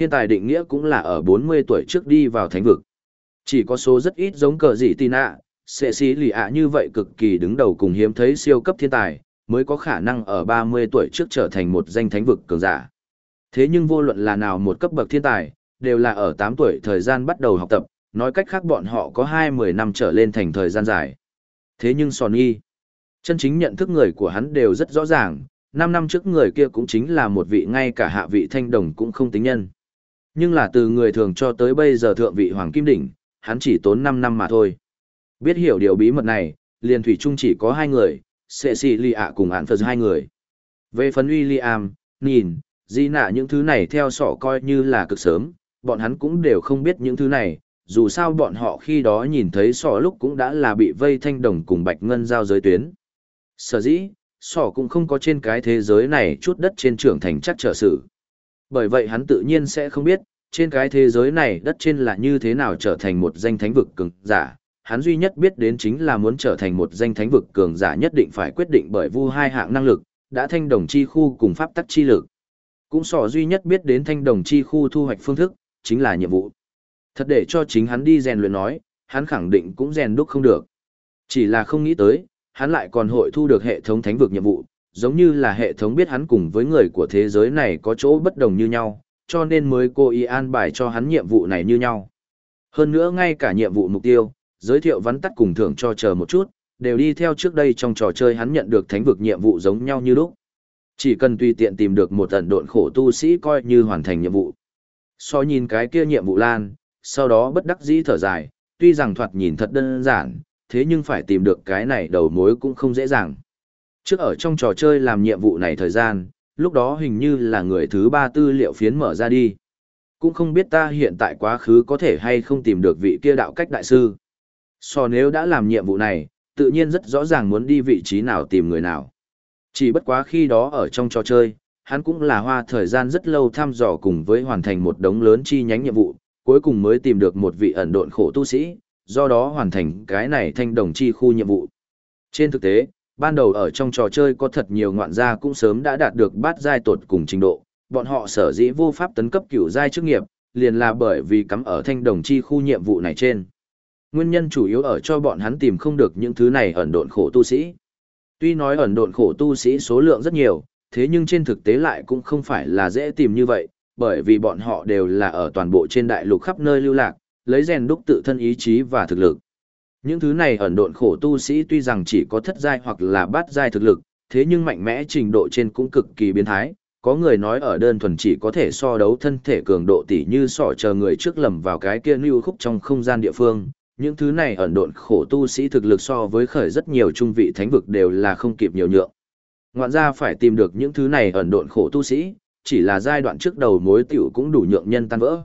Hiện tại định nghĩa cũng là ở 40 tuổi trước đi vào thánh vực. Chỉ có số rất ít giống cờ dị tin ạ, sẽ xí lì ạ như vậy cực kỳ đứng đầu cùng hiếm thấy siêu cấp thiên tài, mới có khả năng ở 30 tuổi trước trở thành một danh thánh vực cường giả. Thế nhưng vô luận là nào một cấp bậc thiên tài, đều là ở 8 tuổi thời gian bắt đầu học tập, nói cách khác bọn họ có 20 năm trở lên thành thời gian dài. Thế nhưng Sonny, chân chính nhận thức người của hắn đều rất rõ ràng, 5 năm trước người kia cũng chính là một vị ngay cả hạ vị thanh đồng cũng không tính nhân. Nhưng là từ người thường cho tới bây giờ thượng vị hoàng kim đỉnh, hắn chỉ tốn 5 năm mà thôi. Biết hiểu điều bí mật này, liền thủy chung chỉ có 2 người, Cecilia cùng án Phật 2 người. Về phần William, nhìn, di nạ những thứ này theo sọ coi như là cực sớm, bọn hắn cũng đều không biết những thứ này, dù sao bọn họ khi đó nhìn thấy sọ lúc cũng đã là bị vây thanh đồng cùng bạch ngân giao giới tuyến. Sở dĩ, sọ cũng không có trên cái thế giới này chút đất trên trưởng thành chắc trở sự. Bởi vậy hắn tự nhiên sẽ không biết, trên cái thế giới này đất trên là như thế nào trở thành một danh thánh vực cường giả. Hắn duy nhất biết đến chính là muốn trở thành một danh thánh vực cường giả nhất định phải quyết định bởi vu 2 hạng năng lực, đã thanh đồng chi khu cùng pháp tắc chi lực. Cũng sọ duy nhất biết đến thanh đồng chi khu thu hoạch phương thức, chính là nhiệm vụ. Thật để cho chính hắn đi rèn luyện nói, hắn khẳng định cũng rèn đúc không được. Chỉ là không nghĩ tới, hắn lại còn hội thu được hệ thống thánh vực nhiệm vụ, giống như là hệ thống biết hắn cùng với người của thế giới này có chỗ bất đồng như nhau, cho nên mới cố ý an bài cho hắn nhiệm vụ này như nhau. Hơn nữa ngay cả nhiệm vụ mục tiêu, giới thiệu vắn tắt cùng thưởng cho chờ một chút, đều đi theo trước đây trong trò chơi hắn nhận được thánh vực nhiệm vụ giống nhau như lúc. Chỉ cần tùy tiện tìm được một ẩn độn khổ tu sĩ coi như hoàn thành nhiệm vụ. So nhìn cái kia nhiệm vụ lan, sau đó bất đắc dĩ thở dài, tuy rằng thoạt nhìn thật đơn giản, thế nhưng phải tìm được cái này đầu mối cũng không dễ dàng. Trước ở trong trò chơi làm nhiệm vụ này thời gian, lúc đó hình như là người thứ 3 tư liệu phiến mở ra đi. Cũng không biết ta hiện tại quá khứ có thể hay không tìm được vị kia đạo cách đại sư. So nếu đã làm nhiệm vụ này, tự nhiên rất rõ ràng muốn đi vị trí nào tìm người nào. Chỉ bất quá khi đó ở trong trò chơi, hắn cũng là hoa thời gian rất lâu thăm dò cùng với hoàn thành một đống lớn chi nhánh nhiệm vụ, cuối cùng mới tìm được một vị ẩn độn khổ tu sĩ, do đó hoàn thành cái này thanh đồng chi khu nhiệm vụ. Trên thực tế, ban đầu ở trong trò chơi có thật nhiều ngoạn gia cũng sớm đã đạt được bát giai tột cùng trình độ, bọn họ sở dĩ vô pháp tấn cấp cửu giai chức nghiệp, liền là bởi vì cắm ở thanh đồng chi khu nhiệm vụ này trên. Nguyên nhân chủ yếu ở cho bọn hắn tìm không được những thứ này ẩn độn khổ tu sĩ. Tuy nói ẩn độn khổ tu sĩ số lượng rất nhiều, thế nhưng trên thực tế lại cũng không phải là dễ tìm như vậy, bởi vì bọn họ đều là ở toàn bộ trên đại lục khắp nơi lưu lạc, lấy rèn đúc tự thân ý chí và thực lực. Những thứ này ẩn độn khổ tu sĩ tuy rằng chỉ có thất giai hoặc là bát giai thực lực, thế nhưng mạnh mẽ trình độ trên cũng cực kỳ biến thái. Có người nói ở đơn thuần chỉ có thể so đấu thân thể cường độ tỉ như sọ chờ người trước lầm vào cái kia lưu khúc trong không gian địa phương. Những thứ này ẩn độn khổ tu sĩ thực lực so với khởi rất nhiều trung vị thánh vực đều là không kịp nhiều nhượng. Ngoạn ra phải tìm được những thứ này ẩn độn khổ tu sĩ, chỉ là giai đoạn trước đầu mối tiểu cũng đủ nhượng nhân tan vỡ.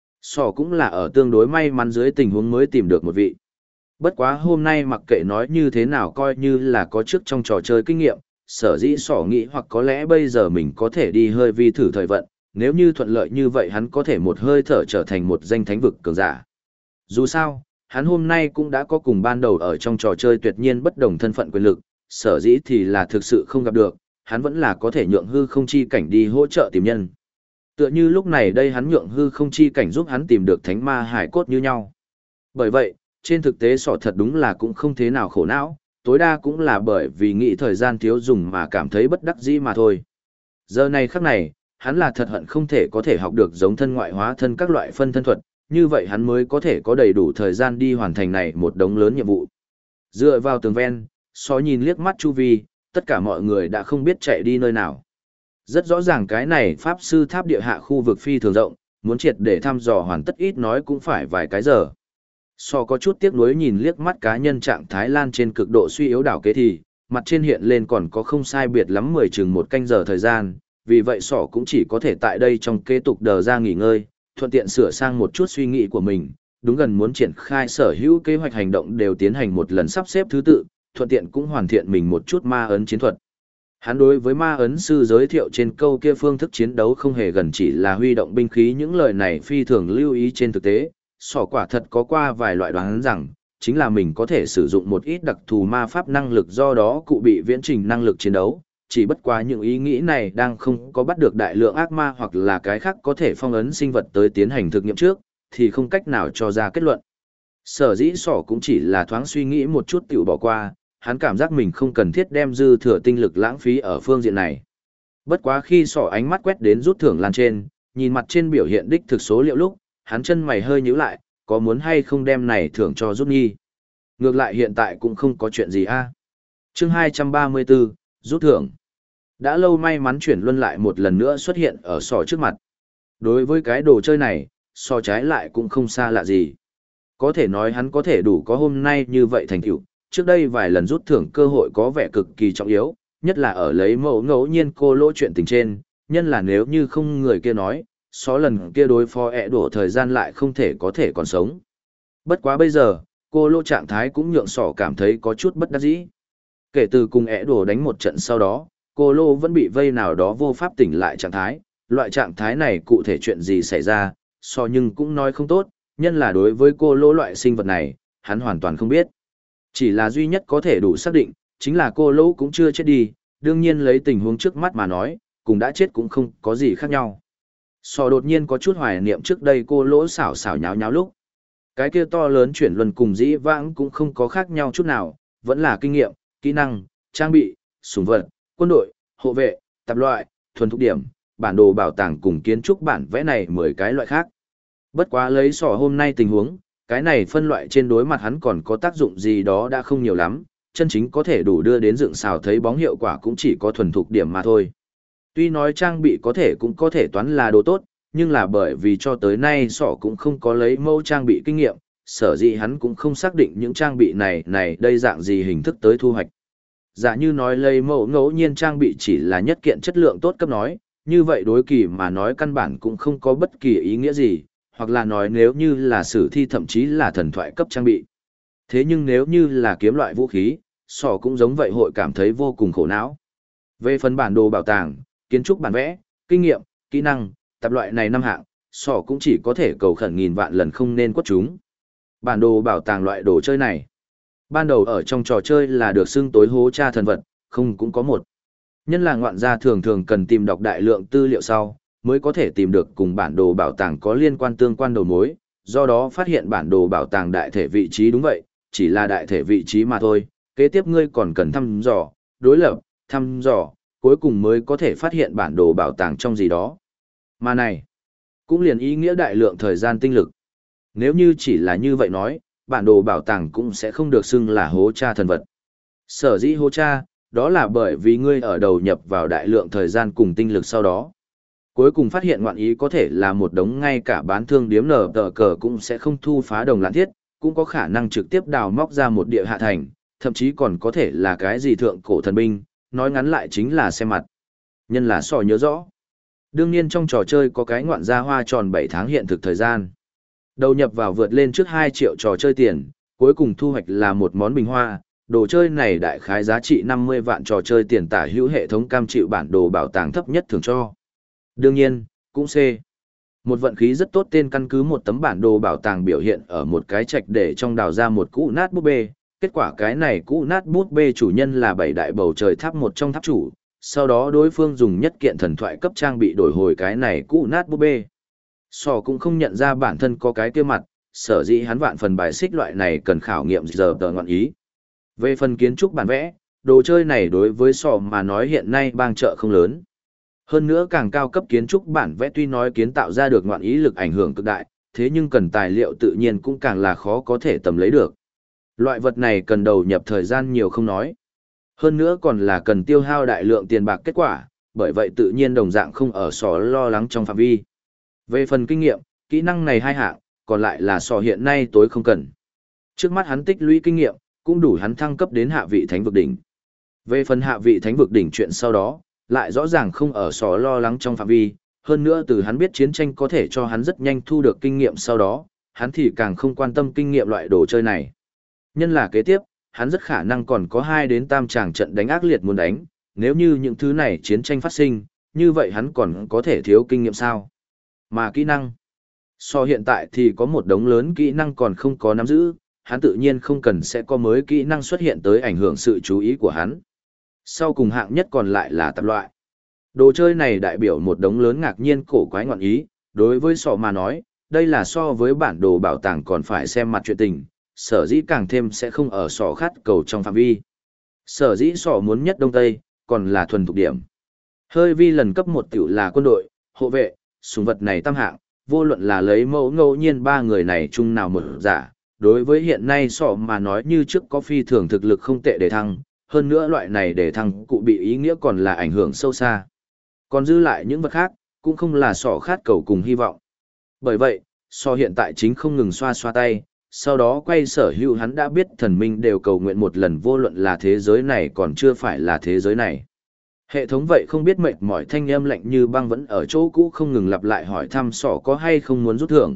Sọ cũng là ở tương đối may mắn dưới tình huống mới tìm được một vị. Bất quá hôm nay mặc kệ nói như thế nào coi như là có trước trong trò chơi kinh nghiệm, sở dĩ sỏ nghĩ hoặc có lẽ bây giờ mình có thể đi hơi vi thử thời vận, nếu như thuận lợi như vậy hắn có thể một hơi thở trở thành một danh thánh vực cường giả. Dù sao, hắn hôm nay cũng đã có cùng ban đầu ở trong trò chơi tuyệt nhiên bất đồng thân phận quyền lực, sở dĩ thì là thực sự không gặp được, hắn vẫn là có thể nhượng hư không chi cảnh đi hỗ trợ tìm nhân. Tựa như lúc này đây hắn nhượng hư không chi cảnh giúp hắn tìm được thánh ma hải cốt như nhau. Bởi vậy, trên thực tế sọ thật đúng là cũng không thế nào khổ não, tối đa cũng là bởi vì nghĩ thời gian thiếu dùng mà cảm thấy bất đắc dĩ mà thôi. Giờ này khắc này, hắn là thật hận không thể có thể học được giống thân ngoại hóa thân các loại phân thân thuật, như vậy hắn mới có thể có đầy đủ thời gian đi hoàn thành này một đống lớn nhiệm vụ. Dựa vào tường ven, sọ nhìn liếc mắt chu vi, tất cả mọi người đã không biết chạy đi nơi nào. Rất rõ ràng cái này pháp sư tháp địa hạ khu vực phi thường rộng, muốn triệt để thăm dò hoàn tất ít nói cũng phải vài cái giờ. So có chút tiếc nuối nhìn liếc mắt cá nhân trạng Thái Lan trên cực độ suy yếu đảo kế thì, mặt trên hiện lên còn có không sai biệt lắm 10 chừng một canh giờ thời gian, vì vậy sỏ cũng chỉ có thể tại đây trong kế tục đờ ra nghỉ ngơi, thuận tiện sửa sang một chút suy nghĩ của mình, đúng gần muốn triển khai sở hữu kế hoạch hành động đều tiến hành một lần sắp xếp thứ tự, thuận tiện cũng hoàn thiện mình một chút ma ấn chiến thuật. Hắn đối với ma ấn sư giới thiệu trên câu kia phương thức chiến đấu không hề gần chỉ là huy động binh khí những lời này phi thường lưu ý trên thực tế, sỏ quả thật có qua vài loại đoán rằng, chính là mình có thể sử dụng một ít đặc thù ma pháp năng lực do đó cụ bị viễn trình năng lực chiến đấu, chỉ bất quá những ý nghĩ này đang không có bắt được đại lượng ác ma hoặc là cái khác có thể phong ấn sinh vật tới tiến hành thực nghiệm trước, thì không cách nào cho ra kết luận. Sở dĩ sỏ cũng chỉ là thoáng suy nghĩ một chút tiểu bỏ qua, hắn cảm giác mình không cần thiết đem dư thừa tinh lực lãng phí ở phương diện này. Bất quá khi sỏ ánh mắt quét đến rút thưởng lan trên, nhìn mặt trên biểu hiện đích thực số liệu lúc, hắn chân mày hơi nhíu lại, có muốn hay không đem này thưởng cho rút nghi. Ngược lại hiện tại cũng không có chuyện gì a. Chương 234, rút thưởng. Đã lâu may mắn chuyển luân lại một lần nữa xuất hiện ở sỏ trước mặt. Đối với cái đồ chơi này, so trái lại cũng không xa lạ gì. Có thể nói hắn có thể đủ có hôm nay như vậy thành tựu, trước đây vài lần rút thưởng cơ hội có vẻ cực kỳ trọng yếu, nhất là ở lấy mẫu ngẫu nhiên cô lỗ chuyện tình trên, nhân là nếu như không người kia nói, số lần kia đối phó đổ thời gian lại không thể có thể còn sống. Bất quá bây giờ, cô lỗ trạng thái cũng nhượng sỏ cảm thấy có chút bất đắc dĩ. Kể từ cùng đổ đánh một trận sau đó, cô lỗ vẫn bị vây nào đó vô pháp tỉnh lại trạng thái, loại trạng thái này cụ thể chuyện gì xảy ra, nhưng cũng nói không tốt, nhân là đối với cô lỗ loại sinh vật này, hắn hoàn toàn không biết. Chỉ là duy nhất có thể đủ xác định, chính là cô lỗ cũng chưa chết đi, đương nhiên lấy tình huống trước mắt mà nói, cùng đã chết cũng không có gì khác nhau. Đột nhiên có chút hoài niệm trước đây cô lỗ xảo xảo nháo nháo lúc. Cái kia to lớn chuyển luân cùng dĩ vãng cũng không có khác nhau chút nào, vẫn là kinh nghiệm, kỹ năng, trang bị, súng vật, quân đội, hộ vệ, tạp loại, thuần thục điểm, bản đồ bảo tàng cùng kiến trúc bản vẽ này 10 cái loại khác. Bất quá lấy hôm nay tình huống, cái này phân loại trên đối mặt hắn còn có tác dụng gì đó đã không nhiều lắm, chân chính có thể đủ đưa đến dựng xào thấy bóng hiệu quả cũng chỉ có thuần thục điểm mà thôi. Tuy nói trang bị có thể cũng có thể toán là đồ tốt, nhưng là bởi vì cho tới nay cũng không có lấy mẫu trang bị kinh nghiệm, sở dĩ hắn cũng không xác định những trang bị này đây dạng gì hình thức tới thu hoạch. Giả như nói lấy mẫu ngẫu nhiên trang bị chỉ là nhất kiện chất lượng tốt cấp nói, như vậy đối kỳ mà nói căn bản cũng không có bất kỳ ý nghĩa gì, hoặc là nói nếu như là sử thi thậm chí là thần thoại cấp trang bị. Thế nhưng nếu như là kiếm loại vũ khí, cũng giống vậy hội cảm thấy vô cùng khổ não. Về phần bản đồ bảo tàng, kiến trúc bản vẽ, kinh nghiệm, kỹ năng, tập loại này 5 hạng, cũng chỉ có thể cầu khẩn nghìn vạn lần không nên quất chúng. Bản đồ bảo tàng loại đồ chơi này, ban đầu ở trong trò chơi là được xưng tối hố tra thần vật, không cũng có một. Nhân là ngoạn gia thường thường cần tìm đọc đại lượng tư liệu sau, mới có thể tìm được cùng bản đồ bảo tàng có liên quan tương quan đầu mối, do đó phát hiện bản đồ bảo tàng đại thể vị trí đúng vậy, chỉ là đại thể vị trí mà thôi, kế tiếp ngươi còn cần thăm dò, đối lập, thăm dò, cuối cùng mới có thể phát hiện bản đồ bảo tàng trong gì đó. Mà này, cũng liền ý nghĩa đại lượng thời gian tinh lực. Nếu như chỉ là như vậy nói, bản đồ bảo tàng cũng sẽ không được xưng là hố tra thần vật. Sở dĩ hố tra, đó là bởi vì ngươi ở đầu nhập vào đại lượng thời gian cùng tinh lực sau đó. Cuối cùng phát hiện ngoạn ý có thể là một đống ngay cả bán thương điếm nở tờ cờ cũng sẽ không thu phá đồng lạn thiết, cũng có khả năng trực tiếp đào móc ra một địa hạ thành, thậm chí còn có thể là cái gì thượng cổ thần binh, nói ngắn lại chính là xem mặt. Nhân là nhớ rõ. Đương nhiên trong trò chơi có cái ngoạn gia hoa tròn 7 tháng hiện thực thời gian. Đầu nhập vào vượt lên trước 2 triệu trò chơi tiền, cuối cùng thu hoạch là một món bình hoa, đồ chơi này đại khái giá trị 50 vạn trò chơi tiền tả hữu hệ thống cam chịu bản đồ bảo tàng thấp nhất thường cho. Đương nhiên, cũng C. Một vận khí rất tốt tên căn cứ một tấm bản đồ bảo tàng biểu hiện ở một cái trạch để trong đào ra một cũ nát búp bê. Kết quả cái này cũ nát búp bê chủ nhân là 7 đại bầu trời tháp một trong tháp chủ, sau đó đối phương dùng nhất kiện thần thoại cấp trang bị đổi hồi cái này cũ nát búp bê. Cũng không nhận ra bản thân có cái kia mặt, sở dĩ hắn vạn phần bài xích loại này cần khảo nghiệm giờ tờ ngọn ý. Về phần kiến trúc bản vẽ, đồ chơi này đối với mà nói hiện nay bang chợ không lớn. Hơn nữa càng cao cấp kiến trúc bản vẽ tuy nói kiến tạo ra được ngoạn ý lực ảnh hưởng cực đại, thế nhưng cần tài liệu tự nhiên cũng càng là khó có thể tầm lấy được. Loại vật này cần đầu nhập thời gian nhiều không nói. Hơn nữa còn là cần tiêu hao đại lượng tiền bạc kết quả, bởi vậy tự nhiên đồng dạng không ở lo lắng trong phạm vi. Về phần kinh nghiệm, kỹ năng này 2 hạng, còn lại là hiện nay tối không cần. Trước mắt hắn tích lũy kinh nghiệm, cũng đủ hắn thăng cấp đến hạ vị thánh vực đỉnh. Về phần hạ vị thánh vực đỉnh chuyện sau đó, lại rõ ràng không ở lo lắng trong phạm vi, hơn nữa từ hắn biết chiến tranh có thể cho hắn rất nhanh thu được kinh nghiệm sau đó, hắn thì càng không quan tâm kinh nghiệm loại đồ chơi này. Nhân là kế tiếp, hắn rất khả năng còn có 2 đến 3 tràng trận đánh ác liệt muốn đánh, nếu như những thứ này chiến tranh phát sinh, như vậy hắn còn có thể thiếu kinh nghiệm sao? Mà kỹ năng, hiện tại thì có một đống lớn kỹ năng còn không có nắm giữ, hắn tự nhiên không cần sẽ có mới kỹ năng xuất hiện tới ảnh hưởng sự chú ý của hắn. Sau cùng hạng nhất còn lại là tạp loại. Đồ chơi này đại biểu một đống lớn ngạc nhiên cổ quái ngọn ý, đối với sọ mà nói, đây là so với bản đồ bảo tàng còn phải xem mặt chuyện tình, sở dĩ càng thêm sẽ không ở sọ khát cầu trong phạm vi. Sở dĩ sọ muốn nhất Đông Tây, còn là thuần thục điểm. Hơi vi lần cấp 1 tiểu là quân đội, hộ vệ, súng vật này tam hạng, vô luận là lấy mẫu ngẫu nhiên ba người này chung nào một giả, đối với hiện nay sọ mà nói như trước có phi thường thực lực không tệ để thăng, hơn nữa loại này để thăng cụ bị ý nghĩa còn là ảnh hưởng sâu xa. Còn dư lại những vật khác, cũng không là sọ khát cầu cùng hy vọng. Bởi vậy, sọ hiện tại chính không ngừng xoa xoa tay, sau đó quay sở hữu hắn đã biết thần minh đều cầu nguyện một lần vô luận là thế giới này còn chưa phải là thế giới này. Hệ thống vậy không biết mệt mỏi thanh âm lạnh như băng vẫn ở chỗ cũ không ngừng lặp lại hỏi thăm sọ có hay không muốn rút thưởng.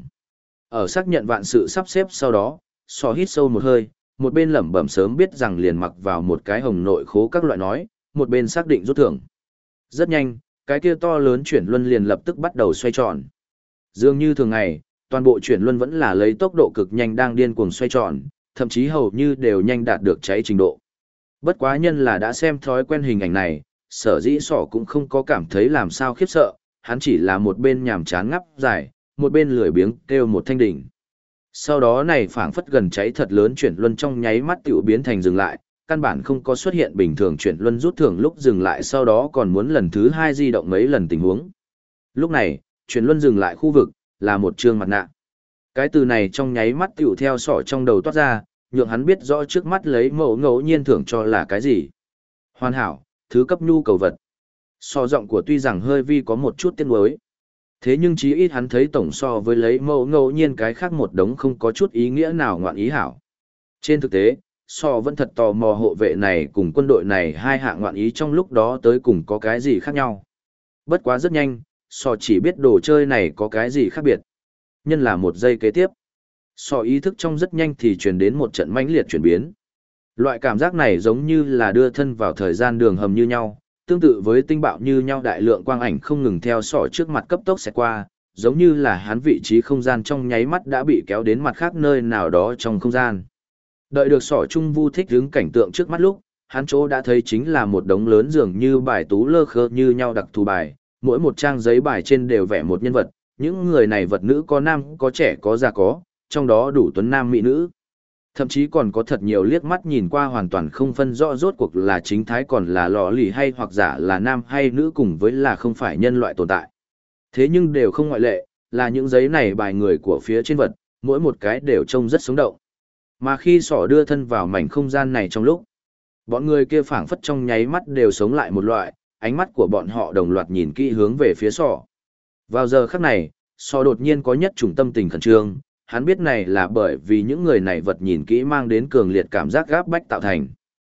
Ở xác nhận vạn sự sắp xếp sau đó, sọ hít sâu một hơi, một bên lẩm bẩm sớm biết rằng liền mặc vào một cái hồng nội khố các loại nói, một bên xác định rút thưởng. Rất nhanh, cái kia to lớn chuyển luân liền lập tức bắt đầu xoay tròn. Dường như thường ngày, toàn bộ chuyển luân vẫn là lấy tốc độ cực nhanh đang điên cuồng xoay tròn, thậm chí hầu như đều nhanh đạt được cháy trình độ. Bất quá nhân là đã xem thói quen hình ảnh này, sở dĩ sỏ cũng không có cảm thấy làm sao khiếp sợ, hắn chỉ là một bên nhàm chán ngắp dài, một bên lười biếng kêu một thanh đỉnh. Sau đó này phảng phất gần cháy thật lớn chuyển luân trong nháy mắt tiểu biến thành dừng lại, căn bản không có xuất hiện bình thường chuyển luân rút thưởng lúc dừng lại sau đó còn muốn lần thứ 2 di động mấy lần tình huống. Lúc này, chuyển luân dừng lại khu vực, là một trương mặt nạ. Cái từ này trong nháy mắt tiểu theo sỏ trong đầu toát ra, nhượng hắn biết rõ trước mắt lấy mẫu ngẫu nhiên thưởng cho là cái gì. Hoàn hảo, thứ cấp nhu cầu vật. So giọng của tuy rằng hơi vi có một chút tiếc nuối. Thế nhưng chí ít hắn thấy tổng so với lấy mẫu ngẫu nhiên cái khác một đống không có chút ý nghĩa nào ngoạn ý hảo. Trên thực tế, so vẫn thật tò mò hộ vệ này cùng quân đội này hai hạng ngoạn ý trong lúc đó tới cùng có cái gì khác nhau. Bất quá rất nhanh, so chỉ biết đồ chơi này có cái gì khác biệt. Nhân là một giây kế tiếp. So ý thức trong rất nhanh thì truyền đến một trận mãnh liệt chuyển biến. Loại cảm giác này giống như là đưa thân vào thời gian đường hầm như nhau, tương tự với tinh bạo như nhau đại lượng quang ảnh không ngừng theo sỏ trước mặt cấp tốc xẹt qua, giống như là hắn vị trí không gian trong nháy mắt đã bị kéo đến mặt khác nơi nào đó trong không gian. Đợi được sỏ trung vu thích đứng cảnh tượng trước mắt lúc, hắn chỗ đã thấy chính là một đống lớn dường như bài tú lơ khơ như nhau đặc thù bài, mỗi một trang giấy bài trên đều vẽ một nhân vật, những người này vật nữ có nam có trẻ có già có, trong đó đủ tuấn nam mỹ nữ. Thậm chí còn có thật nhiều liếc mắt nhìn qua hoàn toàn không phân rõ rốt cuộc là chính thái còn là lọ lì hay hoặc giả là nam hay nữ cùng với là không phải nhân loại tồn tại. Thế nhưng đều không ngoại lệ, là những giấy này bài người của phía trên vật, mỗi một cái đều trông rất sống động. Mà khi sỏ đưa thân vào mảnh không gian này trong lúc, bọn người kia phảng phất trong nháy mắt đều sống lại một loại, ánh mắt của bọn họ đồng loạt nhìn kỹ hướng về phía sỏ. Vào giờ khắc này, sỏ đột nhiên có nhất chủng tâm tình khẩn trương, hắn biết này là bởi vì những người này vật nhìn kỹ mang đến cường liệt cảm giác gáp bách tạo thành.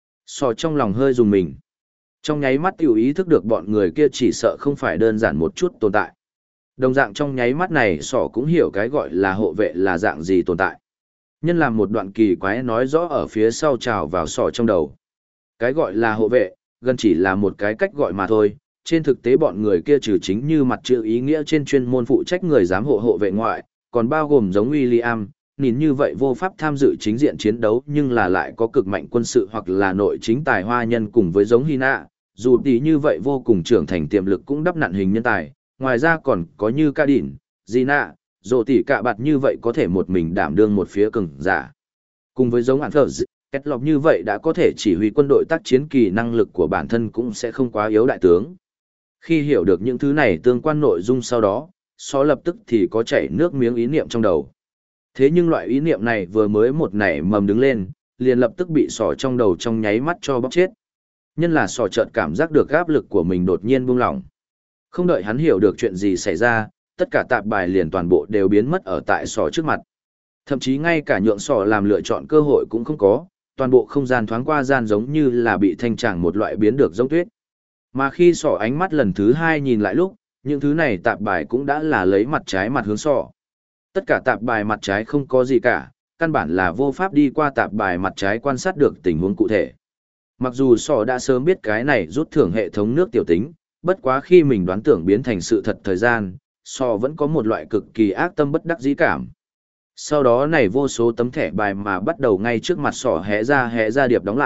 Sỏ trong lòng hơi rùng mình. Trong nháy mắt tiểu ý thức được bọn người kia chỉ sợ không phải đơn giản một chút tồn tại. Đồng dạng trong nháy mắt này sỏ cũng hiểu cái gọi là hộ vệ là dạng gì tồn tại. Nhân làm một đoạn kỳ quái nói rõ ở phía sau trào vào sỏ trong đầu. Cái gọi là hộ vệ, gần chỉ là một cái cách gọi mà thôi. Trên thực tế bọn người kia trừ chính như mặt chữ ý nghĩa trên chuyên môn phụ trách người giám hộ hộ vệ ngoại, còn bao gồm giống William, nhìn như vậy vô pháp tham dự chính diện chiến đấu nhưng là lại có cực mạnh quân sự hoặc là nội chính tài hoa nhân cùng với giống Hina, dù tí như vậy vô cùng trưởng thành tiềm lực cũng đắp nặn hình nhân tài, ngoài ra còn có như Ca Đỉn, Gina, dồ tỷ cạ bạt như vậy có thể một mình đảm đương một phía cường giả. Cùng với giống Anthers, kết lọc như vậy đã có thể chỉ huy quân đội tác chiến kỳ năng lực của bản thân cũng sẽ không quá yếu đại tướng. Khi hiểu được những thứ này tương quan nội dung sau đó, so lập tức thì có chảy nước miếng ý niệm trong đầu. Thế nhưng loại ý niệm này vừa mới một nảy mầm đứng lên, liền lập tức bị sỏ trong đầu trong nháy mắt cho bóc chết. Nhân là sỏ chợt cảm giác được áp lực của mình đột nhiên buông lỏng. Không đợi hắn hiểu được chuyện gì xảy ra, tất cả tạp bài liền toàn bộ đều biến mất ở tại sỏ trước mặt. Thậm chí ngay cả nhượng sỏ làm lựa chọn cơ hội cũng không có, toàn bộ không gian thoáng qua gian giống như là bị thanh tràng một loại biến được giống tuyết. Mà khi sỏ ánh mắt lần thứ 2 nhìn lại lúc, những thứ này tạp bài cũng đã là lấy mặt trái mặt hướng sỏ. Tất cả tạp bài mặt trái không có gì cả, căn bản là vô pháp đi qua tạp bài mặt trái quan sát được tình huống cụ thể. Mặc dù sỏ đã sớm biết cái này rút thưởng hệ thống nước tiểu tính, bất quá khi mình đoán tưởng biến thành sự thật thời gian, sỏ vẫn có một loại cực kỳ ác tâm bất đắc dĩ cảm. Sau đó này vô số tấm thẻ bài mà bắt đầu ngay trước mặt sỏ hé ra điệp đóng lại,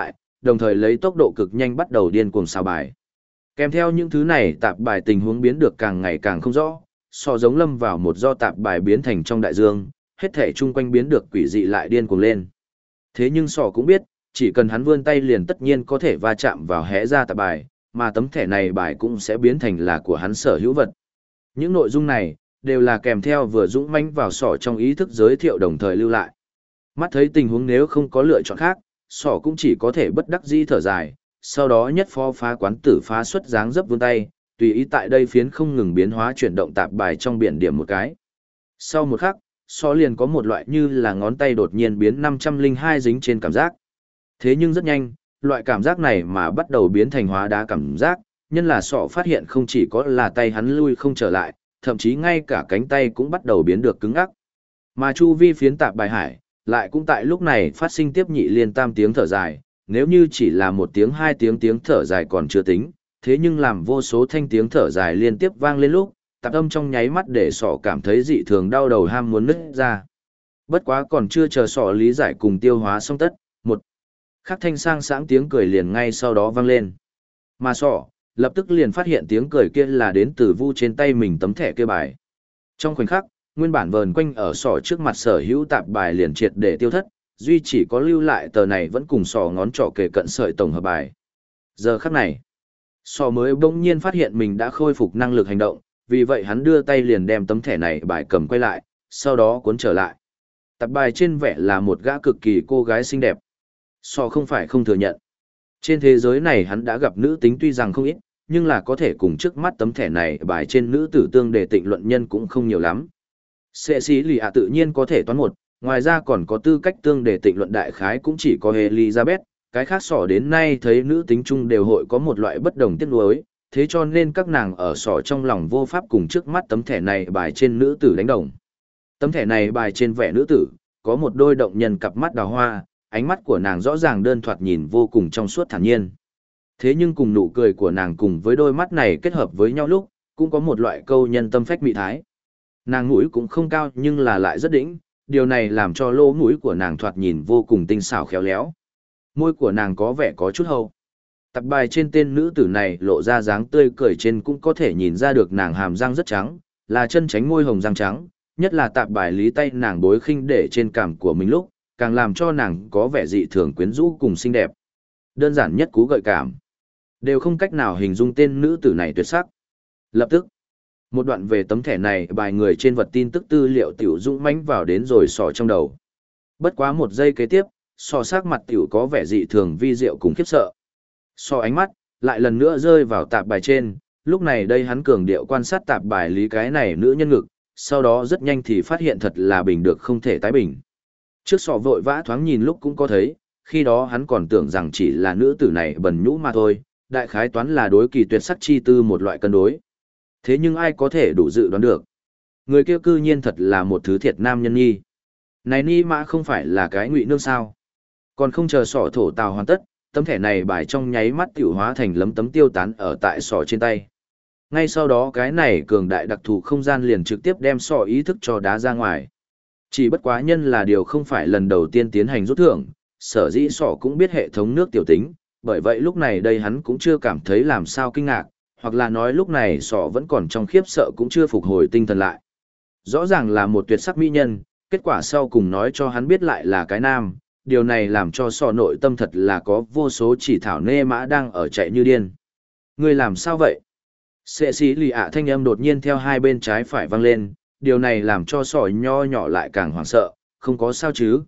đồng thời lấy tốc độ cực nhanh bắt đầu điên cuồng xào bài. Kèm theo những thứ này tạp bài tình huống biến được càng ngày càng không rõ, so giống lâm vào một do tạp bài biến thành trong đại dương, hết thể chung quanh biến được quỷ dị lại điên cuồng lên. Thế nhưng sọ cũng biết, chỉ cần hắn vươn tay liền tất nhiên có thể va chạm vào hé ra tạp bài, mà tấm thẻ này bài cũng sẽ biến thành là của hắn sở hữu vật. Những nội dung này, đều là kèm theo vừa dũng mãnh vào sọ trong ý thức giới thiệu đồng thời lưu lại. Mắt thấy tình huống nếu không có lựa chọn khác, sọ cũng chỉ có thể bất đắc dĩ thở dài, sau đó nhất phó phá quán tử phá xuất dáng dấp vươn tay, tùy ý tại đây phiến không ngừng biến hóa chuyển động tạp bài trong biển điểm một cái. Sau một khắc, sọ liền có một loại như là ngón tay đột nhiên biến 502 dính trên cảm giác. Thế nhưng rất nhanh, loại cảm giác này mà bắt đầu biến thành hóa đá cảm giác, nhân là sọ phát hiện không chỉ có là tay hắn lui không trở lại, thậm chí ngay cả cánh tay cũng bắt đầu biến được cứng ắc. Mà chu vi phiến tạp bài hải, lại cũng tại lúc này phát sinh tiếp nhị liên tam tiếng thở dài, nếu như chỉ là một tiếng hai tiếng thở dài còn chưa tính, thế nhưng làm vô số thanh tiếng thở dài liên tiếp vang lên lúc, tạp âm trong nháy mắt để sọ cảm thấy dị thường đau đầu ham muốn nứt ra. Bất quá còn chưa chờ sọ lý giải cùng tiêu hóa xong tất, một khắc thanh sang sáng tiếng cười liền ngay sau đó vang lên. Mà sọ, lập tức liền phát hiện tiếng cười kia là đến từ vu trên tay mình tấm thẻ kia bài. Trong khoảnh khắc, nguyên bản vờn quanh ở sọ trước mặt sở hữu tạp bài liền triệt để tiêu thất, duy chỉ có lưu lại tờ này vẫn cùng sọ ngón trỏ kề cận sợi tổng hợp bài. Giờ khắc này, sọ mới bỗng nhiên phát hiện mình đã khôi phục năng lực hành động, vì vậy hắn đưa tay liền đem tấm thẻ này bài cầm quay lại, sau đó cuốn trở lại. Tạp bài trên vẻ là một gã cực kỳ cô gái xinh đẹp. Sọ không phải không thừa nhận. Trên thế giới này hắn đã gặp nữ tính tuy rằng không ít, nhưng là có thể cùng trước mắt tấm thẻ này bài trên nữ tử tương để tịnh luận nhân cũng không nhiều lắm. Sệ sĩ lì ạ tự nhiên có thể toán một, ngoài ra còn có tư cách tương để tịnh luận đại khái cũng chỉ có Elizabeth, cái khác sỏ đến nay thấy nữ tính chung đều hội có một loại bất đồng tiếc nuối, thế cho nên các nàng ở sỏ trong lòng vô pháp cùng trước mắt tấm thẻ này bài trên nữ tử đánh đồng. Tấm thẻ này bài trên vẻ nữ tử, có một đôi động nhân cặp mắt đào hoa, ánh mắt của nàng rõ ràng đơn thoạt nhìn vô cùng trong suốt thản nhiên. Thế nhưng cùng nụ cười của nàng cùng với đôi mắt này kết hợp với nhau lúc, cũng có một loại câu nhân tâm phách mị thái. Nàng mũi cũng không cao nhưng là lại rất đỉnh, điều này làm cho lỗ mũi của nàng thoạt nhìn vô cùng tinh xảo khéo léo. Môi của nàng có vẻ có chút hâu. Tạp bài trên tên nữ tử này lộ ra dáng tươi cười trên cũng có thể nhìn ra được nàng hàm răng rất trắng, là chân tránh môi hồng răng trắng, nhất là tạp bài lý tay nàng bối khinh để trên cằm của mình lúc, càng làm cho nàng có vẻ dị thường quyến rũ cùng xinh đẹp. Đơn giản nhất cú gợi cảm, đều không cách nào hình dung tên nữ tử này tuyệt sắc. Lập tức, một đoạn về tấm thẻ này bài người trên vật tin tức tư liệu tiểu dũng mãnh vào đến rồi sọ trong đầu. Bất quá một giây kế tiếp, sọ sắc mặt tiểu có vẻ dị thường vi diệu cùng khiếp sợ. Sọ ánh mắt, lại lần nữa rơi vào tạp bài trên, lúc này đây hắn cường điệu quan sát tạp bài lý cái này nữ nhân ngực, sau đó rất nhanh thì phát hiện thật là bình được không thể tái bình. Trước sọ vội vã thoáng nhìn lúc cũng có thấy, khi đó hắn còn tưởng rằng chỉ là nữ tử này bần nhũ mà thôi, đại khái toán là đối kỳ tuyệt sắc chi tư một loại cân đối. Thế nhưng ai có thể đủ dự đoán được? Người kia cư nhiên thật là một thứ thiệt nam nhân nhi. Này ni mã không phải là cái ngụy nương sao? Còn không chờ sọ thổ tào hoàn tất, tấm thẻ này bài trong nháy mắt tiểu hóa thành lấm tấm tiêu tán ở tại sọ trên tay. Ngay sau đó cái này cường đại đặc thù không gian liền trực tiếp đem sọ ý thức cho đá ra ngoài. Chỉ bất quá nhân là điều không phải lần đầu tiên tiến hành rút thưởng, sở dĩ sọ cũng biết hệ thống nước tiểu tính, bởi vậy lúc này đây hắn cũng chưa cảm thấy làm sao kinh ngạc, hoặc là nói lúc này sọ vẫn còn trong khiếp sợ cũng chưa phục hồi tinh thần lại. Rõ ràng là một tuyệt sắc mỹ nhân, kết quả sau cùng nói cho hắn biết lại là cái nam, điều này làm cho sọ nội tâm thật là có vô số chỉ thảo nê mã đang ở chạy như điên. Người làm sao vậy? Sệ sĩ lì ạ thanh âm đột nhiên theo hai bên trái phải vang lên, điều này làm cho sọ nho nhỏ lại càng hoảng sợ, không có sao chứ?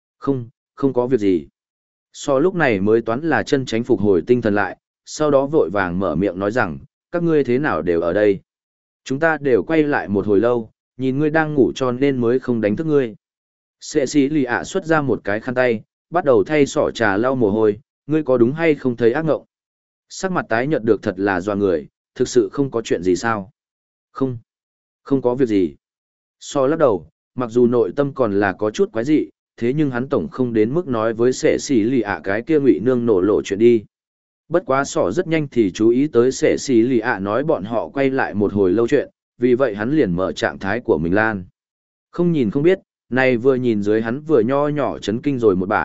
Không có việc gì. Sọ lúc này mới toán là chân tránh phục hồi tinh thần lại, sau đó vội vàng mở miệng nói rằng, các ngươi thế nào đều ở đây? Chúng ta đều quay lại một hồi lâu, nhìn ngươi đang ngủ cho nên mới không đánh thức ngươi. Sệ sĩ lì ạ xuất ra một cái khăn tay, bắt đầu thay sọ trà lau mồ hôi, ngươi có đúng hay không thấy ác ngộng? Sắc mặt tái nhợt được thật là doa người, thực sự không có chuyện gì sao? Không có việc gì. Sọ lắc đầu, mặc dù nội tâm còn là có chút quái dị, thế nhưng hắn tổng không đến mức nói với sệ sĩ lì ạ cái kia ngụy nương nổ lộ chuyện đi. Bất quá sọ rất nhanh thì chú ý tới sệ sĩ lì ạ nói bọn họ quay lại một hồi lâu chuyện, vì vậy hắn liền mở trạng thái của mình lan. Không nhìn không biết, này vừa nhìn dưới hắn vừa nho nhỏ chấn kinh rồi một bả,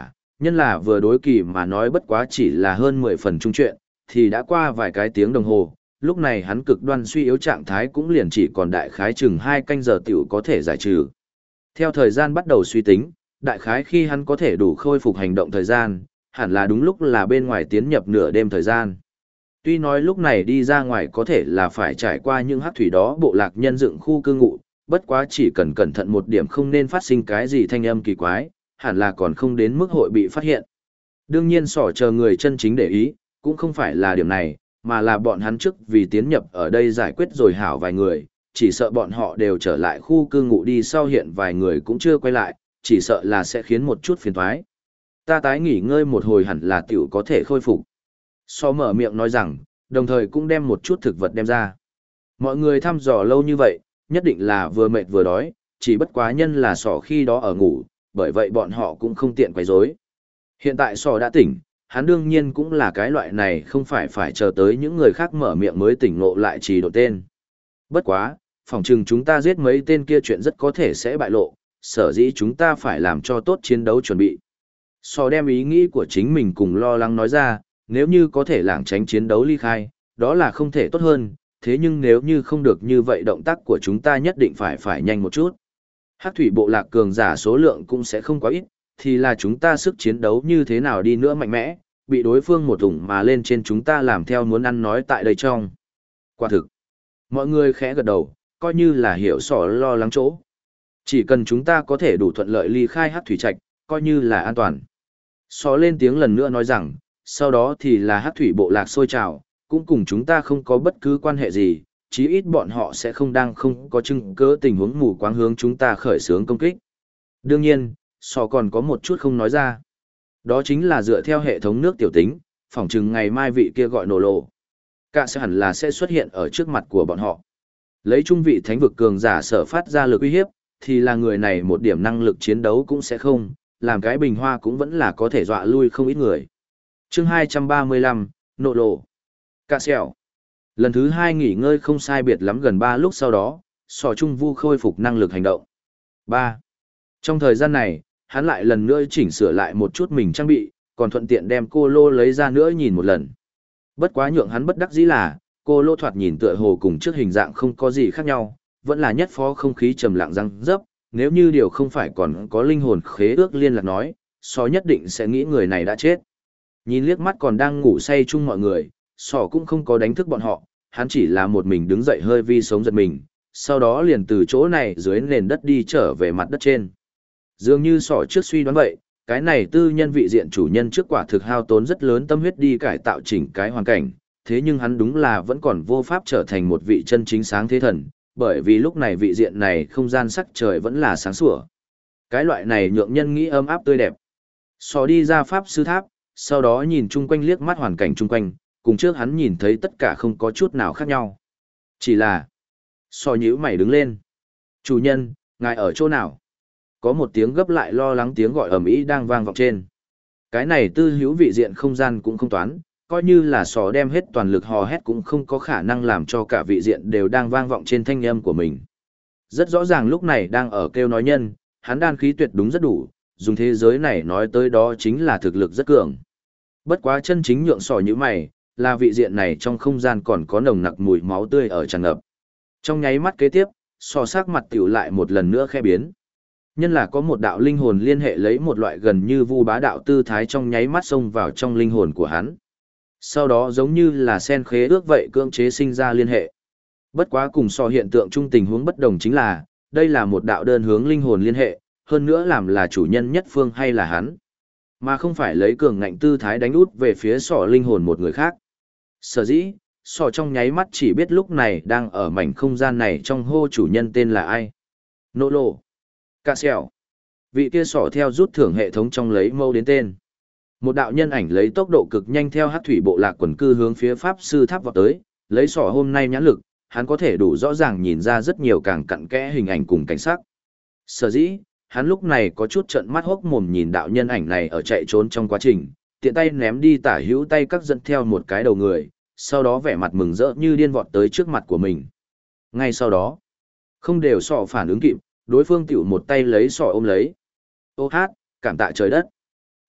Nhân là vừa đối kỳ mà nói bất quá chỉ là hơn 10 phần trung chuyện, thì đã qua vài cái tiếng đồng hồ, lúc này hắn cực đoan suy yếu trạng thái cũng liền chỉ còn đại khái chừng 2 canh giờ tiểu có thể giải trừ. Theo thời gian bắt đầu suy tính, đại khái khi hắn có thể đủ khôi phục hành động thời gian, hẳn là đúng lúc là bên ngoài tiến nhập nửa đêm thời gian. Tuy nói lúc này đi ra ngoài có thể là phải trải qua những hắc thủy đó bộ lạc nhân dựng khu cư ngụ, bất quá chỉ cần cẩn thận một điểm không nên phát sinh cái gì thanh âm kỳ quái, hẳn là còn không đến mức hội bị phát hiện. Đương nhiên sỏ chờ người chân chính để ý, cũng không phải là điểm này, mà là bọn hắn trước vì tiến nhập ở đây giải quyết rồi hảo vài người, chỉ sợ bọn họ đều trở lại khu cư ngụ đi sau hiện vài người cũng chưa quay lại, chỉ sợ là sẽ khiến một chút phiền toái. Ta tái nghỉ ngơi một hồi hẳn là tiểu có thể khôi phục. So mở miệng nói rằng, đồng thời cũng đem một chút thực vật đem ra. Mọi người thăm dò lâu như vậy, nhất định là vừa mệt vừa đói, chỉ bất quá nhân là sỏ khi đó ở ngủ, bởi vậy bọn họ cũng không tiện quấy rối. Hiện tại sỏ đã tỉnh, hắn đương nhiên cũng là cái loại này không phải chờ tới những người khác mở miệng mới tỉnh ngộ lại chỉ độ tên. Bất quá, phỏng chừng chúng ta giết mấy tên kia chuyện rất có thể sẽ bại lộ, sở dĩ chúng ta phải làm cho tốt chiến đấu chuẩn bị. Sỏ đem ý nghĩ của chính mình cùng lo lắng nói ra, nếu như có thể lảng tránh chiến đấu ly khai, đó là không thể tốt hơn, thế nhưng nếu như không được như vậy động tác của chúng ta nhất định phải nhanh một chút. Hắc thủy bộ lạc cường giả số lượng cũng sẽ không quá ít, thì là chúng ta sức chiến đấu như thế nào đi nữa mạnh mẽ, bị đối phương một ủng mà lên trên chúng ta làm theo muốn ăn nói tại đây trong. Quả thực, mọi người khẽ gật đầu, coi như là hiểu sỏ lo lắng chỗ. Chỉ cần chúng ta có thể đủ thuận lợi ly khai hắc thủy trạch, coi như là an toàn. Sỏ lên tiếng lần nữa nói rằng, sau đó thì là hắc thủy bộ lạc sôi trào, cũng cùng chúng ta không có bất cứ quan hệ gì, chí ít bọn họ sẽ không có chứng cứ tình huống mù quáng hướng chúng ta khởi xướng công kích. Đương nhiên, sò còn có một chút không nói ra. Đó chính là dựa theo hệ thống nước tiểu tính, phỏng chừng ngày mai vị kia gọi nổ lộ. Cả sẽ hẳn là sẽ xuất hiện ở trước mặt của bọn họ. Lấy trung vị thánh vực cường giả sở phát ra lực uy hiếp, thì là người này một điểm năng lực chiến đấu cũng sẽ không, làm cái bình hoa cũng vẫn là có thể dọa lui không ít người. Chương 235, nổ lộ. Cả sẹo. Lần thứ 2 nghỉ ngơi không sai biệt lắm gần 3 lúc sau đó, sò trung vu khôi phục năng lực hành động. 3. Trong thời gian này, hắn lại lần nữa chỉnh sửa lại một chút mình trang bị, còn thuận tiện đem cô lô lấy ra nữa nhìn một lần. Bất quá nhượng hắn bất đắc dĩ là, cô lô thoạt nhìn tựa hồ cùng trước hình dạng không có gì khác nhau, vẫn là nhất phó không khí trầm lặng răng dấp, nếu như điều không phải còn có linh hồn khế ước liên lạc nói, sò nhất định sẽ nghĩ người này đã chết. Nhìn liếc mắt còn đang ngủ say chung mọi người, sò cũng không có đánh thức bọn họ, hắn chỉ là một mình đứng dậy hơi vi sống giật mình, sau đó liền từ chỗ này dưới nền đất đi trở về mặt đất trên. Dường như sỏ trước suy đoán vậy, cái này tư nhân vị diện chủ nhân trước quả thực hao tốn rất lớn tâm huyết đi cải tạo chỉnh cái hoàn cảnh, thế nhưng hắn đúng là vẫn còn vô pháp trở thành một vị chân chính sáng thế thần, bởi vì lúc này vị diện này không gian sắc trời vẫn là sáng sủa. Cái loại này nhượng nhân nghĩ ấm áp tươi đẹp. Sỏ đi ra pháp sư tháp, sau đó nhìn chung quanh liếc mắt hoàn cảnh chung quanh, cùng trước hắn nhìn thấy tất cả không có chút nào khác nhau. Chỉ là, sò nhíu mày đứng lên. Chủ nhân, ngài ở chỗ nào? Có một tiếng gấp lại lo lắng tiếng gọi ầm ĩ đang vang vọng trên. Cái này tư hữu vị diện không gian cũng không toán, coi như là sò đem hết toàn lực hò hét cũng không có khả năng làm cho cả vị diện đều đang vang vọng trên thanh âm của mình. Rất rõ ràng lúc này đang ở kêu nói nhân, hắn đan khí tuyệt đúng rất đủ, dùng thế giới này nói tới đó chính là thực lực rất cường. Bất quá chân chính nhượng sò như mày, là vị diện này trong không gian còn có nồng nặc mùi máu tươi ở tràn ngập. Trong nháy mắt kế tiếp, sò sắc mặt tiểu lại một lần nữa khẽ biến. Nhân là có một đạo linh hồn liên hệ lấy một loại gần như vu bá đạo tư thái trong nháy mắt xông vào trong linh hồn của hắn. Sau đó giống như là sen khế ước vậy cưỡng chế sinh ra liên hệ. Bất quá cùng so hiện tượng chung tình huống bất đồng chính là, đây là một đạo đơn hướng linh hồn liên hệ, hơn nữa làm là chủ nhân nhất phương hay là hắn. Mà không phải lấy cường ngạnh tư thái đánh út về phía sọ linh hồn một người khác. Sở dĩ, sọ trong nháy mắt chỉ biết lúc này đang ở mảnh không gian này trong hô chủ nhân tên là ai. Nô lộ. Cạ sẹo. Vị kia sọ theo rút thưởng hệ thống trong lấy mâu đến tên. Một đạo nhân ảnh lấy tốc độ cực nhanh theo hắc thủy bộ lạc quần cư hướng phía pháp sư tháp vọt tới, lấy sọ hôm nay nhãn lực, hắn có thể đủ rõ ràng nhìn ra rất nhiều càng cặn kẽ hình ảnh cùng cảnh sắc. Sở dĩ, hắn lúc này có chút trợn mắt hốc mồm nhìn đạo nhân ảnh này ở chạy trốn trong quá trình, tiện tay ném đi tả hữu tay các dẫn theo một cái đầu người, sau đó vẻ mặt mừng rỡ như điên vọt tới trước mặt của mình. Ngay sau đó, không đều sọ phản ứng kịp, đối phương tiểu một tay lấy sọ ôm lấy. Ô hát, cảm tạ trời đất.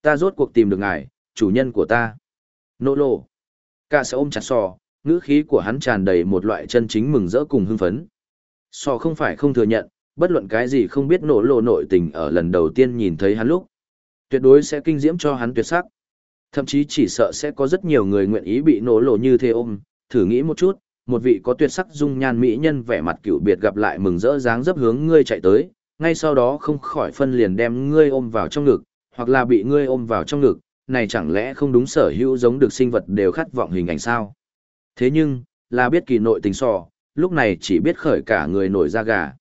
Ta rốt cuộc tìm được ngài, chủ nhân của ta. Nô lộ. Cả sẽ ôm chặt sò, ngữ khí của hắn tràn đầy một loại chân chính mừng rỡ cùng hưng phấn. Sò không phải không thừa nhận, bất luận cái gì không biết nổ lộ nội tình ở lần đầu tiên nhìn thấy hắn lúc. Tuyệt đối sẽ kinh diễm cho hắn tuyệt sắc. Thậm chí chỉ sợ sẽ có rất nhiều người nguyện ý bị nổ lộ như thế ôm, thử nghĩ một chút, một vị có tuyệt sắc dung nhan mỹ nhân vẻ mặt cựu biệt gặp lại mừng rỡ dáng dấp hướng ngươi chạy tới, ngay sau đó không khỏi phân liền đem ngươi ôm vào trong ngực, hoặc là bị ngươi ôm vào trong ngực, này chẳng lẽ không đúng sở hữu giống được sinh vật đều khát vọng hình ảnh sao? Thế nhưng, là biết kỳ nội tình sò, lúc này chỉ biết khởi cả người nổi da gà.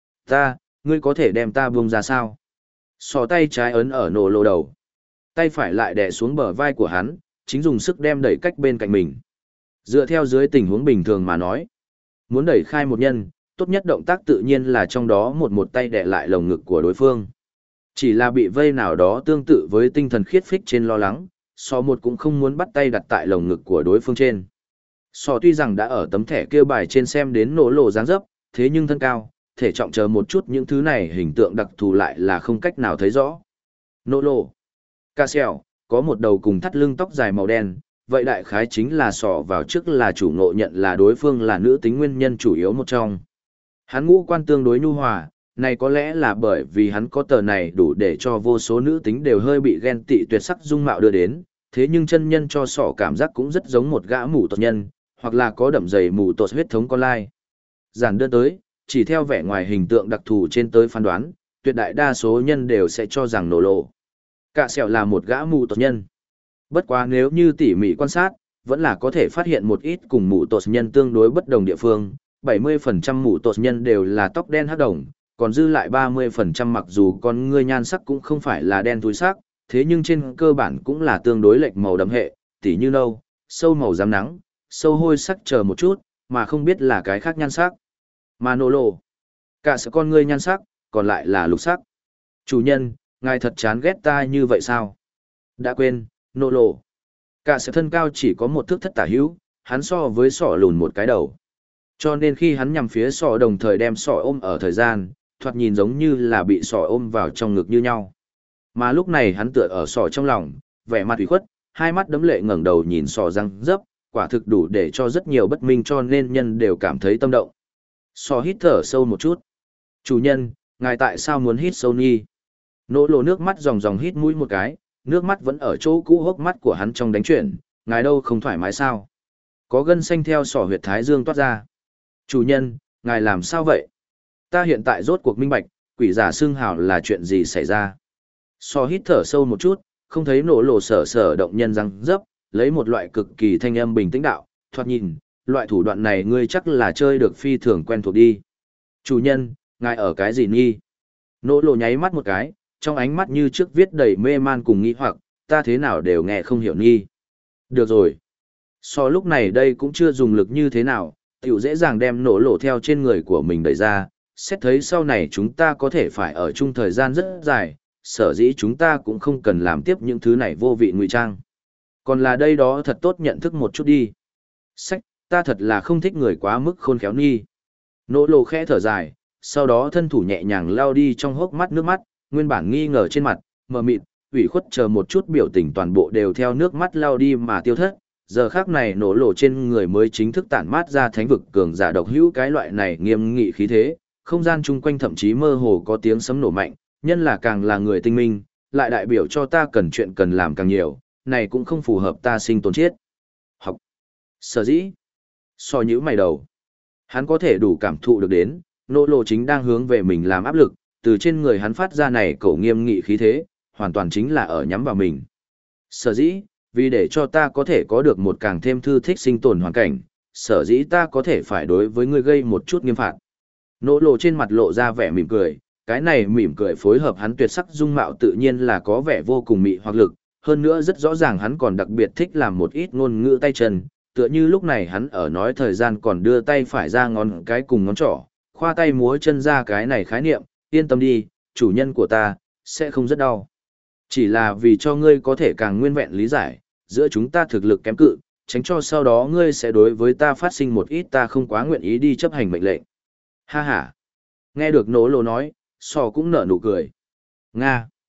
Ngươi có thể đem ta buông ra sao? Sò tay trái ấn ở nổ lộ đầu. Tay phải lại đè xuống bờ vai của hắn, chính dùng sức đem đẩy cách bên cạnh mình. Dựa theo dưới tình huống bình thường mà nói, muốn đẩy khai một nhân, tốt nhất động tác tự nhiên là trong đó một tay đè lại lồng ngực của đối phương. Chỉ là bị vây nào đó tương tự với tinh thần khiết phích trên lo lắng, sò một cũng không muốn bắt tay đặt tại lồng ngực của đối phương trên. Sò tuy rằng đã ở tấm thẻ kêu bài trên xem đến nổ lộ dáng dấp, thế nhưng thân cao, thể trọng chờ một chút những thứ này hình tượng đặc thù lại là không cách nào thấy rõ. Nổ lộ, ca xèo, có một đầu cùng thắt lưng tóc dài màu đen, vậy đại khái chính là sò vào trước là chủ ngộ nhận là đối phương là nữ tính nguyên nhân chủ yếu một trong. Hắn ngũ quan tương đối nhu hòa, này có lẽ là bởi vì hắn có tờ này đủ để cho vô số nữ tính đều hơi bị ghen tị tuyệt sắc dung mạo đưa đến, thế nhưng chân nhân cho sỏ cảm giác cũng rất giống một gã mù tột nhân, hoặc là có đậm dày mù tột huyết thống con lai. Giản đơn tới, chỉ theo vẻ ngoài hình tượng đặc thù trên tới phán đoán, tuyệt đại đa số nhân đều sẽ cho rằng nổ lộ cả sẹo là một gã mù tột nhân. Bất quá nếu như tỉ mỉ quan sát, vẫn là có thể phát hiện một ít cùng mù tột nhân tương đối bất đồng địa phương, 70% mù tột nhân đều là tóc đen hắc đồng, còn dư lại 30% mặc dù con ngươi nhan sắc cũng không phải là đen túi sắc, thế nhưng trên cơ bản cũng là tương đối lệch màu đậm hệ, tỉ như nâu, sâu màu giám nắng, sâu hôi sắc chờ một chút, mà không biết là cái khác nhan sắc. Mà nổ lộ, cả sự con ngươi nhan sắc, còn lại là lục sắc. Chủ nhân, ngài thật chán ghét ta như vậy sao? Đã quên, nổ lộ. Cả sự thân cao chỉ có một thước thất tả hữu, hắn so với sọ lùn một cái đầu. Cho nên khi hắn nhằm phía sọ đồng thời đem sọ ôm ở thời gian, thoạt nhìn giống như là bị sọ ôm vào trong ngực như nhau. Mà lúc này hắn tựa ở sọ trong lòng, vẻ mặt ủy khuất, hai mắt đấm lệ ngẩng đầu nhìn sọ răng dấp, quả thực đủ để cho rất nhiều bất minh cho nên nhân đều cảm thấy tâm động. Sọ hít thở sâu một chút. Chủ nhân, ngài tại sao muốn hít sâu nhi? Nỗ lộ nước mắt ròng ròng hít mũi một cái, nước mắt vẫn ở chỗ cũ hốc mắt của hắn trong đánh chuyển, ngài đâu không thoải mái sao? Có gân xanh theo sọ huyệt thái dương toát ra. Chủ nhân, ngài làm sao vậy? Ta hiện tại rốt cuộc minh bạch, quỷ giả xưng hào là chuyện gì xảy ra? Sọ hít thở sâu một chút, không thấy nổ lộ sở động nhân răng dấp, lấy một loại cực kỳ thanh âm bình tĩnh đạo, thoạt nhìn, loại thủ đoạn này ngươi chắc là chơi được phi thường quen thuộc đi. Chủ nhân, ngài ở cái gì nghi? Nỗ lộ nháy mắt một cái, trong ánh mắt như trước viết đầy mê man cùng nghi hoặc, ta thế nào đều nghe không hiểu nghi. Được rồi. So lúc này đây cũng chưa dùng lực như thế nào, tiểu dễ dàng đem nổ lộ theo trên người của mình đẩy ra, xét thấy sau này chúng ta có thể phải ở chung thời gian rất dài, sở dĩ chúng ta cũng không cần làm tiếp những thứ này vô vị ngụy trang. Còn là đây đó thật tốt nhận thức một chút đi. Sách, ta thật là không thích người quá mức khôn khéo nghi. Nỗ lộ khẽ thở dài, sau đó thân thủ nhẹ nhàng lao đi trong hốc mắt nước mắt, nguyên bản nghi ngờ trên mặt, mờ mịt, ủy khuất chờ một chút biểu tình toàn bộ đều theo nước mắt lao đi mà tiêu thất. Giờ khác này nổ lộ trên người mới chính thức tản mát ra thánh vực cường giả độc hữu cái loại này nghiêm nghị khí thế, không gian chung quanh thậm chí mơ hồ có tiếng sấm nổ mạnh, nhân là càng là người tinh minh, lại đại biểu cho ta cần chuyện cần làm càng nhiều, này cũng không phù hợp ta sinh tồn chết. Học. Sở dĩ. So nhữ mày đầu. Hắn có thể đủ cảm thụ được đến, nỗ lộ chính đang hướng về mình làm áp lực, từ trên người hắn phát ra này cổ nghiêm nghị khí thế, hoàn toàn chính là ở nhắm vào mình. Sở dĩ, vì để cho ta có thể có được một càng thêm thư thích sinh tồn hoàn cảnh, sở dĩ ta có thể phải đối với ngươi gây một chút nghiêm phạt. Nỗ lộ trên mặt lộ ra vẻ mỉm cười, cái này mỉm cười phối hợp hắn tuyệt sắc dung mạo tự nhiên là có vẻ vô cùng mị hoặc lực, hơn nữa rất rõ ràng hắn còn đặc biệt thích làm một ít ngôn ngữ tay chân, tựa như lúc này hắn ở nói thời gian còn đưa tay phải ra ngón cái cùng ngón trỏ, khoa tay múa chân ra cái này khái niệm, yên tâm đi, chủ nhân của ta, sẽ không rất đau. Chỉ là vì cho ngươi có thể càng nguyên vẹn lý giải, giữa chúng ta thực lực kém cự, tránh cho sau đó ngươi sẽ đối với ta phát sinh một ít ta không quá nguyện ý đi chấp hành mệnh lệnh. Ha ha. Nghe được nỗ lộ nói, sò cũng nở nụ cười. Nga.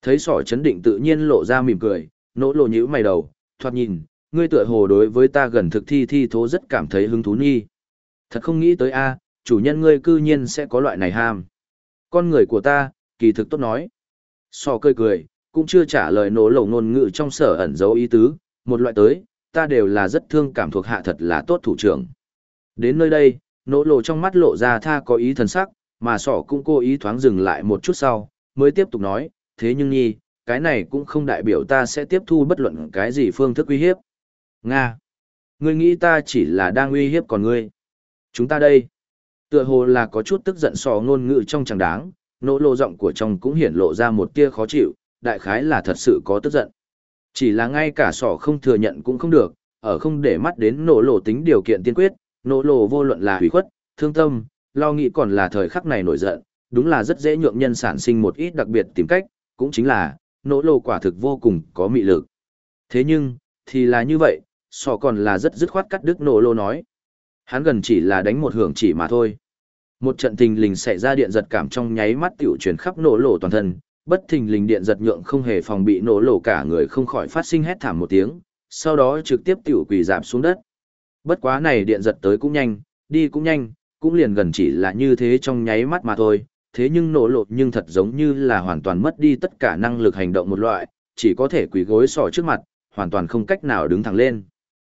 Thấy sỏ chấn định tự nhiên lộ ra mỉm cười, nỗ lộ nhíu mày đầu, thoạt nhìn, ngươi tựa hồ đối với ta gần thực thi thi thố rất cảm thấy hứng thú nghi. Thật không nghĩ tới a, chủ nhân ngươi cư nhiên sẽ có loại này ham. Con người của ta, kỳ thực tốt nói. Sỏ cười cười, cũng chưa trả lời nỗ lộ ngôn ngữ trong sở ẩn dấu ý tứ, một loại tới, ta đều là rất thương cảm thuộc hạ thật là tốt thủ trưởng. Đến nơi đây, nỗ lộ trong mắt lộ ra tha có ý thần sắc, mà sỏ cũng cố ý thoáng dừng lại một chút sau, mới tiếp tục nói, thế nhưng nhi, cái này cũng không đại biểu ta sẽ tiếp thu bất luận cái gì phương thức uy hiếp. Nga! Ngươi nghĩ ta chỉ là đang uy hiếp còn ngươi. Chúng ta đây. Tựa hồ là có chút tức giận sò ngôn ngữ trong chẳng đáng, nỗ lộ giọng của trong cũng hiển lộ ra một tia khó chịu, đại khái là thật sự có tức giận. Chỉ là ngay cả sỏ không thừa nhận cũng không được, ở không để mắt đến nỗ lộ tính điều kiện tiên quyết, nỗ lộ vô luận là hủy khuất, thương tâm, lo nghĩ còn là thời khắc này nổi giận, đúng là rất dễ nhượng nhân sản sinh một ít đặc biệt tìm cách, cũng chính là, nỗ lộ quả thực vô cùng có mị lực. Thế nhưng, thì là như vậy, sỏ còn là rất dứt khoát cắt đứt nỗ lộ nói. Hắn gần chỉ là đánh một hưởng chỉ mà thôi. Một trận thình lình xảy ra điện giật cảm trong nháy mắt tiểu truyền khắp nỗ lộ toàn thân, bất thình lình điện giật nhượng không hề phòng bị nỗ lộ cả người không khỏi phát sinh hét thảm một tiếng, sau đó trực tiếp tiểu quỳ rạp xuống đất. Bất quá này điện giật tới cũng nhanh, đi cũng nhanh, cũng liền gần chỉ là như thế trong nháy mắt mà thôi, thế nhưng nỗ lộ nhưng thật giống như là hoàn toàn mất đi tất cả năng lực hành động một loại, chỉ có thể quỳ gối sỏ trước mặt, hoàn toàn không cách nào đứng thẳng lên.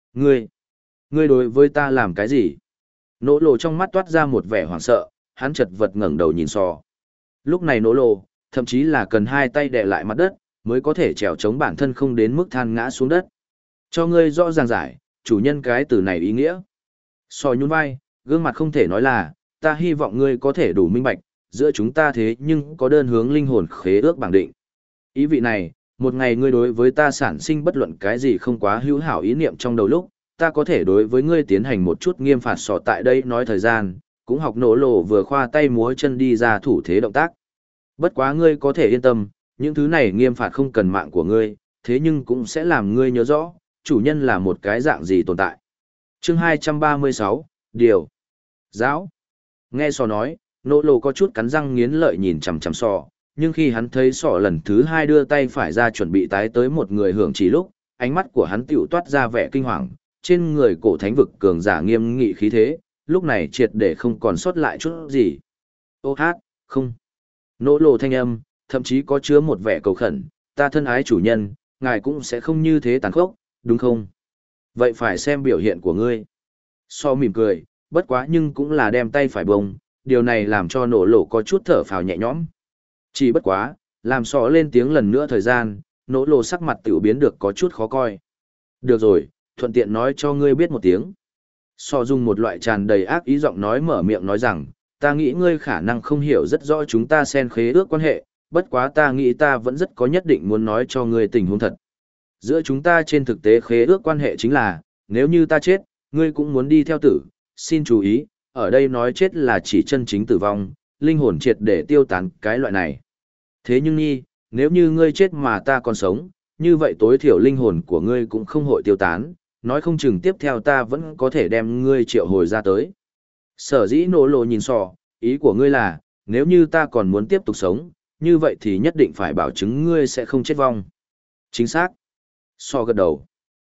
Ngươi đối với ta làm cái gì? Nỗ lộ trong mắt toát ra một vẻ hoảng sợ, hắn chật vật ngẩng đầu nhìn sò. Lúc này nỗ lộ, thậm chí là cần hai tay đè lại mặt đất, mới có thể trèo chống bản thân không đến mức than ngã xuống đất. Cho ngươi rõ ràng giải, chủ nhân cái từ này ý nghĩa. Sò nhún vai, gương mặt không thể nói là, ta hy vọng ngươi có thể đủ minh bạch, giữa chúng ta thế nhưng có đơn hướng linh hồn khế ước bảng định. Ý vị này, một ngày ngươi đối với ta sản sinh bất luận cái gì không quá hữu hảo ý niệm trong đầu lúc, ta có thể đối với ngươi tiến hành một chút nghiêm phạt sò tại đây nói thời gian, cũng học nỗ lộ vừa khoa tay múa chân đi ra thủ thế động tác. Bất quá ngươi có thể yên tâm, những thứ này nghiêm phạt không cần mạng của ngươi, thế nhưng cũng sẽ làm ngươi nhớ rõ, chủ nhân là một cái dạng gì tồn tại. Chương 236, Điều. Giáo. Nghe sò nói, nỗ lộ có chút cắn răng nghiến lợi nhìn chằm chằm sò, nhưng khi hắn thấy sò lần thứ hai đưa tay phải ra chuẩn bị tái tới một người hưởng chỉ lúc, ánh mắt của hắn tiểu toát ra vẻ kinh hoàng, trên người cổ thánh vực cường giả nghiêm nghị khí thế, lúc này triệt để không còn sót lại chút gì. Ô hát, không. Nỗ lộ thanh âm, thậm chí có chứa một vẻ cầu khẩn, ta thân ái chủ nhân, ngài cũng sẽ không như thế tàn khốc, đúng không? Vậy phải xem biểu hiện của ngươi. So mỉm cười, bất quá nhưng cũng là đem tay phải bông, điều này làm cho nỗ lộ có chút thở phào nhẹ nhõm. Chỉ bất quá, làm so lên tiếng lần nữa thời gian, nỗ lộ sắc mặt tiểu biến được có chút khó coi. Được rồi, thuận tiện nói cho ngươi biết một tiếng. So dùng một loại tràn đầy ác ý giọng nói mở miệng nói rằng, ta nghĩ ngươi khả năng không hiểu rất rõ chúng ta xen khế ước quan hệ, bất quá ta nghĩ ta vẫn rất có nhất định muốn nói cho ngươi tình huống thật. Giữa chúng ta trên thực tế khế ước quan hệ chính là, nếu như ta chết, ngươi cũng muốn đi theo tử, xin chú ý, ở đây nói chết là chỉ chân chính tử vong, linh hồn triệt để tiêu tán cái loại này. Thế nhưng nhi, nếu như ngươi chết mà ta còn sống, như vậy tối thiểu linh hồn của ngươi cũng không hội tiêu tán, nói không chừng tiếp theo ta vẫn có thể đem ngươi triệu hồi ra tới. Sở dĩ nỗ lộ nhìn sò, ý của ngươi là, nếu như ta còn muốn tiếp tục sống, như vậy thì nhất định phải bảo chứng ngươi sẽ không chết vong. Chính xác. Sò gật đầu.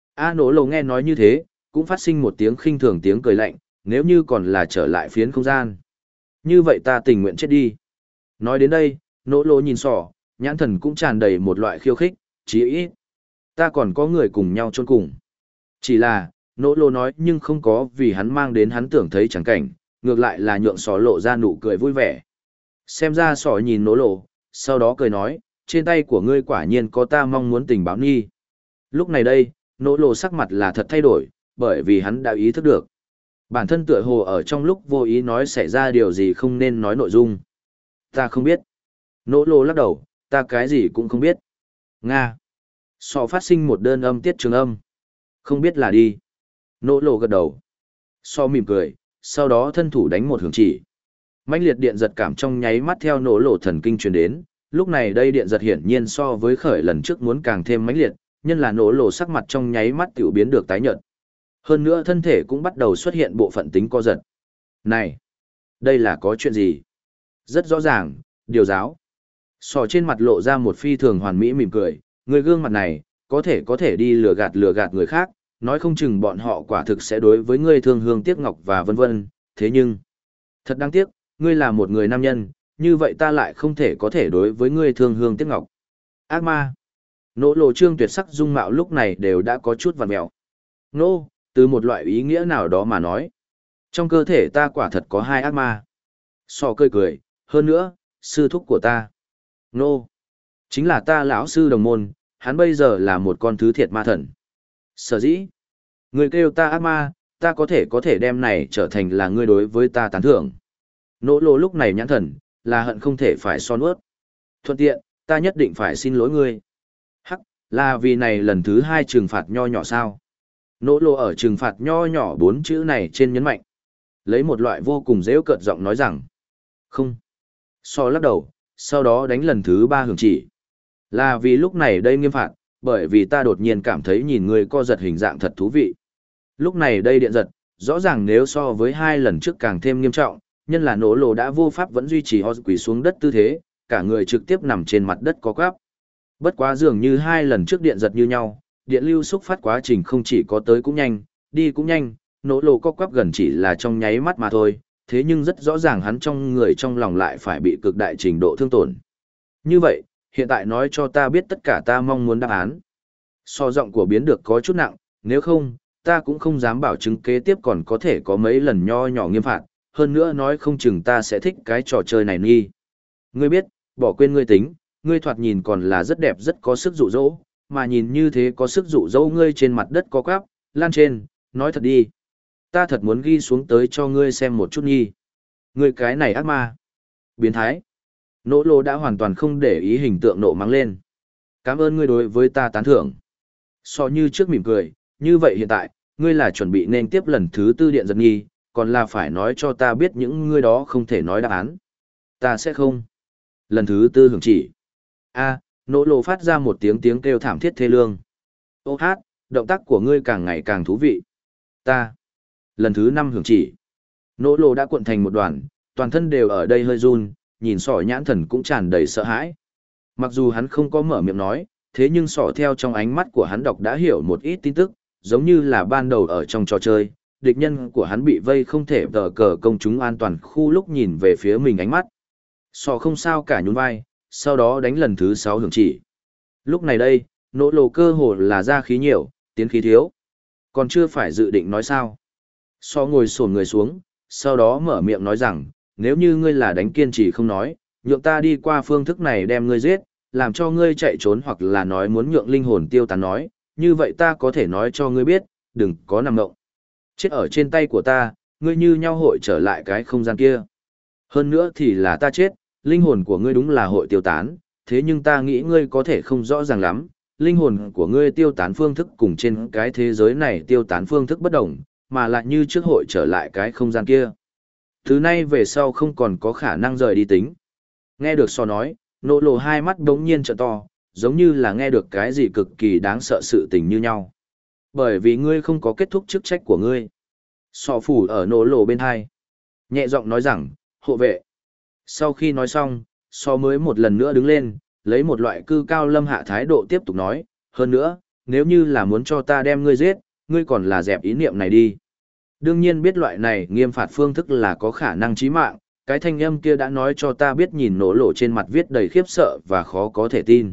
Nỗ lộ nghe nói như thế, cũng phát sinh một tiếng khinh thường tiếng cười lạnh, nếu như còn là trở lại phiến không gian. Như vậy ta tình nguyện chết đi. Nói đến đây, nỗ lộ nhìn sò, nhãn thần cũng tràn đầy một loại khiêu khích, chí ít. Ta còn có người cùng nhau chôn cùng. Chỉ là, nỗ lộ nói nhưng không có vì hắn mang đến hắn tưởng thấy chẳng cảnh, ngược lại là nhượng sò lộ ra nụ cười vui vẻ. Xem ra sò nhìn nỗ lộ, sau đó cười nói, trên tay của ngươi quả nhiên có ta mong muốn tình báo nghi. Lúc này đây, nỗ lộ sắc mặt là thật thay đổi, bởi vì hắn đã ý thức được. Bản thân tựa hồ ở trong lúc vô ý nói xảy ra điều gì không nên nói nội dung. Ta không biết. Nỗ lộ lắc đầu, ta cái gì cũng không biết. Nga. Sò phát sinh một đơn âm tiết trường âm. Không biết là đi. Nỗ lộ gật đầu. So mỉm cười, sau đó thân thủ đánh một hướng chỉ. Mãnh liệt điện giật cảm trong nháy mắt theo nỗ lộ thần kinh truyền đến, lúc này đây điện giật hiển nhiên so với khởi lần trước muốn càng thêm mãnh liệt, nhân là nỗ lộ sắc mặt trong nháy mắt tiểu biến được tái nhợt. Hơn nữa thân thể cũng bắt đầu xuất hiện bộ phận tính co giật. Này, đây là có chuyện gì? Rất rõ ràng, điều giáo. Sò trên mặt lộ ra một phi thường hoàn mỹ mỉm cười, người gương mặt này, có thể đi lừa gạt người khác, nói không chừng bọn họ quả thực sẽ đối với ngươi thương hương tiếc ngọc và vân vân, thế nhưng, thật đáng tiếc, ngươi là một người nam nhân, như vậy ta lại không thể có thể đối với ngươi thương hương tiếc ngọc. Ác ma. Nỗ lộ trương tuyệt sắc dung mạo lúc này đều đã có chút vằn mèo. Nô, từ một loại ý nghĩa nào đó mà nói. Trong cơ thể ta quả thật có hai ác ma. Sò cười cười, hơn nữa, sư thúc của ta. Nô, chính là ta lão sư đồng môn, hắn bây giờ là một con thứ thiệt ma thần. Sở dĩ, người kêu ta ác ma, ta có thể đem này trở thành là ngươi đối với ta tán thưởng. Nỗ lộ lúc này nhãn thần, là hận không thể phải son ướt. Thuận tiện, ta nhất định phải xin lỗi ngươi. Hắc, là vì này lần thứ hai trừng phạt nho nhỏ sao? Nỗ lộ ở trừng phạt nho nhỏ 4 chữ này trên nhấn mạnh. Lấy một loại vô cùng dễ cợt giọng nói rằng. Không. So lắc đầu, sau đó đánh lần thứ 3 hưởng chỉ. Là vì lúc này đây nghiêm phạt, bởi vì ta đột nhiên cảm thấy nhìn người co giật hình dạng thật thú vị. Lúc này đây điện giật, rõ ràng nếu so với 2 lần trước càng thêm nghiêm trọng, nhân là nỗ lộ đã vô pháp vẫn duy trì ho quỳ xuống đất tư thế, cả người trực tiếp nằm trên mặt đất có quắp. Bất quá dường như 2 lần trước điện giật như nhau, điện lưu xúc phát quá trình không chỉ có tới cũng nhanh, đi cũng nhanh, nỗ lộ có quắp gần chỉ là trong nháy mắt mà thôi, thế nhưng rất rõ ràng hắn trong người trong lòng lại phải bị cực đại trình độ thương tổn. Như vậy, hiện tại nói cho ta biết tất cả ta mong muốn đáp án. So giọng của biến được có chút nặng, nếu không, ta cũng không dám bảo chứng kế tiếp còn có thể có mấy lần nho nhỏ nghiêm phạt, hơn nữa nói không chừng ta sẽ thích cái trò chơi này nghi. Ngươi biết, bỏ quên ngươi tính, ngươi thoạt nhìn còn là rất đẹp rất có sức dụ dỗ, mà nhìn như thế có sức dụ dỗ ngươi trên mặt đất có quắp, lan trên, nói thật đi. Ta thật muốn ghi xuống tới cho ngươi xem một chút nghi. Ngươi cái này ác ma. Biến thái. Nỗ lô đã hoàn toàn không để ý hình tượng nộ mắng lên. Cảm ơn ngươi đối với ta tán thưởng. So như trước mỉm cười, như vậy hiện tại, ngươi là chuẩn bị nên tiếp lần thứ 4 điện giật nghi, còn là phải nói cho ta biết những ngươi đó không thể nói đáp án. Ta sẽ không. Lần thứ 4 hưởng chỉ. Nỗ lộ phát ra một tiếng kêu thảm thiết thê lương. Ô hát, động tác của ngươi càng ngày càng thú vị. Ta. Lần thứ 5 hưởng chỉ. Nỗ lộ đã cuộn thành một đoàn, toàn thân đều ở đây hơi run, nhìn sỏ nhãn thần cũng tràn đầy sợ hãi. Mặc dù hắn không có mở miệng nói, thế nhưng sỏ theo trong ánh mắt của hắn đọc đã hiểu một ít tin tức, giống như là ban đầu ở trong trò chơi, địch nhân của hắn bị vây không thể tờ cờ công chúng an toàn khu lúc nhìn về phía mình ánh mắt. Sỏ không sao cả nhún vai, sau đó đánh lần thứ 6 hưởng chỉ. Lúc này đây, nỗ lộ cơ hồ là ra khí nhiều, tiến khí thiếu. Còn chưa phải dự định nói sao. So ngồi xổm người xuống, sau đó mở miệng nói rằng, nếu như ngươi là đánh kiên trì không nói, nhượng ta đi qua phương thức này đem ngươi giết, làm cho ngươi chạy trốn hoặc là nói muốn nhượng linh hồn tiêu tán nói, như vậy ta có thể nói cho ngươi biết, đừng có nằm ngộng. Chết ở trên tay của ta, ngươi như nhau hội trở lại cái không gian kia. Hơn nữa thì là ta chết, linh hồn của ngươi đúng là hội tiêu tán, thế nhưng ta nghĩ ngươi có thể không rõ ràng lắm, linh hồn của ngươi tiêu tán phương thức cùng trên cái thế giới này tiêu tán phương thức bất đồng, mà lại như trước hội trở lại cái không gian kia. Thứ nay về sau không còn có khả năng rời đi tính. Nghe được so nói, nỗ lộ hai mắt đống nhiên trợ to, giống như là nghe được cái gì cực kỳ đáng sợ sự tình như nhau. Bởi vì ngươi không có kết thúc chức trách của ngươi. So phủ ở nỗ lộ bên hai. Nhẹ giọng nói rằng, hộ vệ. Sau khi nói xong, so mới một lần nữa đứng lên, lấy một loại cư cao lâm hạ thái độ tiếp tục nói, hơn nữa, nếu như là muốn cho ta đem ngươi giết, ngươi còn là dẹp ý niệm này đi. Đương nhiên biết loại này nghiêm phạt phương thức là có khả năng chí mạng, cái thanh âm kia đã nói cho ta biết nhìn nổ lộ trên mặt viết đầy khiếp sợ và khó có thể tin.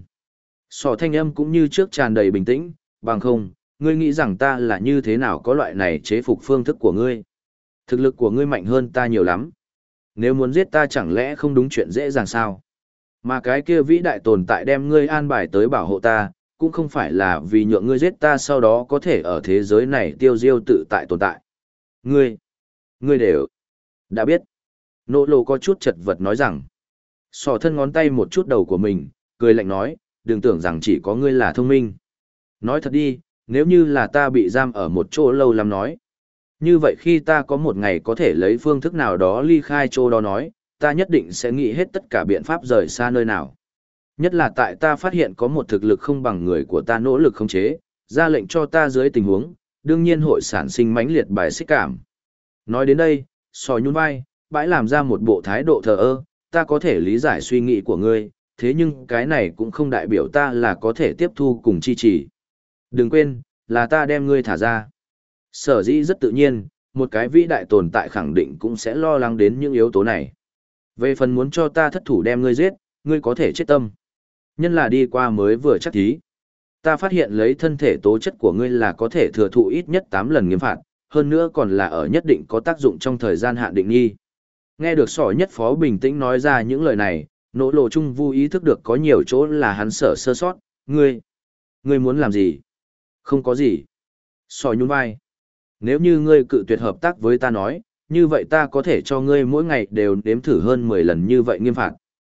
Sỏ thanh âm cũng như trước tràn đầy bình tĩnh, bằng không, ngươi nghĩ rằng ta là như thế nào có loại này chế phục phương thức của ngươi. Thực lực của ngươi mạnh hơn ta nhiều lắm. Nếu muốn giết ta chẳng lẽ không đúng chuyện dễ dàng sao? Mà cái kia vĩ đại tồn tại đem ngươi an bài tới bảo hộ ta, cũng không phải là vì nhượng ngươi giết ta sau đó có thể ở thế giới này tiêu diêu tự tại tồn tại. Ngươi đều đã biết. Nỗ lộ có chút chật vật nói rằng. Sỏ thân ngón tay một chút đầu của mình, cười lạnh nói, đừng tưởng rằng chỉ có ngươi là thông minh. Nói thật đi, nếu như là ta bị giam ở một chỗ lâu lắm nói. Như vậy khi ta có một ngày có thể lấy phương thức nào đó ly khai chỗ đó nói, ta nhất định sẽ nghĩ hết tất cả biện pháp rời xa nơi nào. Nhất là tại ta phát hiện có một thực lực không bằng người của ta nỗ lực khống chế, ra lệnh cho ta dưới tình huống, đương nhiên hội sản sinh mãnh liệt bài xích cảm. Nói đến đây, sò nhún vai, bãi làm ra một bộ thái độ thờ ơ, ta có thể lý giải suy nghĩ của ngươi, thế nhưng cái này cũng không đại biểu ta là có thể tiếp thu cùng chi trì. Đừng quên, là ta đem ngươi thả ra. Sở dĩ rất tự nhiên, một cái vĩ đại tồn tại khẳng định cũng sẽ lo lắng đến những yếu tố này. Về phần muốn cho ta thất thủ đem ngươi giết, ngươi có thể chết tâm. Nhân là đi qua mới vừa chắc thí. Ta phát hiện lấy thân thể tố chất của ngươi là có thể thừa thụ ít nhất 8 lần nghiêm phạt, hơn nữa còn là ở nhất định có tác dụng trong thời gian hạn định nghi. Nghe được Sỏ Nhất Phó bình tĩnh nói ra những lời này, Nỗ Lộ Trung Vu ý thức được có nhiều chỗ là hắn sợ sơ sót. Ngươi muốn làm gì? Không có gì. Sỏ nhún vai. Nếu như ngươi cự tuyệt hợp tác với ta nói, như vậy ta có thể cho ngươi mỗi ngày đều đếm thử hơn 10 lần như vậy nghiêm phạt.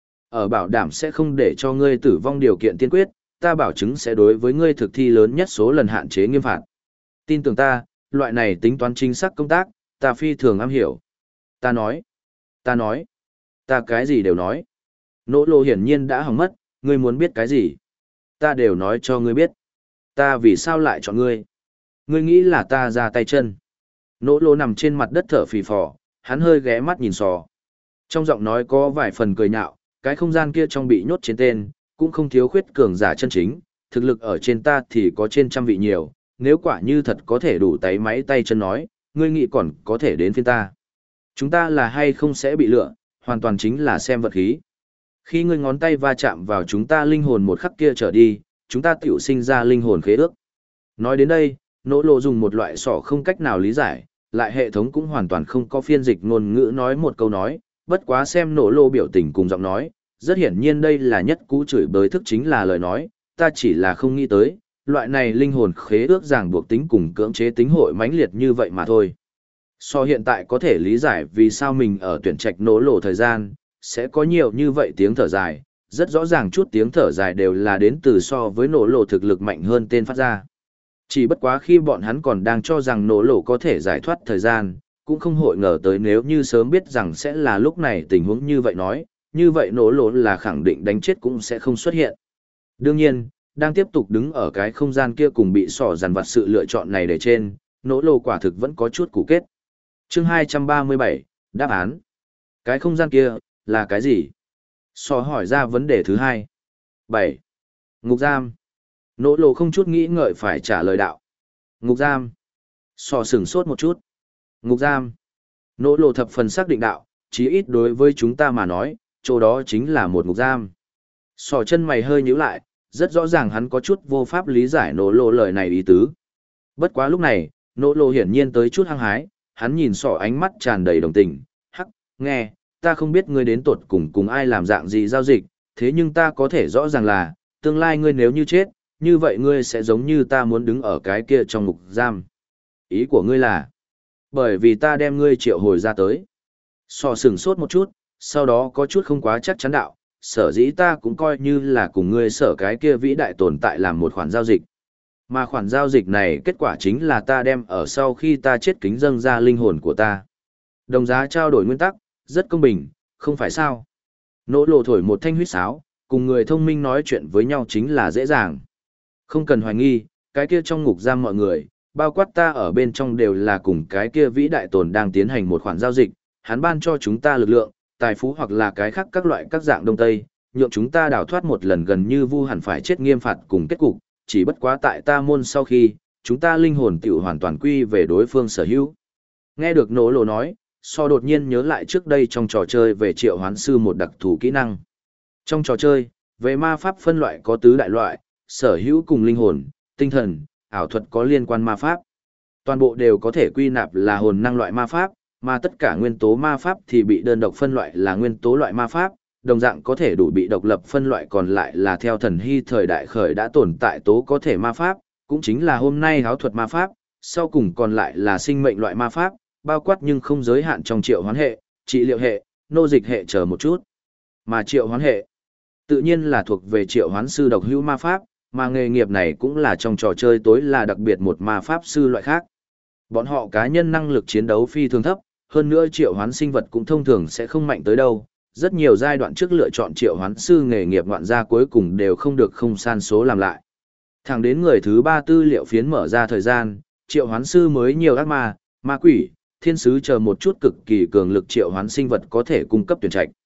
Ở bảo đảm sẽ không để cho ngươi tử vong điều kiện tiên quyết, ta bảo chứng sẽ đối với ngươi thực thi lớn nhất số lần hạn chế nghiêm phạt. Tin tưởng ta, loại này tính toán chính xác công tác, ta phi thường am hiểu. Ta nói, ta cái gì đều nói. Nỗ Lộ hiển nhiên đã hỏng mất, ngươi muốn biết cái gì? Ta đều nói cho ngươi biết. Ta vì sao lại chọn ngươi? Ngươi nghĩ là ta ra tay chân. Nỗ Lộ nằm trên mặt đất thở phì phò, hắn hơi ghé mắt nhìn Sò. Trong giọng nói có vài phần cười nhạo, cái không gian kia trong bị nhốt trên tên, cũng không thiếu khuyết cường giả chân chính, thực lực ở trên ta thì có trên trăm vị nhiều, nếu quả như thật có thể đủ tay máy tay chân nói, ngươi nghĩ còn có thể đến phiên ta. Chúng ta là hay không sẽ bị lựa, hoàn toàn chính là xem vật khí. Khi ngươi ngón tay va chạm vào chúng ta linh hồn một khắc kia trở đi, chúng ta tiểu sinh ra linh hồn khế ước. Nói đến đây, Nỗ Lộ dùng một loại sỏ không cách nào lý giải, lại hệ thống cũng hoàn toàn không có phiên dịch ngôn ngữ nói một câu nói, bất quá xem Nỗ Lộ biểu tình cùng giọng nói, rất hiển nhiên đây là nhất cú chửi bới thức chính là lời nói, ta chỉ là không nghĩ tới, loại này linh hồn khế ước ràng buộc tính cùng cưỡng chế tính hội mãnh liệt như vậy mà thôi. So hiện tại có thể lý giải vì sao mình ở tuyển trạch Nỗ Lộ thời gian, sẽ có nhiều như vậy tiếng thở dài, rất rõ ràng chút tiếng thở dài đều là đến từ so với Nỗ Lộ thực lực mạnh hơn tên phát ra. Chỉ bất quá khi bọn hắn còn đang cho rằng Nỗ Lộ có thể giải thoát thời gian, cũng không hội ngờ tới nếu như sớm biết rằng sẽ là lúc này tình huống như vậy nói, như vậy Nỗ Lộ là khẳng định đánh chết cũng sẽ không xuất hiện. Đương nhiên, đang tiếp tục đứng ở cái không gian kia cùng bị sỏ dằn vặt sự lựa chọn này để trên, Nỗ Lộ quả thực vẫn có chút củ kết. Chương 237, đáp án. Cái không gian kia, là cái gì? Sỏ hỏi ra vấn đề thứ hai. 7. Ngục giam. Nỗ Lộ không chút nghĩ ngợi phải trả lời đạo. Ngục giam. Sỏ sửng sốt một chút. Ngục giam. Nỗ Lộ thập phần xác định đạo, chí ít đối với chúng ta mà nói, chỗ đó chính là một ngục giam. Sỏ chân mày hơi nhíu lại, rất rõ ràng hắn có chút vô pháp lý giải Nỗ Lộ lời này ý tứ. Bất quá lúc này, Nỗ Lộ hiển nhiên tới chút hăng hái, hắn nhìn Sỏ ánh mắt tràn đầy đồng tình. Hắc, nghe, ta không biết ngươi đến tột cùng ai làm dạng gì giao dịch, thế nhưng ta có thể rõ ràng là, tương lai ngươi nếu như chết, như vậy ngươi sẽ giống như ta muốn đứng ở cái kia trong ngục giam. Ý của ngươi là, bởi vì ta đem ngươi triệu hồi ra tới. Sỏ sửng sốt một chút, sau đó có chút không quá chắc chắn đạo, sở dĩ ta cũng coi như là cùng ngươi sở cái kia vĩ đại tồn tại làm một khoản giao dịch. Mà khoản giao dịch này kết quả chính là ta đem ở sau khi ta chết kính dâng ra linh hồn của ta. Đồng giá trao đổi nguyên tắc, rất công bình, không phải sao. Nỗ Lộ thổi một thanh huýt sáo, cùng người thông minh nói chuyện với nhau chính là dễ dàng. Không cần hoài nghi, cái kia trong ngục giam mọi người, bao quát ta ở bên trong đều là cùng cái kia vĩ đại tồn đang tiến hành một khoản giao dịch, hắn ban cho chúng ta lực lượng, tài phú hoặc là cái khác các loại các dạng đông tây, nhượng chúng ta đào thoát một lần gần như vu hẳn phải chết nghiêm phạt cùng kết cục, chỉ bất quá tại ta môn sau khi, chúng ta linh hồn tiểu hoàn toàn quy về đối phương sở hữu. Nghe được Nỗ Lộ nói, So đột nhiên nhớ lại trước đây trong trò chơi về triệu hoán sư một đặc thù kỹ năng. Trong trò chơi, về ma pháp phân loại có tứ đại loại, sở hữu cùng linh hồn, tinh thần, ảo thuật có liên quan ma pháp. Toàn bộ đều có thể quy nạp là hồn năng loại ma pháp, mà tất cả nguyên tố ma pháp thì bị đơn độc phân loại là nguyên tố loại ma pháp, đồng dạng có thể đủ bị độc lập phân loại còn lại là theo thần hy thời đại khởi đã tồn tại tố có thể ma pháp, cũng chính là hôm nay áo thuật ma pháp, sau cùng còn lại là sinh mệnh loại ma pháp, bao quát nhưng không giới hạn trong triệu hoán hệ, trị liệu hệ, nô dịch hệ chờ một chút. Mà triệu hoán hệ, tự nhiên là thuộc về triệu hoán sư độc hữu ma pháp, mà nghề nghiệp này cũng là trong trò chơi tối là đặc biệt một ma pháp sư loại khác. Bọn họ cá nhân năng lực chiến đấu phi thường thấp, hơn nữa triệu hoán sinh vật cũng thông thường sẽ không mạnh tới đâu. Rất nhiều giai đoạn trước lựa chọn triệu hoán sư nghề nghiệp ngoạn gia cuối cùng đều không được không san số làm lại. Thẳng đến người thứ ba tư liệu phiến mở ra thời gian, triệu hoán sư mới nhiều ác ma, ma quỷ, thiên sứ chờ một chút cực kỳ cường lực triệu hoán sinh vật có thể cung cấp tuyển trạch.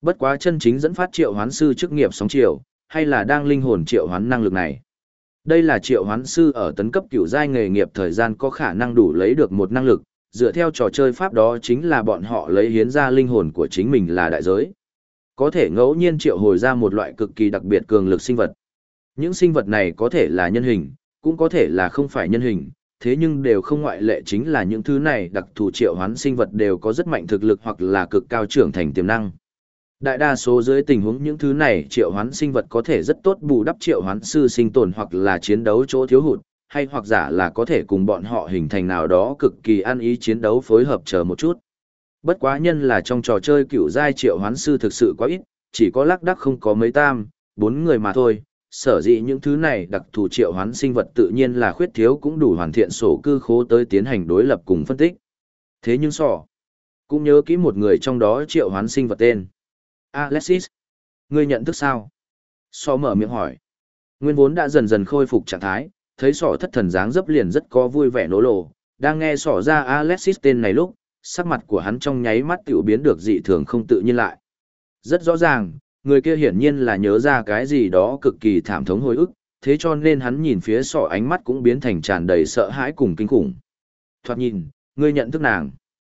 Bất quá chân chính dẫn phát triệu hoán sư chức nghiệp sóng chiều, hay là đang linh hồn triệu hoán năng lực này. Đây là triệu hoán sư ở tấn cấp cửu giai nghề nghiệp thời gian có khả năng đủ lấy được một năng lực, dựa theo trò chơi pháp đó chính là bọn họ lấy hiến ra linh hồn của chính mình là đại giới. Có thể ngẫu nhiên triệu hồi ra một loại cực kỳ đặc biệt cường lực sinh vật. Những sinh vật này có thể là nhân hình, cũng có thể là không phải nhân hình, thế nhưng đều không ngoại lệ chính là những thứ này đặc thù triệu hoán sinh vật đều có rất mạnh thực lực hoặc là cực cao trưởng thành tiềm năng. Đại đa số dưới tình huống những thứ này triệu hoán sinh vật có thể rất tốt bù đắp triệu hoán sư sinh tồn hoặc là chiến đấu chỗ thiếu hụt, hay hoặc giả là có thể cùng bọn họ hình thành nào đó cực kỳ ăn ý chiến đấu phối hợp chờ một chút. Bất quá nhân là trong trò chơi cựu giai triệu hoán sư thực sự quá ít, chỉ có lác đác không có mấy tam, 4 người mà thôi. Sở dĩ những thứ này đặc thù triệu hoán sinh vật tự nhiên là khuyết thiếu cũng đủ hoàn thiện sổ cư khố tới tiến hành đối lập cùng phân tích. Thế nhưng cũng nhớ kỹ một người trong đó triệu hoán sinh vật tên. Alexis, ngươi nhận thức sao? Mở miệng hỏi. Nguyên vốn đã dần dần khôi phục trạng thái, thấy thất thần dáng dấp liền rất có vui vẻ nỗ lộ, đang nghe ra Alexis tên này lúc, sắc mặt của hắn trong nháy mắt tiểu biến được dị thường không tự nhiên lại. Rất rõ ràng, người kia hiển nhiên là nhớ ra cái gì đó cực kỳ thảm thống hồi ức, thế cho nên hắn nhìn phía ánh mắt cũng biến thành tràn đầy sợ hãi cùng kinh khủng. Thoạt nhìn, ngươi nhận thức nàng.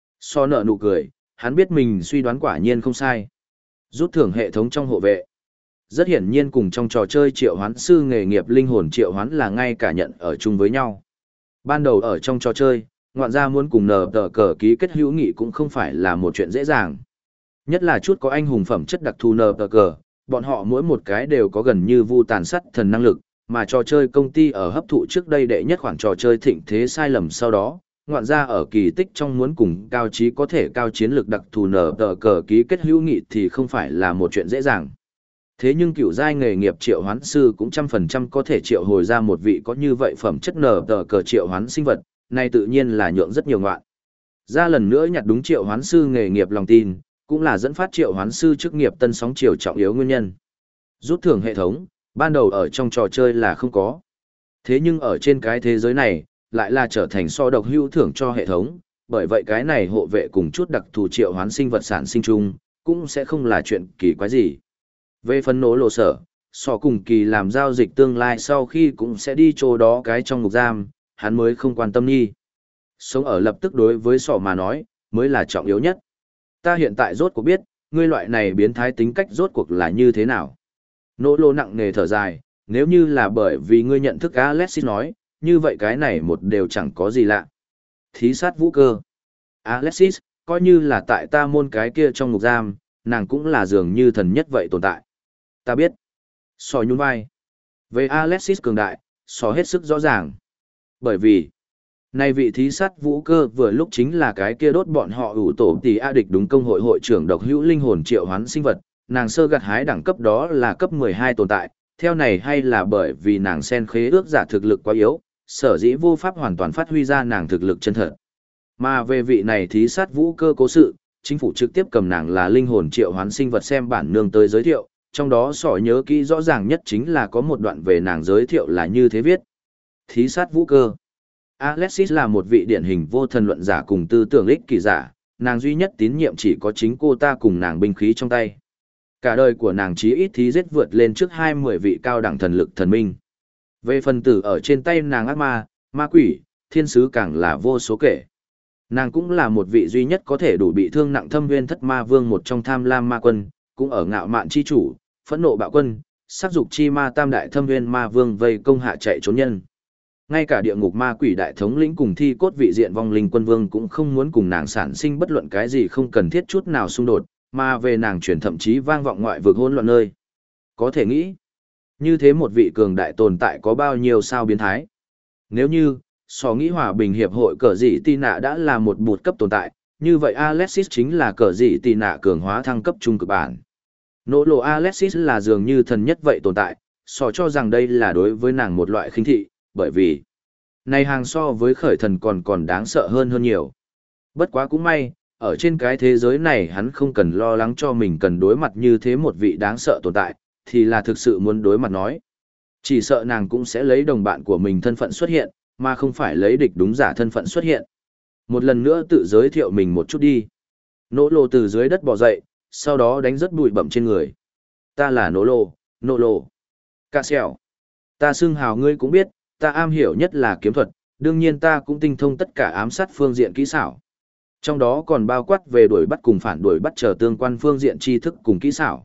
Nở nụ cười, hắn biết mình suy đoán quả nhiên không sai. Rút thưởng hệ thống trong hộ vệ. Rất hiển nhiên cùng trong trò chơi triệu hoán sư nghề nghiệp linh hồn triệu hoán là ngay cả nhận ở chung với nhau. Ban đầu ở trong trò chơi, ngoạn gia muốn cùng nờ tờ cờ ký kết hữu nghị cũng không phải là một chuyện dễ dàng. Nhất là chút có anh hùng phẩm chất đặc thù nờ tờ cờ, bọn họ mỗi một cái đều có gần như vu tàn sát thần năng lực, mà trò chơi công ty ở hấp thụ trước đây đệ nhất khoản trò chơi thịnh thế sai lầm sau đó, ngoạn gia ở kỳ tích trong muốn cùng cao trí có thể cao chiến lược đặc thù nở tờ cờ ký kết hữu nghị thì không phải là một chuyện dễ dàng. Thế nhưng cựu giai nghề nghiệp triệu hoán sư cũng 100% có thể triệu hồi ra một vị có như vậy phẩm chất nở tờ cờ triệu hoán sinh vật, này tự nhiên là nhượng rất nhiều ngoạn. Ra lần nữa nhặt đúng triệu hoán sư nghề nghiệp lòng tin, cũng là dẫn phát triệu hoán sư chức nghiệp tân sóng chiều trọng yếu nguyên nhân. Rút thưởng hệ thống, ban đầu ở trong trò chơi là không có. Thế nhưng ở trên cái thế giới này, lại là trở thành độc hữu thưởng cho hệ thống, bởi vậy cái này hộ vệ cùng chút đặc thù triệu hoán sinh vật sản sinh chung, cũng sẽ không là chuyện kỳ quái gì. Về phần nổ lộ sở, cùng kỳ làm giao dịch tương lai sau khi cũng sẽ đi chỗ đó cái trong ngục giam, hắn mới không quan tâm nhi. Sống ở lập tức đối với mà nói, mới là trọng yếu nhất. Ta hiện tại rốt cuộc biết, ngươi loại này biến thái tính cách rốt cuộc là như thế nào. Nỗ lô nặng nề thở dài, nếu như là bởi vì ngươi nhận thức Alexis nói, như vậy cái này một đều chẳng có gì lạ. Thí sát vũ cơ. Alexis, coi như là tại ta môn cái kia trong ngục giam, nàng cũng là dường như thần nhất vậy tồn tại. Ta biết. Nhún vai. Về Alexis cường đại, hết sức rõ ràng. Bởi vì, nay vị thí sát vũ cơ vừa lúc chính là cái kia đốt bọn họ ủ tổ tỷ A địch đúng công hội hội trưởng độc hữu linh hồn triệu hoán sinh vật, nàng sơ gặt hái đẳng cấp đó là cấp 12 tồn tại, theo này hay là bởi vì nàng sen khế ước giả thực lực quá yếu, sở dĩ vô pháp hoàn toàn phát huy ra nàng thực lực chân thật. Mà về vị này thí sát vũ cơ cố sự, chính phủ trực tiếp cầm nàng là linh hồn triệu hoán sinh vật xem bản nương tới giới thiệu, trong đó nhớ kỹ rõ ràng nhất chính là có một đoạn về nàng giới thiệu là như thế viết. Thí sát vũ cơ. Alexis là một vị điển hình vô thần luận giả cùng tư tưởng ích kỷ giả, nàng duy nhất tín nhiệm chỉ có chính cô ta cùng nàng binh khí trong tay. Cả đời của nàng chí ít thí giết vượt lên trước 20 vị cao đẳng thần lực thần minh. Về phần tử ở trên tay nàng ác ma, ma quỷ, thiên sứ càng là vô số kể. Nàng cũng là một vị duy nhất có thể đủ bị thương nặng thâm viên thất ma vương một trong tham lam ma quân, cũng ở ngạo mạn chi chủ, phẫn nộ bạo quân, sát dục chi ma tam đại thâm viên ma vương vây công hạ chạy trốn nhân. Ngay cả địa ngục ma quỷ đại thống lĩnh cùng thi cốt vị diện vong linh quân vương cũng không muốn cùng nàng sản sinh bất luận cái gì không cần thiết chút nào xung đột, mà về nàng chuyển thậm chí vang vọng ngoại vực hỗn loạn nơi. Có thể nghĩ, như thế một vị cường đại tồn tại có bao nhiêu sao biến thái. Nếu như, nghĩ hòa bình hiệp hội cờ dị tì nạ đã là một bụt cấp tồn tại, như vậy Alexis chính là cờ dị tì nạ cường hóa thăng cấp trung cực bản. Nỗ lộ Alexis là dường như thần nhất vậy tồn tại, cho rằng đây là đối với nàng một loại khinh thị, bởi vì này hàng so với khởi thần còn đáng sợ hơn nhiều. Bất quá cũng may, ở trên cái thế giới này hắn không cần lo lắng cho mình cần đối mặt như thế một vị đáng sợ tồn tại, thì là thực sự muốn đối mặt nói. Chỉ sợ nàng cũng sẽ lấy đồng bạn của mình thân phận xuất hiện, mà không phải lấy địch đúng giả thân phận xuất hiện. Một lần nữa tự giới thiệu mình một chút đi. Nỗ lộ từ dưới đất bò dậy, sau đó đánh rất bụi bậm trên người. Ta là nỗ lộ. Cà xèo. Ta xưng hào ngươi cũng biết, ta am hiểu nhất là kiếm thuật, đương nhiên ta cũng tinh thông tất cả ám sát phương diện kỹ xảo. Trong đó còn bao quát về đuổi bắt cùng phản đuổi bắt chờ tương quan phương diện tri thức cùng kỹ xảo.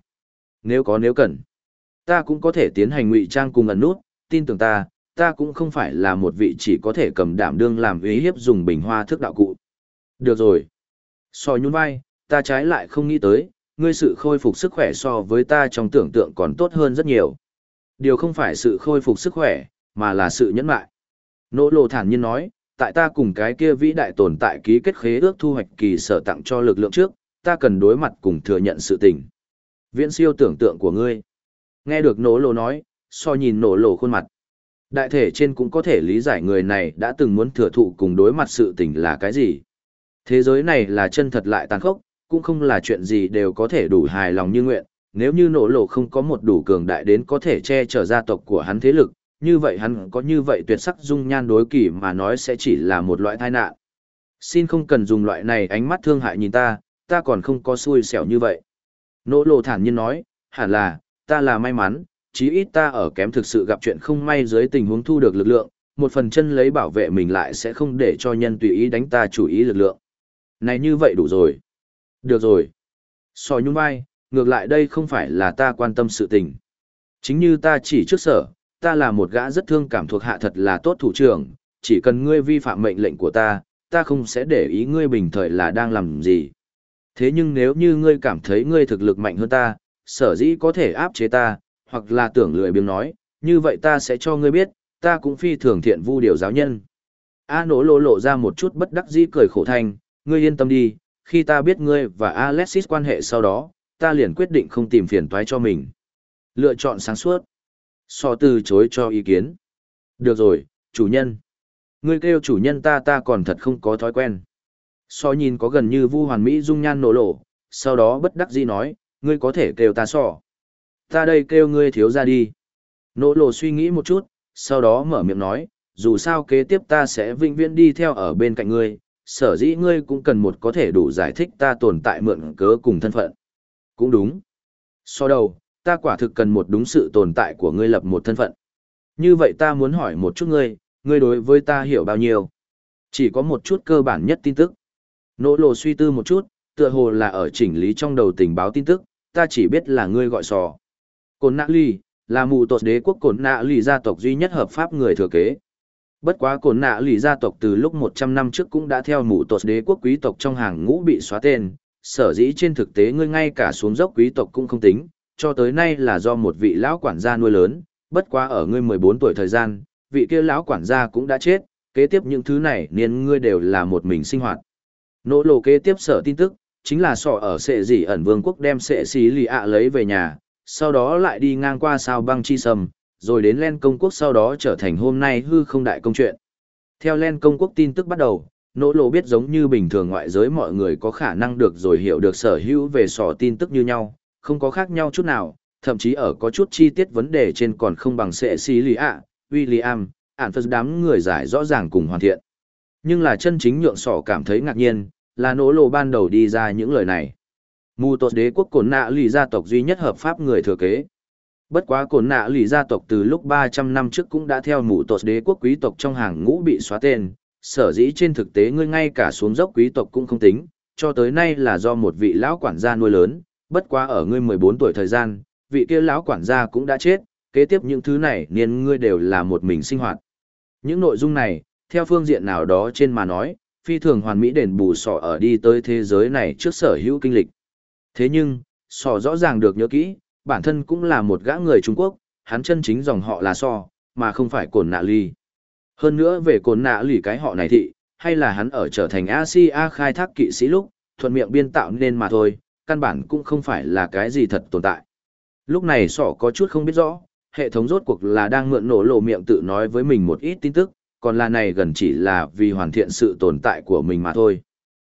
Nếu cần, ta cũng có thể tiến hành ngụy trang cùng ẩn nút, tin tưởng ta cũng không phải là một vị chỉ có thể cầm đảm đương làm uy hiếp dùng bình hoa thức đạo cụ. Được rồi. Sò nhún vai, ta trái lại không nghĩ tới, ngươi sự khôi phục sức khỏe so với ta trong tưởng tượng còn tốt hơn rất nhiều. Điều không phải sự khôi phục sức khỏe, mà là sự nhẫn nại. Nỗ lộ thản nhiên nói, tại ta cùng cái kia vĩ đại tồn tại ký kết khế ước thu hoạch kỳ sở tặng cho lực lượng trước, ta cần đối mặt cùng thừa nhận sự tình. Viễn siêu tưởng tượng của ngươi. Nghe được nỗ lộ nói, so nhìn nỗ lộ khuôn mặt. Đại thể trên cũng có thể lý giải người này đã từng muốn thừa thụ cùng đối mặt sự tình là cái gì. Thế giới này là chân thật lại tàn khốc, cũng không là chuyện gì đều có thể đủ hài lòng như nguyện. Nếu như nỗ lộ không có một đủ cường đại đến có thể che chở gia tộc của hắn thế lực, như vậy hắn có như vậy tuyệt sắc dung nhan đối kỳ mà nói sẽ chỉ là một loại tai nạn. Xin không cần dùng loại này ánh mắt thương hại nhìn ta còn không có xui xẻo như vậy. Nỗ lộ thản nhiên nói, hẳn là, ta là may mắn, chí ít ta ở kém thực sự gặp chuyện không may dưới tình huống thu được lực lượng, một phần chân lấy bảo vệ mình lại sẽ không để cho nhân tùy ý đánh ta chủ ý lực lượng. Này như vậy đủ rồi. Được rồi. Sò nhún vai, ngược lại đây không phải là ta quan tâm sự tình. Chính như ta chỉ trước sở, ta là một gã rất thương cảm thuộc hạ thật là tốt thủ trưởng, chỉ cần ngươi vi phạm mệnh lệnh của ta không sẽ để ý ngươi bình thời là đang làm gì. Thế nhưng nếu như ngươi cảm thấy ngươi thực lực mạnh hơn ta, sở dĩ có thể áp chế ta, hoặc là tưởng lười biếng nói, như vậy ta sẽ cho ngươi biết, ta cũng phi thường thiện vu điều giáo nhân. A nỗ lộ ra một chút bất đắc dĩ cười khổ thanh, ngươi yên tâm đi, khi ta biết ngươi và Alexis quan hệ sau đó, ta liền quyết định không tìm phiền toái cho mình. Lựa chọn sáng suốt. So từ chối cho ý kiến. Được rồi, chủ nhân. Ngươi kêu chủ nhân ta còn thật không có thói quen. So nhìn có gần như vu hoàn mỹ dung nhan nổ lộ, sau đó bất đắc dĩ nói, ngươi có thể kêu ta so. Ta đây kêu ngươi thiếu ra đi. Nỗ lộ suy nghĩ một chút, sau đó mở miệng nói, dù sao kế tiếp ta sẽ vĩnh viễn đi theo ở bên cạnh ngươi, sở dĩ ngươi cũng cần một có thể đủ giải thích ta tồn tại mượn cớ cùng thân phận. Cũng đúng. So đầu, ta quả thực cần một đúng sự tồn tại của ngươi lập một thân phận. Như vậy ta muốn hỏi một chút ngươi đối với ta hiểu bao nhiêu? Chỉ có một chút cơ bản nhất tin tức. Nỗ lộ suy tư một chút, tựa hồ là ở chỉnh lý trong đầu tình báo tin tức, ta chỉ biết là ngươi gọi sò. Cổn Nạ Ly, là mù tột đế quốc Cổn Nạ Ly gia tộc duy nhất hợp pháp người thừa kế. Bất quá Cổn Nạ Ly gia tộc từ lúc 100 năm trước cũng đã theo mù tột đế quốc quý tộc trong hàng ngũ bị xóa tên, sở dĩ trên thực tế ngươi ngay cả xuống dốc quý tộc cũng không tính, cho tới nay là do một vị lão quản gia nuôi lớn, bất quá ở ngươi 14 tuổi thời gian, vị kia lão quản gia cũng đã chết, kế tiếp những thứ này nên ngươi đều là một mình sinh hoạt. Nỗ lộ kế tiếp sở tin tức, chính là sọ ở sệ dị ẩn vương quốc đem sệ xí lì ạ lấy về nhà, sau đó lại đi ngang qua sao băng chi sầm, rồi đến Len công quốc sau đó trở thành hôm nay hư không đại công chuyện. Theo Len công quốc tin tức bắt đầu, nỗ lộ biết giống như bình thường ngoại giới mọi người có khả năng được rồi hiểu được sở hữu về sọ tin tức như nhau, không có khác nhau chút nào, thậm chí ở có chút chi tiết vấn đề trên còn không bằng sệ xí lì ạ, William, ản phật đám người giải rõ ràng cùng hoàn thiện. Nhưng là chân chính nhượng sọ cảm thấy ngạc nhiên, là nỗ lộ ban đầu đi ra những lời này. Mù tột đế quốc Cổn Nạ Lì gia tộc duy nhất hợp pháp người thừa kế. Bất quá Cổn Nạ Lì gia tộc từ lúc 300 năm trước cũng đã theo mù tột đế quốc quý tộc trong hàng ngũ bị xóa tên, sở dĩ trên thực tế ngươi ngay cả xuống dốc quý tộc cũng không tính, cho tới nay là do một vị lão quản gia nuôi lớn, bất quá ở ngươi 14 tuổi thời gian, vị kia lão quản gia cũng đã chết, kế tiếp những thứ này nên ngươi đều là một mình sinh hoạt. Những nội dung này, theo phương diện nào đó trên mà nói, phi thường hoàn mỹ đền bù sọ ở đi tới thế giới này trước sở hữu kinh lịch. Thế nhưng, sọ rõ ràng được nhớ kỹ, bản thân cũng là một gã người Trung Quốc, hắn chân chính dòng họ là sọ, mà không phải Cổn Nạ Ly. Hơn nữa về Cổn Nạ Ly cái họ này thị, hay là hắn ở trở thành Asia khai thác kỵ sĩ lúc, thuận miệng biên tạo nên mà thôi, căn bản cũng không phải là cái gì thật tồn tại. Lúc này sọ có chút không biết rõ, hệ thống rốt cuộc là đang mượn nổ lộ miệng tự nói với mình một ít tin tức, còn là này gần chỉ là vì hoàn thiện sự tồn tại của mình mà thôi.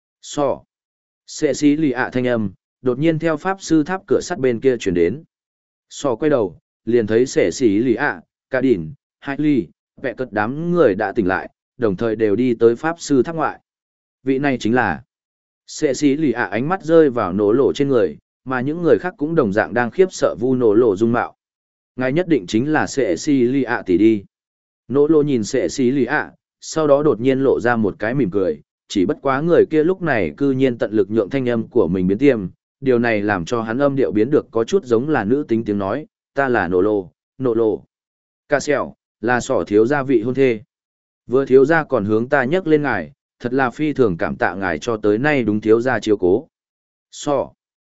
Sọ. Sệ xí lì ạ thanh âm, đột nhiên theo pháp sư tháp cửa sắt bên kia chuyển đến. Sọ quay đầu, liền thấy sệ xí lì ạ, cả đỉn, hai ly, vẹ cất đám người đã tỉnh lại, đồng thời đều đi tới pháp sư tháp ngoại. Vị này chính là... Sệ xí lì ạ ánh mắt rơi vào nổ lộ trên người, mà những người khác cũng đồng dạng đang khiếp sợ vu nổ lộ dung mạo. Ngài nhất định chính là sệ xì lì ạ tỷ đi. Nỗ lộ nhìn sệ xì lì ạ, sau đó đột nhiên lộ ra một cái mỉm cười, chỉ bất quá người kia lúc này cư nhiên tận lực nhượng thanh âm của mình biến tiêm, điều này làm cho hắn âm điệu biến được có chút giống là nữ tính tiếng nói, ta là nỗ lộ, nỗ lộ. Ca sẹo, là sỏ thiếu gia vị hôn thê. Vừa thiếu gia còn hướng ta nhắc lên ngài, thật là phi thường cảm tạ ngài cho tới nay đúng thiếu gia chiếu cố. Sọ.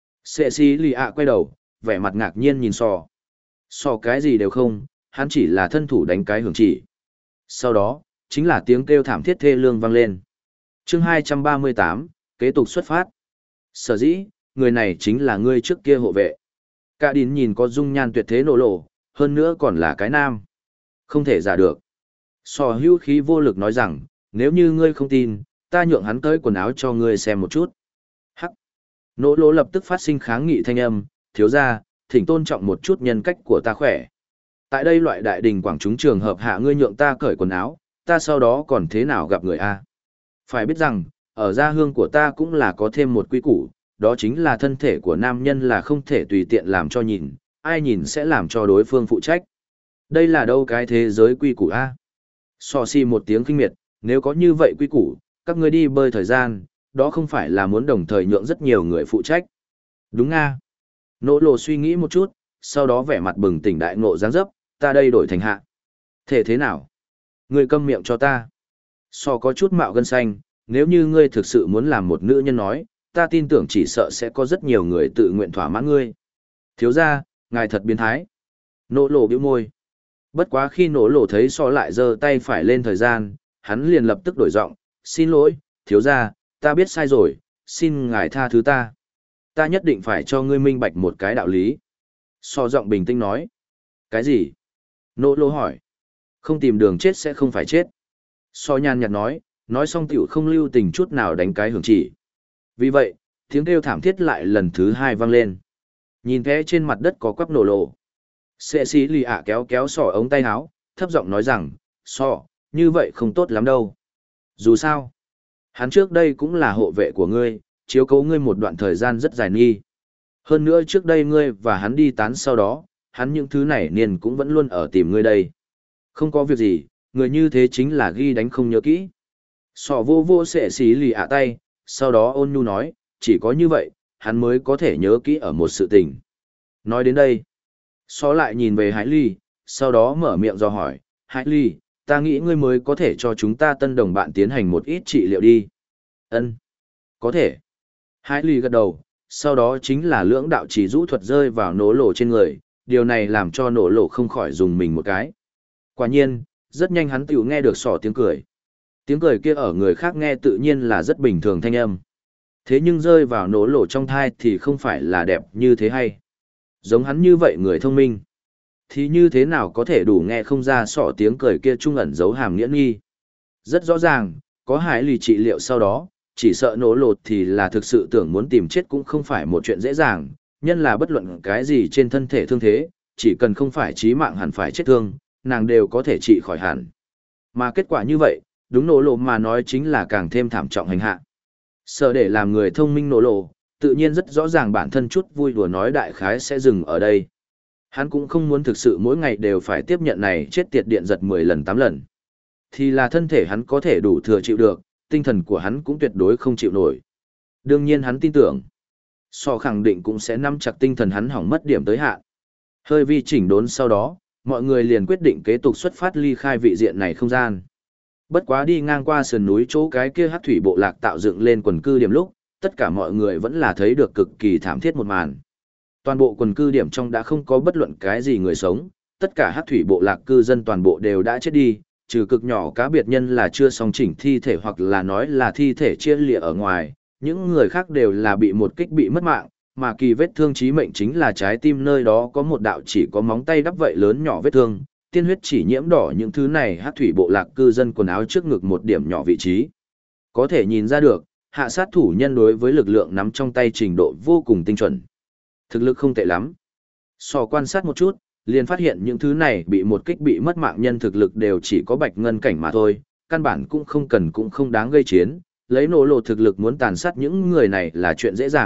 Sệ xì lì ạ quay đầu, vẻ mặt ngạc nhiên nhìn sọ. Sọ cái gì đều không, hắn chỉ là thân thủ đánh cái hưởng chỉ. Sau đó, chính là tiếng kêu thảm thiết thê lương vang lên. Chương 238, kế tục xuất phát. Sở dĩ, người này chính là ngươi trước kia hộ vệ. Cả đín nhìn có dung nhan tuyệt thế nổ lộ, hơn nữa còn là cái nam. Không thể giả được. Sò hữu khí vô lực nói rằng, nếu như ngươi không tin, ta nhượng hắn tới quần áo cho ngươi xem một chút. Hắc. Nỗ lỗ lập tức phát sinh kháng nghị thanh âm, thiếu ra, thỉnh tôn trọng một chút nhân cách của ta khỏe. Tại đây loại đại đình quảng chúng trường hợp hạ ngươi nhượng ta cởi quần áo, ta sau đó còn thế nào gặp người A. Phải biết rằng, ở gia hương của ta cũng là có thêm một quy củ, đó chính là thân thể của nam nhân là không thể tùy tiện làm cho nhìn, ai nhìn sẽ làm cho đối phương phụ trách. Đây là đâu cái thế giới quy củ A. So si một tiếng kinh miệt, nếu có như vậy quy củ, các ngươi đi bơi thời gian, đó không phải là muốn đồng thời nhượng rất nhiều người phụ trách. Đúng a. Nỗ lộ suy nghĩ một chút, sau đó vẻ mặt bừng tỉnh đại ngộ dáng dấp, ta đây đổi thành hạ. Thể thế nào? Ngươi câm miệng cho ta. So có chút mạo gân xanh, nếu như ngươi thực sự muốn làm một nữ nhân nói, ta tin tưởng chỉ sợ sẽ có rất nhiều người tự nguyện thỏa mãn ngươi. Thiếu ra, ngài thật biến thái. Nỗ lộ bĩu môi. Bất quá khi nỗ lộ thấy so lại giơ tay phải lên thời gian, hắn liền lập tức đổi giọng, xin lỗi, thiếu ra, ta biết sai rồi, xin ngài tha thứ ta. Ta nhất định phải cho ngươi minh bạch một cái đạo lý. So giọng bình tĩnh nói. Cái gì? Nỗ lộ hỏi. Không tìm đường chết sẽ không phải chết. So nhàn nhạt nói xong tiểu không lưu tình chút nào đánh cái hưởng chỉ. Vì vậy, tiếng kêu thảm thiết lại lần thứ hai vang lên. Nhìn thế trên mặt đất có quắp nổ lộ. Sệ xí lì ạ kéo kéo sỏ ống tay áo, thấp giọng nói rằng, sọ, như vậy không tốt lắm đâu. Dù sao, hắn trước đây cũng là hộ vệ của ngươi, chiếu cố ngươi một đoạn thời gian rất dài nghi. Hơn nữa trước đây ngươi và hắn đi tán sau đó, hắn những thứ này niên cũng vẫn luôn ở tìm ngươi đây. Không có việc gì, người như thế chính là ghi đánh không nhớ kỹ. Sọ vô vô sệ xí lì ạ tay, sau đó ôn nhu nói, chỉ có như vậy, hắn mới có thể nhớ kỹ ở một sự tình. Nói đến đây, Sọ lại nhìn về Hải Ly, sau đó mở miệng do hỏi, Hải Ly, ta nghĩ ngươi mới có thể cho chúng ta tân đồng bạn tiến hành một ít trị liệu đi. Ân, có thể. Hải Ly gật đầu, sau đó chính là lưỡng đạo chỉ rũ thuật rơi vào nổ lộ trên người, điều này làm cho nổ lộ không khỏi dùng mình một cái. Quả nhiên, rất nhanh hắn tiểu nghe được Sọ tiếng cười. Tiếng cười kia ở người khác nghe tự nhiên là rất bình thường thanh âm. Thế nhưng rơi vào nổ lộ trong thai thì không phải là đẹp như thế hay. Giống hắn như vậy người thông minh. Thì như thế nào có thể đủ nghe không ra Sọ tiếng cười kia trung ẩn giấu hàm nghĩa nghi. Rất rõ ràng, có Hải Ly trị liệu sau đó, chỉ sợ nổ lộ thì là thực sự tưởng muốn tìm chết cũng không phải một chuyện dễ dàng, nhân là bất luận cái gì trên thân thể thương thế, chỉ cần không phải chí mạng hẳn phải chết thương, nàng đều có thể trị khỏi hẳn. Mà kết quả như vậy, đúng nổ lộ mà nói chính là càng thêm thảm trọng hành hạ. Sợ để làm người thông minh nổ lộ, tự nhiên rất rõ ràng bản thân chút vui đùa nói đại khái sẽ dừng ở đây. Hắn cũng không muốn thực sự mỗi ngày đều phải tiếp nhận này chết tiệt điện giật 10 lần 8 lần. Thì là thân thể hắn có thể đủ thừa chịu được, tinh thần của hắn cũng tuyệt đối không chịu nổi. Đương nhiên hắn tin tưởng, So khẳng định cũng sẽ nắm chặt tinh thần hắn hỏng mất điểm tới hạn. Hơi vi chỉnh đốn sau đó, mọi người liền quyết định kế tục xuất phát ly khai vị diện này không gian. Bất quá đi ngang qua sườn núi chỗ cái kia hắc thủy bộ lạc tạo dựng lên quần cư điểm lúc, tất cả mọi người vẫn là thấy được cực kỳ thảm thiết một màn. Toàn bộ quần cư điểm trong đã không có bất luận cái gì người sống, tất cả hắc thủy bộ lạc cư dân toàn bộ đều đã chết đi, trừ cực nhỏ cá biệt nhân là chưa song chỉnh thi thể hoặc là nói là thi thể chia lìa ở ngoài, những người khác đều là bị một kích bị mất mạng, mà kỳ vết thương chí mệnh chính là trái tim nơi đó có một đạo chỉ có móng tay đắp vậy lớn nhỏ vết thương, tiên huyết chỉ nhiễm đỏ những thứ này hắc thủy bộ lạc cư dân quần áo trước ngực một điểm nhỏ vị trí. Có thể nhìn ra được, hạ sát thủ nhân đối với lực lượng nắm trong tay trình độ vô cùng tinh chuẩn. Thực lực không tệ lắm. So quan sát một chút, liền phát hiện những thứ này bị một kích bị mất mạng nhân thực lực đều chỉ có bạch ngân cảnh mà thôi, căn bản cũng không cần cũng không đáng gây chiến, lấy nổ lộ thực lực muốn tàn sát những người này là chuyện dễ dàng,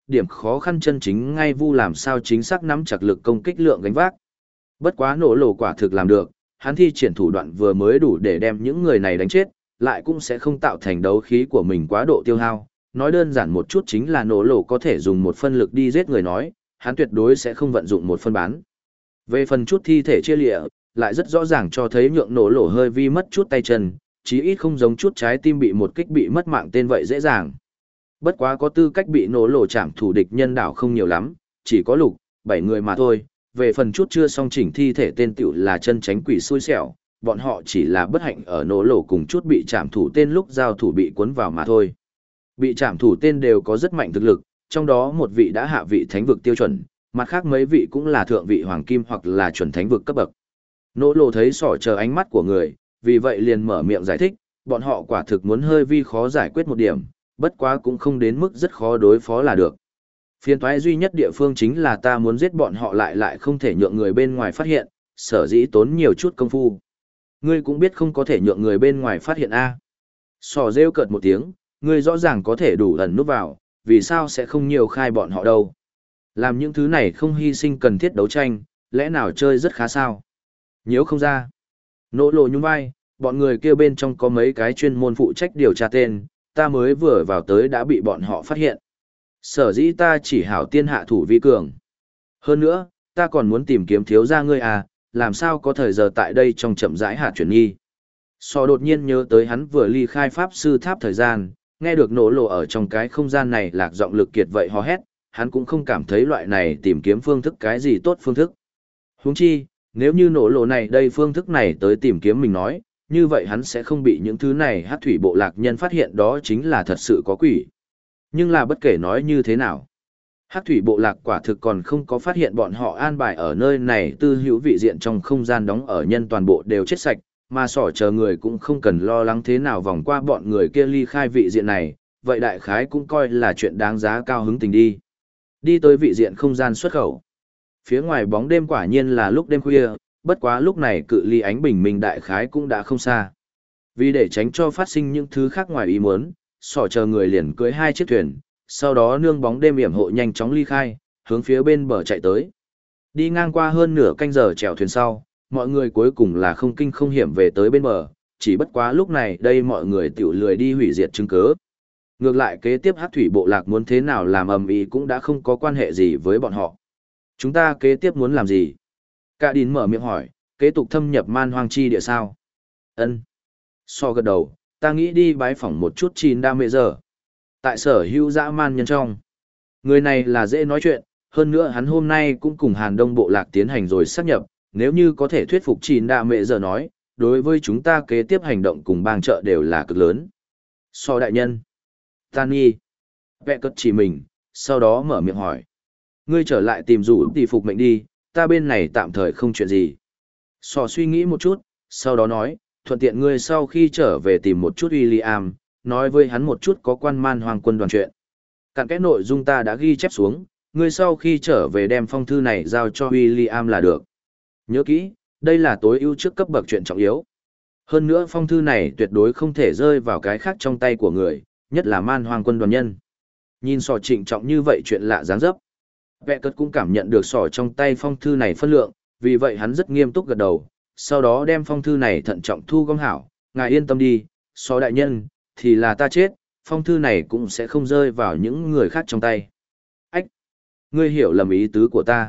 điểm khó khăn chân chính ngay vu làm sao chính xác nắm chặt lực công kích lượng gánh vác. Bất quá nổ lộ quả thực làm được, hắn thi triển thủ đoạn vừa mới đủ để đem những người này đánh chết, lại cũng sẽ không tạo thành đấu khí của mình quá độ tiêu hao. Nói đơn giản một chút chính là nổ lộ có thể dùng một phân lực đi giết người nói, hắn tuyệt đối sẽ không vận dụng một phân bán. Về phần chút thi thể chia lịa, lại rất rõ ràng cho thấy nhượng nổ lộ hơi vi mất chút tay chân, chí ít không giống chút trái tim bị một kích bị mất mạng tên vậy dễ dàng. Bất quá có tư cách bị nổ lộ chạm thủ địch nhân đảo không nhiều lắm, chỉ có lục, 7 người mà thôi. Về phần chút chưa song chỉnh thi thể tên tiểu là chân tránh quỷ xui xẻo, bọn họ chỉ là bất hạnh ở nổ lộ cùng chút bị chạm thủ tên lúc giao thủ bị cuốn vào mà thôi. Bị chạm thủ tên đều có rất mạnh thực lực, trong đó một vị đã hạ vị thánh vực tiêu chuẩn, mặt khác mấy vị cũng là thượng vị hoàng kim hoặc là chuẩn thánh vực cấp bậc. Nỗ lộ thấy sỏ chờ ánh mắt của người, vì vậy liền mở miệng giải thích, bọn họ quả thực muốn hơi vi khó giải quyết một điểm, bất quá cũng không đến mức rất khó đối phó là được. Phiền toái duy nhất địa phương chính là ta muốn giết bọn họ lại không thể nhượng người bên ngoài phát hiện, sở dĩ tốn nhiều chút công phu. Ngươi cũng biết không có thể nhượng người bên ngoài phát hiện a. Sỏ rêu cợt một tiếng, ngươi rõ ràng có thể đủ ẩn núp vào, vì sao sẽ không nhiều khai bọn họ đâu. Làm những thứ này không hy sinh cần thiết đấu tranh, lẽ nào chơi rất khá sao? Nhiễu không ra. Nỗ lộ nhún vai, bọn người kia bên trong có mấy cái chuyên môn phụ trách điều tra tên, ta mới vừa vào tới đã bị bọn họ phát hiện. Sở dĩ ta chỉ hảo tiên hạ thủ vi cường. Hơn nữa, ta còn muốn tìm kiếm thiếu gia ngươi à, làm sao có thời giờ tại đây trong chậm rãi hạt chuyển nghi. So đột nhiên nhớ tới hắn vừa ly khai pháp sư tháp thời gian, nghe được nổ lộ ở trong cái không gian này lạc giọng lực kiệt vậy hò hét, hắn cũng không cảm thấy loại này tìm kiếm phương thức cái gì tốt phương thức. Huống chi, nếu như nổ lộ này đây phương thức này tới tìm kiếm mình nói, như vậy hắn sẽ không bị những thứ này hát thủy bộ lạc nhân phát hiện đó chính là thật sự có quỷ. Nhưng là bất kể nói như thế nào, hát thủy bộ lạc quả thực còn không có phát hiện bọn họ an bài ở nơi này tư hữu vị diện trong không gian đóng ở nhân toàn bộ đều chết sạch, mà sỏ chờ người cũng không cần lo lắng thế nào vòng qua bọn người kia ly khai vị diện này, vậy đại khái cũng coi là chuyện đáng giá cao hứng tình đi. Đi tới vị diện không gian xuất khẩu. Phía ngoài bóng đêm quả nhiên là lúc đêm khuya, bất quá lúc này cự ly ánh bình minh đại khái cũng đã không xa. Vì để tránh cho phát sinh những thứ khác ngoài ý muốn, sỏ chờ người liền cưới 2 chiếc thuyền, sau đó nương bóng đêm yểm hộ nhanh chóng ly khai, hướng phía bên bờ chạy tới. Đi ngang qua hơn nửa canh giờ chèo thuyền sau, mọi người cuối cùng là không kinh không hiểm về tới bên bờ, chỉ bất quá lúc này đây mọi người tiểu lười đi hủy diệt chứng cứ. Ngược lại kế tiếp hát thủy bộ lạc muốn thế nào làm ầm ĩ cũng đã không có quan hệ gì với bọn họ. Chúng ta kế tiếp muốn làm gì? Cả Đín mở miệng hỏi, kế tục thâm nhập man hoang chi địa sao? Ân. So gật đầu, ta nghĩ đi bái phỏng một chút chín đa mẹ giờ. Tại sở hữu dã man nhân trong. Người này là dễ nói chuyện, hơn nữa hắn hôm nay cũng cùng Hàn Đông bộ lạc tiến hành rồi xác nhập, nếu như có thể thuyết phục chín đa mẹ giờ nói, đối với chúng ta kế tiếp hành động cùng bang trợ đều là cực lớn. So đại nhân. Tani. Vẹ cất chỉ mình, sau đó mở miệng hỏi. Ngươi trở lại tìm rủ tỷ phục mệnh đi, ta bên này tạm thời không chuyện gì. So suy nghĩ một chút, sau đó nói, thuận tiện ngươi sau khi trở về tìm một chút William, nói với hắn một chút có quan man hoàng quân đoàn chuyện. Cặn cái nội dung ta đã ghi chép xuống, ngươi sau khi trở về đem phong thư này giao cho William là được. Nhớ kỹ, đây là tối ưu trước cấp bậc chuyện trọng yếu. Hơn nữa phong thư này tuyệt đối không thể rơi vào cái khác trong tay của người, nhất là man hoàng quân đoàn nhân. Nhìn sò trịnh trọng như vậy chuyện lạ dáng dấp. Vẹ cất cũng cảm nhận được sỏ trong tay phong thư này phân lượng, vì vậy hắn rất nghiêm túc gật đầu, sau đó đem phong thư này thận trọng thu gom hảo, ngài yên tâm đi, sỏ đại nhân, thì là ta chết, phong thư này cũng sẽ không rơi vào những người khác trong tay. Ách! Ngươi hiểu lầm ý tứ của ta.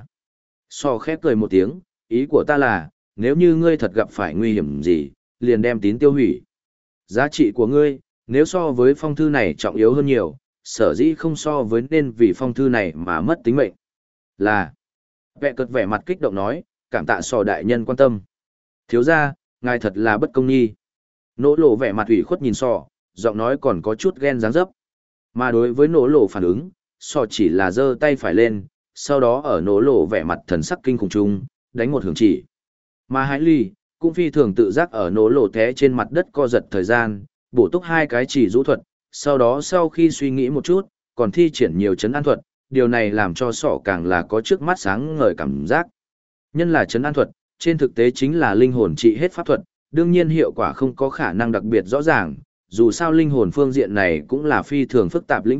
Sỏ khép cười một tiếng, ý của ta là, nếu như ngươi thật gặp phải nguy hiểm gì, liền đem tín tiêu hủy. Giá trị của ngươi, nếu so với phong thư này trọng yếu hơn nhiều, sở dĩ không so với nên vì phong thư này mà mất tính mệnh. Là, vẹ cật vẻ mặt kích động nói, cảm tạ sò đại nhân quan tâm. Thiếu ra, ngài thật là bất công nhi. Nỗ lộ vẻ mặt ủy khuất nhìn sò, giọng nói còn có chút ghen dáng dấp. Mà đối với nỗ lộ phản ứng, sò chỉ là giơ tay phải lên, sau đó ở nỗ lộ vẻ mặt thần sắc kinh khủng chung, đánh một hướng chỉ. Mà Hải Ly, cũng phi thường tự giác ở nỗ lộ té trên mặt đất co giật thời gian, bổ túc 2 cái chỉ rũ thuật, sau đó sau khi suy nghĩ một chút, còn thi triển nhiều chấn an thuật, điều này làm cho sỏ càng là có trước mắt sáng ngời cảm giác. Nhân là chấn an thuật, trên thực tế chính là linh hồn trị hết pháp thuật, đương nhiên hiệu quả không có khả năng đặc biệt rõ ràng, dù sao linh hồn phương diện này cũng là phi thường phức tạp lĩnh vực,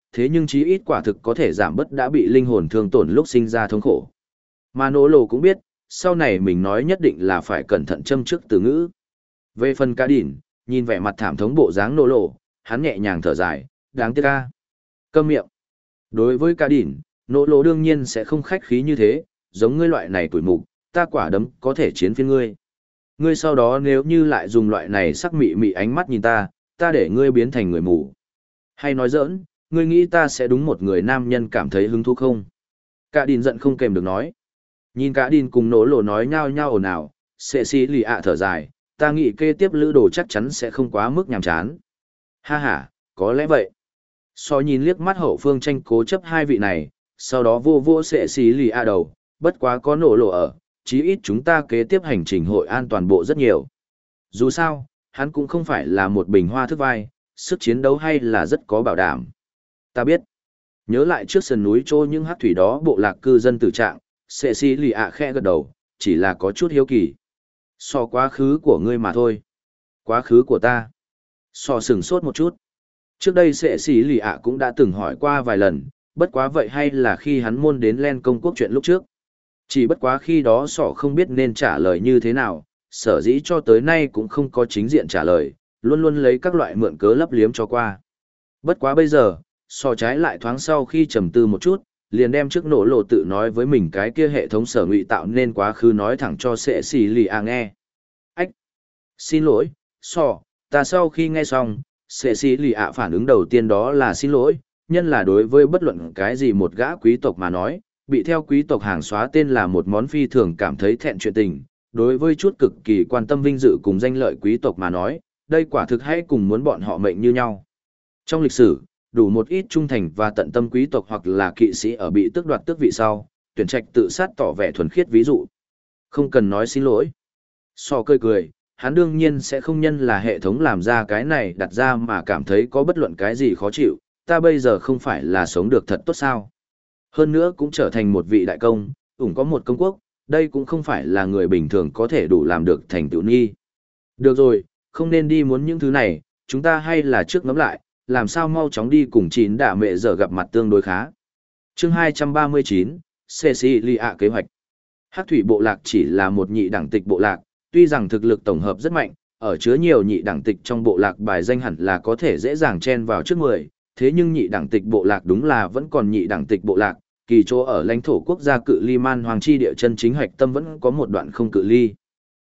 thế nhưng chí ít quả thực có thể giảm bớt đã bị linh hồn thương tổn lúc sinh ra thống khổ. Mà nỗ lộ cũng biết, sau này mình nói nhất định là phải cẩn thận châm trước từ ngữ. Về phần cá đỉn, nhìn vẻ mặt thảm thống bộ dáng nỗ lộ, hắn nhẹ nhàng thở dài, đáng tiếc ca. Câm miệng. Đối với cá đỉn, nỗ lộ đương nhiên sẽ không khách khí như thế, giống ngươi loại này tuổi mục, ta quả đấm có thể chiến phiên ngươi. Ngươi sau đó nếu như lại dùng loại này sắc mị mị ánh mắt nhìn ta, ta để ngươi biến thành người mù. Hay nói giỡn, ngươi nghĩ ta sẽ đúng một người nam nhân cảm thấy hứng thú không? Cả đìn giận không kèm được nói. Nhìn cả đìn cùng nỗ lộ nói nhao nhao ồn ào, sệ xì lì ạ thở dài, ta nghĩ kế tiếp lữ đồ chắc chắn sẽ không quá mức nhàm chán. Ha ha, có lẽ vậy. So nhìn liếc mắt hậu phương tranh cố chấp hai vị này, sau đó vô vô sệ xì lì ạ đầu, bất quá có nỗ lộ ở, chí ít chúng ta kế tiếp hành trình hội an toàn bộ rất nhiều. Dù sao, hắn cũng không phải là một bình hoa thức vai, sức chiến đấu hay là rất có bảo đảm. Ta biết. Nhớ lại trước sườn núi trô những hát thủy đó bộ lạc cư dân tử trạng, sệ xì lì ạ khẽ gật đầu, chỉ là có chút hiếu kỳ. So quá khứ của ngươi mà thôi. Quá khứ của ta. So sửng sốt một chút. Trước đây sệ xì lì ạ cũng đã từng hỏi qua vài lần, bất quá vậy hay là khi hắn môn đến Len công quốc chuyện lúc trước. Chỉ bất quá khi đó sọ không biết nên trả lời như thế nào, sở dĩ cho tới nay cũng không có chính diện trả lời, luôn luôn lấy các loại mượn cớ lấp liếm cho qua. Bất quá bây giờ, sọ trái lại thoáng sau khi trầm tư một chút, liền đem trước nổ lộ tự nói với mình cái kia hệ thống sở ngụy tạo nên quá khứ nói thẳng cho sệ xì lì à nghe. Ách! Xin lỗi, sọ, ta sau khi nghe xong, sệ xì lì ạ phản ứng đầu tiên đó là xin lỗi, nhân là đối với bất luận cái gì một gã quý tộc mà nói, bị theo quý tộc hàng xóa tên là một món phi thường cảm thấy thẹn chuyện tình, đối với chút cực kỳ quan tâm vinh dự cùng danh lợi quý tộc mà nói, đây quả thực hay cùng muốn bọn họ mệnh như nhau. Trong lịch sử, đủ một ít trung thành và tận tâm quý tộc hoặc là kỵ sĩ ở bị tước đoạt tước vị sau, tuyển trạch tự sát tỏ vẻ thuần khiết ví dụ. Không cần nói xin lỗi. So cười, hắn đương nhiên sẽ không nhân là hệ thống làm ra cái này đặt ra mà cảm thấy có bất luận cái gì khó chịu, ta bây giờ không phải là sống được thật tốt sao. Hơn nữa cũng trở thành một vị đại công, ủng có một công quốc, đây cũng không phải là người bình thường có thể đủ làm được thành tựu nghi. Được rồi, không nên đi muốn những thứ này, chúng ta hay là trước ngẫm lại, làm sao mau chóng đi cùng chín đả mẹ giờ gặp mặt tương đối khá. Chương 239, Cecilia kế hoạch. Hắc thủy bộ lạc chỉ là một nhị đẳng tịch bộ lạc, tuy rằng thực lực tổng hợp rất mạnh, ở chứa nhiều nhị đẳng tịch trong bộ lạc bài danh hẳn là có thể dễ dàng chen vào trước 10, thế nhưng nhị đẳng tịch bộ lạc đúng là vẫn còn nhị đẳng tịch bộ lạc, kỳ chỗ ở lãnh thổ quốc gia cự ly man hoàng chi địa chân chính hạch tâm vẫn có một đoạn không cự ly.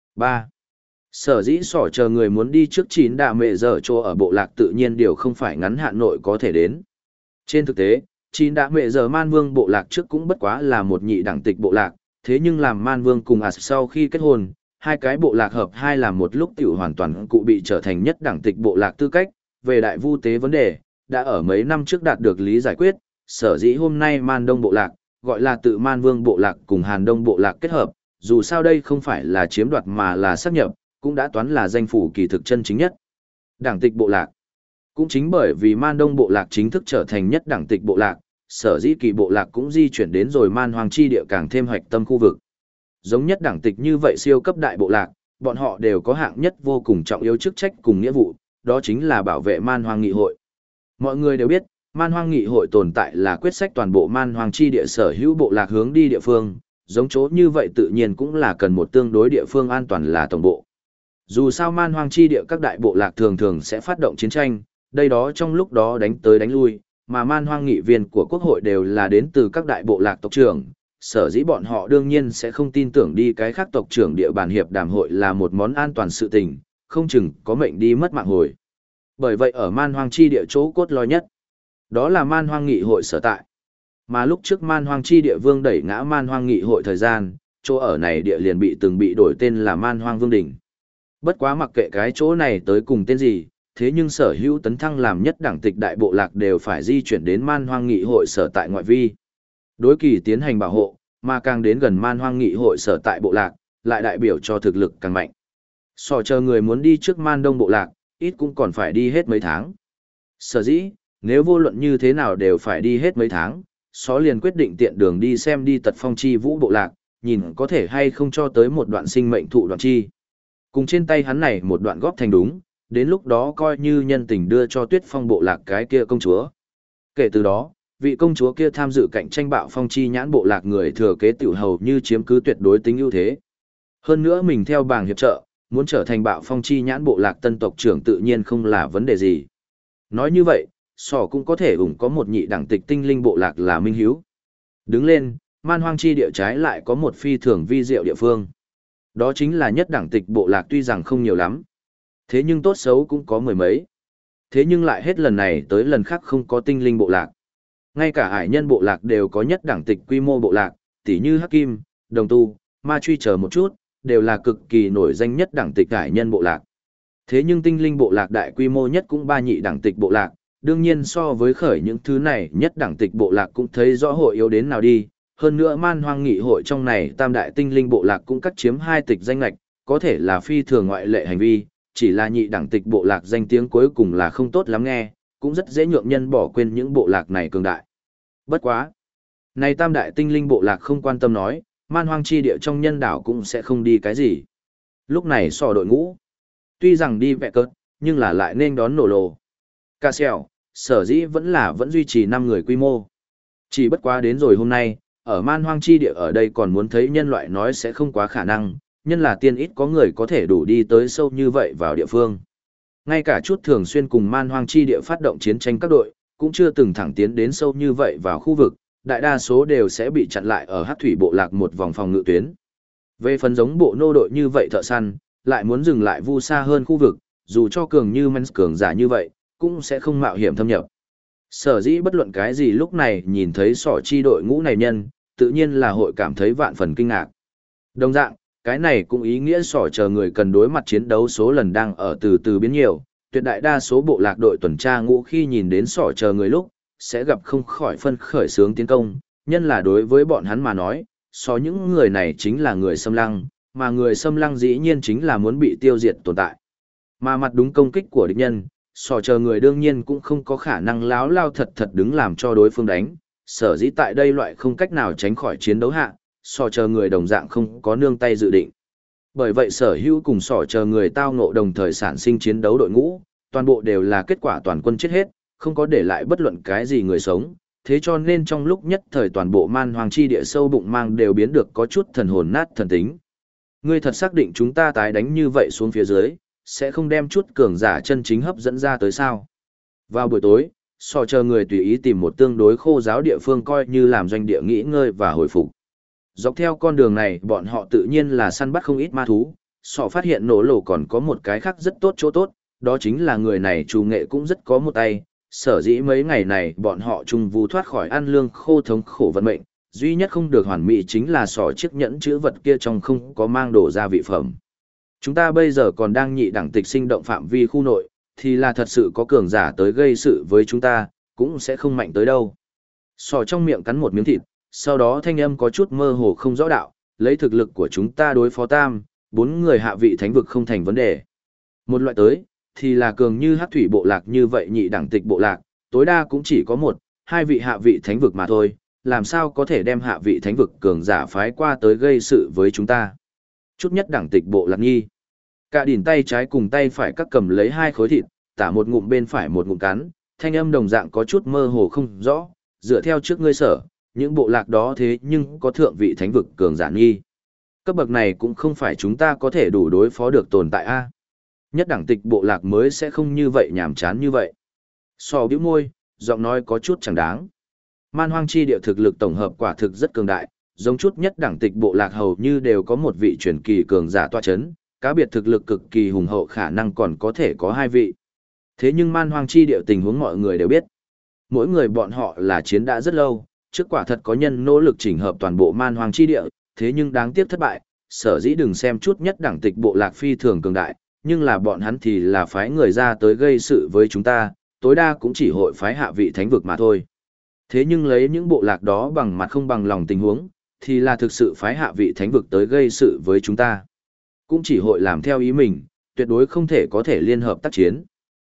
3. Sở dĩ sỏ chờ người muốn đi trước chín đạ mẹ giờ chỗ ở bộ lạc tự nhiên điều không phải ngắn hạn nội có thể đến. Trên thực tế, chín đạ mẹ giờ man vương bộ lạc trước cũng bất quá là một nhị đẳng tịch bộ lạc, thế nhưng làm man vương cùng sau khi kết hôn, hai cái bộ lạc hợp hai làm một lúc tiểu hoàn toàn cụ bị trở thành nhất đẳng tịch bộ lạc tư cách, về đại vu tế vấn đề, đã ở mấy năm trước đạt được lý giải quyết, sở dĩ hôm nay man đông bộ lạc, gọi là tự man vương bộ lạc cùng hàn đông bộ lạc kết hợp, dù sao đây không phải là chiếm đoạt mà là sáp nhập, cũng đã toán là danh phủ kỳ thực chân chính nhất. Đảng tịch bộ lạc. Cũng chính bởi vì man đông bộ lạc chính thức trở thành nhất đảng tịch bộ lạc, sở dĩ kỳ bộ lạc cũng di chuyển đến rồi man hoàng chi địa càng thêm hoạch tâm khu vực. Giống nhất đảng tịch như vậy siêu cấp đại bộ lạc, bọn họ đều có hạng nhất vô cùng trọng yếu chức trách cùng nghĩa vụ, đó chính là bảo vệ man hoàng nghị hội. Mọi người đều biết, man hoang nghị hội tồn tại là quyết sách toàn bộ man hoang chi địa sở hữu bộ lạc hướng đi địa phương, giống chỗ như vậy tự nhiên cũng là cần một tương đối địa phương an toàn là tổng bộ. Dù sao man hoang chi địa các đại bộ lạc thường thường sẽ phát động chiến tranh, đây đó trong lúc đó đánh tới đánh lui, mà man hoang nghị viên của quốc hội đều là đến từ các đại bộ lạc tộc trưởng, sở dĩ bọn họ đương nhiên sẽ không tin tưởng đi cái khác tộc trưởng địa bàn hiệp đàm hội là một món an toàn sự tình, không chừng có mệnh đi mất mạng hồi. Bởi vậy ở man hoang chi địa chỗ cốt lõi nhất, đó là man hoang nghị hội sở tại. Mà lúc trước man hoang chi địa vương đẩy ngã man hoang nghị hội thời gian, chỗ ở này địa liền bị đổi tên là man hoang vương đỉnh. Bất quá mặc kệ cái chỗ này tới cùng tên gì, thế nhưng sở hữu tấn thăng làm nhất đẳng tịch đại bộ lạc đều phải di chuyển đến man hoang nghị hội sở tại ngoại vi. Đối kỳ tiến hành bảo hộ, mà càng đến gần man hoang nghị hội sở tại bộ lạc, lại đại biểu cho thực lực càng mạnh. Sở chờ người muốn đi trước man đông bộ lạc, ít cũng còn phải đi hết mấy tháng. Sở dĩ, nếu vô luận như thế nào đều phải đi hết mấy tháng, Xó liền quyết định tiện đường đi xem đi tật phong chi vũ bộ lạc, nhìn có thể hay không cho tới một đoạn sinh mệnh thụ đoạn chi. Cùng trên tay hắn này một đoạn góp thành đúng, đến lúc đó coi như nhân tình đưa cho Tuyết Phong bộ lạc cái kia công chúa. Kể từ đó, vị công chúa kia tham dự cạnh tranh bạo phong chi nhãn bộ lạc người thừa kế tiểu hầu như chiếm cứ tuyệt đối tính ưu thế. Hơn nữa mình theo bảng hiệp trợ, muốn trở thành bạo phong chi nhãn bộ lạc tân tộc trưởng tự nhiên không là vấn đề gì. Nói như vậy, sỏ cũng có thể ủng có một nhị đẳng tịch tinh linh bộ lạc là minh hiếu. Đứng lên, man hoang chi địa trái lại có một phi thường vi diệu địa phương. Đó chính là nhất đẳng tịch bộ lạc tuy rằng không nhiều lắm. Thế nhưng tốt xấu cũng có mười mấy. Thế nhưng lại hết lần này tới lần khác không có tinh linh bộ lạc. Ngay cả hải nhân bộ lạc đều có nhất đẳng tịch quy mô bộ lạc, tỉ như Hắc Kim, Đồng Tu, Ma Truy chờ một chút, đều là cực kỳ nổi danh nhất đẳng tịch hải nhân bộ lạc. Thế nhưng tinh linh bộ lạc đại quy mô nhất cũng ba nhị đẳng tịch bộ lạc, đương nhiên so với khởi những thứ này nhất đẳng tịch bộ lạc cũng thấy rõ hội yếu đến nào đi. Hơn nữa man hoang nghị hội trong này tam đại tinh linh bộ lạc cũng cắt chiếm hai tịch danh lạch, có thể là phi thường ngoại lệ hành vi, chỉ là nhị đẳng tịch bộ lạc danh tiếng cuối cùng là không tốt lắm nghe, cũng rất dễ nhượng nhân bỏ quên những bộ lạc này cường đại. Bất quá. Này tam đại tinh linh bộ lạc không quan tâm nói, man hoang chi địa trong nhân đảo cũng sẽ không đi cái gì. Lúc này sò đội ngũ. Tuy rằng đi vẹ cợt, nhưng là lại nên đón nổ lồ. Cà xèo, sở dĩ vẫn duy trì 5 người quy mô. Chỉ bất quá đến rồi hôm nay, ở man hoang chi địa ở đây còn muốn thấy nhân loại nói sẽ không quá khả năng, nhân là tiên ít có người có thể đủ đi tới sâu như vậy vào địa phương. Ngay cả chút thường xuyên cùng man hoang chi địa phát động chiến tranh các đội, cũng chưa từng thẳng tiến đến sâu như vậy vào khu vực, đại đa số đều sẽ bị chặn lại ở Hắc thủy bộ lạc một vòng phòng ngự tuyến. Về phần giống bộ nô đội như vậy thợ săn, lại muốn dừng lại vu xa hơn khu vực, dù cho cường như Mens cường giả như vậy, cũng sẽ không mạo hiểm thâm nhập. Sở dĩ bất luận cái gì lúc này nhìn thấy sỏ chi đội ngũ này nhân, tự nhiên là hội cảm thấy vạn phần kinh ngạc. Đồng dạng, cái này cũng ý nghĩa sỏ chờ người cần đối mặt chiến đấu số lần đang ở từ từ biến nhiều, tuyệt đại đa số bộ lạc đội tuần tra ngũ khi nhìn đến sỏ chờ người lúc, sẽ gặp không khỏi phân khởi sướng tiến công, nhân là đối với bọn hắn mà nói, những người này chính là người xâm lăng, mà người xâm lăng dĩ nhiên chính là muốn bị tiêu diệt tồn tại. Mà mặt đúng công kích của địch nhân, chờ người đương nhiên cũng không có khả năng láo lao thật thật đứng làm cho đối phương đánh, sở dĩ tại đây loại không cách nào tránh khỏi chiến đấu hạ, chờ người đồng dạng không có nương tay dự định. Bởi vậy sở hữu cùng chờ người tao ngộ đồng thời sản sinh chiến đấu đội ngũ, toàn bộ đều là kết quả toàn quân chết hết, không có để lại bất luận cái gì người sống, thế cho nên trong lúc nhất thời toàn bộ man hoàng chi địa sâu bụng mang đều biến được có chút thần hồn nát thần tính. Ngươi thật xác định chúng ta tái đánh như vậy xuống phía dưới, sẽ không đem chút cường giả chân chính hấp dẫn ra tới sao? Vào buổi tối, chờ người tùy ý tìm một tương đối khô giáo địa phương coi như làm doanh địa nghỉ ngơi và hồi phục. Dọc theo con đường này bọn họ tự nhiên là săn bắt không ít ma thú, phát hiện nổ lổ còn có một cái khác rất tốt chỗ tốt, đó chính là người này chủ nghệ cũng rất có một tay, sở dĩ mấy ngày này bọn họ chung vu thoát khỏi ăn lương khô thống khổ vận mệnh, duy nhất không được hoàn mỹ chính là chiếc nhẫn chữ vật kia trong không có mang đồ gia vị phẩm. Chúng ta bây giờ còn đang nhị đẳng tịch sinh động phạm vi khu nội, thì là thật sự có cường giả tới gây sự với chúng ta, cũng sẽ không mạnh tới đâu. Trong miệng cắn một miếng thịt, sau đó thanh âm có chút mơ hồ không rõ đạo, lấy thực lực của chúng ta đối phó 4 người hạ vị thánh vực không thành vấn đề. Một loại tới, thì là cường như Hắc thủy bộ lạc như vậy nhị đẳng tịch bộ lạc, tối đa cũng chỉ có 1, 2 vị hạ vị thánh vực mà thôi, làm sao có thể đem hạ vị thánh vực cường giả phái qua tới gây sự với chúng ta. Chút nhất đẳng tịch bộ lạc nghi. Cả đỉn tay trái cùng tay phải các cầm lấy 2 khối thịt, tả một ngụm bên phải một ngụm cắn, thanh âm đồng dạng có chút mơ hồ không rõ, dựa theo trước ngươi sở, những bộ lạc đó thế nhưng có thượng vị thánh vực cường giả nghi. Cấp bậc này cũng không phải chúng ta có thể đủ đối phó được tồn tại a. Nhất đẳng tịch bộ lạc mới sẽ không như vậy nhàm chán như vậy. Bĩu môi, giọng nói có chút chẳng đáng. Man hoang chi địa thực lực tổng hợp quả thực rất cường đại, giống chút nhất đẳng tịch bộ lạc hầu như đều có một vị truyền kỳ cường giả tọa chấn, cá biệt thực lực cực kỳ hùng hậu khả năng còn có thể có 2 vị. Thế nhưng man hoang chi địa tình huống mọi người đều biết. Mỗi người bọn họ là chiến đã rất lâu, trước quả thật có nhân nỗ lực chỉnh hợp toàn bộ man hoang chi địa, thế nhưng đáng tiếc thất bại, sở dĩ đừng xem chút nhất đẳng tịch bộ lạc phi thường cường đại, nhưng là bọn hắn thì là phái người ra tới gây sự với chúng ta, tối đa cũng chỉ hội phái hạ vị thánh vực mà thôi. Thế nhưng lấy những bộ lạc đó bằng mặt không bằng lòng tình huống, thì là thực sự phái hạ vị thánh vực tới gây sự với chúng ta. Cũng chỉ hội làm theo ý mình, tuyệt đối không thể có thể liên hợp tác chiến.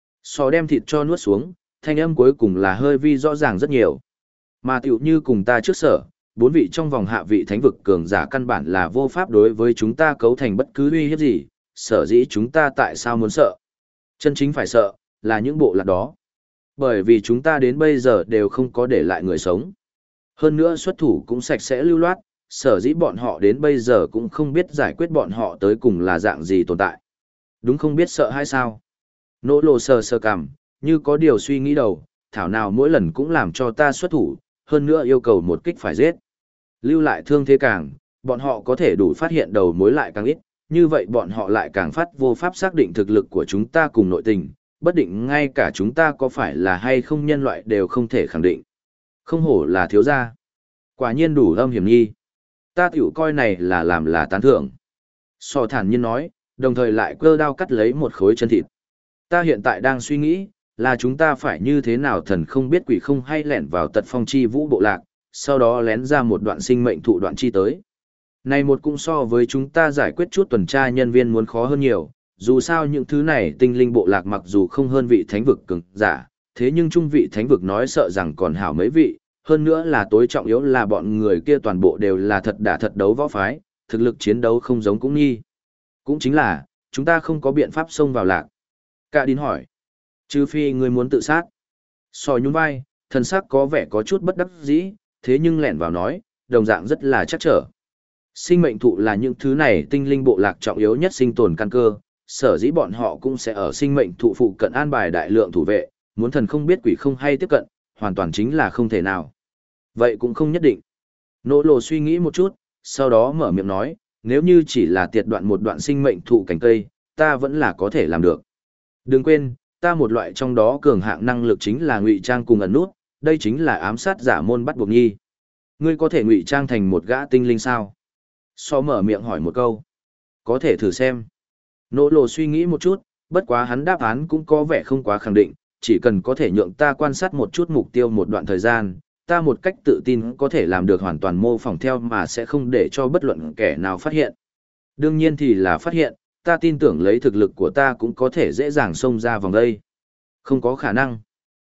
Đem thịt cho nuốt xuống, thanh âm cuối cùng là hơi vi rõ ràng rất nhiều. Mà tiểu như cùng ta trước sở, 4 vị trong vòng hạ vị thánh vực cường giả căn bản là vô pháp đối với chúng ta cấu thành bất cứ uy hiếp gì, sở dĩ chúng ta tại sao muốn sợ. Chân chính phải sợ, là những bộ lạc đó. Bởi vì chúng ta đến bây giờ đều không có để lại người sống. Hơn nữa xuất thủ cũng sạch sẽ lưu loát, sở dĩ bọn họ đến bây giờ cũng không biết giải quyết bọn họ tới cùng là dạng gì tồn tại. Đúng không biết sợ hay sao? Nỗ lộ sờ sờ cằm, như có điều suy nghĩ đầu, thảo nào mỗi lần cũng làm cho ta xuất thủ, hơn nữa yêu cầu một kích phải giết. Lưu lại thương thế càng, bọn họ có thể đủ phát hiện đầu mối lại càng ít, như vậy bọn họ lại càng phát vô pháp xác định thực lực của chúng ta cùng nội tình, bất định ngay cả chúng ta có phải là hay không nhân loại đều không thể khẳng định. Không hổ là thiếu gia. Quả nhiên đủ âm hiểm nghi. Ta tiểu coi này là làm là tán thưởng. Sò thản nhiên nói, đồng thời lại cơ đao cắt lấy một khối chân thịt. Ta hiện tại đang suy nghĩ, là chúng ta phải như thế nào thần không biết quỷ không hay lẻn vào tật phong chi vũ bộ lạc, sau đó lén ra một đoạn sinh mệnh thụ đoạn chi tới. Này một cũng so với chúng ta giải quyết chút tuần tra nhân viên muốn khó hơn nhiều, dù sao những thứ này tinh linh bộ lạc mặc dù không hơn vị thánh vực cường giả, thế nhưng trung vị thánh vực nói sợ rằng còn hảo mấy vị, hơn nữa là tối trọng yếu là bọn người kia toàn bộ đều là thật đả thật đấu võ phái, thực lực chiến đấu không giống cũng nghi. Cũng chính là, chúng ta không có biện pháp xông vào lạc. Cả đín hỏi, trừ phi người muốn tự sát. Sò nhún vai, thần sắc có vẻ có chút bất đắc dĩ, thế nhưng lẻn vào nói, đồng dạng rất là chắc trở. Sinh mệnh thụ là những thứ này tinh linh bộ lạc trọng yếu nhất sinh tồn căn cơ, sở dĩ bọn họ cũng sẽ ở sinh mệnh thụ phụ cận an bài đại lượng thủ vệ, muốn thần không biết quỷ không hay tiếp cận, hoàn toàn chính là không thể nào. Vậy cũng không nhất định. Nỗ lộ suy nghĩ một chút, sau đó mở miệng nói, nếu như chỉ là tiệt đoạn một đoạn sinh mệnh thụ cành cây, ta vẫn là có thể làm được. Đừng quên, ta một loại trong đó cường hạng năng lực chính là ngụy trang cùng ẩn nút, đây chính là ám sát giả môn bắt buộc nhi. Ngươi có thể ngụy trang thành một gã tinh linh sao? So mở miệng hỏi một câu. Có thể thử xem. Nỗ lộ suy nghĩ một chút, bất quá hắn đáp án cũng có vẻ không quá khẳng định, chỉ cần có thể nhượng ta quan sát một chút mục tiêu một đoạn thời gian, ta một cách tự tin có thể làm được hoàn toàn mô phỏng theo mà sẽ không để cho bất luận kẻ nào phát hiện. Đương nhiên thì là phát hiện, ta tin tưởng lấy thực lực của ta cũng có thể dễ dàng xông ra vòng đây. Không có khả năng.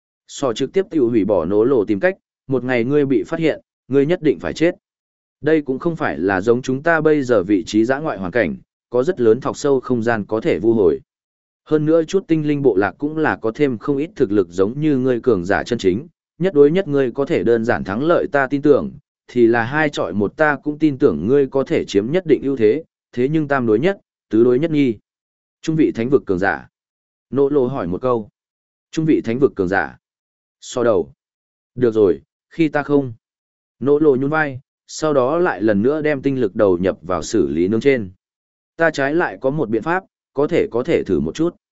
So trực tiếp tự hủy bỏ nỗ lộ tìm cách, một ngày ngươi bị phát hiện, ngươi nhất định phải chết. Đây cũng không phải là giống chúng ta bây giờ vị trí dã ngoại hoàn cảnh, có rất lớn thọc sâu không gian có thể vu hồi. Hơn nữa chút tinh linh bộ lạc cũng là có thêm không ít thực lực giống như ngươi cường giả chân chính, nhất đối nhất ngươi có thể đơn giản thắng lợi ta tin tưởng, thì là hai chọi một ta cũng tin tưởng ngươi có thể chiếm nhất định ưu thế, thế nhưng tam đối nhất, tứ đối nhất nghi. Trung vị thánh vực cường giả. Nỗ lộ hỏi một câu. Trung vị thánh vực cường giả. So đầu. Được rồi, khi ta không. Nỗ lộ nhún vai, sau đó lại lần nữa đem tinh lực đầu nhập vào xử lý nướng trên. Ta trái lại có một biện pháp, có thể thử một chút.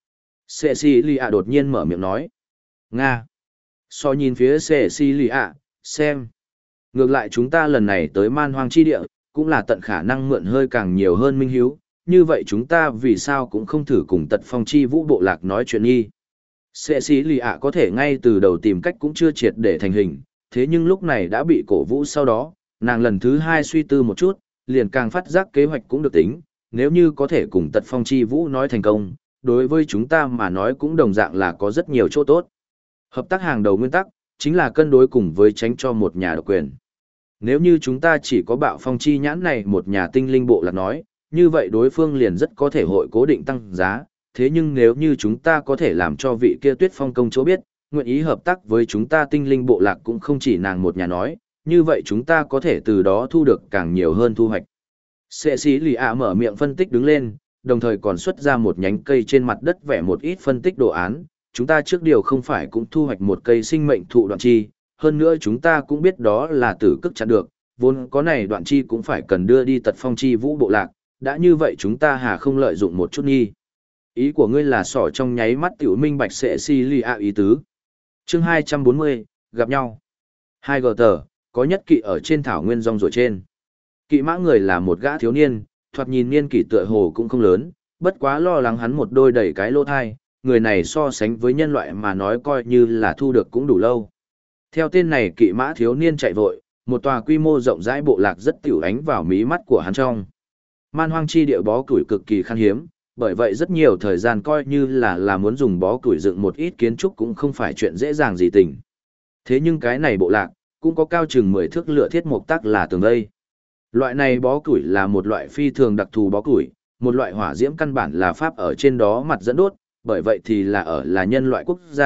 Cecilia đột nhiên mở miệng nói. Nga. So nhìn phía Cecilia, xem. Ngược lại chúng ta lần này tới man hoang chi địa, cũng là tận khả năng mượn hơi càng nhiều hơn minh hiếu, như vậy chúng ta vì sao cũng không thử cùng tật phong chi vũ bộ lạc nói chuyện nghi. Cecilia có thể ngay từ đầu tìm cách cũng chưa triệt để thành hình, thế nhưng lúc này đã bị cổ vũ sau đó, nàng lần thứ hai suy tư một chút, liền càng phát giác kế hoạch cũng được tính, nếu như có thể cùng tật phong chi vũ nói thành công, đối với chúng ta mà nói cũng đồng dạng là có rất nhiều chỗ tốt. Hợp tác hàng đầu nguyên tắc, chính là cân đối cùng với tránh cho một nhà độc quyền. Nếu như chúng ta chỉ có bạo phong chi nhãn này một nhà tinh linh bộ lạc nói, như vậy đối phương liền rất có thể hội cố định tăng giá, thế nhưng nếu như chúng ta có thể làm cho vị kia tuyết phong công chỗ biết, nguyện ý hợp tác với chúng ta tinh linh bộ lạc cũng không chỉ nàng một nhà nói, như vậy chúng ta có thể từ đó thu được càng nhiều hơn thu hoạch. Cecilia mở miệng phân tích đứng lên, đồng thời còn xuất ra một nhánh cây trên mặt đất vẽ một ít phân tích đồ án, chúng ta trước điều không phải cũng thu hoạch một cây sinh mệnh thụ đoạn chi, hơn nữa chúng ta cũng biết đó là tử cức chặn được, vốn có này đoạn chi cũng phải cần đưa đi tật phong chi vũ bộ lạc, đã như vậy chúng ta hà không lợi dụng một chút nghi. Ý của ngươi là sỏ trong nháy mắt tiểu minh bạch Cecilia ý tứ. Chương 240, gặp nhau. 2 gờ tờ, có nhất kỵ ở trên thảo nguyên rong ruổi trên. Kỵ mã người là một gã thiếu niên, thoạt nhìn niên kỷ tựa hồ cũng không lớn, bất quá lo lắng hắn một đôi đầy cái lỗ thai, người này so sánh với nhân loại mà nói coi như là thu được cũng đủ lâu. Theo tên này kỵ mã thiếu niên chạy vội, một tòa quy mô rộng rãi bộ lạc rất tiểu ánh vào mí mắt của hắn trong. Man hoang chi địa bó củi cực kỳ khan hiếm, bởi vậy rất nhiều thời gian coi như là muốn dùng bó củi dựng một ít kiến trúc cũng không phải chuyện dễ dàng gì tình. Thế nhưng cái này bộ lạc, cũng có cao chừng 10 thước lửa thiết mộc tác là tường vây. Loại này bó củi là một loại phi thường đặc thù bó củi, một loại hỏa diễm căn bản là pháp ở trên đó mặt dẫn đốt, bởi vậy thì là ở là nhân loại quốc gia,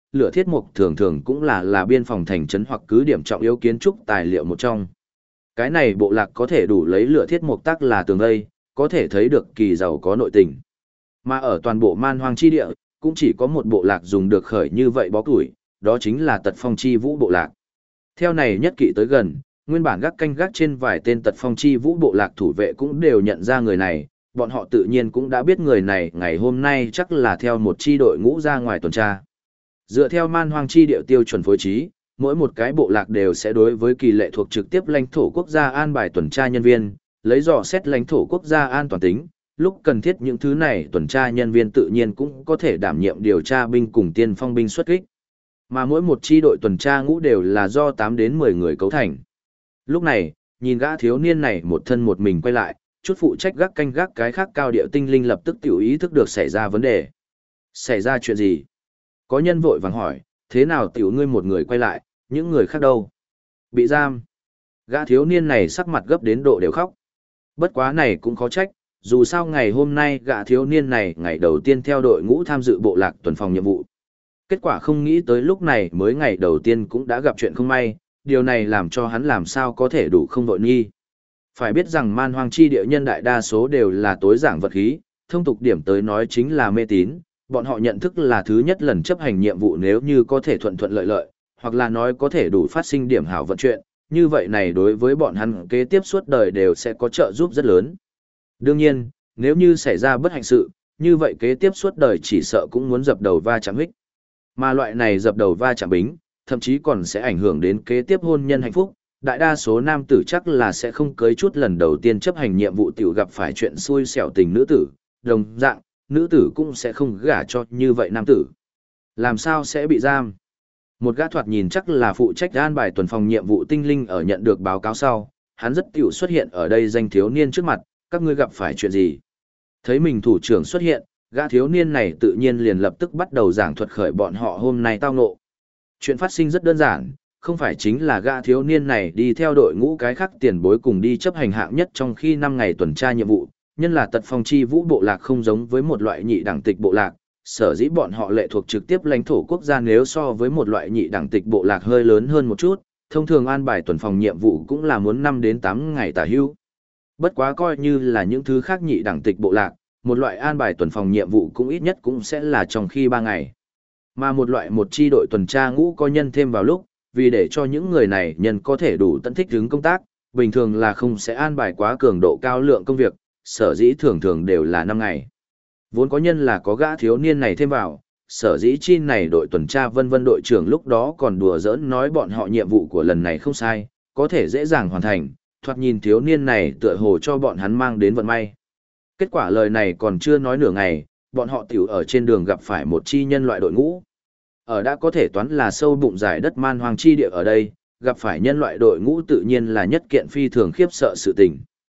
lửa thiết mục thường thường cũng là biên phòng thành trấn hoặc cứ điểm trọng yếu kiến trúc tài liệu một trong. Cái này bộ lạc có thể đủ lấy lửa thiết mục tác là tường vây, có thể thấy được kỳ giàu có nội tình. Mà ở toàn bộ man hoang chi địa, cũng chỉ có một bộ lạc dùng được khởi như vậy bó củi, đó chính là Tật Phong Chi Vũ bộ lạc. Theo này nhất kỵ tới gần, nguyên bản gác canh gác trên vài tên Tật Phong Chi Vũ bộ lạc thủ vệ cũng đều nhận ra người này, bọn họ tự nhiên cũng đã biết người này ngày hôm nay chắc là theo một chi đội ngũ ra ngoài tuần tra. Dựa theo man hoang chi địa tiêu chuẩn phối trí, mỗi một cái bộ lạc đều sẽ đối với kỳ lệ thuộc trực tiếp lãnh thổ quốc gia an bài tuần tra nhân viên, lấy dò xét lãnh thổ quốc gia an toàn tính, lúc cần thiết những thứ này tuần tra nhân viên tự nhiên cũng có thể đảm nhiệm điều tra binh cùng tiên phong binh xuất kích. Mà mỗi một chi đội tuần tra ngũ đều là do 8 đến 10 người cấu thành. Lúc này, nhìn gã thiếu niên này một thân một mình quay lại, chút phụ trách gác canh gác cái khác cao điệu tinh linh lập tức tiểu ý thức được xảy ra vấn đề. Xảy ra chuyện gì? Có nhân vội vàng hỏi, thế nào tiểu ngươi một người quay lại, những người khác đâu? Bị giam. Gã thiếu niên này sắc mặt gấp đến độ đều khóc. Bất quá này cũng khó trách, dù sao ngày hôm nay gã thiếu niên này ngày đầu tiên theo đội ngũ tham dự bộ lạc tuần phòng nhiệm vụ. Kết quả không nghĩ tới lúc này mới ngày đầu tiên cũng đã gặp chuyện không may, điều này làm cho hắn làm sao có thể đủ không vội nghi. Phải biết rằng man hoang chi địa nhân đại đa số đều là tối giảng vật khí, thông tục điểm tới nói chính là mê tín, bọn họ nhận thức là thứ nhất lần chấp hành nhiệm vụ nếu như có thể thuận thuận lợi lợi, hoặc là nói có thể đủ phát sinh điểm hảo vận chuyện, như vậy này đối với bọn hắn kế tiếp suốt đời đều sẽ có trợ giúp rất lớn. Đương nhiên, nếu như xảy ra bất hạnh sự, như vậy kế tiếp suốt đời chỉ sợ cũng muốn dập đầu va chạm hích. Mà loại này dập đầu va chạm bính, thậm chí còn sẽ ảnh hưởng đến kế tiếp hôn nhân hạnh phúc. Đại đa số nam tử chắc là sẽ không cưới chút lần đầu tiên chấp hành nhiệm vụ tiểu gặp phải chuyện xui xẻo tình nữ tử, đồng dạng, nữ tử cũng sẽ không gả cho như vậy nam tử. Làm sao sẽ bị giam? Một gã thoạt nhìn chắc là phụ trách an bài tuần phòng nhiệm vụ tinh linh ở nhận được báo cáo sau, hắn rất tiểu xuất hiện ở đây danh thiếu niên trước mặt, các ngươi gặp phải chuyện gì? Thấy mình thủ trưởng xuất hiện, gã thiếu niên này tự nhiên liền lập tức bắt đầu giảng thuật khởi bọn họ hôm nay tao ngộ. Chuyện phát sinh rất đơn giản, không phải chính là gã thiếu niên này đi theo đội ngũ cái khác tiền bối cùng đi chấp hành hạng nhất trong khi 5 ngày tuần tra nhiệm vụ, nhân là Tật Phong Chi Vũ bộ lạc không giống với một loại nhị đẳng tịch bộ lạc, sở dĩ bọn họ lệ thuộc trực tiếp lãnh thổ quốc gia nếu so với một loại nhị đẳng tịch bộ lạc hơi lớn hơn một chút, thông thường an bài tuần phòng nhiệm vụ cũng là muốn 5 đến 8 ngày tả hưu. Bất quá coi như là những thứ khác nhị đẳng tịch bộ lạc, một loại an bài tuần phòng nhiệm vụ cũng ít nhất cũng sẽ là trong khi 3 ngày. Mà một loại một chi đội tuần tra ngũ có nhân thêm vào lúc, vì để cho những người này nhân có thể đủ tận thích ứng công tác, bình thường là không sẽ an bài quá cường độ cao lượng công việc, sở dĩ thường thường đều là 5 ngày. Vốn có nhân là có gã thiếu niên này thêm vào, sở dĩ chi này đội tuần tra vân vân đội trưởng lúc đó còn đùa giỡn nói bọn họ nhiệm vụ của lần này không sai, có thể dễ dàng hoàn thành, thoạt nhìn thiếu niên này tựa hồ cho bọn hắn mang đến vận may. Kết quả lời này còn chưa nói nửa ngày, bọn họ tiểu ở trên đường gặp phải một chi nhân loại đội ngũ. Ở đã có thể toán là sâu bụng giải đất man hoang chi địa ở đây, gặp phải nhân loại đội ngũ tự nhiên là nhất kiện phi thường khiếp sợ sự tình.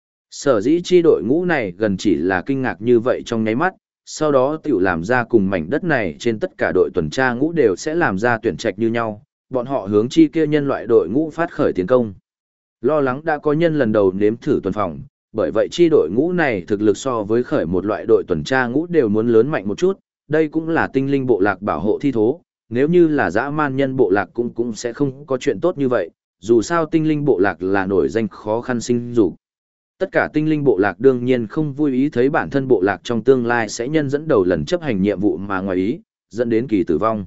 Sở dĩ chi đội ngũ này gần chỉ là kinh ngạc như vậy trong nháy mắt, sau đó tiểu làm ra cùng mảnh đất này trên tất cả đội tuần tra ngũ đều sẽ làm ra tuyển trạch như nhau, bọn họ hướng chi kia nhân loại đội ngũ phát khởi tiến công. Lo lắng đã có nhân lần đầu nếm thử tuần phòng, bởi vậy chi đội ngũ này thực lực so với khởi một loại đội tuần tra ngũ đều muốn lớn mạnh một chút, đây cũng là tinh linh bộ lạc bảo hộ thi thố, nếu như là dã man nhân bộ lạc cũng sẽ không có chuyện tốt như vậy, dù sao tinh linh bộ lạc là nổi danh khó khăn sinh dục. Tất cả tinh linh bộ lạc đương nhiên không vui ý thấy bản thân bộ lạc trong tương lai sẽ nhân dẫn đầu lần chấp hành nhiệm vụ mà ngoài ý, dẫn đến kỳ tử vong.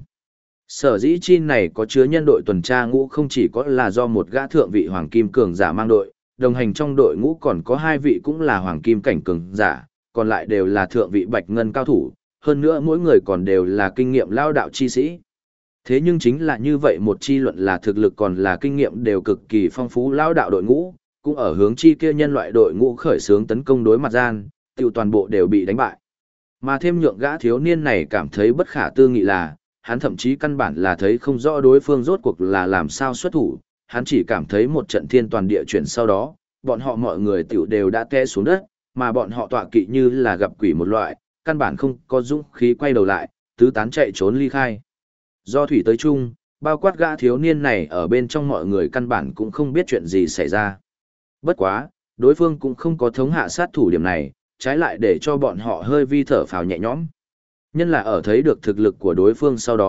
Sở dĩ chi này có chứa nhân đội tuần tra ngũ không chỉ có là do một gã thượng vị hoàng kim cường giả mang đội, đồng hành trong đội ngũ còn có 2 vị cũng là hoàng kim cảnh cường giả, còn lại đều là thượng vị bạch ngân cao thủ, hơn nữa mỗi người còn đều là kinh nghiệm lao đạo chi sĩ. Thế nhưng chính là như vậy một chi luận là thực lực còn là kinh nghiệm đều cực kỳ phong phú lao đạo đội ngũ, cũng ở hướng chi kia nhân loại đội ngũ khởi xướng tấn công đối mặt gian, tiêu toàn bộ đều bị đánh bại. Mà thêm nhượng gã thiếu niên này cảm thấy bất khả tư nghị là, hắn thậm chí căn bản là thấy không rõ đối phương rốt cuộc là làm sao xuất thủ, hắn chỉ cảm thấy một trận thiên toàn địa chuyển sau đó, bọn họ mọi người tiểu đều đã té xuống đất, mà bọn họ tọa kỵ như là gặp quỷ một loại, căn bản không có dũng khí quay đầu lại, tứ tán chạy trốn ly khai. Do thủy tới chung, bao quát gã thiếu niên này ở bên trong mọi người căn bản cũng không biết chuyện gì xảy ra. Bất quá, đối phương cũng không có thống hạ sát thủ điểm này, trái lại để cho bọn họ hơi vi thở phào nhẹ nhõm. Nhân là ở thấy được thực lực của đối phương sau đó,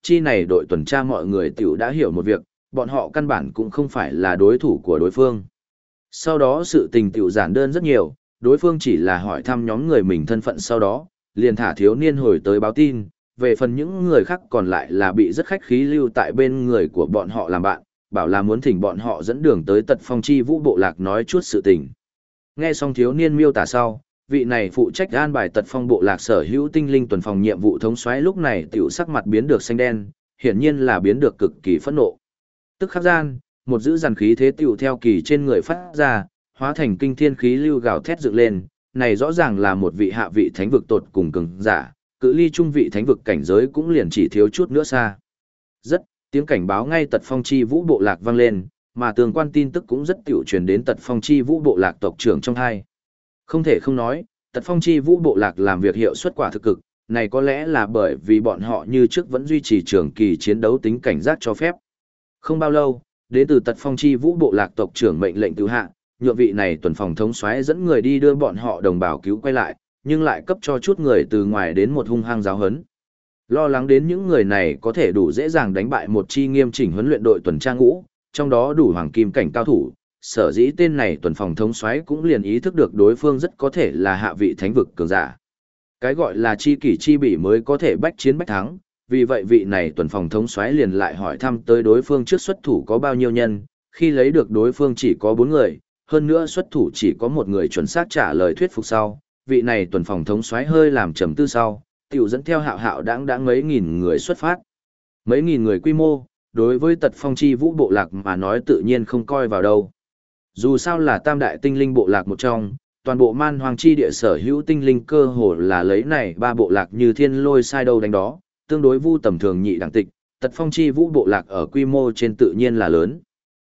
chi này đội tuần tra mọi người tiểu đã hiểu một việc, bọn họ căn bản cũng không phải là đối thủ của đối phương. Sau đó sự tình tiểu giản đơn rất nhiều, đối phương chỉ là hỏi thăm nhóm người mình thân phận sau đó, liền thả thiếu niên hồi tới báo tin, về phần những người khác còn lại là bị rất khách khí lưu tại bên người của bọn họ làm bạn, bảo là muốn thỉnh bọn họ dẫn đường tới Tật Phong Chi Vũ bộ lạc nói chút sự tình. Nghe xong thiếu niên miêu tả sau, vị này phụ trách an bài Tật Phong bộ lạc sở hữu tinh linh tuần phòng nhiệm vụ thống soái lúc này tiểu sắc mặt biến được xanh đen, hiển nhiên là biến được cực kỳ phẫn nộ. Tức khắc gian, một dữ dằn khí thế tiểu theo kỳ trên người phát ra, hóa thành kinh thiên khí lưu gào thét dựng lên, này rõ ràng là một vị hạ vị thánh vực tột cùng cường giả, cự ly trung vị thánh vực cảnh giới cũng liền chỉ thiếu chút nữa xa. Rất, tiếng cảnh báo ngay Tật Phong Chi Vũ bộ lạc vang lên, mà tương quan tin tức cũng rất tiểu truyền đến Tật Phong Chi Vũ bộ lạc tộc trưởng trong hai. Không thể không nói, Tật Phong Chi Vũ bộ lạc làm việc hiệu suất quả thực cực, này có lẽ là bởi vì bọn họ như trước vẫn duy trì trường kỳ chiến đấu tính cảnh giác cho phép. Không bao lâu, đến từ Tật Phong Chi Vũ bộ lạc tộc trưởng mệnh lệnh tự hạ, nhượng vị này tuần phòng thống soái dẫn người đi đưa bọn họ đồng bào cứu quay lại, nhưng lại cấp cho chút người từ ngoài đến một hung hăng giáo huấn. Lo lắng đến những người này có thể đủ dễ dàng đánh bại một chi nghiêm chỉnh huấn luyện đội tuần tra ngũ, trong đó đủ hoàng kim cảnh cao thủ, sở dĩ tên này tuần phòng thống soái cũng liền ý thức được đối phương rất có thể là hạ vị thánh vực cường giả. Cái gọi là chi kỷ chi bỉ mới có thể bách chiến bách thắng, vì vậy vị này tuần phòng thống soái liền lại hỏi thăm tới đối phương trước xuất thủ có bao nhiêu nhân, khi lấy được đối phương chỉ có 4 người, hơn nữa xuất thủ chỉ có một người chuẩn xác trả lời thuyết phục sau, vị này tuần phòng thống soái hơi làm trầm tư sau, tiểu dẫn theo hạo hạo đãng mấy nghìn người xuất phát. Mấy nghìn người quy mô, đối với Tật Phong Chi Vũ bộ lạc mà nói tự nhiên không coi vào đâu. Dù sao là tam đại tinh linh bộ lạc một trong, toàn bộ man hoàng chi địa sở hữu tinh linh cơ hồ là lấy này ba bộ lạc như thiên lôi sai đâu đánh đó, tương đối vu tầm thường nhị đẳng tịch, Tật Phong Chi Vũ bộ lạc ở quy mô trên tự nhiên là lớn.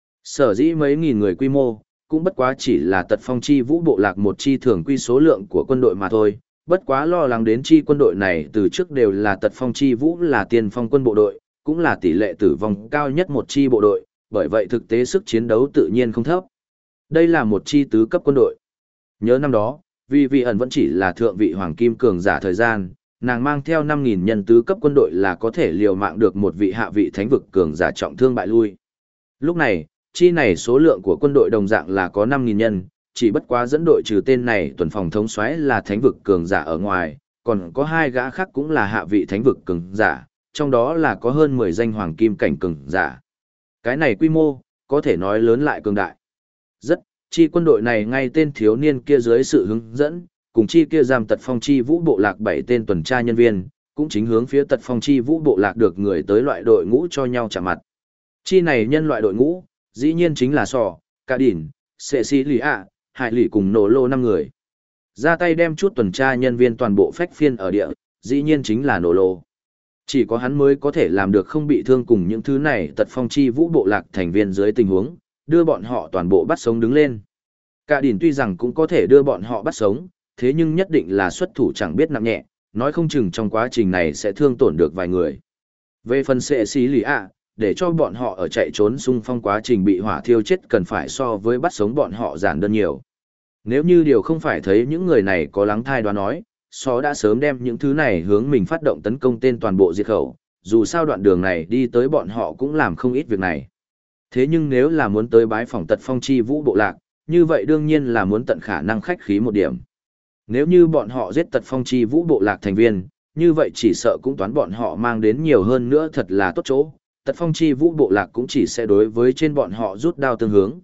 Sở dĩ mấy nghìn người quy mô, cũng bất quá chỉ là Tật Phong Chi Vũ bộ lạc một chi thường quy số lượng của quân đội mà thôi, bất quá lo lắng đến chi quân đội này từ trước đều là Tật Phong Chi Vũ là tiền phong quân bộ đội, cũng là tỷ lệ tử vong cao nhất một chi bộ đội, bởi vậy thực tế sức chiến đấu tự nhiên không thấp. Đây là một chi tứ cấp quân đội. Nhớ năm đó, vì vị ẩn vẫn chỉ là thượng vị hoàng kim cường giả thời gian, nàng mang theo 5.000 nhân tứ cấp quân đội là có thể liều mạng được một vị hạ vị thánh vực cường giả trọng thương bại lui. Lúc này, chi này số lượng của quân đội đồng dạng là có 5.000 nhân, chỉ bất quá dẫn đội trừ tên này tuần phòng thống soái là thánh vực cường giả ở ngoài, còn có 2 gã khác cũng là hạ vị thánh vực cường giả, trong đó là có hơn 10 danh hoàng kim cảnh cường giả. Cái này quy mô, có thể nói lớn lại cường đại. Rất, chi quân đội này ngay tên thiếu niên kia dưới sự hướng dẫn, cùng chi kia giam Tật Phong Chi Vũ bộ lạc 7 tên tuần tra nhân viên, cũng chính hướng phía Tật Phong Chi Vũ bộ lạc được người tới loại đội ngũ cho nhau chạm mặt. Chi này nhân loại đội ngũ, dĩ nhiên chính là Sò, Cả Đỉn, Sệ Sĩ Lì ạ, Hải Lì cùng Nổ Lô 5 người. Ra tay đem chút tuần tra nhân viên toàn bộ phách phiên ở địa, dĩ nhiên chính là Nổ Lô. Chỉ có hắn mới có thể làm được không bị thương cùng những thứ này Tật Phong Chi Vũ bộ lạc thành viên dưới tình huống, đưa bọn họ toàn bộ bắt sống đứng lên. Cả Đỉn tuy rằng cũng có thể đưa bọn họ bắt sống, thế nhưng nhất định là xuất thủ chẳng biết nặng nhẹ, nói không chừng trong quá trình này sẽ thương tổn được vài người. Về phần Sệ Sĩ Lì ạ, để cho bọn họ ở chạy trốn xung phong quá trình bị hỏa thiêu chết cần phải so với bắt sống bọn họ giản đơn nhiều. Nếu như điều không phải thấy những người này có lắng thai đoán nói, Só đã sớm đem những thứ này hướng mình phát động tấn công tên toàn bộ diệt khẩu, dù sao đoạn đường này đi tới bọn họ cũng làm không ít việc này. Thế nhưng nếu là muốn tới bái phỏng Tật Phong Chi Vũ bộ lạc, như vậy đương nhiên là muốn tận khả năng khách khí một điểm. Nếu như bọn họ giết Tật Phong Chi Vũ bộ lạc thành viên, như vậy chỉ sợ cũng toán bọn họ mang đến nhiều hơn nữa thật là tốt chỗ, Tật Phong Chi Vũ bộ lạc cũng chỉ sẽ đối với trên bọn họ rút đao tương hướng.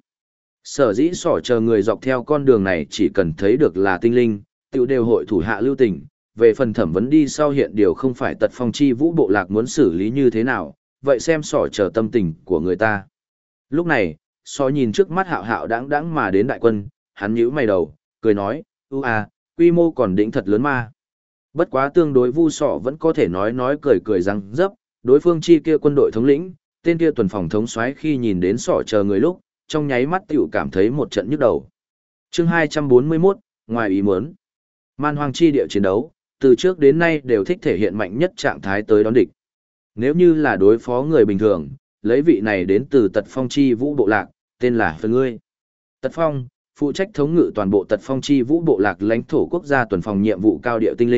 Sở dĩ Sỏ chờ người dọc theo con đường này chỉ cần thấy được là tinh linh, tự đều hội thủ hạ lưu tình, về phần thẩm vấn đi sau hiện điều không phải Tật Phong Chi Vũ bộ lạc muốn xử lý như thế nào, vậy xem Sỏ chờ tâm tình của người ta. Lúc này, Sỏ nhìn trước mắt hạo hạo đãng mà đến đại quân, hắn nhíu mày đầu, cười nói, quy mô còn đỉnh thật lớn mà. Bất quá tương đối Vu Sọ vẫn có thể nói cười răng dấp, đối phương chi kia quân đội thống lĩnh, tên kia tuần phòng thống soái khi nhìn đến Sọ chờ người lúc, trong nháy mắt tiểu cảm thấy một trận nhức đầu. Chương 241, ngoài ý muốn. Man hoang chi địa chiến đấu, từ trước đến nay đều thích thể hiện mạnh nhất trạng thái tới đón địch. Nếu như là đối phó người bình thường, lấy vị này đến từ Tật Phong Chi Vũ bộ lạc, tên là Phần Ngươi. Tật Phong, phụ trách thống ngự toàn bộ Tật Phong Chi Vũ bộ lạc lãnh thổ quốc gia tuần phòng nhiệm vụ cao địa tinh linh,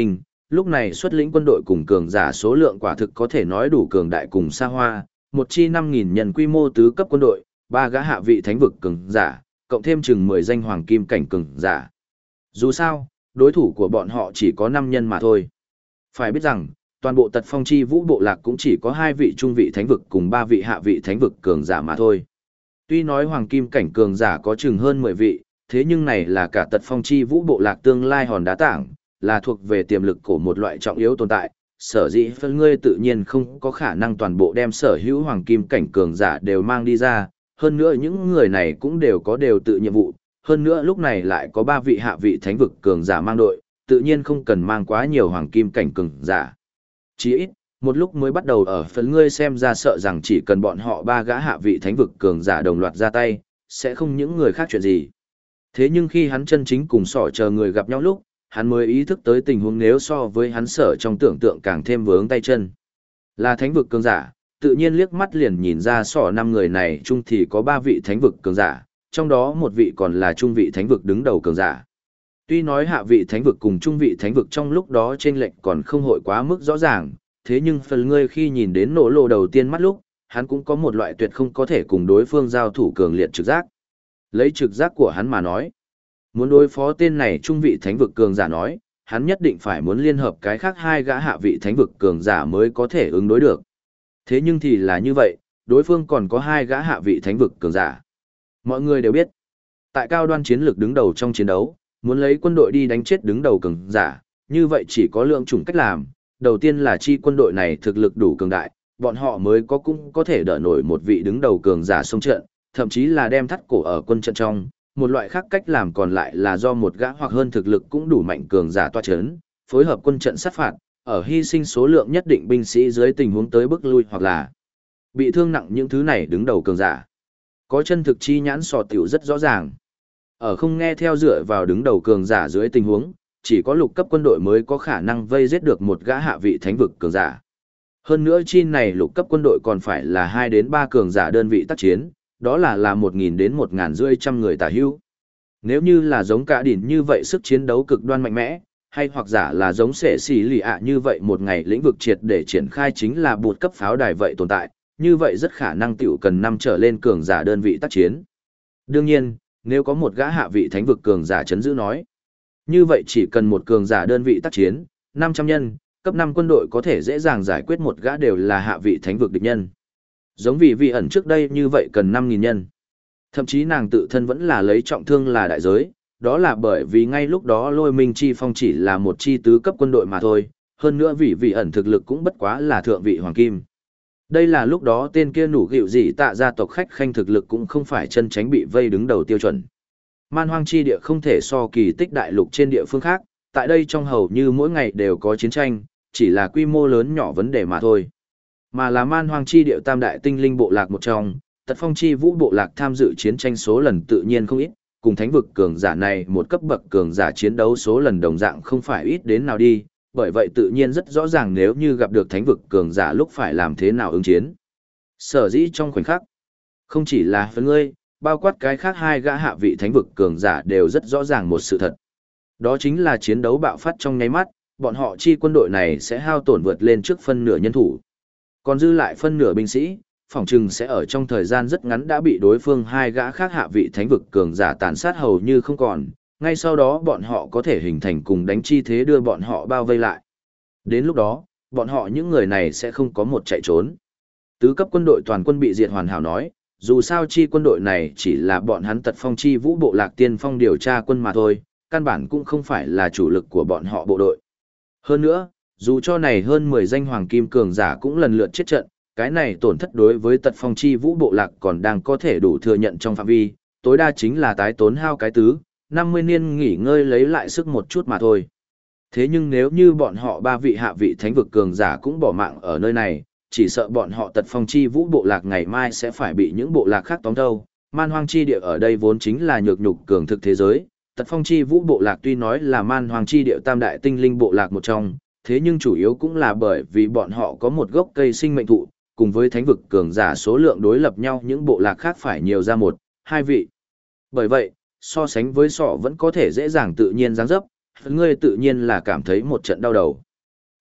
lúc này xuất lĩnh quân đội cùng cường giả số lượng quả thực có thể nói đủ cường đại cùng xa hoa, một chi 5.000 nhân quy mô tứ cấp quân đội, 3 gã hạ vị thánh vực cường giả, cộng thêm chừng 10 danh hoàng kim cảnh cường giả. Dù sao, đối thủ của bọn họ chỉ có 5 nhân mà thôi. Phải biết rằng, toàn bộ Tật Phong Chi Vũ bộ lạc cũng chỉ có 2 vị trung vị thánh vực cùng 3 vị hạ vị thánh vực cường giả mà thôi. Tuy nói hoàng kim cảnh cường giả có chừng hơn 10 vị, thế nhưng này là cả Tật Phong Chi Vũ bộ lạc tương lai hòn đá tảng, là thuộc về tiềm lực của một loại trọng yếu tồn tại. Sở dĩ phân ngươi tự nhiên không có khả năng toàn bộ đem sở hữu hoàng kim cảnh cường giả đều mang đi ra, hơn nữa những người này cũng đều có đều tự nhiệm vụ, hơn nữa lúc này lại có 3 vị hạ vị thánh vực cường giả mang đội, tự nhiên không cần mang quá nhiều hoàng kim cảnh cường giả. Chỉ ít, một lúc mới bắt đầu ở phần ngươi xem ra sợ rằng chỉ cần bọn họ 3 gã hạ vị thánh vực cường giả đồng loạt ra tay, sẽ không những người khác chuyện gì. Thế nhưng khi hắn chân chính cùng sỏ chờ người gặp nhau lúc, hắn mới ý thức tới tình huống nếu so với hắn sở trong tưởng tượng càng thêm vướng tay chân. Là thánh vực cường giả, tự nhiên liếc mắt liền nhìn ra sỏ 5 người này chung thì có 3 vị thánh vực cường giả, trong đó một vị còn là trung vị thánh vực đứng đầu cường giả. Tuy nói hạ vị thánh vực cùng trung vị thánh vực trong lúc đó chênh lệch còn không hội quá mức rõ ràng, thế nhưng phần ngươi khi nhìn đến nổ lộ đầu tiên mắt lúc, hắn cũng có một loại tuyệt không có thể cùng đối phương giao thủ cường liệt trực giác. Lấy trực giác của hắn mà nói, muốn đối phó tên này trung vị thánh vực cường giả nói, hắn nhất định phải muốn liên hợp cái khác 2 gã hạ vị thánh vực cường giả mới có thể ứng đối được. Thế nhưng thì là như vậy, đối phương còn có 2 gã hạ vị thánh vực cường giả. Mọi người đều biết, tại cao đoan chiến lược đứng đầu trong chiến đấu, muốn lấy quân đội đi đánh chết đứng đầu cường giả, như vậy chỉ có lượng chủng cách làm. Đầu tiên là chi quân đội này thực lực đủ cường đại, bọn họ mới cũng có thể đỡ nổi một vị đứng đầu cường giả xông trận, thậm chí là đem thắt cổ ở quân trận trong. Một loại khác cách làm còn lại là do một gã hoặc hơn thực lực cũng đủ mạnh cường giả toa chấn, phối hợp quân trận sát phạt, ở hy sinh số lượng nhất định binh sĩ dưới tình huống tới bức lui hoặc là bị thương nặng những thứ này đứng đầu cường giả. Có chân thực chi nhãn sò tiểu rất rõ ràng. Ở không nghe theo dựa vào đứng đầu cường giả dưới tình huống, chỉ có lục cấp quân đội mới có khả năng vây giết được một gã hạ vị thánh vực cường giả. Hơn nữa chi này lục cấp quân đội còn phải là 2 đến 3 cường giả đơn vị tác chiến, đó là 1.000 đến 1.500 người tả hữu. Nếu như là giống cả đỉnh như vậy sức chiến đấu cực đoan mạnh mẽ, hay hoặc giả là giống sệ xỉ lì ạ như vậy một ngày lĩnh vực triệt để triển khai chính là bột cấp pháo đài vậy tồn tại, như vậy rất khả năng tiểu cần 5 trở lên cường giả đơn vị tác chiến. Đương nhiên, nếu có một gã hạ vị thánh vực cường giả chấn giữ nói, như vậy chỉ cần một cường giả đơn vị tác chiến, 500 nhân, cấp 5 quân đội có thể dễ dàng giải quyết một gã đều là hạ vị thánh vực địch nhân. Giống vì ẩn trước đây như vậy cần 5.000 nhân. Thậm chí nàng tự thân vẫn là lấy trọng thương là đại giới, đó là bởi vì ngay lúc đó Lôi Minh Chi Phong chỉ là một chi tứ cấp quân đội mà thôi, hơn nữa vì ẩn thực lực cũng bất quá là thượng vị hoàng kim. Đây là lúc đó tên kia nủ gịu gì tạ gia tộc khách khanh thực lực cũng không phải chân tránh bị vây đứng đầu tiêu chuẩn. Man hoang chi địa không thể so kỳ tích đại lục trên địa phương khác, tại đây trong hầu như mỗi ngày đều có chiến tranh, chỉ là quy mô lớn nhỏ vấn đề mà thôi. Mà là man hoang chi địa tam đại tinh linh bộ lạc một trong, Tật Phong Chi Vũ bộ lạc tham dự chiến tranh số lần tự nhiên không ít, cùng thánh vực cường giả này một cấp bậc cường giả chiến đấu số lần đồng dạng không phải ít đến nào đi, bởi vậy tự nhiên rất rõ ràng nếu như gặp được thánh vực cường giả lúc phải làm thế nào ứng chiến. Sở dĩ trong khoảnh khắc, không chỉ là phần ngươi, bao quát cái khác 2 gã hạ vị thánh vực cường giả đều rất rõ ràng một sự thật. Đó chính là chiến đấu bạo phát trong nháy mắt, bọn họ chi quân đội này sẽ hao tổn vượt lên trước phân nửa nhân thủ. Còn dư lại phân nửa binh sĩ, phỏng chừng sẽ ở trong thời gian rất ngắn đã bị đối phương 2 gã khác hạ vị thánh vực cường giả tàn sát hầu như không còn, ngay sau đó bọn họ có thể hình thành cùng đánh chi thế đưa bọn họ bao vây lại. Đến lúc đó, bọn họ những người này sẽ không có một chạy trốn. Tứ cấp quân đội toàn quân bị diệt hoàn hảo nói, dù sao chi quân đội này chỉ là bọn hắn Tật Phong Chi Vũ bộ lạc tiên phong điều tra quân mà thôi, căn bản cũng không phải là chủ lực của bọn họ bộ đội. Hơn nữa, dù cho này hơn 10 danh hoàng kim cường giả cũng lần lượt chết trận, cái này tổn thất đối với Tật Phong Chi Vũ bộ lạc còn đang có thể đủ thừa nhận trong phạm vi, tối đa chính là tái tốn hao cái tứ, 50 niên nghỉ ngơi lấy lại sức một chút mà thôi. Thế nhưng nếu như bọn họ 3 vị hạ vị thánh vực cường giả cũng bỏ mạng ở nơi này, chỉ sợ bọn họ Tật Phong Chi Vũ bộ lạc ngày mai sẽ phải bị những bộ lạc khác tóm thâu. Man hoang chi địa ở đây vốn chính là nhược nhục cường thực thế giới, Tật Phong Chi Vũ bộ lạc tuy nói là man hoang chi địa tam đại tinh linh bộ lạc một trong, thế nhưng chủ yếu cũng là bởi vì bọn họ có một gốc cây sinh mệnh thụ, cùng với thánh vực cường giả số lượng đối lập nhau những bộ lạc khác phải nhiều ra 1, 2 vị. Bởi vậy, so sánh với sọ vẫn có thể dễ dàng tự nhiên giáng dấp, ngươi tự nhiên là cảm thấy một trận đau đầu.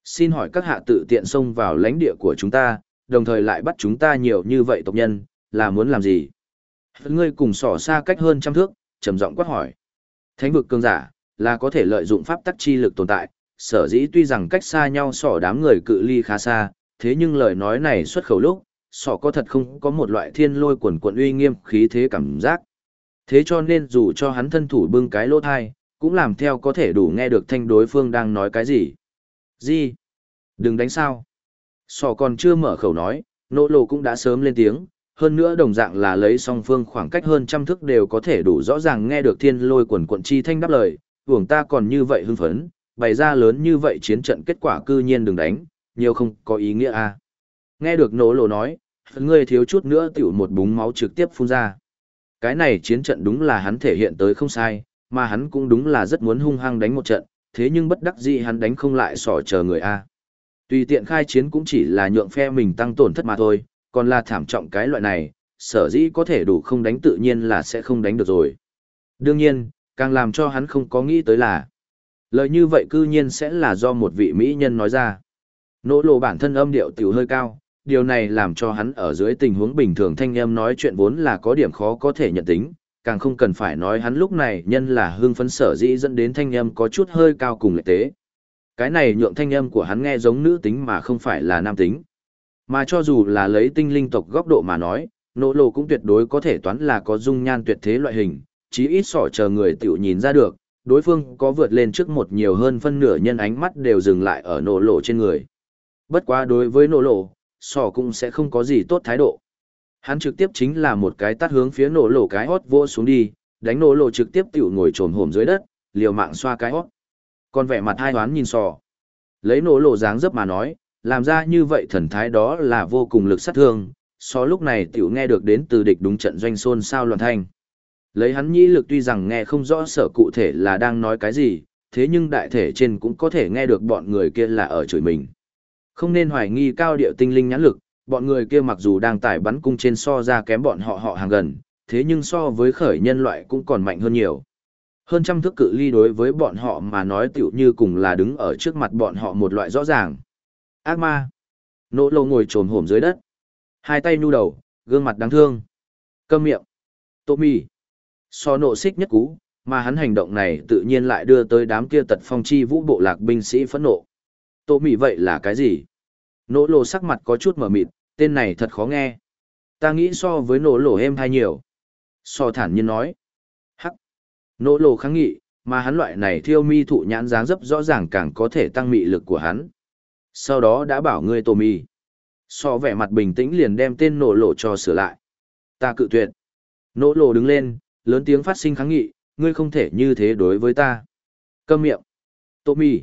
xin hỏi các hạ tự tiện xông vào lãnh địa của chúng ta, đồng thời lại bắt chúng ta nhiều như vậy tộc nhân, là muốn làm gì? Ngươi cùng sỏ xa cách hơn trăm thước, trầm giọng quát hỏi. Thánh vực cường giả, là có thể lợi dụng pháp tắc chi lực tồn tại, sở dĩ tuy rằng cách xa nhau sỏ đám người cự ly khá xa, thế nhưng lời nói này xuất khẩu lúc, sỏ có thật không có một loại thiên lôi quần quận uy nghiêm khí thế cảm giác. Thế cho nên dù cho hắn thân thủ bưng cái lỗ thai, cũng làm theo có thể đủ nghe được thanh đối phương đang nói cái gì. Gì? Đừng đánh sao. Sỏ còn chưa mở khẩu nói, nỗ lộ cũng đã sớm lên tiếng, hơn nữa đồng dạng là lấy song phương khoảng cách hơn trăm thước đều có thể đủ rõ ràng nghe được thiên lôi quần quận chi thanh đáp lời, uổng ta còn như vậy hưng phấn, bày ra lớn như vậy chiến trận kết quả cư nhiên đừng đánh, nhiều không có ý nghĩa a. Nghe được nỗ lộ nói, ngươi thiếu chút nữa tiểu một búng máu trực tiếp phun ra. Cái này chiến trận đúng là hắn thể hiện tới không sai, mà hắn cũng đúng là rất muốn hung hăng đánh một trận, thế nhưng bất đắc dĩ hắn đánh không lại sỏ chờ người a. Tùy tiện khai chiến cũng chỉ là nhượng phe mình tăng tổn thất mà thôi, còn là thảm trọng cái loại này, sở dĩ có thể đủ không đánh tự nhiên là sẽ không đánh được rồi. Đương nhiên, càng làm cho hắn không có nghĩ tới là, lời như vậy cư nhiên sẽ là do một vị mỹ nhân nói ra. Nỗ lộ bản thân âm điệu tiểu hơi cao, điều này làm cho hắn ở dưới tình huống bình thường thanh âm nói chuyện vốn là có điểm khó có thể nhận tính, càng không cần phải nói hắn lúc này nhân là hưng phấn sở dĩ dẫn đến thanh âm có chút hơi cao cùng lệ tế. Cái này nhượng thanh âm của hắn nghe giống nữ tính mà không phải là nam tính. Mà cho dù là lấy tinh linh tộc góc độ mà nói, nỗ lộ cũng tuyệt đối có thể toán là có dung nhan tuyệt thế loại hình, chí ít sỏ chờ người tiểu nhìn ra được, đối phương có vượt lên trước một nhiều hơn phân nửa nhân ánh mắt đều dừng lại ở nỗ lộ trên người. Bất quá đối với nỗ lộ, sỏ cũng sẽ không có gì tốt thái độ. Hắn trực tiếp chính là một cái tát hướng phía nỗ lộ cái hót vô xuống đi, đánh nỗ lộ trực tiếp tiểu ngồi trồm hổm dưới đất, liều mạng xoa cái hót. Còn vẻ mặt hai hoán nhìn sỏ. Lấy nỗ lộ dáng dấp mà nói, làm ra như vậy thần thái đó là vô cùng lực sát thương, so lúc này tiểu nghe được đến từ địch đúng trận doanh xôn xao loạn thanh. Lấy hắn nhĩ lực tuy rằng nghe không rõ sở cụ thể là đang nói cái gì, thế nhưng đại thể trên cũng có thể nghe được bọn người kia là ở chửi mình. Không nên hoài nghi cao điệu tinh linh nhãn lực, bọn người kia mặc dù đang tải bắn cung trên so ra kém bọn họ hàng gần, thế nhưng so với khởi nhân loại cũng còn mạnh hơn nhiều. Hơn trăm thước cự ly đối với bọn họ mà nói tiểu như cùng là đứng ở trước mặt bọn họ một loại rõ ràng. Ác ma. Nỗ lộ ngồi trồm hổm dưới đất. Hai tay nhu đầu, gương mặt đáng thương. Câm miệng. Tô mì. So nộ xích nhất cú, mà hắn hành động này tự nhiên lại đưa tới đám kia tật phong chi vũ bộ lạc binh sĩ phẫn nộ. Tô mì vậy là cái gì? Nỗ lộ sắc mặt có chút mờ mịt, tên này thật khó nghe. Ta nghĩ so với nỗ lộ êm hay nhiều. So thản nhiên nói. Hắc. Nỗ lộ kháng nghị, mà hắn loại này thiêu mi thụ nhãn dáng dấp rõ ràng càng có thể tăng mị lực của hắn. Sau đó đã bảo ngươi Tô mì. So vẻ mặt bình tĩnh liền đem tên nỗ lộ cho sửa lại. Ta cự tuyệt. Nỗ lộ đứng lên, lớn tiếng phát sinh kháng nghị, ngươi không thể như thế đối với ta. Câm miệng. Tô mì.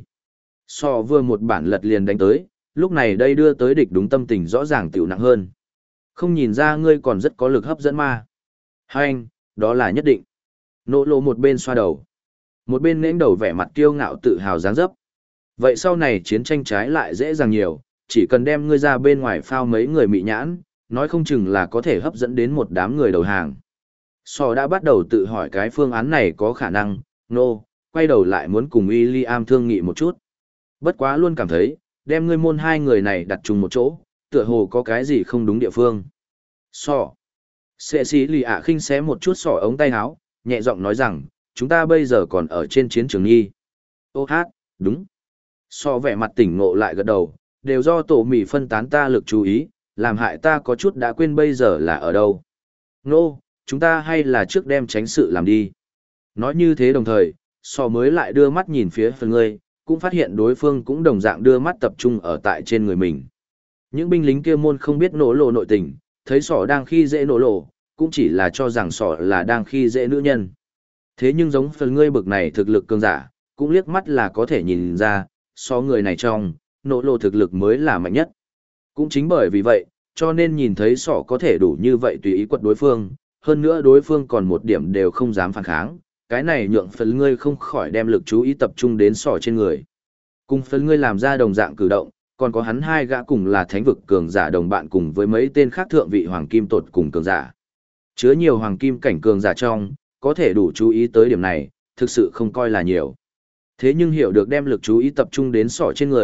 So vừa một bản lật liền đánh tới, lúc này đây đưa tới địch đúng tâm tình rõ ràng tiểu nặng hơn. Không nhìn ra ngươi còn rất có lực hấp dẫn ma. Hành, đó là nhất định. Nỗ lộ một bên xoa đầu. Một bên nễnh đầu vẻ mặt kiêu ngạo tự hào dáng dấp. Vậy sau này chiến tranh trái lại dễ dàng nhiều, chỉ cần đem ngươi ra bên ngoài phao mấy người mị nhãn, nói không chừng là có thể hấp dẫn đến một đám người đầu hàng. So đã bắt đầu tự hỏi cái phương án này có khả năng, quay đầu lại muốn cùng William thương nghị một chút. Bất quá luôn cảm thấy, đem ngươi môn hai người này đặt chung một chỗ, tựa hồ có cái gì không đúng địa phương. So. Sệ sĩ lì ạ khinh xé một chút sỏ ống tay áo, nhẹ giọng nói rằng, chúng ta bây giờ còn ở trên chiến trường nghi. Ô hát, đúng. So vẻ mặt tỉnh ngộ lại gật đầu, đều do tổ mì phân tán ta lực chú ý, làm hại ta có chút đã quên bây giờ là ở đâu. Chúng ta hay là trước đem tránh sự làm đi. Nói như thế đồng thời, so mới lại đưa mắt nhìn phía phần ngươi, cũng phát hiện đối phương cũng đồng dạng đưa mắt tập trung ở tại trên người mình. Những binh lính kia môn không biết nổ lộ nội tình, thấy sỏ đang khi dễ nổ lộ, cũng chỉ là cho rằng sỏ là đang khi dễ nữ nhân. Thế nhưng giống phần ngươi bực này thực lực cường giả, cũng liếc mắt là có thể nhìn ra, so người này trong, nổ lộ thực lực mới là mạnh nhất. Cũng chính bởi vì vậy, cho nên nhìn thấy sỏ có thể đủ như vậy tùy ý quật đối phương, hơn nữa đối phương còn một điểm đều không dám phản kháng, cái này nhượng phần ngươi không khỏi đem lực chú ý tập trung đến sỏ trên người. Cùng phần ngươi làm ra đồng dạng cử động, còn có hắn hai gã cùng là thánh vực cường giả đồng bạn cùng với mấy tên khác thượng vị hoàng kim tột cùng cường giả. Chứa nhiều hoàng kim cảnh cường giả trong, có thể đủ chú ý tới điểm này, thực sự không coi là nhiều. Thế nhưng hiểu được đem lực chú ý tập trung đến sỏ trên người,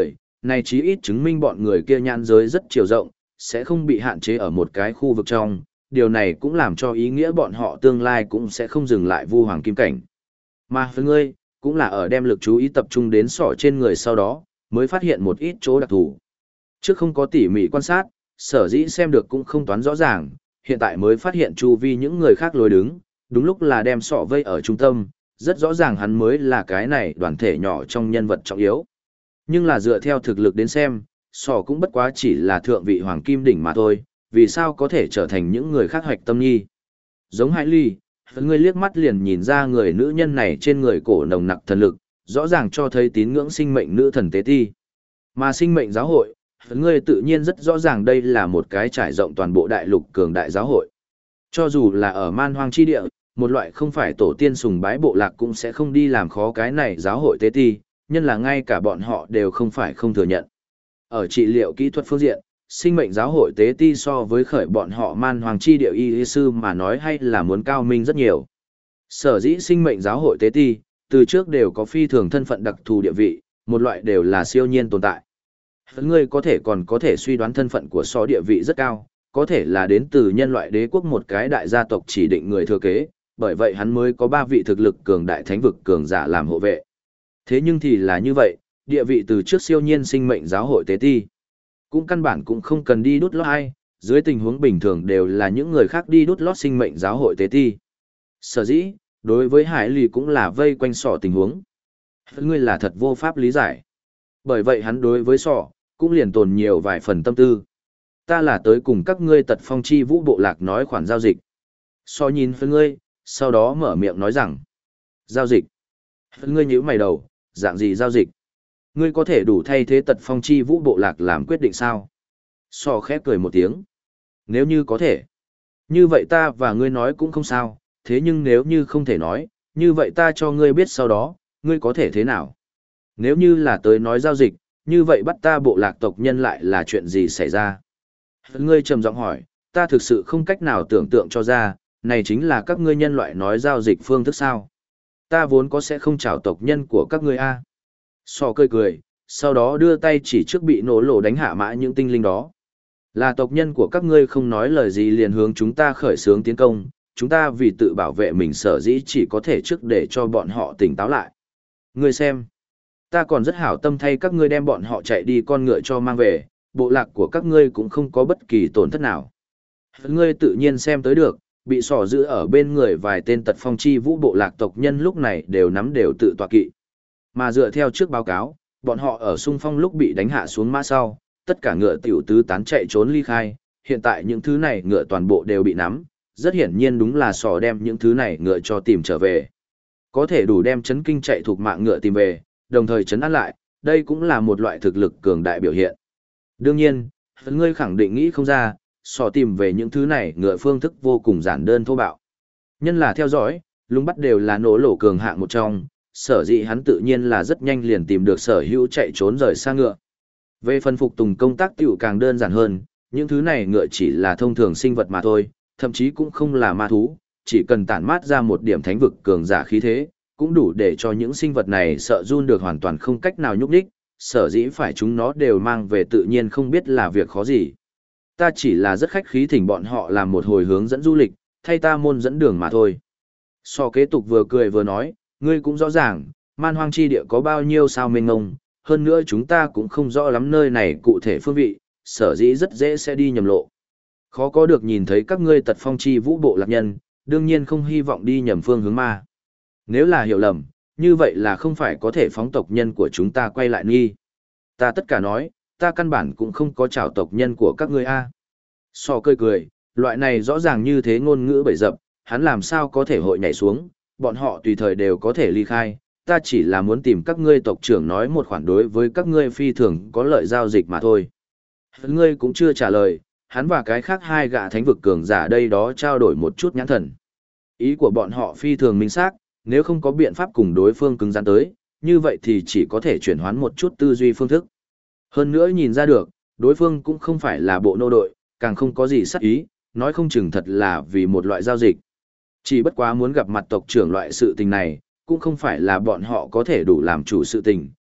này chí ít chứng minh bọn người kia nhãn giới rất chiều rộng, sẽ không bị hạn chế ở một cái khu vực trong, điều này cũng làm cho ý nghĩa bọn họ tương lai cũng sẽ không dừng lại vu hoàng kim cảnh. Mà với ngươi, cũng là ở đem lực chú ý tập trung đến sọ trên người sau đó, mới phát hiện một ít chỗ đặc thù. Trước không có tỉ mỉ quan sát, sở dĩ xem được cũng không toán rõ ràng, hiện tại mới phát hiện chu vi những người khác lối đứng, đúng lúc là đem sọ vây ở trung tâm, rất rõ ràng hắn mới là cái này đoàn thể nhỏ trong nhân vật trọng yếu. Nhưng là dựa theo thực lực đến xem, sọ cũng bất quá chỉ là thượng vị hoàng kim đỉnh mà thôi, vì sao có thể trở thành những người khác hoạch tâm nhi. Giống Hải Ly, người liếc mắt liền nhìn ra người nữ nhân này trên người cổ nồng nặc thần lực, rõ ràng cho thấy tín ngưỡng sinh mệnh nữ thần tế ti. Mà sinh mệnh giáo hội, người tự nhiên rất rõ ràng đây là một cái trải rộng toàn bộ đại lục cường đại giáo hội. Cho dù là ở man hoang chi địa, một loại không phải tổ tiên sùng bái bộ lạc cũng sẽ không đi làm khó cái này giáo hội tế ti, nhân là ngay cả bọn họ đều không phải không thừa nhận. Ở trị liệu kỹ thuật phương diện, sinh mệnh giáo hội tế ti so với khởi bọn họ man hoàng chi địa y sư mà nói hay là muốn cao minh rất nhiều. Sở dĩ sinh mệnh giáo hội tế ti, từ trước đều có phi thường thân phận đặc thù địa vị, một loại đều là siêu nhiên tồn tại. Ngươi có thể còn có thể suy đoán thân phận của so địa vị rất cao, có thể là đến từ nhân loại đế quốc một cái đại gia tộc chỉ định người thừa kế, bởi vậy hắn mới có 3 vị thực lực cường đại thánh vực cường giả làm hộ vệ. Thế nhưng thì là như vậy, địa vị từ trước siêu nhiên sinh mệnh giáo hội tế ti. Cũng căn bản cũng không cần đi đút lót ai, dưới tình huống bình thường đều là những người khác đi đút lót sinh mệnh giáo hội tế ti. Sở dĩ, đối với Hải Lì cũng là vây quanh sọ tình huống. Ngươi là thật vô pháp lý giải. Bởi vậy hắn đối với sọ, cũng liền tồn nhiều vài phần tâm tư. Ta là tới cùng các ngươi tật phong chi vũ bộ lạc nói khoản giao dịch. Sọ nhìn với ngươi, sau đó mở miệng nói rằng. Giao dịch. Ngươi nhíu mày đầu, dạng gì giao dịch? Ngươi có thể đủ thay thế tật phong chi vũ bộ lạc làm quyết định sao? Sọ khép cười một tiếng. Nếu như có thể. Như vậy ta và ngươi nói cũng không sao, thế nhưng nếu như không thể nói, như vậy ta cho ngươi biết sau đó, ngươi có thể thế nào? Nếu như là tới nói giao dịch, như vậy bắt ta bộ lạc tộc nhân lại là chuyện gì xảy ra? Ngươi trầm giọng hỏi, ta thực sự không cách nào tưởng tượng cho ra, này chính là các ngươi nhân loại nói giao dịch phương thức sao? Ta vốn có sẽ không chào tộc nhân của các ngươi a. Sọ cười cười, sau đó đưa tay chỉ trước bị nổ lộ đánh hạ mã những tinh linh đó. Là tộc nhân của các ngươi không nói lời gì liền hướng chúng ta khởi xướng tiến công, chúng ta vì tự bảo vệ mình sở dĩ chỉ có thể trước để cho bọn họ tỉnh táo lại. Ngươi xem, ta còn rất hảo tâm thay các ngươi đem bọn họ chạy đi con ngựa cho mang về, bộ lạc của các ngươi cũng không có bất kỳ tổn thất nào. Ngươi tự nhiên xem tới được, bị sỏ giữ ở bên người vài tên tật phong chi vũ bộ lạc tộc nhân lúc này đều nắm đều tự tọa kỵ. Mà dựa theo trước báo cáo, bọn họ ở xung phong lúc bị đánh hạ xuống mã sau, tất cả ngựa tiểu tứ tán chạy trốn ly khai, hiện tại những thứ này ngựa toàn bộ đều bị nắm, rất hiển nhiên đúng là sỏ đem những thứ này ngựa cho tìm trở về. Có thể đủ đem chấn kinh chạy thuộc mạng ngựa tìm về, đồng thời chấn an lại, đây cũng là một loại thực lực cường đại biểu hiện. Đương nhiên, ngươi khẳng định nghĩ không ra, sỏ tìm về những thứ này ngựa phương thức vô cùng giản đơn thô bạo. Nhân là theo dõi, lúng bắt đều là nổ lổ cường hạng một trong, sở dĩ hắn tự nhiên là rất nhanh liền tìm được sở hữu chạy trốn rời xa ngựa. Về phần phục tùng công tác tiểu càng đơn giản hơn, những thứ này ngựa chỉ là thông thường sinh vật mà thôi, thậm chí cũng không là ma thú, chỉ cần tản mát ra một điểm thánh vực cường giả khí thế, cũng đủ để cho những sinh vật này sợ run được hoàn toàn không cách nào nhúc nhích, sở dĩ phải chúng nó đều mang về tự nhiên không biết là việc khó gì. Ta chỉ là rất khách khí thỉnh bọn họ làm một hồi hướng dẫn du lịch, thay ta môn dẫn đường mà thôi. So kế tục vừa cười vừa nói, ngươi cũng rõ ràng, man hoang chi địa có bao nhiêu sao mênh ngông, hơn nữa chúng ta cũng không rõ lắm nơi này cụ thể phương vị, sở dĩ rất dễ sẽ đi nhầm lộ. Khó có được nhìn thấy các ngươi tật phong chi vũ bộ lạc nhân, đương nhiên không hy vọng đi nhầm phương hướng ma. Nếu là hiểu lầm, như vậy là không phải có thể phóng tộc nhân của chúng ta quay lại nghi. Ta tất cả nói, ta căn bản cũng không có chào tộc nhân của các ngươi a. So cười cười, loại này rõ ràng như thế ngôn ngữ bậy dập, hắn làm sao có thể hội nhảy xuống, bọn họ tùy thời đều có thể ly khai, ta chỉ là muốn tìm các ngươi tộc trưởng nói một khoản đối với các ngươi phi thường có lợi giao dịch mà thôi. Ngươi cũng chưa trả lời, hắn và cái khác hai gã thánh vực cường giả đây đó trao đổi một chút nhãn thần. Ý của bọn họ phi thường minh xác, nếu không có biện pháp cùng đối phương cứng rắn tới, như vậy thì chỉ có thể chuyển hoán một chút tư duy phương thức. Hơn nữa nhìn ra được, đối phương cũng không phải là bộ nô đội, càng không có gì sắc ý, nói không chừng thật là vì một loại giao dịch. Chỉ bất quá muốn gặp mặt tộc trưởng loại sự tình này, cũng không phải là bọn họ có thể đủ làm chủ sự tình,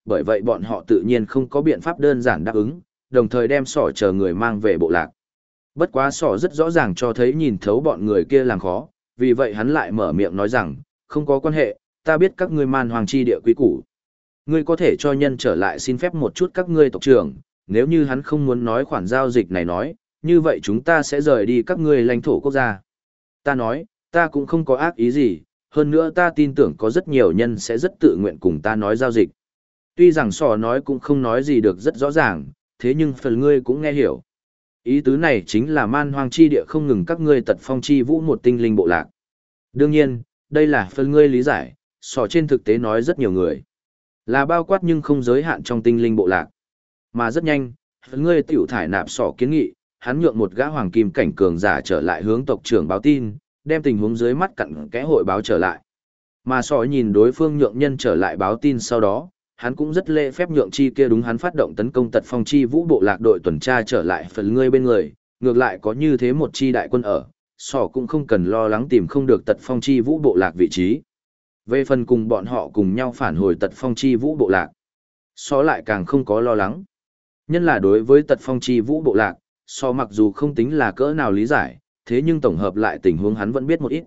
bởi vậy bọn họ tự nhiên không có biện pháp đơn giản đáp ứng, đồng thời đem sỏ chờ người mang về bộ lạc. Bất quá sỏ rất rõ ràng cho thấy nhìn thấu bọn người kia làm khó, vì vậy hắn lại mở miệng nói rằng, không có quan hệ, ta biết các ngươi man hoàng chi địa quý củ. Ngươi có thể cho nhân trở lại xin phép một chút các ngươi tộc trưởng, nếu như hắn không muốn nói khoản giao dịch này nói, như vậy chúng ta sẽ rời đi các ngươi lãnh thổ quốc gia. Ta nói, ta cũng không có ác ý gì, hơn nữa ta tin tưởng có rất nhiều nhân sẽ rất tự nguyện cùng ta nói giao dịch. Tuy rằng sò nói cũng không nói gì được rất rõ ràng, thế nhưng phần ngươi cũng nghe hiểu. Ý tứ này chính là man hoang chi địa không ngừng các ngươi tật phong chi vũ một tinh linh bộ lạc. Đương nhiên, đây là phần ngươi lý giải, sò trên thực tế nói rất nhiều người. Là bao quát nhưng không giới hạn trong tinh linh bộ lạc. Mà rất nhanh, phần ngươi tiểu thải nạp sò kiến nghị, hắn nhượng một gã hoàng kim cảnh cường giả trở lại hướng tộc trưởng báo tin, đem tình huống dưới mắt cặn kẽ hội báo trở lại. Mà sò nhìn đối phương nhượng nhân trở lại báo tin sau đó, hắn cũng rất lễ phép nhượng chi kia đúng hắn phát động tấn công tật phong chi vũ bộ lạc đội tuần tra trở lại phần ngươi bên người, ngược lại có như thế một chi đại quân ở, sò cũng không cần lo lắng tìm không được tật phong chi vũ bộ lạc vị trí. Về phần cùng bọn họ cùng nhau phản hồi tật phong chi vũ bộ lạc, sò lại càng không có lo lắng. Nhân là đối với tật phong chi vũ bộ lạc, sò mặc dù không tính là cỡ nào lý giải, thế nhưng tổng hợp lại tình huống hắn vẫn biết một ít.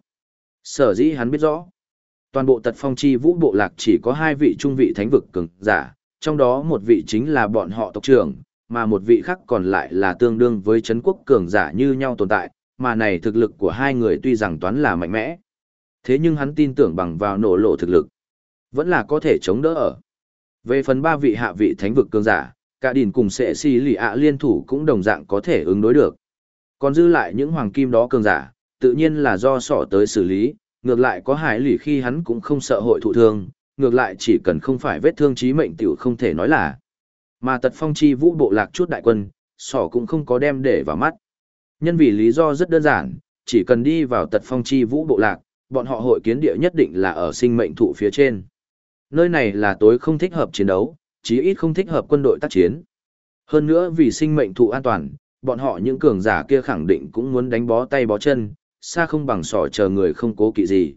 Sở dĩ hắn biết rõ, toàn bộ tật phong chi vũ bộ lạc chỉ có 2 vị trung vị thánh vực cường giả, trong đó một vị chính là bọn họ tộc trưởng, mà một vị khác còn lại là tương đương với chấn quốc cường giả như nhau tồn tại, mà này thực lực của 2 người tuy rằng toán là mạnh mẽ. Thế nhưng hắn tin tưởng bằng vào nổ lộ thực lực, vẫn là có thể chống đỡ ở. Về phần 3 vị hạ vị thánh vực cường giả, cả đỉnh cùng sẽ xì lì ạ liên thủ cũng đồng dạng có thể ứng đối được. Còn dư lại những hoàng kim đó cường giả, tự nhiên là do sỏ tới xử lý, ngược lại có hải lì khi hắn cũng không sợ hội thụ thương, ngược lại chỉ cần không phải vết thương chí mệnh tiểu không thể nói là. Mà tật phong chi vũ bộ lạc chút đại quân, sỏ cũng không có đem để vào mắt. Nhân vì lý do rất đơn giản, chỉ cần đi vào tật phong chi vũ bộ lạc, bọn họ hội kiến địa nhất định là ở sinh mệnh thụ phía trên. Nơi này là tối không thích hợp chiến đấu, chí ít không thích hợp quân đội tác chiến. Hơn nữa vì sinh mệnh thụ an toàn, bọn họ những cường giả kia khẳng định cũng muốn đánh bó tay bó chân, xa không bằng sỏ chờ người không cố kỵ gì.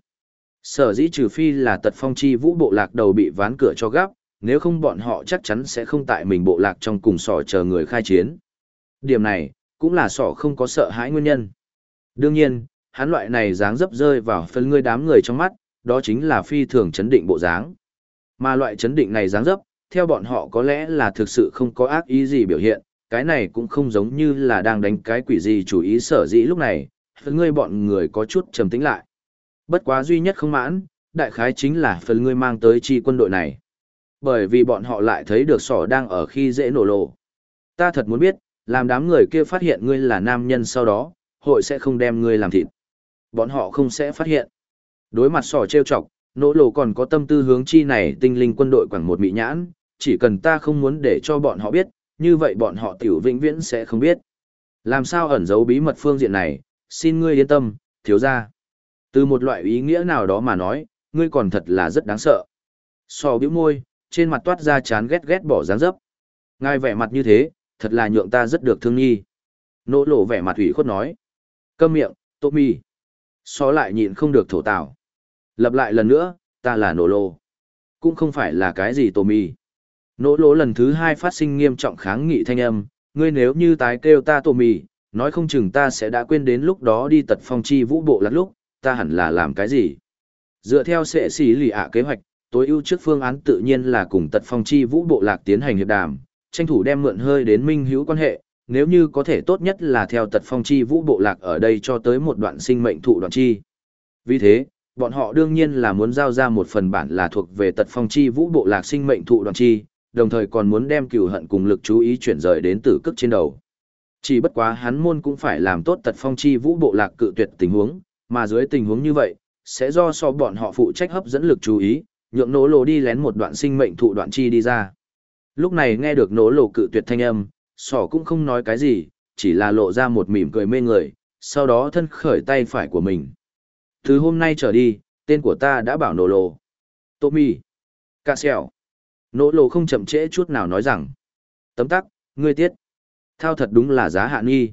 Sở dĩ trừ phi là tật phong chi vũ bộ lạc đầu bị ván cửa cho gấp, nếu không bọn họ chắc chắn sẽ không tại mình bộ lạc trong cùng sỏ chờ người khai chiến. Điểm này, cũng là sỏ không có sợ hãi nguyên nhân. Đương nhiên, hắn loại này dáng dấp rơi vào phần ngươi đám người trong mắt, đó chính là phi thường chấn định bộ dáng. Mà loại chấn định này dáng dấp, theo bọn họ có lẽ là thực sự không có ác ý gì biểu hiện, cái này cũng không giống như là đang đánh cái quỷ gì chủ ý sở dĩ lúc này, phần ngươi bọn người có chút trầm tĩnh lại. Bất quá duy nhất không mãn, đại khái chính là phần ngươi mang tới chi quân đội này. Bởi vì bọn họ lại thấy được sỏ đang ở khi dễ nổ lộ. Ta thật muốn biết, làm đám người kia phát hiện ngươi là nam nhân sau đó, hội sẽ không đem ngươi làm thịt. Bọn họ không sẽ phát hiện. Đối mặt sỏ trêu chọc, nỗ lộ còn có tâm tư hướng chi này tinh linh quân đội quẳng một mị nhãn, chỉ cần ta không muốn để cho bọn họ biết, như vậy bọn họ tiểu vĩnh viễn sẽ không biết. Làm sao ẩn giấu bí mật phương diện này, xin ngươi yên tâm, thiếu gia. Từ một loại ý nghĩa nào đó mà nói, ngươi còn thật là rất đáng sợ. Sò bĩu môi, trên mặt toát ra chán ghét ghét bỏ dáng dấp. Ngài vẻ mặt như thế, thật là nhượng ta rất được thương nghi. Nỗ lộ vẻ mặt ủy khuất nói. Câm miệng, Tommy. Sò lại nhịn không được thổ tào. Lặp lại lần nữa, ta là nỗ lộ. Cũng không phải là cái gì Tommy. Nỗ lộ lần thứ 2 phát sinh nghiêm trọng kháng nghị thanh âm. Ngươi nếu như tái kêu ta Tommy, nói không chừng ta sẽ đã quên đến lúc đó đi tật phong chi vũ bộ lạc lúc, ta hẳn là làm cái gì. Dựa theo sệ xỉ lì ạ kế hoạch, tối ưu trước phương án tự nhiên là cùng tật phong chi vũ bộ lạc tiến hành hiệp đàm, tranh thủ đem mượn hơi đến minh hữu quan hệ, nếu như có thể tốt nhất là theo tật phong chi vũ bộ lạc ở đây cho tới một đoạn sinh mệnh thụ đoạn chi. Vì thế, bọn họ đương nhiên là muốn giao ra một phần bản là thuộc về tật phong chi vũ bộ lạc sinh mệnh thụ đoạn chi, đồng thời còn muốn đem cừu hận cùng lực chú ý chuyển rời đến tử cức trên đầu. Chỉ bất quá hắn môn cũng phải làm tốt tật phong chi vũ bộ lạc cự tuyệt tình huống, mà dưới tình huống như vậy, sẽ do bọn họ phụ trách hấp dẫn lực chú ý, nhượng nỗ lộ đi lén một đoạn sinh mệnh thụ đoạn chi đi ra. Lúc này nghe được nỗ lộ cự tuyệt thanh âm, sỏ cũng không nói cái gì, chỉ là lộ ra một mỉm cười mê người, sau đó thân khởi tay phải của mình. Từ hôm nay trở đi, tên của ta đã bảo nỗ lộ. Tommy. Cà xèo. Nỗ lộ không chậm trễ chút nào nói rằng. Tấm tắc, ngươi tiết. Thao thật đúng là giá hạ nghi.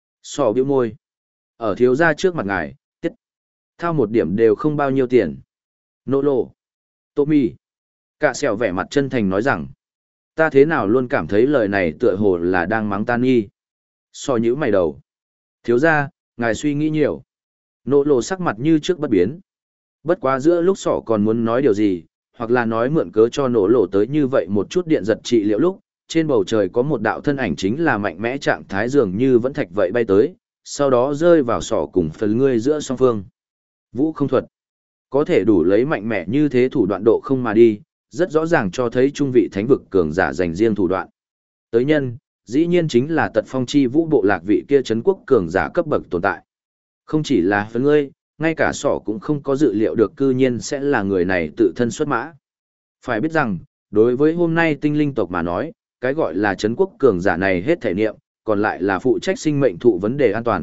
Sỏ bĩu môi. Ở thiếu gia trước mặt ngài, tiết. Thao một điểm đều không bao nhiêu tiền. Nỗ lộ. Tommy. Cà xèo vẻ mặt chân thành nói rằng. Ta thế nào luôn cảm thấy lời này tựa hồ là đang mắng ta nghi. So nhữ mày đầu. Thiếu ra, ngài suy nghĩ nhiều. Nỗ lộ sắc mặt như trước bất biến. Bất quá giữa lúc sỏ còn muốn nói điều gì, hoặc là nói mượn cớ cho nỗ lộ tới như vậy một chút điện giật trị liệu lúc, trên bầu trời có một đạo thân ảnh chính là mạnh mẽ trạng thái dường như vẫn thạch vậy bay tới, sau đó rơi vào sỏ cùng phần ngươi giữa song phương. Vũ không thuật. Có thể đủ lấy mạnh mẽ như thế thủ đoạn độ không mà đi, rất rõ ràng cho thấy trung vị thánh vực cường giả dành riêng thủ đoạn. Tới nhân, dĩ nhiên chính là tật phong chi vũ bộ lạc vị kia chấn quốc cường giả cấp bậc tồn tại. Không chỉ là phần ngươi, ngay cả sỏ cũng không có dự liệu được cư nhiên sẽ là người này tự thân xuất mã. Phải biết rằng, đối với hôm nay tinh linh tộc mà nói, cái gọi là chấn quốc cường giả này hết thể niệm, còn lại là phụ trách sinh mệnh thụ vấn đề an toàn.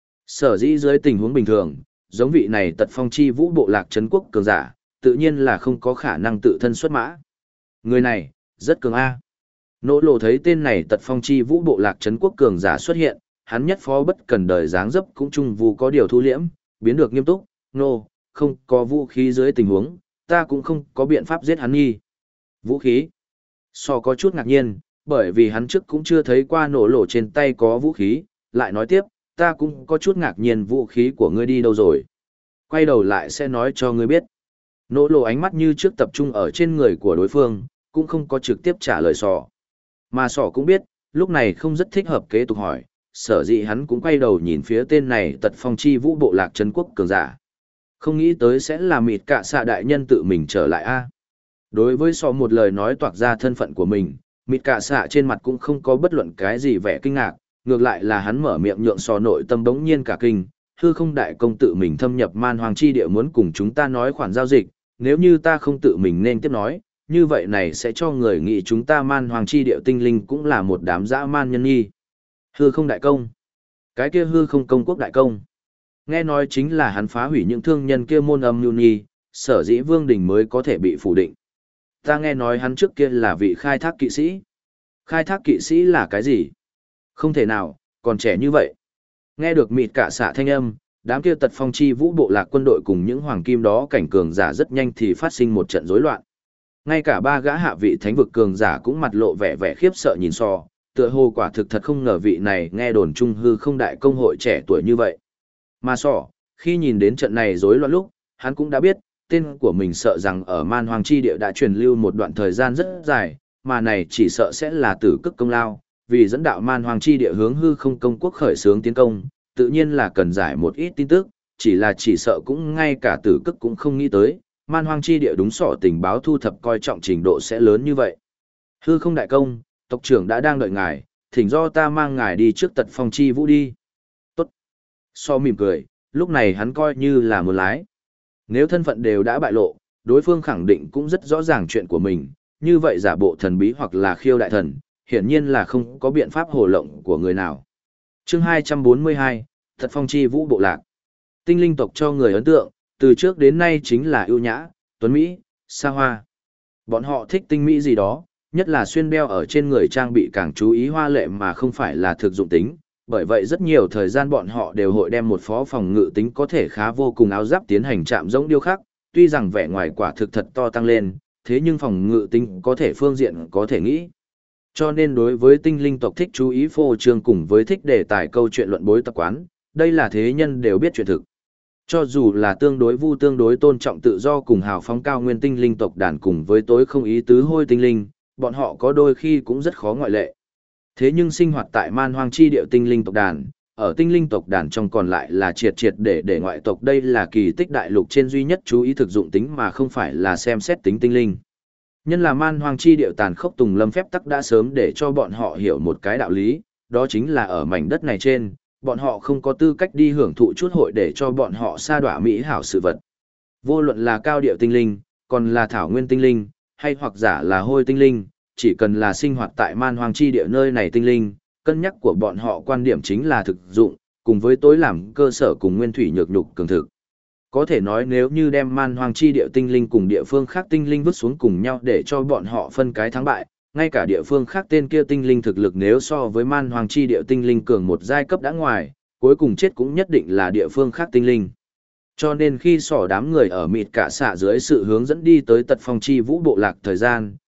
Sở dĩ dưới tình huống bình thường, giống vị này tật phong chi vũ bộ lạc chấn quốc cường giả, tự nhiên là không có khả năng tự thân xuất mã. Người này, rất cường A. Nỗ lộ thấy tên này tật phong chi vũ bộ lạc chấn quốc cường giả xuất hiện, hắn nhất phó bất cần đời dáng dấp cũng trung vu có điều thu liễm, biến được nghiêm túc, không có vũ khí dưới tình huống, ta cũng không có biện pháp giết hắn nghi. Vũ khí. So có chút ngạc nhiên, bởi vì hắn trước cũng chưa thấy qua nổ lộ trên tay có vũ khí, lại nói tiếp, ta cũng có chút ngạc nhiên vũ khí của ngươi đi đâu rồi. Quay đầu lại sẽ nói cho ngươi biết. Nỗ lộ ánh mắt như trước tập trung ở trên người của đối phương, cũng không có trực tiếp trả lời sỏ. Mà sỏ cũng biết, lúc này không rất thích hợp kế tục hỏi, sở dĩ hắn cũng quay đầu nhìn phía tên này tật phong chi vũ bộ lạc trấn quốc cường giả. Không nghĩ tới sẽ là mịt cả xạ đại nhân tự mình trở lại a. Đối với sỏ một lời nói toạc ra thân phận của mình, mịt cả xạ trên mặt cũng không có bất luận cái gì vẻ kinh ngạc, ngược lại là hắn mở miệng nhượng sỏ nội tâm bỗng nhiên cả kinh, hư không đại công tự mình thâm nhập man hoàng chi địa muốn cùng chúng ta nói khoản giao dịch, nếu như ta không tự mình nên tiếp nói, như vậy này sẽ cho người nghĩ chúng ta man hoàng chi địa tinh linh cũng là một đám dã man nhân nghi. Hư không đại công. Cái kia hư không công quốc đại công. Nghe nói chính là hắn phá hủy những thương nhân kia môn âm nhu nhi, sở dĩ Vương Đình mới có thể bị phủ định. Ta nghe nói hắn trước kia là vị khai thác kỵ sĩ. Khai thác kỵ sĩ là cái gì? Không thể nào, còn trẻ như vậy. Nghe được mịt cả xạ thanh âm, đám kia tật phong chi vũ bộ lạc quân đội cùng những hoàng kim đó cảnh cường giả rất nhanh thì phát sinh một trận rối loạn. Ngay cả ba gã hạ vị thánh vực cường giả cũng mặt lộ vẻ vẻ khiếp sợ nhìn so, tựa hồ quả thực thật không ngờ vị này nghe đồn trung hư không đại công hội trẻ tuổi như vậy. Mà so, khi nhìn đến trận này rối loạn lúc, hắn cũng đã biết, tên của mình sợ rằng ở man hoàng chi địa đã truyền lưu một đoạn thời gian rất dài, mà này chỉ sợ sẽ là tử cức công lao, vì dẫn đạo man hoàng chi địa hướng hư không công quốc khởi xướng tiến công, tự nhiên là cần giải một ít tin tức, chỉ sợ cũng ngay cả tử cức cũng không nghĩ tới, man hoàng chi địa đúng sỏ tình báo thu thập coi trọng trình độ sẽ lớn như vậy. Hư không đại công, tộc trưởng đã đang đợi ngài, thỉnh do ta mang ngài đi trước tật phong chi vũ đi. Tốt. So mỉm cười, lúc này hắn coi như là một lái. Nếu thân phận đều đã bại lộ, đối phương khẳng định cũng rất rõ ràng chuyện của mình, như vậy giả bộ thần bí hoặc là khiêu đại thần, hiển nhiên là không có biện pháp hồ lộng của người nào. Chương 242, Tật phong chi vũ bộ lạc. Tinh linh tộc cho người ấn tượng, từ trước đến nay chính là ưu nhã, tuấn mỹ, xa hoa. Bọn họ thích tinh mỹ gì đó, nhất là xuyên đeo ở trên người trang bị càng chú ý hoa lệ mà không phải là thực dụng tính. Bởi vậy rất nhiều thời gian bọn họ đều hội đem một phó phòng ngự tính có thể khá vô cùng áo giáp tiến hành chạm giống điêu khắc, tuy rằng vẻ ngoài quả thực thật to tăng lên, thế nhưng phòng ngự tính có thể phương diện có thể nghĩ. Cho nên đối với tinh linh tộc thích chú ý phô trương cùng với thích đề tài câu chuyện luận bối tập quán, đây là thế nhân đều biết chuyện thực. Cho dù là tương đối tôn trọng tự do cùng hào phóng cao nguyên tinh linh tộc đàn cùng với tối không ý tứ hôi tinh linh, bọn họ có đôi khi cũng rất khó ngoại lệ. Thế nhưng sinh hoạt tại man hoang chi địa tinh linh tộc đàn, ở tinh linh tộc đàn trong còn lại là triệt để ngoại tộc, đây là kỳ tích đại lục trên duy nhất chú ý thực dụng tính mà không phải là xem xét tính tinh linh. Nhân là man hoang chi địa tàn khốc tùng lâm phép tắc đã sớm để cho bọn họ hiểu một cái đạo lý, đó chính là ở mảnh đất này trên, bọn họ không có tư cách đi hưởng thụ chút hội để cho bọn họ sa đọa mỹ hảo sự vật. Vô luận là cao địa tinh linh, còn là thảo nguyên tinh linh, hay hoặc giả là hôi tinh linh, chỉ cần là sinh hoạt tại man hoang chi địa nơi này tinh linh, cân nhắc của bọn họ quan điểm chính là thực dụng, cùng với tối làm cơ sở cùng nguyên thủy nhược nhục cường thực. Có thể nói nếu như đem man hoang chi địa tinh linh cùng địa phương khác tinh linh vứt xuống cùng nhau để cho bọn họ phân cái thắng bại, ngay cả địa phương khác tên kia tinh linh thực lực nếu so với man hoang chi địa tinh linh cường một giai cấp đã ngoài, cuối cùng chết cũng nhất định là địa phương khác tinh linh. Cho nên khi sỏ đám người ở mịt cả xạ dưới sự hướng dẫn đi tới tật phong chi vũ bộ lạc thời gian,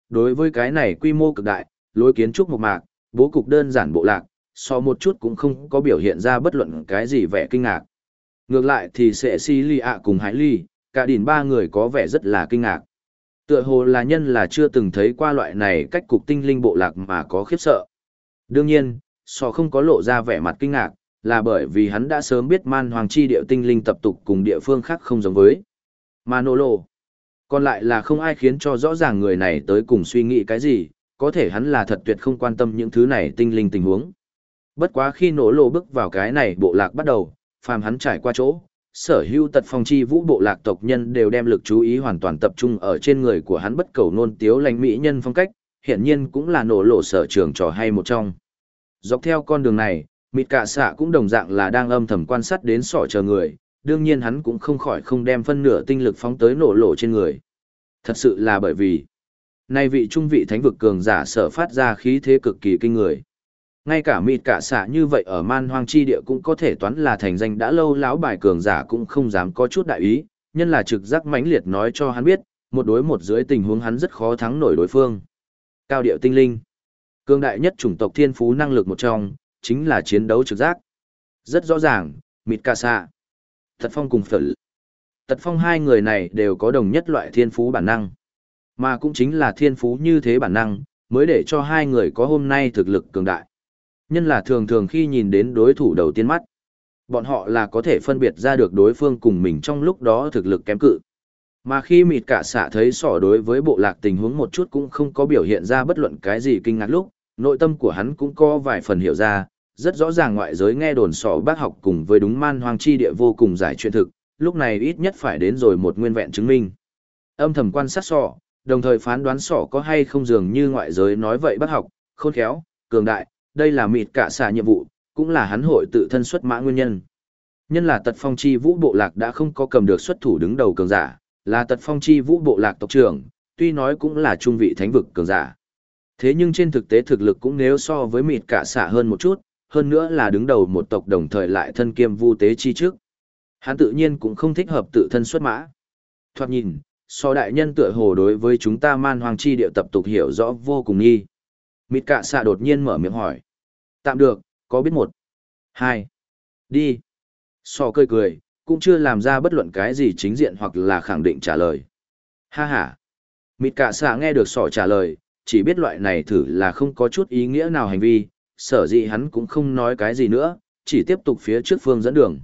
đối với cái này quy mô cực đại, lối kiến trúc mộc mạc, bố cục đơn giản bộ lạc, so một chút cũng không có biểu hiện ra bất luận cái gì vẻ kinh ngạc. Ngược lại thì sẽ si ly ạ cùng Hải ly, cả đỉn ba người có vẻ rất là kinh ngạc. Tựa hồ là nhân là chưa từng thấy qua loại này cách cục tinh linh bộ lạc mà có khiếp sợ. Đương nhiên, so không có lộ ra vẻ mặt kinh ngạc, là bởi vì hắn đã sớm biết man hoàng chi địa tinh linh tập tục cùng địa phương khác không giống với. Manolo. Còn lại là không ai khiến cho rõ ràng người này tới cùng suy nghĩ cái gì, có thể hắn là thật tuyệt không quan tâm những thứ này tinh linh tình huống. Bất quá khi nổ lộ bước vào cái này bộ lạc bắt đầu, phàm hắn trải qua chỗ, sở hữu tật phong chi vũ bộ lạc tộc nhân đều đem lực chú ý hoàn toàn tập trung ở trên người của hắn bất cầu nôn tiếu lành mỹ nhân phong cách, hiển nhiên cũng là nổ lộ sở trường trò hay một trong. Dọc theo con đường này, mịt cả xạ cũng đồng dạng là đang âm thầm quan sát đến sỏ chờ người, đương nhiên hắn cũng không khỏi không đem phân nửa tinh lực phóng tới nổ lộ trên người. Thật sự là bởi vì, nay vị trung vị thánh vực cường giả sở phát ra khí thế cực kỳ kinh người. Ngay cả mịt cả xạ như vậy ở man hoang chi địa cũng có thể toán là thành danh đã lâu lão bài cường giả cũng không dám có chút đại ý, nhân là trực giác mãnh liệt nói cho hắn biết, một đối một dưới tình huống hắn rất khó thắng nổi đối phương. Cao điệu tinh linh, cường đại nhất chủng tộc thiên phú năng lực một trong, chính là chiến đấu trực giác. Rất rõ ràng, mịt cả xạ, Tật Phong cùng Phở. Tật Phong hai người này đều có đồng nhất loại thiên phú bản năng. Mà cũng chính là thiên phú như thế bản năng, mới để cho hai người có hôm nay thực lực cường đại. Nhân là thường thường khi nhìn đến đối thủ đầu tiên mắt, bọn họ là có thể phân biệt ra được đối phương cùng mình trong lúc đó thực lực kém cự. Mà khi mịt cả xạ thấy sỏ đối với bộ lạc tình huống một chút cũng không có biểu hiện ra bất luận cái gì kinh ngạc lúc, nội tâm của hắn cũng có vài phần hiểu ra, rất rõ ràng ngoại giới nghe đồn sỏ bác học cùng với đúng man hoang chi địa vô cùng giải chuyện thực, lúc này ít nhất phải đến rồi một nguyên vẹn chứng minh. Âm thầm quan sát sỏ, đồng thời phán đoán sỏ có hay không dường như ngoại giới nói vậy bác học, khôn khéo, cường đại, đây là mịt cả xạ nhiệm vụ, cũng là hắn hội tự thân xuất mã nguyên nhân. Nhân là tật phong chi vũ bộ lạc đã không có cầm được xuất thủ đứng đầu cường giả, là tật phong chi vũ bộ lạc tộc trưởng, tuy nói cũng là trung vị thánh vực cường giả. Thế nhưng trên thực tế thực lực cũng nếu so với mịt cả xạ hơn một chút, hơn nữa là đứng đầu một tộc đồng thời lại thân kiêm vu tế chi trước. Hắn tự nhiên cũng không thích hợp tự thân xuất mã. Thoạt nhìn, so đại nhân tựa hồ đối với chúng ta man hoang chi địa tập tục hiểu rõ vô cùng nghi. Mịt cả xạ đột nhiên mở miệng hỏi. Tạm được, có biết một. Hai. Đi. So cười cười, cũng chưa làm ra bất luận cái gì chính diện hoặc là khẳng định trả lời. Ha ha. Mịt cả xạ nghe được sỏ trả lời, chỉ biết loại này thử là không có chút ý nghĩa nào hành vi, sở dĩ hắn cũng không nói cái gì nữa, chỉ tiếp tục phía trước phương dẫn đường.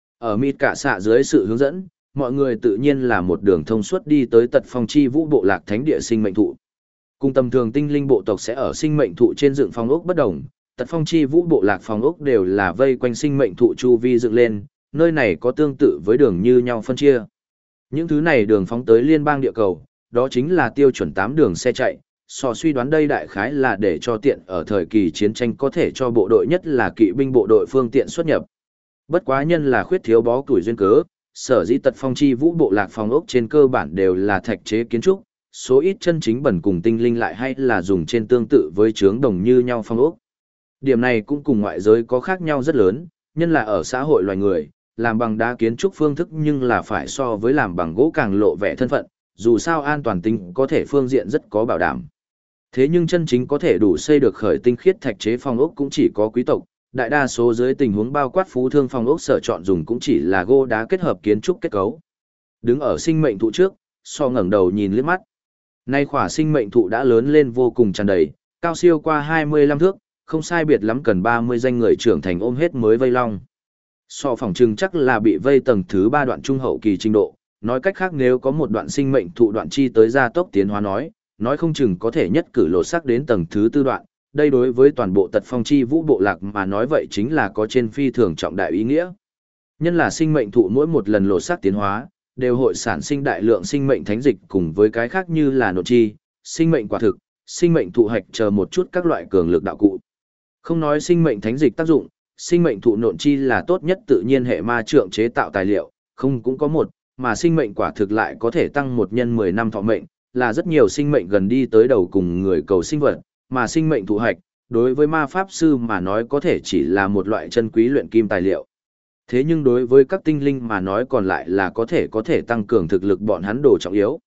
Ở mịt cả xạ dưới sự hướng dẫn, mọi người tự nhiên là một đường thông suốt đi tới tật phong chi vũ bộ lạc thánh địa sinh mệnh thụ. Cùng tầm thường tinh linh bộ tộc sẽ ở sinh mệnh thụ trên dựng phong ốc bất đồng, tật phong chi vũ bộ lạc phong ốc đều là vây quanh sinh mệnh thụ chu vi dựng lên, nơi này có tương tự với đường như nhau phân chia. Những thứ này đường phóng tới liên bang địa cầu, đó chính là tiêu chuẩn 8 đường xe chạy, suy đoán đây đại khái là để cho tiện ở thời kỳ chiến tranh có thể cho bộ đội nhất là kỵ binh bộ đội phương tiện xuất nhập. Bất quá nhân là khuyết thiếu bó củi duyên cớ, sở dĩ tật phong chi vũ bộ lạc phong ốc trên cơ bản đều là thạch chế kiến trúc, số ít chân chính bẩn cùng tinh linh lại hay là dùng trên tương tự với trướng đồng như nhau phong ốc. Điểm này cũng cùng ngoại giới có khác nhau rất lớn, nhân là ở xã hội loài người, làm bằng đá kiến trúc phương thức nhưng là phải so với làm bằng gỗ càng lộ vẻ thân phận, dù sao an toàn tính có thể phương diện rất có bảo đảm. Thế nhưng chân chính có thể đủ xây được khởi tinh khiết thạch chế phong ốc cũng chỉ có quý tộc, đại đa số dưới tình huống bao quát phú thương phong ốc sở chọn dùng cũng chỉ là gỗ đá kết hợp kiến trúc kết cấu. Đứng ở sinh mệnh thụ trước, so ngẩng đầu nhìn liếc mắt. Nay khỏa sinh mệnh thụ đã lớn lên vô cùng tràn đầy, cao siêu qua 25 thước, không sai biệt lắm cần 30 danh người trưởng thành ôm hết mới vây long. So phỏng chừng chắc là bị vây tầng thứ 3 đoạn trung hậu kỳ trình độ, nói cách khác nếu có một đoạn sinh mệnh thụ đoạn chi tới gia tốc tiến hóa nói không chừng có thể nhất cử lột xác đến tầng thứ 4 đoạn, đây đối với toàn bộ tật phong chi vũ bộ lạc mà nói vậy chính là có trên phi thường trọng đại ý nghĩa. Nhân là sinh mệnh thụ mỗi một lần lột xác tiến hóa, đều hội sản sinh đại lượng sinh mệnh thánh dịch cùng với cái khác như là nội chi, sinh mệnh quả thực, sinh mệnh thụ hạch chờ một chút các loại cường lực đạo cụ. Không nói sinh mệnh thánh dịch tác dụng, sinh mệnh thụ nộn chi là tốt nhất tự nhiên hệ ma trượng chế tạo tài liệu, không cũng có một, mà sinh mệnh quả thực lại có thể tăng một nhân 10 năm thọ mệnh, là rất nhiều sinh mệnh gần đi tới đầu cùng người cầu sinh vật, mà sinh mệnh thụ hạch, đối với ma pháp sư mà nói có thể chỉ là một loại chân quý luyện kim tài liệu. Thế nhưng đối với các tinh linh mà nói còn lại là có thể tăng cường thực lực bọn hắn đồ trọng yếu.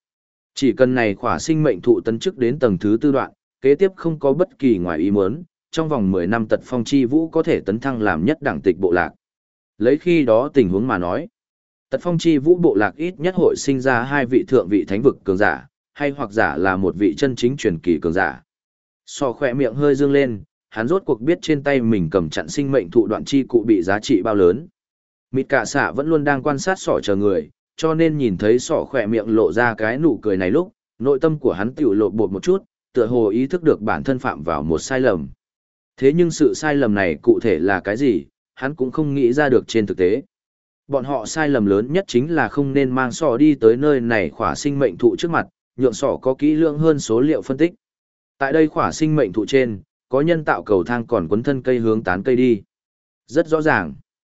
Chỉ cần này khỏa sinh mệnh thụ tấn chức đến tầng thứ tư đoạn, kế tiếp không có bất kỳ ngoài ý muốn, trong vòng 10 năm Tật Phong Chi Vũ có thể tấn thăng làm nhất đẳng tịch bộ lạc. Lấy khi đó tình huống mà nói, Tật Phong Chi Vũ bộ lạc ít nhất hội sinh ra 2 vị thượng vị thánh vực cường giả, hay hoặc giả là một vị chân chính truyền kỳ cường giả. Sọ khỏe miệng hơi dương lên, hắn rốt cuộc biết trên tay mình cầm chặn sinh mệnh thụ đoạn chi cụ bị giá trị bao lớn. Mịt cả xạ vẫn luôn đang quan sát sọ chờ người, cho nên nhìn thấy sọ khỏe miệng lộ ra cái nụ cười này lúc, nội tâm của hắn tiểu lộ bột một chút, tựa hồ ý thức được bản thân phạm vào một sai lầm. Thế nhưng sự sai lầm này cụ thể là cái gì, hắn cũng không nghĩ ra được trên thực tế. Bọn họ sai lầm lớn nhất chính là không nên mang sọ đi tới nơi này khỏa sinh mệnh thụ trước mặt, nhượng sọ có kỹ lưỡng hơn số liệu phân tích. Tại đây khỏa sinh mệnh thụ trên, có nhân tạo cầu thang còn quấn thân cây hướng tán cây đi. Rất rõ ràng.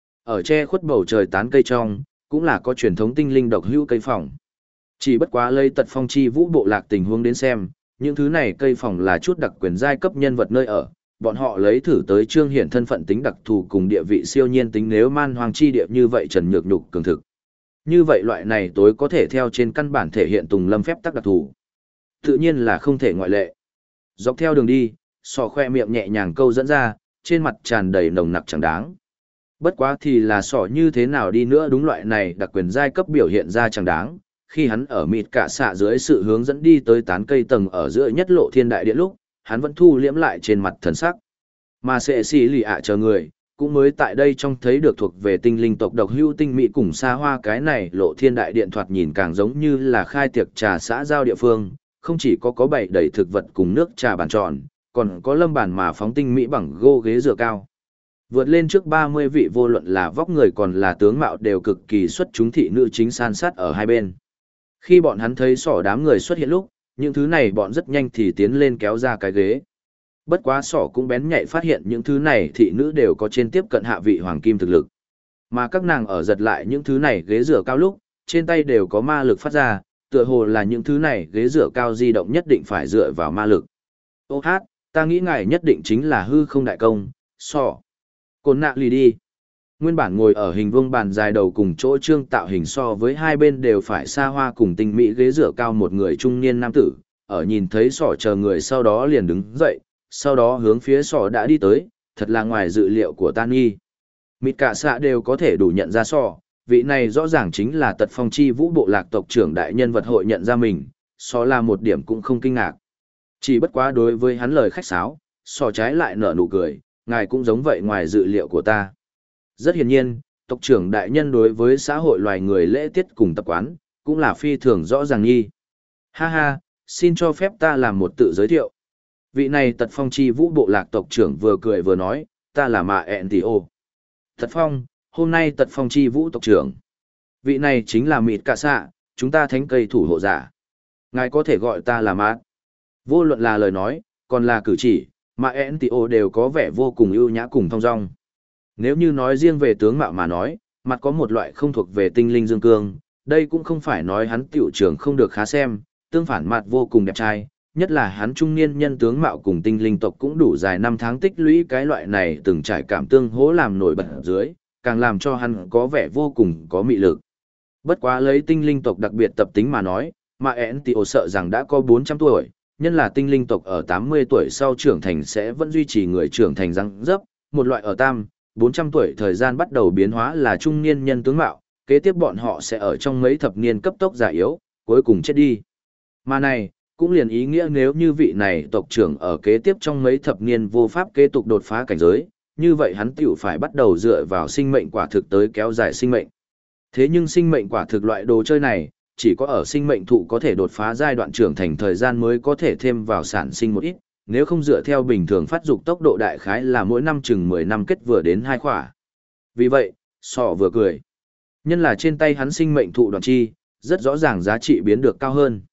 Ở che khuất bầu trời tán cây trong, cũng là có truyền thống tinh linh độc hữu cây phòng. Chỉ bất quá lây Tật Phong Chi Vũ bộ lạc tình huống đến xem, những thứ này cây phòng là chút đặc quyền giai cấp nhân vật nơi ở, bọn họ lấy thử tới trương hiển thân phận tính đặc thù cùng địa vị siêu nhiên tính nếu man hoàng chi địa như vậy trần nhược nhục cường thực. Như vậy loại này tối có thể theo trên căn bản thể hiện tùng lâm phép tắc đặc thù. Tự nhiên là không thể ngoại lệ. Dọc theo đường đi, sọ khoe miệng nhẹ nhàng câu dẫn ra, trên mặt tràn đầy nồng nặc chẳng đáng. Bất quá thì là sọ như thế nào đi nữa đúng loại này đặc quyền giai cấp biểu hiện ra chẳng đáng. Khi hắn ở mịt cả xạ dưới sự hướng dẫn đi tới tán cây tầng ở giữa nhất lộ thiên đại điện lúc, hắn vẫn thu liễm lại trên mặt thần sắc. Mà sẽ xì lì ạ chờ người, cũng mới tại đây trong thấy được thuộc về tinh linh tộc độc hữu tinh mỹ cùng xa hoa cái này lộ thiên đại điện thoạt nhìn càng giống như là khai tiệc trà xã giao địa phương, không chỉ có bày đầy thực vật cùng nước trà bàn tròn, còn có lâm bàn mà phóng tinh mỹ bằng gô ghế dựa cao. Vượt lên trước 30 vị vô luận là vóc người còn là tướng mạo đều cực kỳ xuất chúng thị nữ chính san sát ở hai bên. Khi bọn hắn thấy sỏ đám người xuất hiện lúc, những thứ này bọn rất nhanh thì tiến lên kéo ra cái ghế. Bất quá sỏ cũng bén nhạy phát hiện những thứ này thị nữ đều có trên tiếp cận hạ vị hoàng kim thực lực. Mà các nàng ở giật lại những thứ này ghế rửa cao lúc, trên tay đều có ma lực phát ra, tựa hồ là những thứ này ghế rửa cao di động nhất định phải dựa vào ma lực. Ô hát, ta nghĩ ngài nhất định chính là hư không đại công, sỏ. Côn nạ lì đi. Nguyên bản ngồi ở hình vuông bàn dài đầu cùng chỗ trương tạo hình so với hai bên đều phải xa hoa cùng tinh mỹ ghế rửa cao một người trung niên nam tử, ở nhìn thấy sỏ chờ người sau đó liền đứng dậy, sau đó hướng phía sỏ đã đi tới, thật là ngoài dự liệu của Tan Nghi. Mịt cả xạ đều có thể đủ nhận ra sỏ, vị này rõ ràng chính là Tật Phong Chi Vũ bộ lạc tộc trưởng đại nhân vật hội nhận ra mình, sỏ là một điểm cũng không kinh ngạc. Chỉ bất quá đối với hắn lời khách sáo, sỏ trái lại nở nụ cười, ngài cũng giống vậy ngoài dự liệu của ta. Rất hiển nhiên, tộc trưởng đại nhân đối với xã hội loài người lễ tiết cùng tập quán, cũng là phi thường rõ ràng nghi. Ha ha, xin cho phép ta làm một tự giới thiệu. Vị này Tật Phong Chi Vũ bộ lạc tộc trưởng vừa cười vừa nói, ta là Mạ ẹn Tì Ô. Tật Phong, hôm nay Tật Phong Chi Vũ tộc trưởng. Vị này chính là Mịt Cả Xạ, chúng ta thánh cây thủ hộ giả. Ngài có thể gọi ta là Mạ. Vô luận là lời nói, còn là cử chỉ, Mạ ẹn Tì Ô đều có vẻ vô cùng ưu nhã cùng thong dong. Nếu như nói riêng về tướng mạo mà nói, mặt có một loại không thuộc về tinh linh dương cương, đây cũng không phải nói hắn tiểu trưởng không được khá xem, tương phản mặt vô cùng đẹp trai, nhất là hắn trung niên nhân tướng mạo cùng tinh linh tộc cũng đủ dài 5 tháng tích lũy cái loại này từng trải cảm tương hỗ làm nổi bật dưới, càng làm cho hắn có vẻ vô cùng có mị lực. Bất quá lấy tinh linh tộc đặc biệt tập tính mà nói, mà Entiо sợ rằng đã có 400 tuổi, nhân là tinh linh tộc ở 80 tuổi sau trưởng thành sẽ vẫn duy trì người trưởng thành răng dấp, một loại ở 400 tuổi thời gian bắt đầu biến hóa là trung niên nhân tướng mạo, kế tiếp bọn họ sẽ ở trong mấy thập niên cấp tốc già yếu, cuối cùng chết đi. Mà này, cũng liền ý nghĩa nếu như vị này tộc trưởng ở kế tiếp trong mấy thập niên vô pháp kế tục đột phá cảnh giới, như vậy hắn tiểu phải bắt đầu dựa vào sinh mệnh quả thực tới kéo dài sinh mệnh. Thế nhưng sinh mệnh quả thực loại đồ chơi này, chỉ có ở sinh mệnh thụ có thể đột phá giai đoạn trưởng thành thời gian mới có thể thêm vào sản sinh một ít, nếu không dựa theo bình thường phát dục tốc độ đại khái là mỗi năm chừng 10 năm kết vừa đến 2 khỏa. Vì vậy, sọ vừa cười. Nhân là trên tay hắn sinh mệnh thụ đoạn chi, rất rõ ràng giá trị biến được cao hơn.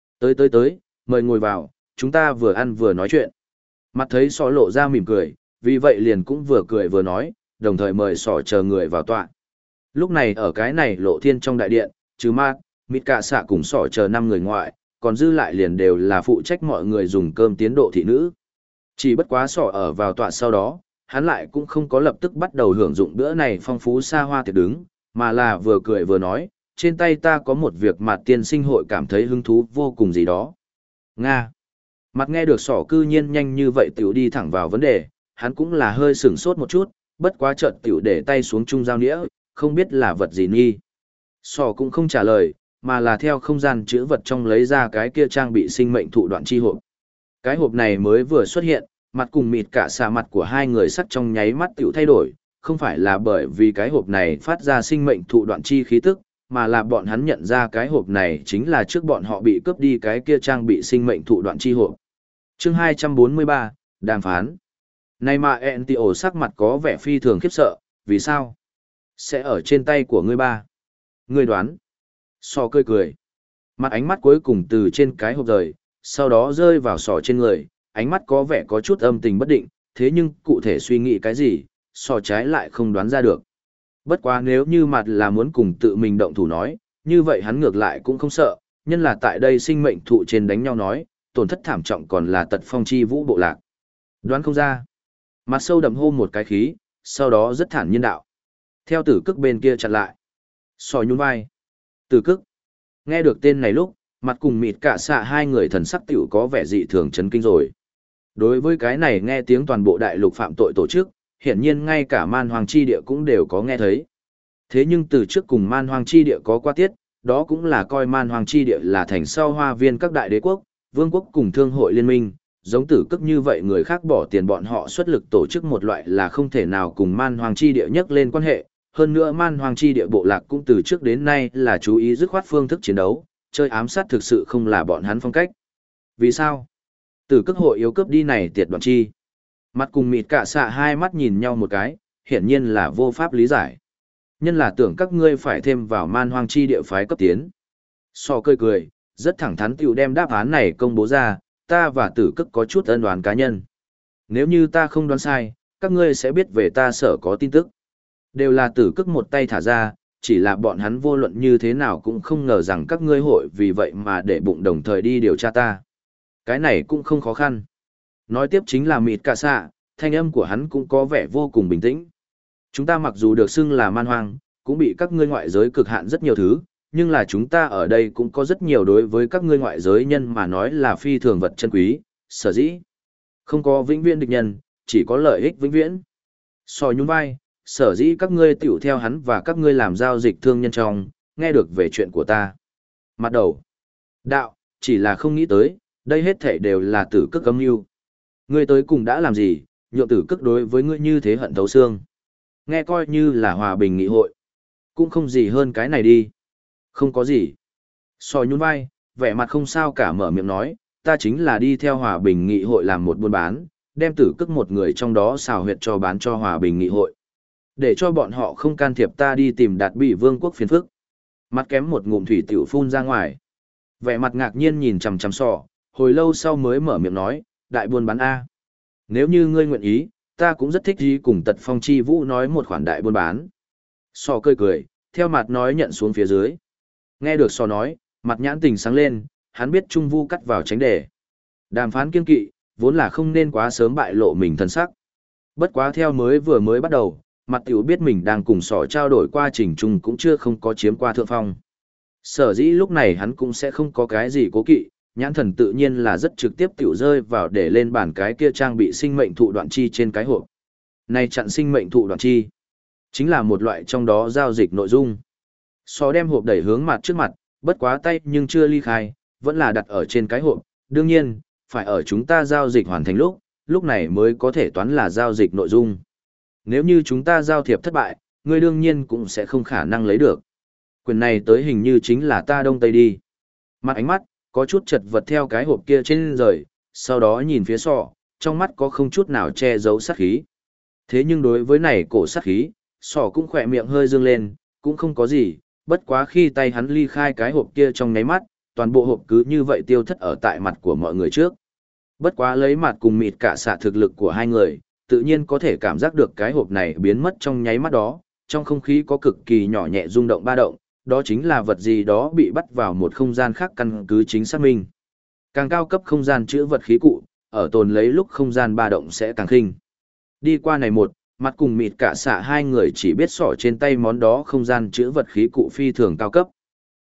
Tới, mời ngồi vào, chúng ta vừa ăn vừa nói chuyện. Mặt thấy sọ lộ ra mỉm cười, vì vậy liền cũng vừa cười vừa nói, đồng thời mời sọ chờ người vào tọa. Lúc này ở cái này lộ thiên trong đại điện, trừ Mạt, Mịt Cả Xạ cùng sọ chờ 5 người ngoại, còn dư lại liền đều là phụ trách mọi người dùng cơm tiến độ thị nữ. Chỉ bất quá sọ ở vào tọa sau đó, hắn lại cũng không có lập tức bắt đầu hưởng dụng bữa này phong phú xa hoa tiệc đứng, mà là vừa cười vừa nói, trên tay ta có một việc mà tiên sinh hội cảm thấy hứng thú vô cùng gì đó. Nga. Mặt nghe được sỏ cư nhiên nhanh như vậy tiểu đi thẳng vào vấn đề, hắn cũng là hơi sửng sốt một chút, bất quá chợt tiểu để tay xuống chung dao nĩa, không biết là vật gì nghi. Sỏ cũng không trả lời, mà là theo không gian chữ vật trong lấy ra cái kia trang bị sinh mệnh thụ đoạn chi hộp. Cái hộp này mới vừa xuất hiện, mặt cùng mịt cả xà mặt của hai người sắc trong nháy mắt tiểu thay đổi, không phải là bởi vì cái hộp này phát ra sinh mệnh thụ đoạn chi khí tức, mà là bọn hắn nhận ra cái hộp này chính là trước bọn họ bị cướp đi cái kia trang bị sinh mệnh thụ đoạn chi hộp. Chương 243, đàm phán. Này mà Entio sắc mặt có vẻ phi thường khiếp sợ, vì sao? Sẽ ở trên tay của ngươi ba. Ngươi đoán. Sò cười cười. Mặt ánh mắt cuối cùng từ trên cái hộp rời, sau đó rơi vào sò trên người, ánh mắt có vẻ có chút âm tình bất định, thế nhưng cụ thể suy nghĩ cái gì, sò trái lại không đoán ra được. Bất quá nếu như mặt là muốn cùng tự mình động thủ nói, như vậy hắn ngược lại cũng không sợ, nhân là tại đây sinh mệnh thụ trên đánh nhau nói, tổn thất thảm trọng còn là tật phong chi vũ bộ lạc. Đoán không ra. Mặt sâu đậm hô một cái khí, sau đó rất thản nhiên đạo. Theo tử cức bên kia chặn lại. Sò nhún vai. Tử cức. Nghe được tên này lúc, mặt cùng mịt cả xạ hai người thần sắc tiểu có vẻ dị thường chấn kinh rồi. Đối với cái này nghe tiếng toàn bộ đại lục phạm tội tổ chức, hiển nhiên ngay cả man hoàng chi địa cũng đều có nghe thấy. Thế nhưng từ trước cùng man hoàng chi địa có qua tiết, đó cũng là coi man hoàng chi địa là thành sau hoa viên các đại đế quốc, vương quốc cùng thương hội liên minh, giống tử cức như vậy người khác bỏ tiền bọn họ xuất lực tổ chức một loại là không thể nào cùng man hoàng chi địa nhắc lên quan hệ. Hơn nữa man hoàng chi địa bộ lạc cũng từ trước đến nay là chú ý dứt khoát phương thức chiến đấu, chơi ám sát thực sự không là bọn hắn phong cách. Vì sao? Tử cức hội yếu cướp đi này tiệt đoạn chi. Mặt cùng mịt cả xạ hai mắt nhìn nhau một cái, hiển nhiên là vô pháp lý giải. Nhân là tưởng các ngươi phải thêm vào man hoang chi địa phái cấp tiến. So cười cười, rất thẳng thắn tiểu đem đáp án này công bố ra, ta và tử cức có chút ân đoán cá nhân. Nếu như ta không đoán sai, các ngươi sẽ biết về ta sở có tin tức. Đều là tử cức một tay thả ra, chỉ là bọn hắn vô luận như thế nào cũng không ngờ rằng các ngươi hội vì vậy mà để bụng đồng thời đi điều tra ta. Cái này cũng không khó khăn. Nói tiếp chính là mịt cả xạ, thanh âm của hắn cũng có vẻ vô cùng bình tĩnh. Chúng ta mặc dù được xưng là man hoang, cũng bị các ngươi ngoại giới cực hạn rất nhiều thứ, nhưng là chúng ta ở đây cũng có rất nhiều đối với các ngươi ngoại giới nhân mà nói là phi thường vật chân quý, sở dĩ. Không có vĩnh viễn địch nhân, chỉ có lợi ích vĩnh viễn. So nhún vai, sở dĩ các ngươi tiểu theo hắn và các ngươi làm giao dịch thương nhân trong, nghe được về chuyện của ta. Mặt đầu. Đạo, chỉ là không nghĩ tới, đây hết thảy đều là tử cức âm mưu. Ngươi tới cùng đã làm gì, nhượng tử cức đối với ngươi như thế hận thấu xương. Nghe coi như là hòa bình nghị hội. Cũng không gì hơn cái này đi. Không có gì. So nhún vai, vẻ mặt không sao cả mở miệng nói, ta chính là đi theo hòa bình nghị hội làm một buôn bán, đem tử cức một người trong đó xào huyệt cho bán cho hòa bình nghị hội. Để cho bọn họ không can thiệp ta đi tìm đạt bị vương quốc phiền phức. Mắt kém một ngụm thủy tiểu phun ra ngoài. Vẻ mặt ngạc nhiên nhìn chằm chằm sọ, hồi lâu sau mới mở miệng nói, đại buôn bán A. Nếu như ngươi nguyện ý, ta cũng rất thích đi cùng tật phong chi vũ nói một khoản đại buôn bán. Sọ cười cười, theo mặt nói nhận xuống phía dưới. Nghe được sọ nói, mặt nhãn tình sáng lên, hắn biết Trung Vu cắt vào tránh đề. Đàm phán kiên kỵ, vốn là không nên quá sớm bại lộ mình thân sắc. Bất quá theo vừa mới bắt đầu, mặt tiểu biết mình đang cùng sọ trao đổi qua trình chung cũng chưa không có chiếm qua thượng phong. Sở dĩ lúc này hắn cũng sẽ không có cái gì cố kỵ, nhãn thần tự nhiên là rất trực tiếp tiểu rơi vào để lên bàn cái kia trang bị sinh mệnh thụ đoạn chi trên cái hộp. Này chặn sinh mệnh thụ đoạn chi, chính là một loại trong đó giao dịch nội dung. Sọ đem hộp đẩy hướng mặt trước mặt, bất quá tay nhưng chưa ly khai, vẫn là đặt ở trên cái hộp. Đương nhiên, phải ở chúng ta giao dịch hoàn thành lúc này mới có thể toán là giao dịch nội dung. Nếu như chúng ta giao thiệp thất bại, ngươi đương nhiên cũng sẽ không khả năng lấy được. Quyền này tới hình như chính là ta đông tây đi. Mặt ánh mắt, có chút chật vật theo cái hộp kia trên rời, sau đó nhìn phía sọ, trong mắt có không chút nào che giấu sát khí. Thế nhưng đối với này cổ sát khí, sọ cũng khỏe miệng hơi dương lên, cũng không có gì, bất quá khi tay hắn ly khai cái hộp kia trong nháy mắt, toàn bộ hộp cứ như vậy tiêu thất ở tại mặt của mọi người trước. Bất quá lấy mặt cùng mịt cả xạ thực lực của hai người, tự nhiên có thể cảm giác được cái hộp này biến mất trong nháy mắt đó, trong không khí có cực kỳ nhỏ nhẹ rung động ba động, đó chính là vật gì đó bị bắt vào một không gian khác căn cứ chính xác minh. Càng cao cấp không gian chữ vật khí cụ, ở tồn lấy lúc không gian ba động sẽ càng khinh. Đi qua này một, mặt cùng mịt cả xạ hai người chỉ biết sỏ trên tay món đó không gian chữ vật khí cụ phi thường cao cấp,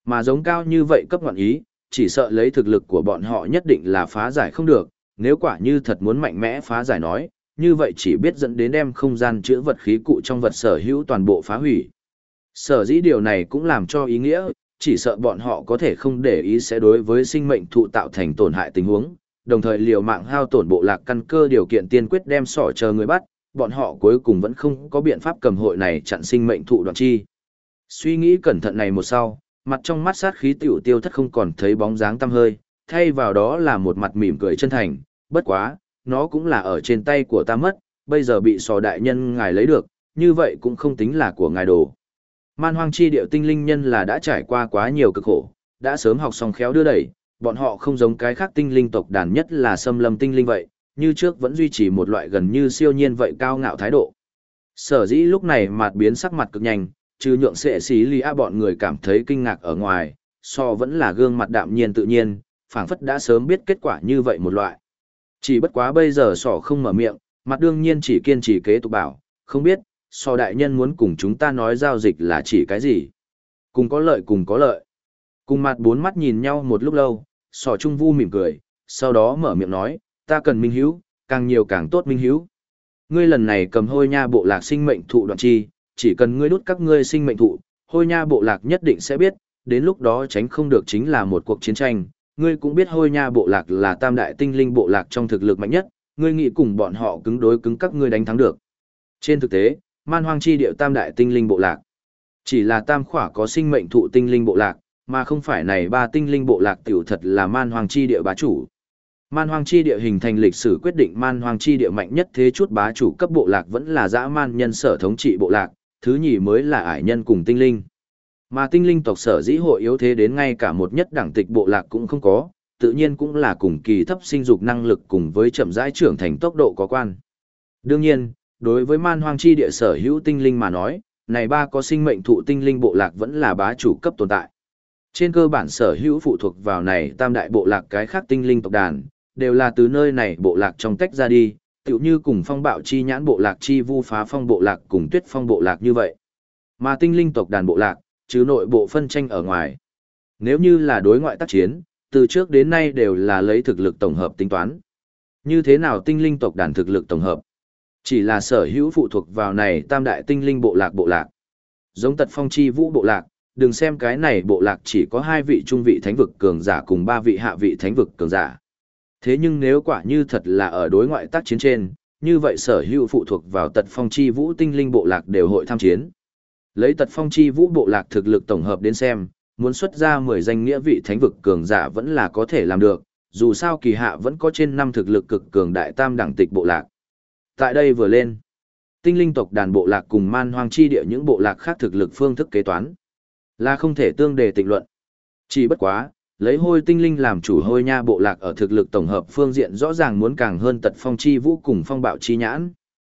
Mà giống cao như vậy cấp ngọn ý, chỉ sợ lấy thực lực của bọn họ nhất định là phá giải không được, nếu quả như thật muốn mạnh mẽ phá giải nói, như vậy chỉ biết dẫn đến đem không gian chữa vật khí cụ trong vật sở hữu toàn bộ phá hủy. Sở dĩ điều này cũng làm cho ý nghĩa, chỉ sợ bọn họ có thể không để ý sẽ đối với sinh mệnh thụ tạo thành tổn hại tình huống, đồng thời liều mạng hao tổn bộ lạc căn cơ điều kiện tiên quyết đem sỏ chờ người bắt, bọn họ cuối cùng vẫn không có biện pháp cầm hội này chặn sinh mệnh thụ đoạn chi. Suy nghĩ cẩn thận này một sau, mặt trong mắt sát khí tiểu tiêu thất không còn thấy bóng dáng tăm hơi, thay vào đó là một mặt mỉm cười chân thành, bất quá, nó cũng là ở trên tay của ta mất, bây giờ bị sò đại nhân ngài lấy được, như vậy cũng không tính là của ngài đồ. Man hoang chi điệu tinh linh nhân là đã trải qua quá nhiều cực khổ, đã sớm học xong khéo đưa đẩy, bọn họ không giống cái khác tinh linh tộc đàn nhất là xâm lâm tinh linh vậy, như trước vẫn duy trì một loại gần như siêu nhiên vậy cao ngạo thái độ. Sở dĩ lúc này mặt biến sắc mặt cực nhanh, trừ nhượng sệ xí lì a bọn người cảm thấy kinh ngạc ở ngoài, so vẫn là gương mặt đạm nhiên tự nhiên, phảng phất đã sớm biết kết quả như vậy một loại. Chỉ bất quá bây giờ sỏ không mở miệng, mặt đương nhiên chỉ kiên trì kế tục bảo, không biết, so đại nhân muốn cùng chúng ta nói giao dịch là chỉ cái gì. Cùng có lợi cùng có lợi. Cùng mặt bốn mắt nhìn nhau một lúc lâu, sỏ trung vu mỉm cười, sau đó mở miệng nói, ta cần minh hiếu, càng nhiều càng tốt minh hiếu. Ngươi lần này cầm hôi nha bộ lạc sinh mệnh thụ đoạn chi, chỉ cần ngươi đút các ngươi sinh mệnh thụ, hôi nha bộ lạc nhất định sẽ biết, đến lúc đó tránh không được chính là một cuộc chiến tranh. Ngươi cũng biết hôi nha bộ lạc là tam đại tinh linh bộ lạc trong thực lực mạnh nhất, ngươi nghĩ cùng bọn họ cứng đối cứng các ngươi đánh thắng được. Trên thực tế, man hoang chi điệu tam đại tinh linh bộ lạc, chỉ là tam khỏa có sinh mệnh thụ tinh linh bộ lạc, mà không phải này ba tinh linh bộ lạc tiểu thật là man hoang chi địa bá chủ. Man hoang chi địa hình thành lịch sử quyết định man hoang chi địa mạnh nhất thế chút bá chủ cấp bộ lạc vẫn là dã man nhân sở thống trị bộ lạc, thứ nhì mới là ải nhân cùng tinh linh. Mà tinh linh tộc sở dĩ hội yếu thế đến ngay cả một nhất đẳng tịch bộ lạc cũng không có, tự nhiên cũng là cùng kỳ thấp sinh dục năng lực cùng với chậm rãi trưởng thành tốc độ có quan. Đương nhiên, đối với man hoang chi địa sở hữu tinh linh mà nói, này ba có sinh mệnh thụ tinh linh bộ lạc vẫn là bá chủ cấp tồn tại. Trên cơ bản sở hữu phụ thuộc vào này tam đại bộ lạc cái khác tinh linh tộc đàn, đều là từ nơi này bộ lạc trong tách ra đi, tựu như cùng phong bạo chi nhãn bộ lạc chi vu phá phong bộ lạc cùng tuyết phong bộ lạc như vậy. Mà tinh linh tộc đàn bộ lạc, chứ nội bộ phân tranh ở ngoài. Nếu như là đối ngoại tác chiến, từ trước đến nay đều là lấy thực lực tổng hợp tính toán. Như thế nào tinh linh tộc đàn thực lực tổng hợp? Chỉ là sở hữu phụ thuộc vào này tam đại tinh linh bộ lạc bộ lạc. Giống tật phong chi vũ bộ lạc, đừng xem cái này bộ lạc chỉ có 2 vị trung vị thánh vực cường giả cùng 3 vị hạ vị thánh vực cường giả. Thế nhưng nếu quả như thật là ở đối ngoại tác chiến trên, như vậy sở hữu phụ thuộc vào tật phong chi vũ tinh linh bộ lạc đều hội tham chiến. Lấy tật phong chi vũ bộ lạc thực lực tổng hợp đến xem, muốn xuất ra 10 danh nghĩa vị thánh vực cường giả vẫn là có thể làm được, dù sao kỳ hạ vẫn có trên 5 thực lực cực cường đại tam đẳng tịch bộ lạc. Tại đây vừa lên, tinh linh tộc đàn bộ lạc cùng man hoang chi địa những bộ lạc khác thực lực phương thức kế toán, là không thể tương đề tịnh luận. Chỉ bất quá, lấy hôi tinh linh làm chủ hôi nha bộ lạc ở thực lực tổng hợp phương diện rõ ràng muốn càng hơn tật phong chi vũ cùng phong bạo chi nhãn.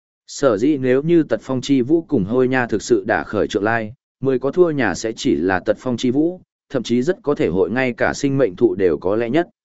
Sở dĩ nếu như tật phong chi vũ cùng hôi nha thực sự đã khởi trượng lai, 10 có thua nhà sẽ chỉ là tật phong chi vũ, thậm chí rất có thể hội ngay cả sinh mệnh thụ đều có lẽ nhất.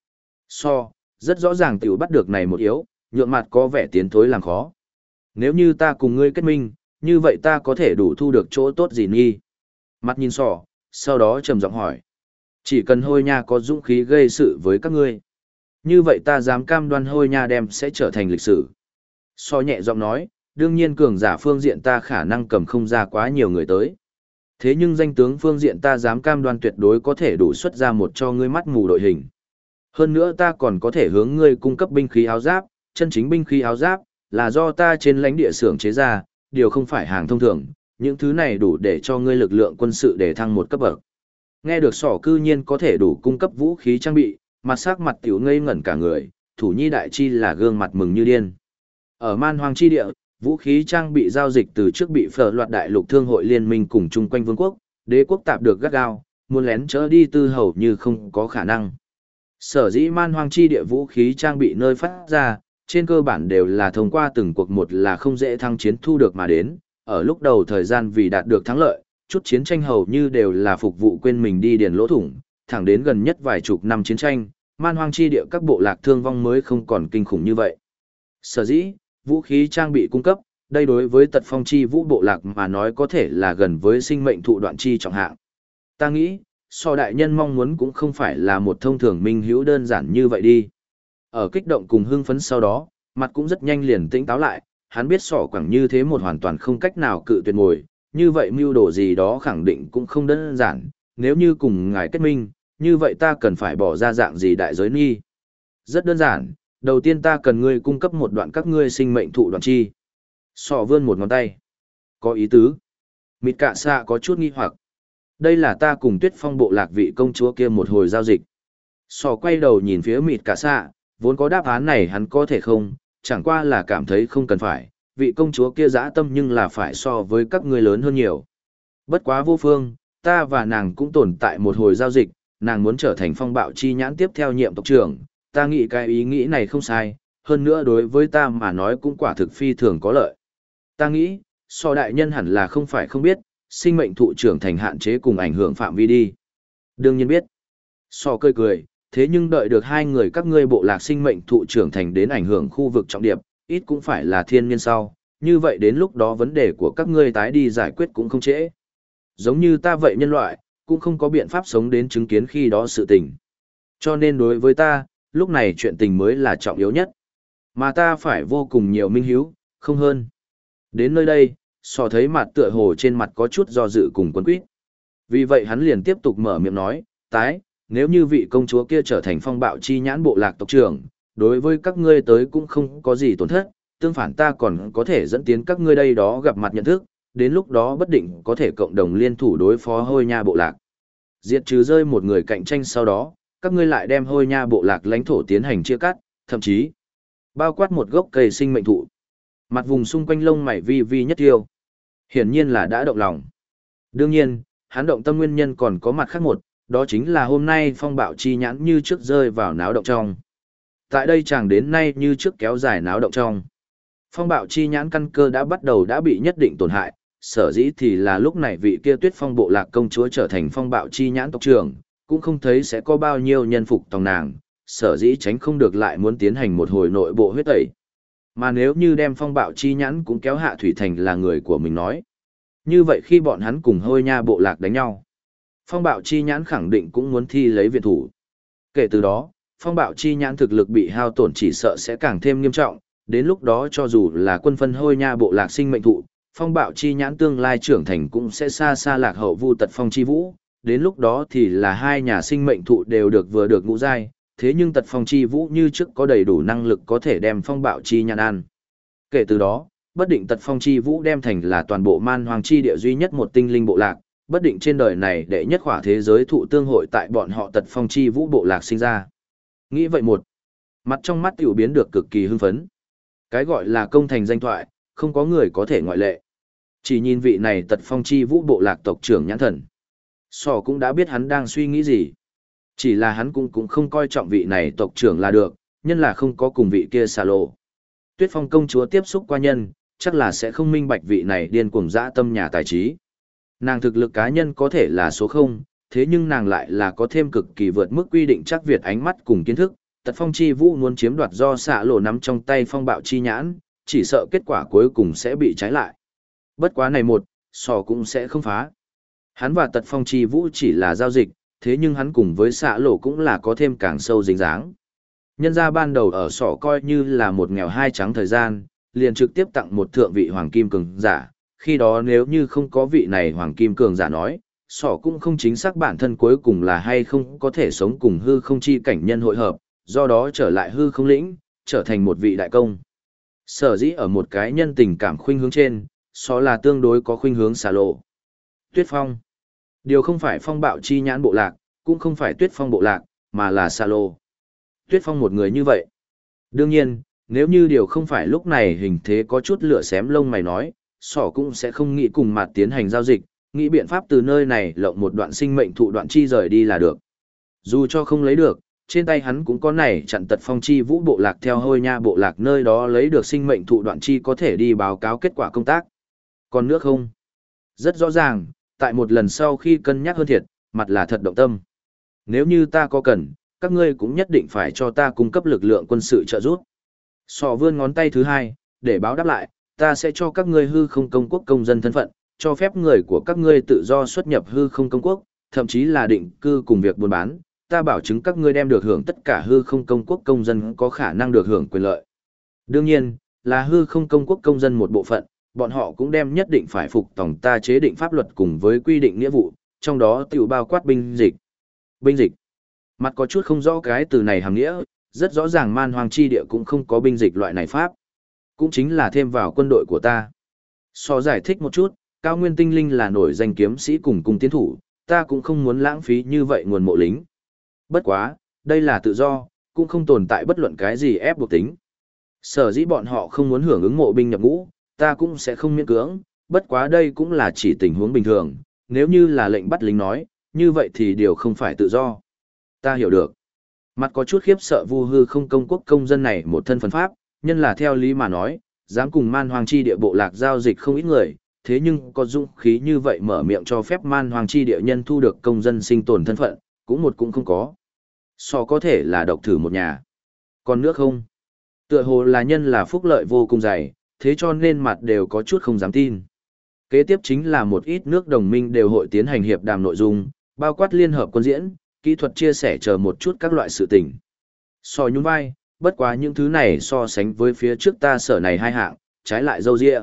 Rất rõ ràng tiểu bắt được này một yếu, nhượng mặt có vẻ tiến thối làm khó. Nếu như ta cùng ngươi kết minh, như vậy ta có thể đủ thu được chỗ tốt gì nghi? Mặt nhìn sau đó trầm giọng hỏi. Chỉ cần hôi nha có dũng khí gây sự với các ngươi. Như vậy ta dám cam đoan hôi nha đem sẽ trở thành lịch sử. Nhẹ giọng nói, đương nhiên cường giả phương diện ta khả năng cầm không ra quá nhiều người tới. Thế nhưng danh tướng phương diện ta dám cam đoan tuyệt đối có thể đủ xuất ra một cho ngươi mắt mù đội hình. Hơn nữa ta còn có thể hướng ngươi cung cấp binh khí áo giáp, chân chính binh khí áo giáp, là do ta trên lãnh địa xưởng chế ra, điều không phải hàng thông thường, những thứ này đủ để cho ngươi lực lượng quân sự để thăng một cấp bậc. Nghe được cư nhiên có thể đủ cung cấp vũ khí trang bị, mặt sắc mặt tiểu ngây ngẩn cả người, thủ nhi đại chi là gương mặt mừng như điên. Ở man hoang chi địa, vũ khí trang bị giao dịch từ trước bị phở loạt đại lục thương hội liên minh cùng chung quanh vương quốc, đế quốc tạp được gắt gao, muốn lén chớ đi tư hầu như không có khả năng. Sở dĩ man hoang chi địa vũ khí trang bị nơi phát ra, trên cơ bản đều là thông qua từng cuộc một là không dễ thăng chiến thu được mà đến, ở lúc đầu thời gian vì đạt được thắng lợi, chút chiến tranh hầu như đều là phục vụ quên mình đi điền lỗ thủng, thẳng đến gần nhất vài chục năm chiến tranh, man hoang chi địa các bộ lạc thương vong mới không còn kinh khủng như vậy. Sở dĩ, vũ khí trang bị cung cấp, đây đối với tật phong chi vũ bộ lạc mà nói có thể là gần với sinh mệnh thụ đoạn chi trọng hạng. Ta nghĩ, So đại nhân mong muốn cũng không phải là một thông thường minh hữu đơn giản như vậy đi. Ở kích động cùng hưng phấn sau đó, mặt cũng rất nhanh liền tĩnh táo lại, hắn biết sỏ quẳng như thế một hoàn toàn không cách nào cự tuyệt ngồi, như vậy mưu đồ gì đó khẳng định cũng không đơn giản, nếu như cùng ngài kết minh, như vậy ta cần phải bỏ ra dạng gì đại giới nghi. Rất đơn giản, đầu tiên ta cần ngươi cung cấp một đoạn các ngươi sinh mệnh thụ đoạn chi. Sỏ vươn một ngón tay. Có ý tứ. Mịt cạ xạ có chút nghi hoặc. Đây là ta cùng Tuyết Phong bộ lạc vị công chúa kia một hồi giao dịch. Sỏ quay đầu nhìn phía mịt cạ xạ, vốn có đáp án này hắn có thể không, chẳng qua là cảm thấy không cần phải, vị công chúa kia dã tâm nhưng là phải so với các ngươi lớn hơn nhiều. Bất quá vô phương, ta và nàng cũng tồn tại một hồi giao dịch, nàng muốn trở thành phong bạo chi nhãn tiếp theo nhiệm tộc trưởng, ta nghĩ cái ý nghĩ này không sai, hơn nữa đối với ta mà nói cũng quả thực phi thường có lợi. Ta nghĩ, so đại nhân hẳn là không phải không biết, sinh mệnh thụ trưởng thành hạn chế cùng ảnh hưởng phạm vi đi. Đương nhiên biết. So cười cười, thế nhưng đợi được hai người các ngươi bộ lạc sinh mệnh thụ trưởng thành đến ảnh hưởng khu vực trọng điểm, ít cũng phải là thiên niên sau, như vậy đến lúc đó vấn đề của các ngươi tái đi giải quyết cũng không trễ. Giống như ta vậy nhân loại, cũng không có biện pháp sống đến chứng kiến khi đó sự tình. Cho nên đối với ta, lúc này chuyện tình mới là trọng yếu nhất. Mà ta phải vô cùng nhiều minh hiếu, không hơn. Đến nơi đây, so thấy mặt tựa hồ trên mặt có chút do dự cùng quấn quýt. Vì vậy hắn liền tiếp tục mở miệng nói, tái, nếu như vị công chúa kia trở thành phong bạo chi nhãn bộ lạc tộc trưởng, đối với các ngươi tới cũng không có gì tổn thất, tương phản ta còn có thể dẫn tiến các ngươi đây đó gặp mặt nhận thức, đến lúc đó bất định có thể cộng đồng liên thủ đối phó hôi nha bộ lạc. Diệt trừ rơi một người cạnh tranh sau đó, các ngươi lại đem hôi nha bộ lạc lãnh thổ tiến hành chia cắt, thậm chí bao quát một gốc cây sinh mệnh thụ. Mặt vùng xung quanh lông mày vi vi nhất tiêu. Hiển nhiên là đã động lòng. Đương nhiên, hắn động tâm nguyên nhân còn có mặt khác một, đó chính là hôm nay phong bạo chi nhãn như trước rơi vào náo động trong. Tại đây chàng đến nay như trước kéo dài náo động trong. Phong bạo chi nhãn căn cơ đã bắt đầu đã bị nhất định tổn hại, sở dĩ thì là lúc này vị kia Tuyết Phong bộ lạc công chúa trở thành phong bạo chi nhãn tộc trưởng, cũng không thấy sẽ có bao nhiêu nhân phục tòng nàng, sở dĩ tránh không được lại muốn tiến hành một hồi nội bộ huyết tẩy. Mà nếu như đem phong bạo chi nhãn cũng kéo hạ thủy thành là người của mình nói. Như vậy khi bọn hắn cùng hôi nha bộ lạc đánh nhau, phong bạo chi nhãn khẳng định cũng muốn thi lấy viện thủ. Kể từ đó, phong bạo chi nhãn thực lực bị hao tổn chỉ sợ sẽ càng thêm nghiêm trọng, đến lúc đó cho dù là quân phân hôi nha bộ lạc sinh mệnh thụ, phong bạo chi nhãn tương lai trưởng thành cũng sẽ xa xa lạc hậu vu tật phong chi vũ, đến lúc đó thì là hai nhà sinh mệnh thụ đều được vừa được ngũ giai, thế nhưng tật phong chi vũ như trước có đầy đủ năng lực có thể đem phong bạo chi nhãn ăn. Kể từ đó, bất định tật phong chi vũ đem thành là toàn bộ man hoàng chi địa duy nhất một tinh linh bộ lạc, bất định trên đời này đệ nhất khỏa thế giới thụ tương hội tại bọn họ tật phong chi vũ bộ lạc sinh ra. Nghĩ vậy một, mặt trong mắt tiểu biến được cực kỳ hưng phấn. Cái gọi là công thành danh thoại, không có người có thể ngoại lệ. Chỉ nhìn vị này tật phong chi vũ bộ lạc tộc trưởng nhãn thần. Sò cũng đã biết hắn đang suy nghĩ gì. Chỉ là hắn cũng không coi trọng vị này tộc trưởng là được, nhân là không có cùng vị kia xà lộ. Tuyết Phong công chúa tiếp xúc qua nhân, chắc là sẽ không minh bạch vị này điên cuồng dã tâm nhà tài trí. Nàng thực lực cá nhân có thể là số 0, thế nhưng nàng lại là có thêm cực kỳ vượt mức quy định chắc Việt ánh mắt cùng kiến thức. Tật phong chi vũ muốn chiếm đoạt do xạ lộ nắm trong tay phong bạo chi nhãn, chỉ sợ kết quả cuối cùng sẽ bị trái lại. Bất quá này một, sò cũng sẽ không phá. Hắn và tật phong chi vũ chỉ là giao dịch, thế nhưng hắn cùng với xạ lộ cũng là có thêm càng sâu dính dáng. Nhân ra ban đầu ở sỏ coi như là một nghèo hai trắng thời gian, liền trực tiếp tặng một thượng vị hoàng kim cường giả. Khi đó nếu như không có vị này hoàng kim cường giả nói, sỏ cũng không chính xác bản thân cuối cùng là hay không có thể sống cùng hư không chi cảnh nhân hội hợp, do đó trở lại hư không lĩnh, trở thành một vị đại công. Sở dĩ ở một cái nhân tình cảm khuynh hướng trên, sỏ là tương đối có khuynh hướng xà lộ. Tuyết Phong. Điều không phải phong bạo chi nhãn bộ lạc, cũng không phải Tuyết Phong bộ lạc, mà là xà lộ. Tuyết Phong một người như vậy. Đương nhiên, nếu như điều không phải lúc này hình thế có chút lửa xém lông mày nói, sỏ cũng sẽ không nghĩ cùng mặt tiến hành giao dịch, nghĩ biện pháp từ nơi này lộng một đoạn sinh mệnh thụ đoạn chi rời đi là được. Dù cho không lấy được, trên tay hắn cũng có này chặn tật phong chi vũ bộ lạc theo hôi nha bộ lạc nơi đó lấy được sinh mệnh thụ đoạn chi có thể đi báo cáo kết quả công tác. Còn nước không? Rất rõ ràng, tại một lần sau khi cân nhắc hơn thiệt, mặt là thật động tâm. Nếu như ta có cần, các ngươi cũng nhất định phải cho ta cung cấp lực lượng quân sự trợ giúp. Sọ vươn ngón tay thứ hai, để báo đáp lại, ta sẽ cho các ngươi hư không công quốc công dân thân phận, cho phép người của các ngươi tự do xuất nhập hư không công quốc, thậm chí là định cư cùng việc buôn bán, ta bảo chứng các ngươi đem được hưởng tất cả hư không công quốc công dân có khả năng được hưởng quyền lợi. Đương nhiên, là hư không công quốc công dân một bộ phận, bọn họ cũng đem nhất định phải phục tòng ta chế định pháp luật cùng với quy định nghĩa vụ, trong đó tiểu bao quát binh dịch. Binh dịch. Mặt có chút không rõ cái từ này hàm nghĩa, rất rõ ràng man hoang chi địa cũng không có binh dịch loại này pháp. Cũng chính là thêm vào quân đội của ta. So giải thích một chút, cao nguyên tinh linh là nổi danh kiếm sĩ cùng cung tiến thủ, ta cũng không muốn lãng phí như vậy nguồn mộ lính. Bất quá, đây là tự do, cũng không tồn tại bất luận cái gì ép buộc tính. Sở dĩ bọn họ không muốn hưởng ứng mộ binh nhập ngũ, ta cũng sẽ không miễn cưỡng, bất quá đây cũng là chỉ tình huống bình thường, nếu như là lệnh bắt lính nói, như vậy thì điều không phải tự do. Ta hiểu được. Mặt có chút khiếp sợ vu hư không công quốc công dân này một thân phận pháp, nhân là theo lý mà nói, dám cùng man hoang chi địa bộ lạc giao dịch không ít người, thế nhưng có dũng khí như vậy mở miệng cho phép man hoang chi địa nhân thu được công dân sinh tồn thân phận, cũng không có. So có thể là độc thử một nhà. Còn nước không? Tựa hồ là nhân là phúc lợi vô cùng dày, thế cho nên mặt đều có chút không dám tin. Kế tiếp chính là một ít nước đồng minh đều hội tiến hành hiệp đàm nội dung, bao quát liên hợp quân diễn, kỹ thuật chia sẻ chờ một chút các loại sự tình. So nhún vai, bất quá những thứ này so sánh với phía trước ta sở này hai hạng, trái lại dâu dịa.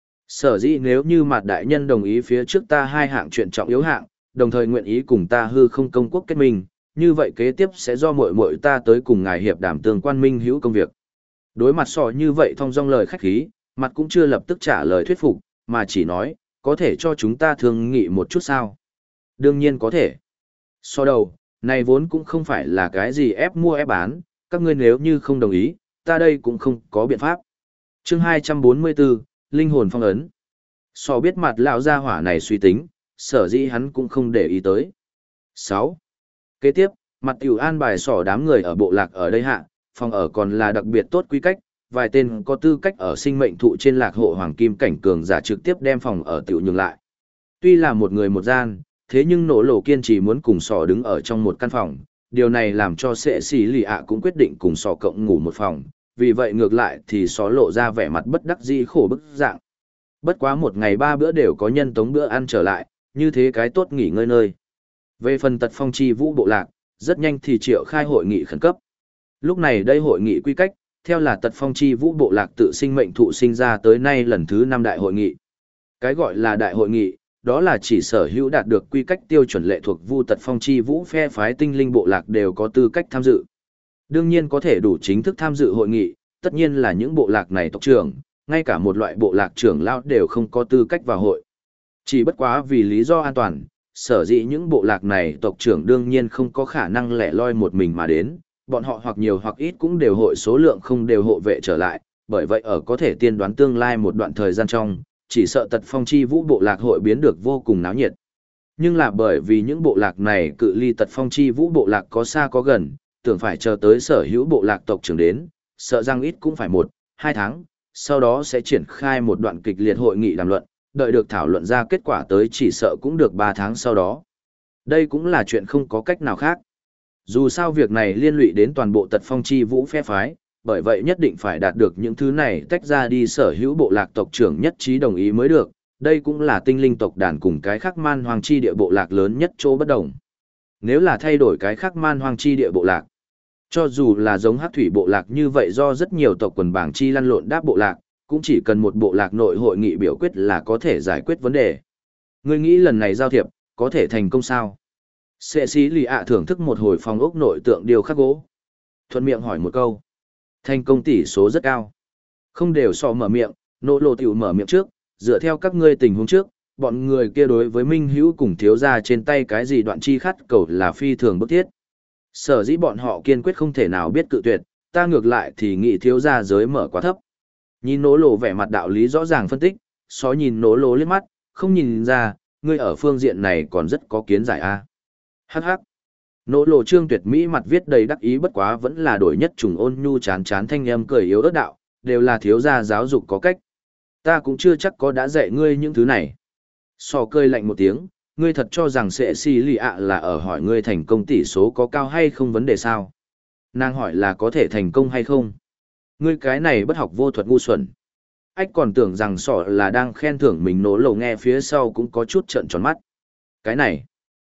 Sở dĩ nếu như mặt đại nhân đồng ý phía trước ta hai hạng chuyện trọng yếu hạng, đồng thời nguyện ý cùng ta hư không công quốc kết minh, như vậy kế tiếp sẽ do muội muội ta tới cùng ngài hiệp đàm tương quan minh hữu công việc. Đối mặt so như vậy thông dong lời khách khí, mặt cũng chưa lập tức trả lời thuyết phục, mà chỉ nói, có thể cho chúng ta thương nghị một chút sao? Đương nhiên có thể. So đầu, này vốn cũng không phải là cái gì ép mua ép bán, các ngươi nếu như không đồng ý, ta đây cũng không có biện pháp. Chương 244, Linh hồn phong ấn. So biết mặt lão gia hỏa này suy tính, sở dĩ hắn cũng không để ý tới. 6. Kế tiếp, mặt tiểu an bài sỏ đám người ở bộ lạc ở đây hạ, phòng ở còn là đặc biệt tốt quy cách, vài tên có tư cách ở sinh mệnh thụ trên lạc hộ hoàng kim cảnh cường giả trực tiếp đem phòng ở tiểu nhường lại. Tuy là một người một gian, thế nhưng nổ lộ kiên trì muốn cùng sỏ đứng ở trong một căn phòng, điều này làm cho sệ xì lì ạ cũng quyết định cùng sỏ cộng ngủ một phòng, vì vậy ngược lại thì sỏ lộ ra vẻ mặt bất đắc dĩ khổ bức dạng. Bất quá một ngày 3 bữa đều có nhân tống bữa ăn trở lại, như thế cái tốt nghỉ ngơi nơi. Về phần tật phong chi vũ bộ lạc, rất nhanh thì triệu khai hội nghị khẩn cấp. Lúc này đây hội nghị quy cách, theo là tật phong chi vũ bộ lạc tự sinh mệnh thụ sinh ra tới nay lần thứ 5 đại hội nghị. Cái gọi là đại hội nghị, đó là chỉ sở hữu đạt được quy cách tiêu chuẩn lệ thuộc vu tật phong chi vũ phe phái tinh linh bộ lạc đều có tư cách tham dự. Đương nhiên có thể đủ chính thức tham dự hội nghị, tất nhiên là những bộ lạc này tộc trưởng, ngay cả một loại bộ lạc trưởng lão đều không có tư cách vào hội. Chỉ bất quá vì lý do an toàn, sở dĩ những bộ lạc này tộc trưởng đương nhiên không có khả năng lẻ loi một mình mà đến, bọn họ hoặc nhiều hoặc ít cũng đều hội số lượng không đều hộ vệ trở lại, bởi vậy ở có thể tiên đoán tương lai một đoạn thời gian trong, chỉ sợ tật phong chi vũ bộ lạc hội biến được vô cùng náo nhiệt. Nhưng là bởi vì những bộ lạc này cự ly tật phong chi vũ bộ lạc có xa có gần, tưởng phải chờ tới sở hữu bộ lạc tộc trưởng đến, sợ rằng ít cũng phải 1-2 tháng, sau đó sẽ triển khai một đoạn kịch liệt hội nghị đàm luận, đợi được thảo luận ra kết quả tới chỉ sợ cũng được 3 tháng sau đó. Đây cũng là chuyện không có cách nào khác. Dù sao việc này liên lụy đến toàn bộ tật phong chi vũ phe phái, bởi vậy nhất định phải đạt được những thứ này tách ra đi sở hữu bộ lạc tộc trưởng nhất trí đồng ý mới được, đây cũng là tinh linh tộc đàn cùng cái khác man hoang chi địa bộ lạc lớn nhất chỗ bất đồng. Nếu là thay đổi cái khác man hoang chi địa bộ lạc, cho dù là giống hắc thủy bộ lạc như vậy do rất nhiều tộc quần bảng chi lăn lộn đáp bộ lạc, cũng chỉ cần một bộ lạc nội hội nghị biểu quyết là có thể giải quyết vấn đề. Ngươi nghĩ lần này giao thiệp, có thể thành công sao? Sệ sĩ lì ạ thưởng thức một hồi phòng ốc nội tượng điều khắc gỗ. Thuận miệng hỏi một câu. Thành công tỷ số rất cao. Không đều so mở miệng, nỗ lộ tiểu mở miệng trước, dựa theo các ngươi tình huống trước, bọn người kia đối với minh hữu cùng thiếu gia trên tay cái gì đoạn chi khát cầu là phi thường bức thiết. Sở dĩ bọn họ kiên quyết không thể nào biết cự tuyệt, ta ngược lại thì nghĩ thiếu gia giới mở quá thấp. Nhìn nỗ lộ vẻ mặt đạo lý rõ ràng phân tích, xó nhìn nỗ lộ liếc mắt, không nhìn ra, ngươi ở phương diện này còn rất có kiến giải a. Hắc hắc. Nỗ lộ Trương Tuyệt Mỹ mặt viết đầy đắc ý bất quá vẫn là đổi nhất trùng ôn nhu chán chán thanh âm cười yếu ớt đạo, đều là thiếu gia giáo dục có cách. Ta cũng chưa chắc có đã dạy ngươi những thứ này. So cười lạnh một tiếng, ngươi thật cho rằng sẽ xì lì ạ là ở hỏi ngươi thành công tỷ số có cao hay không vấn đề sao? Nàng hỏi là có thể thành công hay không? Ngươi cái này bất học vô thuật ngu xuẩn. Ách còn tưởng rằng sọ là đang khen thưởng mình. Nỗ lộ nghe phía sau cũng có chút trợn tròn mắt. Cái này,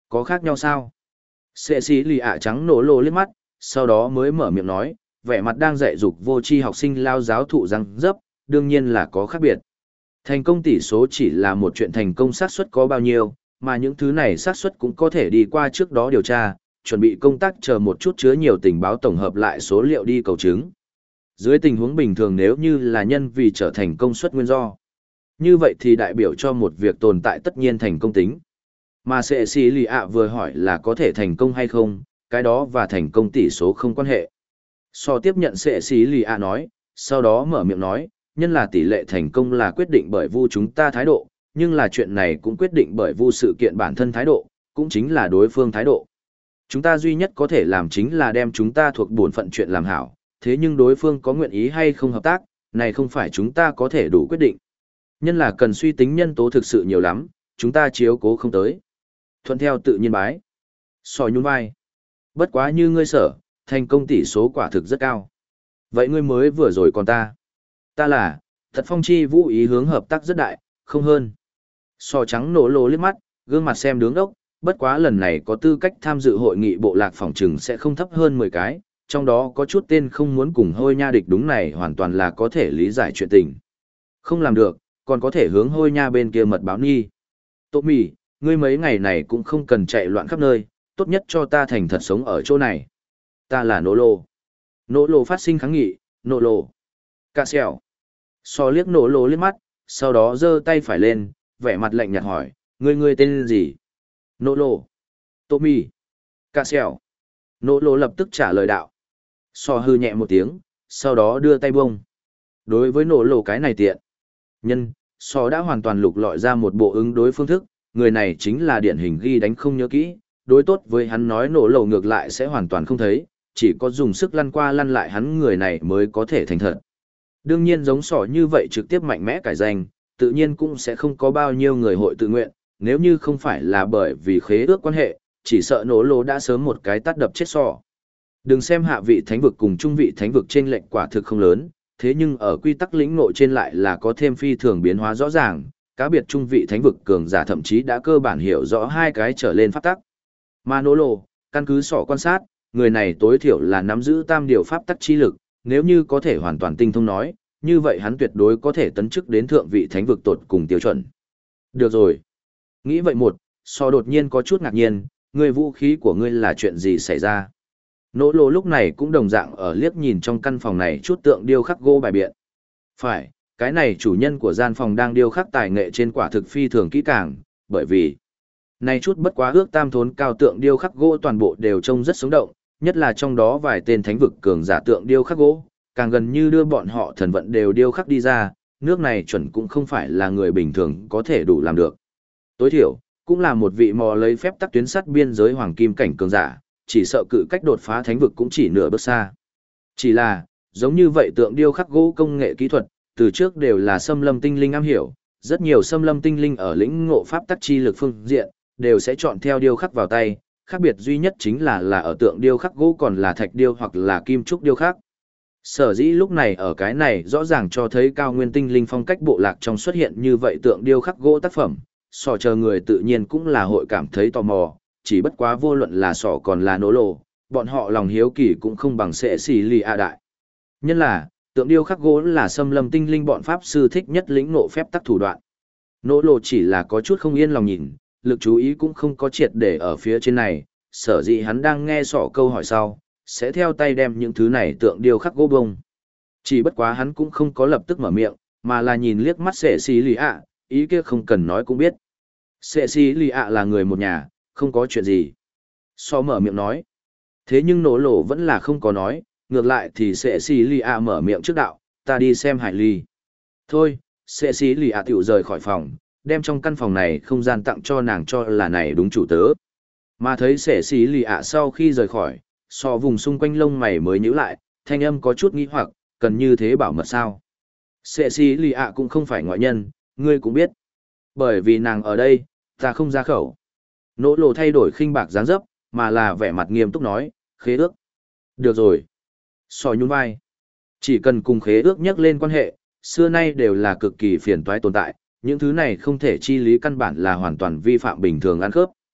Có khác nhau sao? Sệ xì lì ạ trắng nổ lô liếc mắt, sau đó mới mở miệng nói, vẻ mặt đang dạy dục vô tri học sinh lao giáo thụ răng dấp, đương nhiên là có khác biệt. Thành công tỷ số chỉ là một chuyện thành công xác suất có bao nhiêu, mà những thứ này xác suất cũng có thể đi qua trước đó điều tra, chuẩn bị công tác chờ một chút chứa nhiều tình báo tổng hợp lại số liệu đi cầu chứng. Dưới tình huống bình thường nếu như là nhân vì trở thành công suất nguyên do, như vậy thì đại biểu cho một việc tồn tại tất nhiên thành công tính. Mà sệ xì lì ạ vừa hỏi là có thể thành công hay không, cái đó và thành công tỷ số không quan hệ. So tiếp nhận sệ xì lì ạ nói, sau đó mở miệng nói, nhân là tỷ lệ thành công là quyết định bởi vu chúng ta thái độ, nhưng là chuyện này cũng quyết định bởi vu sự kiện bản thân thái độ, cũng chính là đối phương thái độ. Chúng ta duy nhất có thể làm chính là đem chúng ta thuộc bổn phận chuyện làm hảo, thế nhưng đối phương có nguyện ý hay không hợp tác, này không phải chúng ta có thể đủ quyết định. Nhân là cần suy tính nhân tố thực sự nhiều lắm, chúng ta chiếu cố không tới. Thuận theo tự nhiên bái. Sò nhún vai. Bất quá như ngươi sở, thành công tỷ số quả thực rất cao. Vậy ngươi mới vừa rồi còn ta. Ta là, thật phong chi vũ ý hướng hợp tác rất đại, không hơn. Sò trắng nổ lồ liếc mắt, gương mặt xem đứng đốc, bất quá lần này có tư cách tham dự hội nghị bộ lạc phòng trừng sẽ không thấp hơn 10 cái, trong đó có chút tên không muốn cùng hôi nha địch đúng này hoàn toàn là có thể lý giải chuyện tình. Không làm được, còn có thể hướng hôi nha bên kia mật báo nghi. Tô mì, ngươi mấy ngày này cũng không cần chạy loạn khắp nơi, tốt nhất cho ta thành thật sống ở chỗ này. Ta là nỗ lô. Nỗ lô phát sinh kháng nghị, nỗ lô. Cà xèo. So liếc nỗ lô liếc mắt, sau đó giơ tay phải lên, vẻ mặt lạnh nhạt hỏi, ngươi tên gì? Nỗ lô. Tô mì. Cà xèo. Nỗ lô lập tức trả lời đạo. So hư nhẹ một tiếng, sau đó đưa tay bông. Đối với nỗ lô cái này tiện. Nhân, so đã hoàn toàn lục lọi ra một bộ ứng đối phương thức, người này chính là điển hình ghi đánh không nhớ kỹ, đối tốt với hắn nói nổ lầu ngược lại sẽ hoàn toàn không thấy, chỉ có dùng sức lăn qua lăn lại hắn người này mới có thể thành thật. Đương nhiên giống sỏ như vậy trực tiếp mạnh mẽ cải danh, tự nhiên cũng sẽ không có bao nhiêu người hội tự nguyện, nếu như không phải là bởi vì khế ước quan hệ, chỉ sợ nổ lô đã sớm một cái tát đập chết sỏ. Đừng xem hạ vị thánh vực cùng trung vị thánh vực trên lệnh quả thực không lớn, thế nhưng ở quy tắc lĩnh ngộ trên lại là có thêm phi thường biến hóa rõ ràng, cá biệt trung vị thánh vực cường giả thậm chí đã cơ bản hiểu rõ hai cái trở lên pháp tắc. Mà nỗ lộ, căn cứ sỏ quan sát, người này tối thiểu là nắm giữ tam điều pháp tắc chi lực, nếu như có thể hoàn toàn tinh thông nói, như vậy hắn tuyệt đối có thể tấn chức đến thượng vị thánh vực tột cùng tiêu chuẩn. Được rồi. Nghĩ vậy một, sỏ đột nhiên có chút ngạc nhiên, người vũ khí của ngươi là chuyện gì xảy ra? Nỗ lộ lúc này cũng đồng dạng ở liếc nhìn trong căn phòng này chút tượng điêu khắc gỗ bài biện. Phải, cái này chủ nhân của gian phòng đang điêu khắc tài nghệ trên quả thực phi thường kỹ càng, bởi vì này chút bất quá ước tam thốn cao tượng điêu khắc gỗ toàn bộ đều trông rất sống động, nhất là trong đó vài tên thánh vực cường giả tượng điêu khắc gỗ, càng gần như đưa bọn họ thần vận đều điêu khắc đi ra, nước này chuẩn cũng không phải là người bình thường có thể đủ làm được. Tối thiểu, cũng là một vị mò lấy phép tắc tuyến sắt biên giới hoàng kim cảnh cường giả, chỉ sợ cự cách đột phá thánh vực cũng chỉ nửa bước xa. Chỉ là, giống như vậy tượng điêu khắc gỗ công nghệ kỹ thuật, từ trước đều là xâm lâm tinh linh am hiểu, rất nhiều xâm lâm tinh linh ở lĩnh ngộ pháp tắc chi lực phương diện, đều sẽ chọn theo điêu khắc vào tay, khác biệt duy nhất chính là ở tượng điêu khắc gỗ còn là thạch điêu hoặc là kim trúc điêu khắc. Sở dĩ lúc này ở cái này rõ ràng cho thấy cao nguyên tinh linh phong cách bộ lạc trong xuất hiện như vậy tượng điêu khắc gỗ tác phẩm, sò chờ người tự nhiên cũng là hội cảm thấy tò mò, chỉ bất quá vô luận là sò còn là nỗ lộ, bọn họ lòng hiếu kỳ cũng không bằng sẽ xì lì a đại. Nhân là, tượng điêu khắc gỗ là xâm lâm tinh linh bọn pháp sư thích nhất lĩnh ngộ phép tắc thủ đoạn. Nỗ lộ chỉ là có chút không yên lòng nhìn, lực chú ý cũng không có triệt để ở phía trên này, sở dĩ hắn đang nghe sỏ câu hỏi sau, sẽ theo tay đem những thứ này tượng điêu khắc gỗ bông. Chỉ bất quá hắn cũng không có lập tức mở miệng, mà là nhìn liếc mắt sệ xì lì ạ, ý kia không cần nói cũng biết. Sệ xì lì ạ là người một nhà, không có chuyện gì. So mở miệng nói. Thế nhưng nỗ lộ vẫn là không có nói, ngược lại thì sệ xì lì ạ mở miệng trước đạo, ta đi xem hải ly. Thôi, sệ xì lì ạ tiểu rời khỏi phòng, đem trong căn phòng này không gian tặng cho nàng cho là này đúng chủ tớ. Mà thấy sệ xì lì ạ sau khi rời khỏi, so vùng xung quanh lông mày mới nhíu lại, thanh âm có chút nghi hoặc, cần như thế bảo mật sao. Sệ xì lì ạ cũng không phải ngoại nhân, ngươi cũng biết. Bởi vì nàng ở đây, ta không ra khẩu. Nỗ lộ thay đổi khinh bạc dáng dấp, mà là vẻ mặt nghiêm túc nói, khế ước. Được rồi. Sò nhún vai. Chỉ cần cùng khế ước nhắc lên quan hệ, xưa nay đều là cực kỳ phiền toái tồn tại, những thứ này không thể chi lý căn bản là hoàn toàn vi phạm bình thường ăn khớp.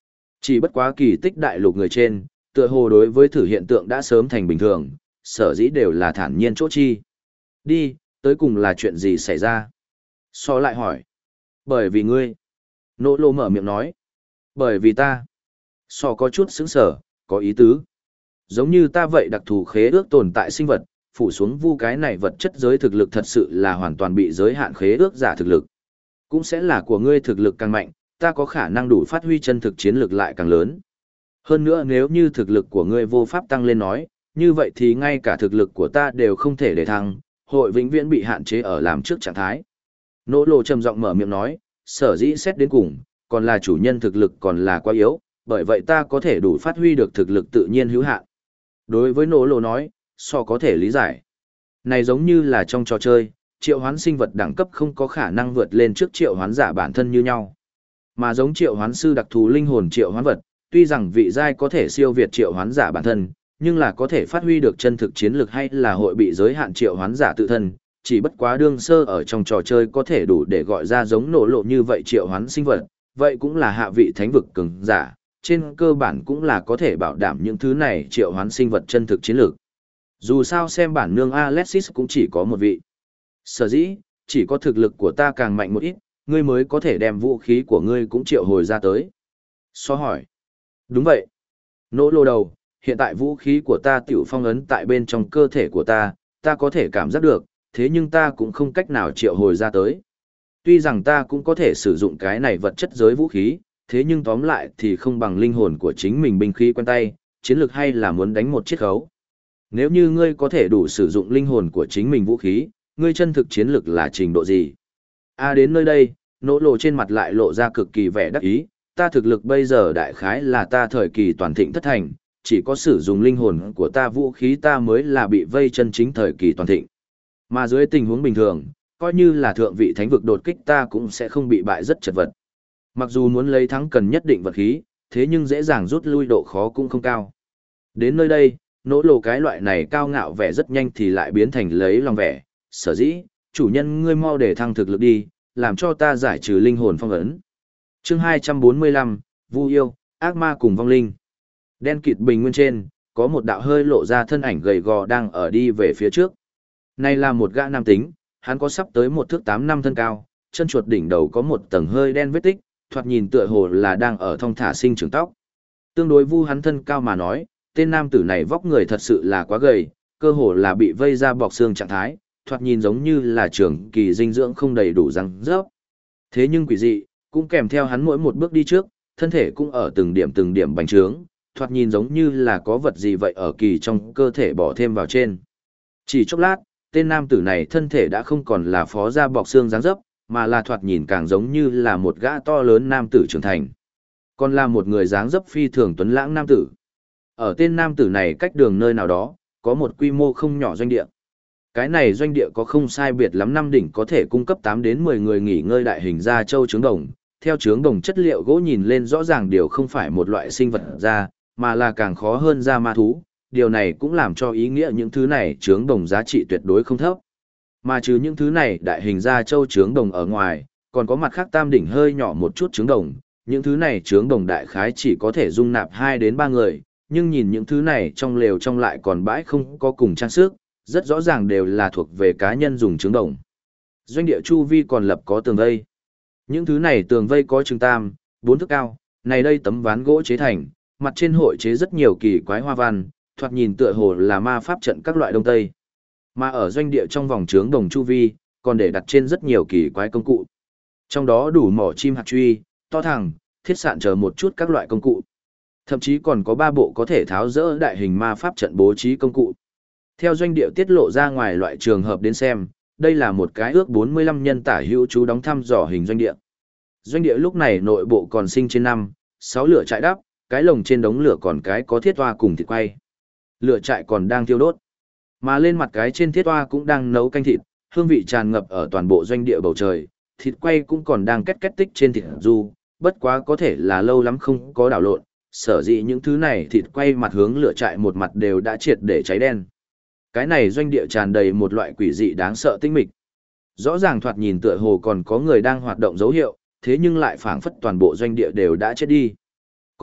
Chỉ bất quá kỳ tích đại lục người trên, tựa hồ đối với thử hiện tượng đã sớm thành bình thường, sở dĩ đều là thản nhiên chỗ chi. Đi, tới cùng là chuyện gì xảy ra? So lại hỏi. Bởi vì ngươi. Nỗ lô mở miệng nói. Bởi vì ta. So có chút sững sở, có ý tứ. Giống như ta vậy đặc thù khế ước tồn tại sinh vật, phủ xuống vu cái này vật chất giới thực lực thật sự là hoàn toàn bị giới hạn khế ước giả thực lực. Cũng sẽ là của ngươi thực lực càng mạnh, ta có khả năng đủ phát huy chân thực chiến lực lại càng lớn. Hơn nữa nếu như thực lực của ngươi vô pháp tăng lên nói, như vậy thì ngay cả thực lực của ta đều không thể để thăng, hội vĩnh viễn bị hạn chế ở làm trước trạng thái. Nỗ lộ trầm giọng mở miệng nói, sở dĩ xét đến cùng, còn là chủ nhân thực lực còn là quá yếu, bởi vậy ta có thể đủ phát huy được thực lực tự nhiên hữu hạn. Đối với nỗ lộ nói, so có thể lý giải. Này giống như là trong trò chơi, triệu hoán sinh vật đẳng cấp không có khả năng vượt lên trước triệu hoán giả bản thân như nhau. Mà giống triệu hoán sư đặc thù linh hồn triệu hoán vật, tuy rằng vị giai có thể siêu việt triệu hoán giả bản thân, nhưng là có thể phát huy được chân thực chiến lược hay là hội bị giới hạn triệu hoán giả tự thân, chỉ bất quá đương sơ ở trong trò chơi có thể đủ để gọi ra giống nổ lộ như vậy triệu hoán sinh vật, vậy cũng là hạ vị thánh vực cường giả, trên cơ bản cũng là có thể bảo đảm những thứ này triệu hoán sinh vật chân thực chiến lược. Dù sao xem bản nương Alexis cũng chỉ có một vị. Sở dĩ, chỉ có thực lực của ta càng mạnh một ít, ngươi mới có thể đem vũ khí của ngươi cũng triệu hồi ra tới. So hỏi. Đúng vậy. Nỗ lô đầu, hiện tại vũ khí của ta tiểu phong ấn tại bên trong cơ thể của ta có thể cảm giác được, thế nhưng ta cũng không cách nào triệu hồi ra tới. Tuy rằng ta cũng có thể sử dụng cái này vật chất giới vũ khí, thế nhưng tóm lại thì không bằng linh hồn của chính mình binh khí quen tay, chiến lược hay là muốn đánh một chiếc khấu. Nếu như ngươi có thể đủ sử dụng linh hồn của chính mình vũ khí, ngươi chân thực chiến lược là trình độ gì? Đến nơi đây, nỗ lộ trên mặt lại lộ ra cực kỳ vẻ đắc ý, ta thực lực bây giờ đại khái là ta thời kỳ toàn thịnh thất thành, chỉ có sử dụng linh hồn của ta vũ khí ta mới là bị vây chân chính thời kỳ toàn thịnh. Mà dưới tình huống bình thường, coi như là thượng vị thánh vực đột kích ta cũng sẽ không bị bại rất chật vật. Mặc dù muốn lấy thắng cần nhất định vật khí, thế nhưng dễ dàng rút lui độ khó cũng không cao. Đến nơi đây, nỗ lộ cái loại này cao ngạo vẻ rất nhanh thì lại biến thành lấy lòng vẻ, sở dĩ, chủ nhân ngươi mau để thăng thực lực đi, làm cho ta giải trừ linh hồn phong ấn. Chương 245, Vu yêu, ác ma cùng vong linh. Đen kịt bình nguyên trên, có một đạo hơi lộ ra thân ảnh gầy gò đang ở đi về phía trước. Này là một gã nam tính, hắn có sắp tới 1 thước 8 năm thân cao, chân chuột đỉnh đầu có một tầng hơi đen vết tích, thoạt nhìn tựa hồ là đang ở thong thả sinh trưởng tóc. Tương đối Vu hắn thân cao mà nói, tên nam tử này vóc người thật sự là quá gầy, cơ hồ là bị vây ra bọc xương trạng thái, thoạt nhìn giống như là trưởng kỳ dinh dưỡng không đầy đủ răng rớp. Thế nhưng quỷ dị, cũng kèm theo hắn mỗi một bước đi trước, thân thể cũng ở từng điểm bành trướng, thoạt nhìn giống như là có vật gì vậy ở kỳ trong cơ thể bỏ thêm vào trên. Chỉ chốc lát, tên nam tử này thân thể đã không còn là phó da bọc xương dáng dấp, mà là thoạt nhìn càng giống như là một gã to lớn nam tử trưởng thành. Còn là một người dáng dấp phi thường tuấn lãng nam tử. Ở tên nam tử này cách đường nơi nào đó, có một quy mô không nhỏ doanh địa. Cái này doanh địa có không sai biệt lắm 5 đỉnh có thể cung cấp 8 đến 10 người nghỉ ngơi đại hình da châu trứng đồng. Theo trứng đồng chất liệu gỗ nhìn lên rõ ràng điều không phải một loại sinh vật da, mà là càng khó hơn da ma thú. Điều này cũng làm cho ý nghĩa những thứ này trứng đồng giá trị tuyệt đối không thấp. Mà trừ những thứ này đại hình da châu trứng đồng ở ngoài, còn có mặt khác tam đỉnh hơi nhỏ một chút trứng đồng. Những thứ này trứng đồng đại khái chỉ có thể dung nạp 2 đến 3 người, nhưng nhìn những thứ này trong lều trong lại còn bãi không có cùng trang sức, rất rõ ràng đều là thuộc về cá nhân dùng trứng đồng. Doanh địa chu vi còn lập có tường vây. Những thứ này tường vây có chừng 4 thước cao, này đây tấm ván gỗ chế thành, mặt trên hội chế rất nhiều kỳ quái hoa văn, thoạt nhìn tựa hồ là ma pháp trận các loại đông tây. Mà ở doanh địa trong vòng trướng đồng chu vi, còn để đặt trên rất nhiều kỳ quái công cụ. Trong đó đủ mỏ chim hạt truy, to thẳng, thiết sạn chờ một chút các loại công cụ. Thậm chí còn có 3 bộ có thể tháo dỡ đại hình ma pháp trận bố trí công cụ. Theo doanh địa tiết lộ ra ngoài loại trường hợp đến xem, đây là một cái ước 45 nhân tả hữu chú đóng thăm dò hình doanh địa. Doanh địa lúc này nội bộ còn sinh trên 6 lửa trại đắp, cái lồng trên đống lửa còn cái có thiết toa cùng thịt quay. Lửa trại còn đang thiêu đốt. Mà lên mặt cái trên thiết toa cũng đang nấu canh thịt, hương vị tràn ngập ở toàn bộ doanh địa bầu trời, thịt quay cũng còn đang két tích trên thịt du, bất quá có thể là lâu lắm không có đảo lộn, sở dĩ những thứ này thịt quay mặt hướng lửa trại một mặt đều đã triệt để cháy đen. Cái này doanh địa tràn đầy một loại quỷ dị đáng sợ tinh mịch. Rõ ràng thoạt nhìn tựa hồ còn có người đang hoạt động dấu hiệu, thế nhưng lại phảng phất toàn bộ doanh địa đều đã chết đi.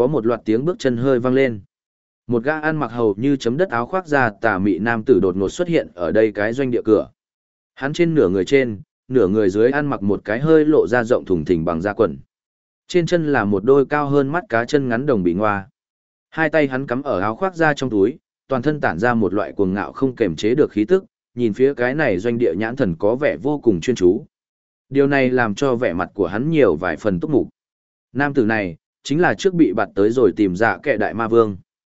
có một loạt tiếng bước chân hơi vang lên. Một gã ăn mặc hầu như chấm đất áo khoác da tà mị nam tử đột ngột xuất hiện ở đây cái doanh địa cửa. Hắn trên, nửa người dưới ăn mặc một cái hơi lộ ra rộng thùng thình bằng da quần. Trên chân là một đôi cao hơn mắt cá chân ngắn đồng bị ngoa. Hai tay hắn cắm ở áo khoác da trong túi, toàn thân tản ra một loại cuồng ngạo không kềm chế được khí tức, nhìn phía cái này doanh địa nhãn thần có vẻ vô cùng chuyên chú. Điều này làm cho vẻ mặt của hắn nhiều vài phần túc mục. Nam tử này, chính là trước bị bạt tới rồi tìm dạ kẻ đại ma vương.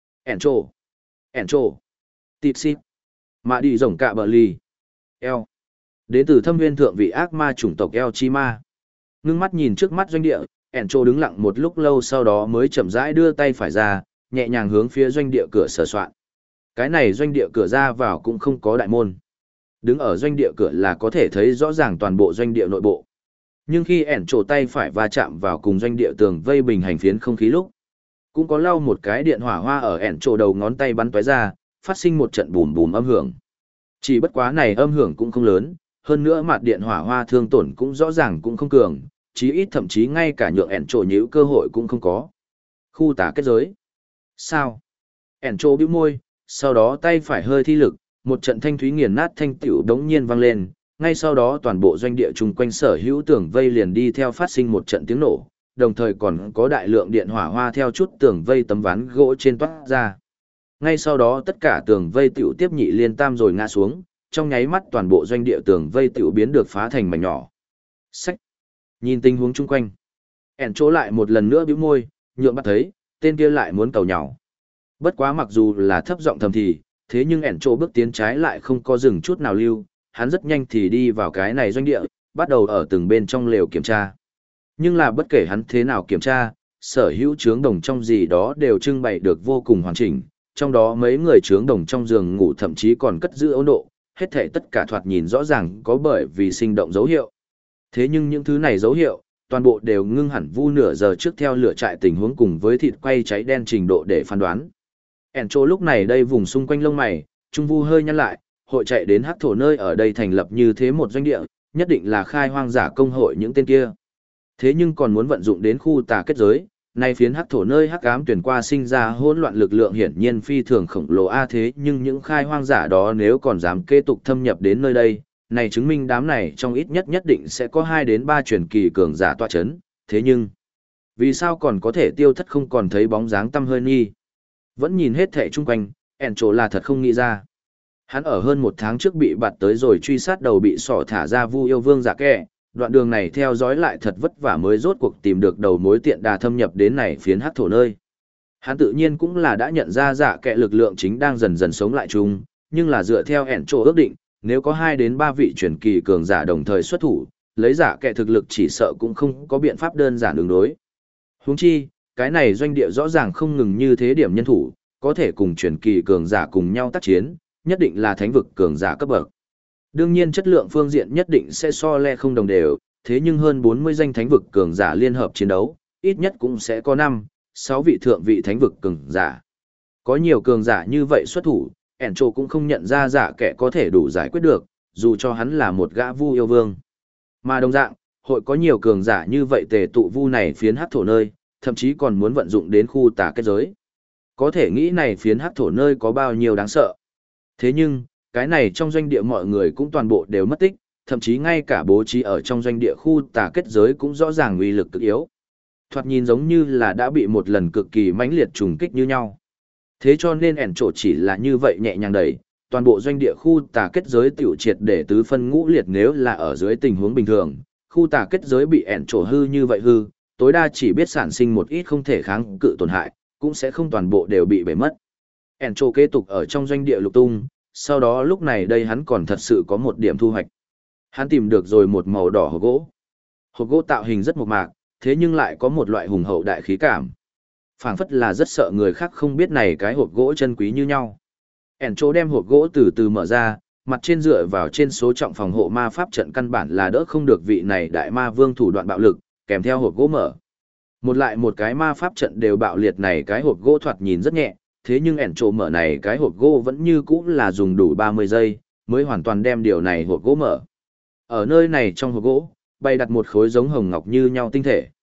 Encho, Tịp Xít, Mạ Đi Rồng Cạ Bờ Lì, Eo. Đến từ thâm viên thượng vị ác ma chủng tộc El Chi Ma. Ngưng mắt nhìn trước mắt doanh địa, Encho đứng lặng một lúc lâu sau đó mới chậm rãi đưa tay phải ra, nhẹ nhàng hướng phía doanh địa cửa sờ soạn. Cái này doanh địa cửa ra vào cũng không có đại môn. Đứng ở doanh địa cửa là có thể thấy rõ ràng toàn bộ doanh địa nội bộ. Nhưng khi Encho tay phải va chạm vào cùng doanh địa tường vây bình hành phiến không khí lúc, cũng có lau một cái điện hỏa hoa ở Encho đầu ngón tay bắn tóe ra, phát sinh một trận bùm bùm âm hưởng. Chỉ bất quá này âm hưởng cũng không lớn, hơn nữa mặt điện hỏa hoa thương tổn cũng rõ ràng cũng không cường, chí ít thậm chí ngay cả nhượng Encho nhíu cơ hội cũng không có. Khu tà kết giới. Sao? Encho bĩu môi, sau đó tay phải hơi thi lực, một trận thanh thúy nghiền nát thanh tiểu đống nhiên vang lên, ngay sau đó toàn bộ doanh địa chung quanh sở hữu tường vây liền đi theo phát sinh một trận tiếng nổ, đồng thời còn có đại lượng điện hỏa hoa theo chút tường vây tấm ván gỗ trên toát ra. Ngay sau đó tất cả tường vây tiểu tiếp nhị liên tam rồi ngã xuống, trong nháy mắt toàn bộ doanh địa tường vây tiểu biến được phá thành mảnh nhỏ. Xách. Nhìn tình huống chung quanh. Encho lại một lần nữa bĩu môi, nhượng bắt thấy, tên kia lại muốn cầu nhào. Bất quá mặc dù là thấp giọng thầm thì, thế nhưng Encho bước tiến trái lại không có dừng chút nào lưu, hắn rất nhanh thì đi vào cái này doanh địa, bắt đầu ở từng bên trong lều kiểm tra. Nhưng là bất kể hắn thế nào kiểm tra, sở hữu trướng đồng trong gì đó đều trưng bày được vô cùng hoàn chỉnh, trong đó mấy người trướng đồng trong giường ngủ thậm chí còn cất giữ ấu độ, hết thảy tất cả thoạt nhìn rõ ràng có bởi vì sinh động dấu hiệu. Thế nhưng những thứ này dấu hiệu, toàn bộ đều ngưng hẳn vu nửa giờ trước theo lửa trại tình huống cùng với thịt quay cháy đen trình độ để phán đoán. Encho lúc này đây vùng xung quanh lông mày, trung vu hơi nhăn lại, hội chạy đến hắc thổ nơi ở đây thành lập như thế một doanh địa, nhất định là khai hoang giả công hội những tên kia. Thế nhưng còn muốn vận dụng đến khu tà kết giới, nay phiến hắc thổ nơi hắc ám tuyển qua sinh ra hỗn loạn lực lượng hiển nhiên phi thường khổng lồ thế nhưng những khai hoang giả đó nếu còn dám kế tục thâm nhập đến nơi đây, này chứng minh đám này trong ít nhất định sẽ có 2 đến 3 truyền kỳ cường giả tọa chấn, thế nhưng vì sao còn có thể tiêu thất không còn thấy bóng dáng tăm hơi nghi. Vẫn nhìn hết thảy chung quanh, Encho là thật không nghĩ ra. Hắn ở hơn 1 tháng trước bị bạt tới rồi truy sát đầu bị sỏ thả ra Vu yêu vương giả kẻ, đoạn đường này theo dõi lại thật vất vả mới rốt cuộc tìm được đầu mối tiện đà thâm nhập đến này phiến hắc thổ nơi. Hắn tự nhiên cũng là đã nhận ra giả kẻ lực lượng chính đang dần dần sống lại chung, nhưng là dựa theo Encho ước định, nếu có 2 đến 3 vị truyền kỳ cường giả đồng thời xuất thủ, lấy giả kẻ thực lực chỉ sợ cũng không có biện pháp đơn giản ứng đối. Huống chi, cái này doanh địa rõ ràng không ngừng như thế điểm nhân thủ, có thể cùng truyền kỳ cường giả cùng nhau tác chiến, nhất định là thánh vực cường giả cấp bậc. Đương nhiên chất lượng phương diện nhất định sẽ so le không đồng đều, thế nhưng hơn 40 danh thánh vực cường giả liên hợp chiến đấu, ít nhất cũng sẽ có 5, 6 vị thượng vị thánh vực cường giả. Có nhiều cường giả như vậy xuất thủ, Encho cũng không nhận ra giả kẻ có thể đủ giải quyết được, dù cho hắn là một gã vu yêu vương. Mà đồng dạng, hội có nhiều cường giả như vậy tề tụ vu này phiến hắc thổ nơi, thậm chí còn muốn vận dụng đến khu tà kết giới. Có thể nghĩ này phiến hắc thổ nơi có bao nhiêu đáng sợ. Thế nhưng, cái này trong doanh địa mọi người cũng toàn bộ đều mất tích, thậm chí ngay cả bố trí ở trong doanh địa khu tà kết giới cũng rõ ràng uy lực cực yếu. Thoạt nhìn giống như là đã bị một lần cực kỳ mãnh liệt trùng kích như nhau. Thế cho nên Encho chỉ là như vậy nhẹ nhàng đẩy, toàn bộ doanh địa khu tà kết giới tiểu triệt để tứ phân ngũ liệt nếu là ở dưới tình huống bình thường, khu tà kết giới bị Encho hư như vậy hư, tối đa chỉ biết sản sinh một ít không thể kháng cự tổn hại, cũng sẽ không toàn bộ đều bị bể mất. Encho kế tục ở trong doanh địa lục tung, sau đó lúc này đây hắn còn thật sự có một điểm thu hoạch. Hắn tìm được rồi một màu đỏ hộp gỗ. Hộp gỗ tạo hình rất mộc mạc, thế nhưng lại có một loại hùng hậu đại khí cảm. Phảng phất là rất sợ người khác không biết này cái hộp gỗ chân quý như nhau. Encho đem hộp gỗ từ từ mở ra, mặt trên dựa vào trên số trọng phòng hộ ma pháp trận căn bản là đỡ không được vị này đại ma vương thủ đoạn bạo lực, kèm theo hộp gỗ mở. Một lại một cái ma pháp trận đều bạo liệt này cái hộp gỗ thoạt nhìn rất nhẹ, thế nhưng Encho mở này cái hộp gỗ vẫn như cũ là dùng đủ 30 giây, mới hoàn toàn đem điều này hộp gỗ mở. Ở nơi này trong hộp gỗ, bày đặt một khối giống hồng ngọc như nhau tinh thể.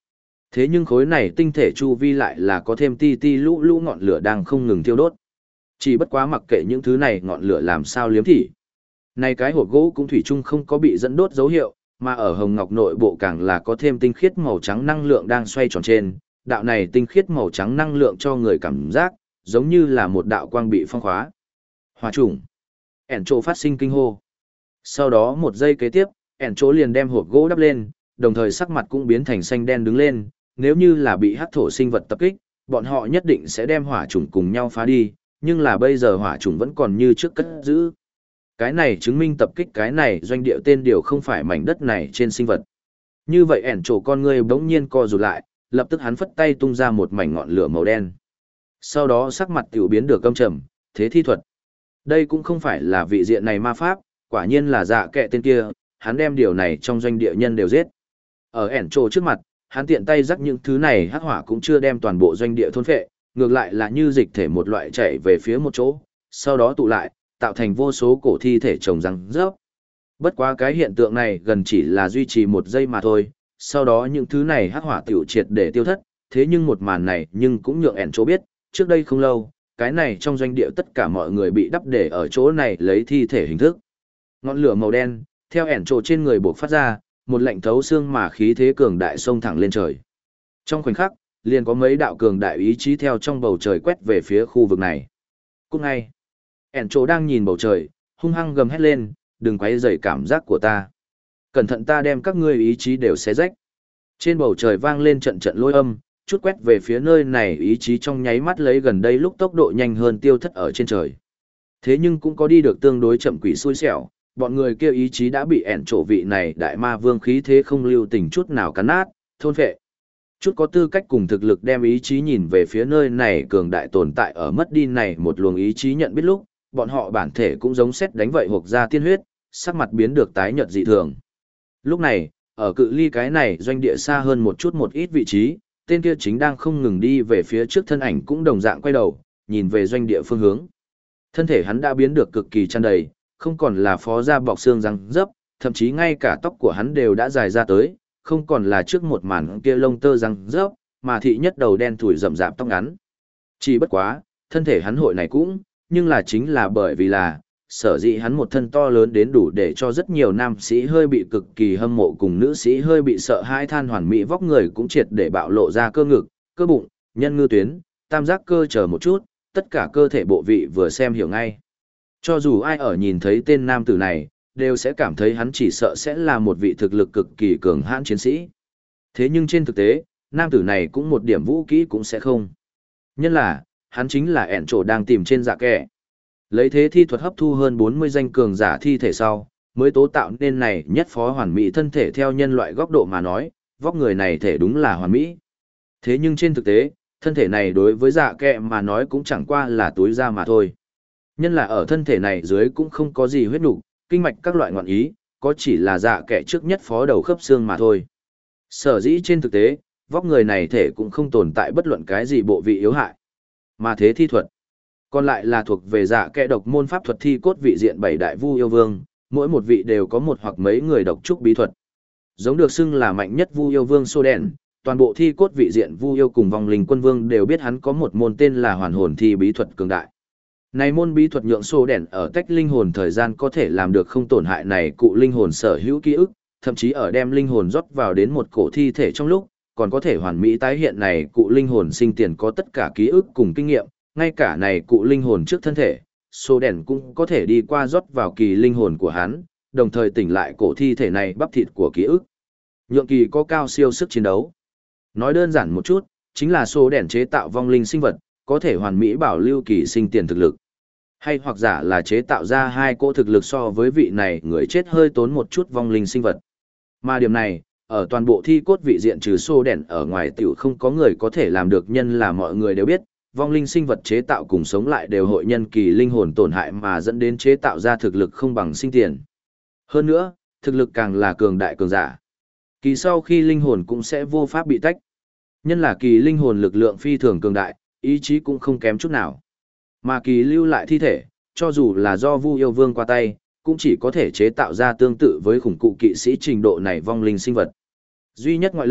Thế nhưng khối này tinh thể chu vi lại là có thêm ti ti lũ lũ ngọn lửa đang không ngừng thiêu đốt. Chỉ bất quá mặc kệ những thứ này ngọn lửa làm sao liếm thỉ. Này cái hộp gỗ cũng thủy chung không có bị dẫn đốt dấu hiệu, mà ở hồng ngọc nội bộ càng là có thêm tinh khiết màu trắng năng lượng đang xoay tròn trên. Đạo này tinh khiết màu trắng năng lượng cho người cảm giác, giống như là một đạo quang bị phong khóa. Hỏa trùng. Ẻn trộ phát sinh kinh hô. Sau đó một giây kế tiếp, ẻn trộ liền đem hộp gỗ đắp lên, đồng thời sắc mặt cũng biến thành xanh đen đứng lên. Nếu như là bị hắc thổ sinh vật tập kích, bọn họ nhất định sẽ đem hỏa trùng cùng nhau phá đi, nhưng là bây giờ hỏa trùng vẫn còn như trước cất giữ. Cái này chứng minh tập kích cái này doanh địa tên điều không phải mảnh đất này trên sinh vật. Như vậy ẻn trổ con người bỗng nhiên co rụt lại, lập tức hắn phất tay tung ra một mảnh ngọn lửa màu đen. Sau đó sắc mặt tiểu biến được căm trầm, thế thi thuật. Đây cũng không phải là vị diện này ma pháp, quả nhiên là dạ kệ tên kia, hắn đem điều này trong doanh địa nhân đều giết. Ở ẻn trổ trước mặt, hắn tiện tay rắc những thứ này hắc hỏa cũng chưa đem toàn bộ doanh địa thôn phệ, ngược lại là như dịch thể một loại chảy về phía một chỗ, sau đó tụ lại, tạo thành vô số cổ thi thể chồng răng rớp. Bất quá cái hiện tượng này gần chỉ là duy trì một giây mà thôi, sau đó những thứ này hắc hỏa tiểu triệt để tiêu thất, thế nhưng một màn này nhưng cũng nhượng ẻn chỗ biết, trước đây không lâu, cái này trong doanh địa tất cả mọi người bị đắp để ở chỗ này lấy thi thể hình thức. Ngọn lửa màu đen, theo ẻn trộ trên người buộc phát ra, một lạnh thấu xương mà khí thế cường đại xông thẳng lên trời. Trong khoảnh khắc, liền có mấy đạo cường đại ý chí theo trong bầu trời quét về phía khu vực này. Cũng ngay, ẻn trộ đang nhìn bầu trời, hung hăng gầm hét lên, đừng quấy rầy cảm giác của ta. Cẩn thận ta đem các ngươi ý chí đều xé rách. Trên bầu trời vang lên trận trận lôi âm, chút quét về phía nơi này ý chí trong nháy mắt lấy gần đây lúc tốc độ nhanh hơn tiêu thất ở trên trời. Thế nhưng cũng có đi được tương đối chậm quỷ xui xẻo, bọn người kia ý chí đã bị ẻn trổ vị này đại ma vương khí thế không lưu tình chút nào cắn nát, thôn phệ. Chút có tư cách cùng thực lực đem ý chí nhìn về phía nơi này cường đại tồn tại ở mất đi này một luồng ý chí nhận biết lúc, bọn họ bản thể cũng giống sét đánh vậy hộc ra tiên huyết, sắc mặt biến được tái nhợt dị thường. Lúc này, ở cự ly cái này doanh địa xa hơn một chút một ít vị trí, tên kia chính đang không ngừng đi về phía trước thân ảnh cũng đồng dạng quay đầu, nhìn về doanh địa phương hướng. Thân thể hắn đã biến được cực kỳ tràn đầy, không còn là phó da bọc xương răng dấp, thậm chí ngay cả tóc của hắn đều đã dài ra tới, không còn là trước một màn kia lông tơ răng rớp, mà thị nhất đầu đen thủi rậm rạp tóc ngắn. Chỉ bất quá, thân thể hắn hội này cũng, nhưng là chính là bởi vì là, sở dĩ hắn một thân to lớn đến đủ để cho rất nhiều nam sĩ hơi bị cực kỳ hâm mộ cùng nữ sĩ hơi bị sợ hãi than hoàn mỹ vóc người cũng triệt để bạo lộ ra cơ ngực, cơ bụng, nhân ngư tuyến, tam giác cơ chờ một chút, tất cả cơ thể bộ vị vừa xem hiểu ngay. Cho dù ai ở nhìn thấy tên nam tử này, đều sẽ cảm thấy hắn chỉ sợ sẽ là một vị thực lực cực kỳ cường hãn chiến sĩ. Thế nhưng trên thực tế, nam tử này cũng một điểm vũ kỹ cũng sẽ không. Nhân là, hắn chính là ẻn trổ đang tìm trên dạ kẻ. Lấy thế thi thuật hấp thu hơn 40 danh cường giả thi thể sau, mới tố tạo nên này nhất phó hoàn mỹ thân thể theo nhân loại góc độ mà nói, vóc người này thể đúng là hoàn mỹ. Thế nhưng trên thực tế, thân thể này đối với dạ kẻ mà nói cũng chẳng qua là túi da mà thôi. Nhân là ở thân thể này dưới cũng không có gì huyết nục, kinh mạch các loại ngọn ý, có chỉ là dạ kẻ trước nhất phó đầu khớp xương mà thôi. Sở dĩ trên thực tế, vóc người này thể cũng không tồn tại bất luận cái gì bộ vị yếu hại. Mà thế thi thuật, còn lại là thuộc về dạ kẻ độc môn pháp thuật thi cốt vị diện 7 đại vu yêu vương, mỗi một vị đều có một hoặc mấy người độc trúc bí thuật. Giống được xưng là mạnh nhất vu yêu vương Sô Đèn, toàn bộ thi cốt vị diện vu yêu cùng vong linh quân vương đều biết hắn có một môn tên là hoàn hồn thi bí thuật cường đại. Này môn bí thuật nhượng Sô Đèn ở tách linh hồn thời gian có thể làm được không tổn hại này cụ linh hồn sở hữu ký ức, thậm chí ở đem linh hồn rót vào đến một cổ thi thể trong lúc, còn có thể hoàn mỹ tái hiện này cụ linh hồn sinh tiền có tất cả ký ức cùng kinh nghiệm, ngay cả này cụ linh hồn trước thân thể, Sô Đèn cũng có thể đi qua rót vào kỳ linh hồn của hắn, đồng thời tỉnh lại cổ thi thể này bắp thịt của ký ức. Nhượng kỳ có cao siêu sức chiến đấu. Nói đơn giản một chút, chính là Sô Đèn chế tạo vong linh sinh vật, có thể hoàn mỹ bảo lưu kỳ sinh tiền thực lực. Hay hoặc giả là chế tạo ra hai cỗ thực lực so với vị này người chết hơi tốn một chút vong linh sinh vật. Mà điểm này, ở toàn bộ thi cốt vị diện trừ Sô Đèn ở ngoài tiểu không có người có thể làm được, nhân là mọi người đều biết, vong linh sinh vật chế tạo cùng sống lại đều hội nhân kỳ linh hồn tổn hại mà dẫn đến chế tạo ra thực lực không bằng sinh tiền. Hơn nữa, thực lực càng là cường đại cường giả, kỳ sau khi linh hồn cũng sẽ vô pháp bị tách. Nhân là kỳ linh hồn lực lượng phi thường cường đại, ý chí cũng không kém chút nào. Mà kỳ lưu lại thi thể, cho dù là do Vu Yêu Vương qua tay, cũng chỉ có thể chế tạo ra tương tự với khủng cụ kỵ sĩ trình độ này vong linh sinh vật. Duy nhất ngoại lệ,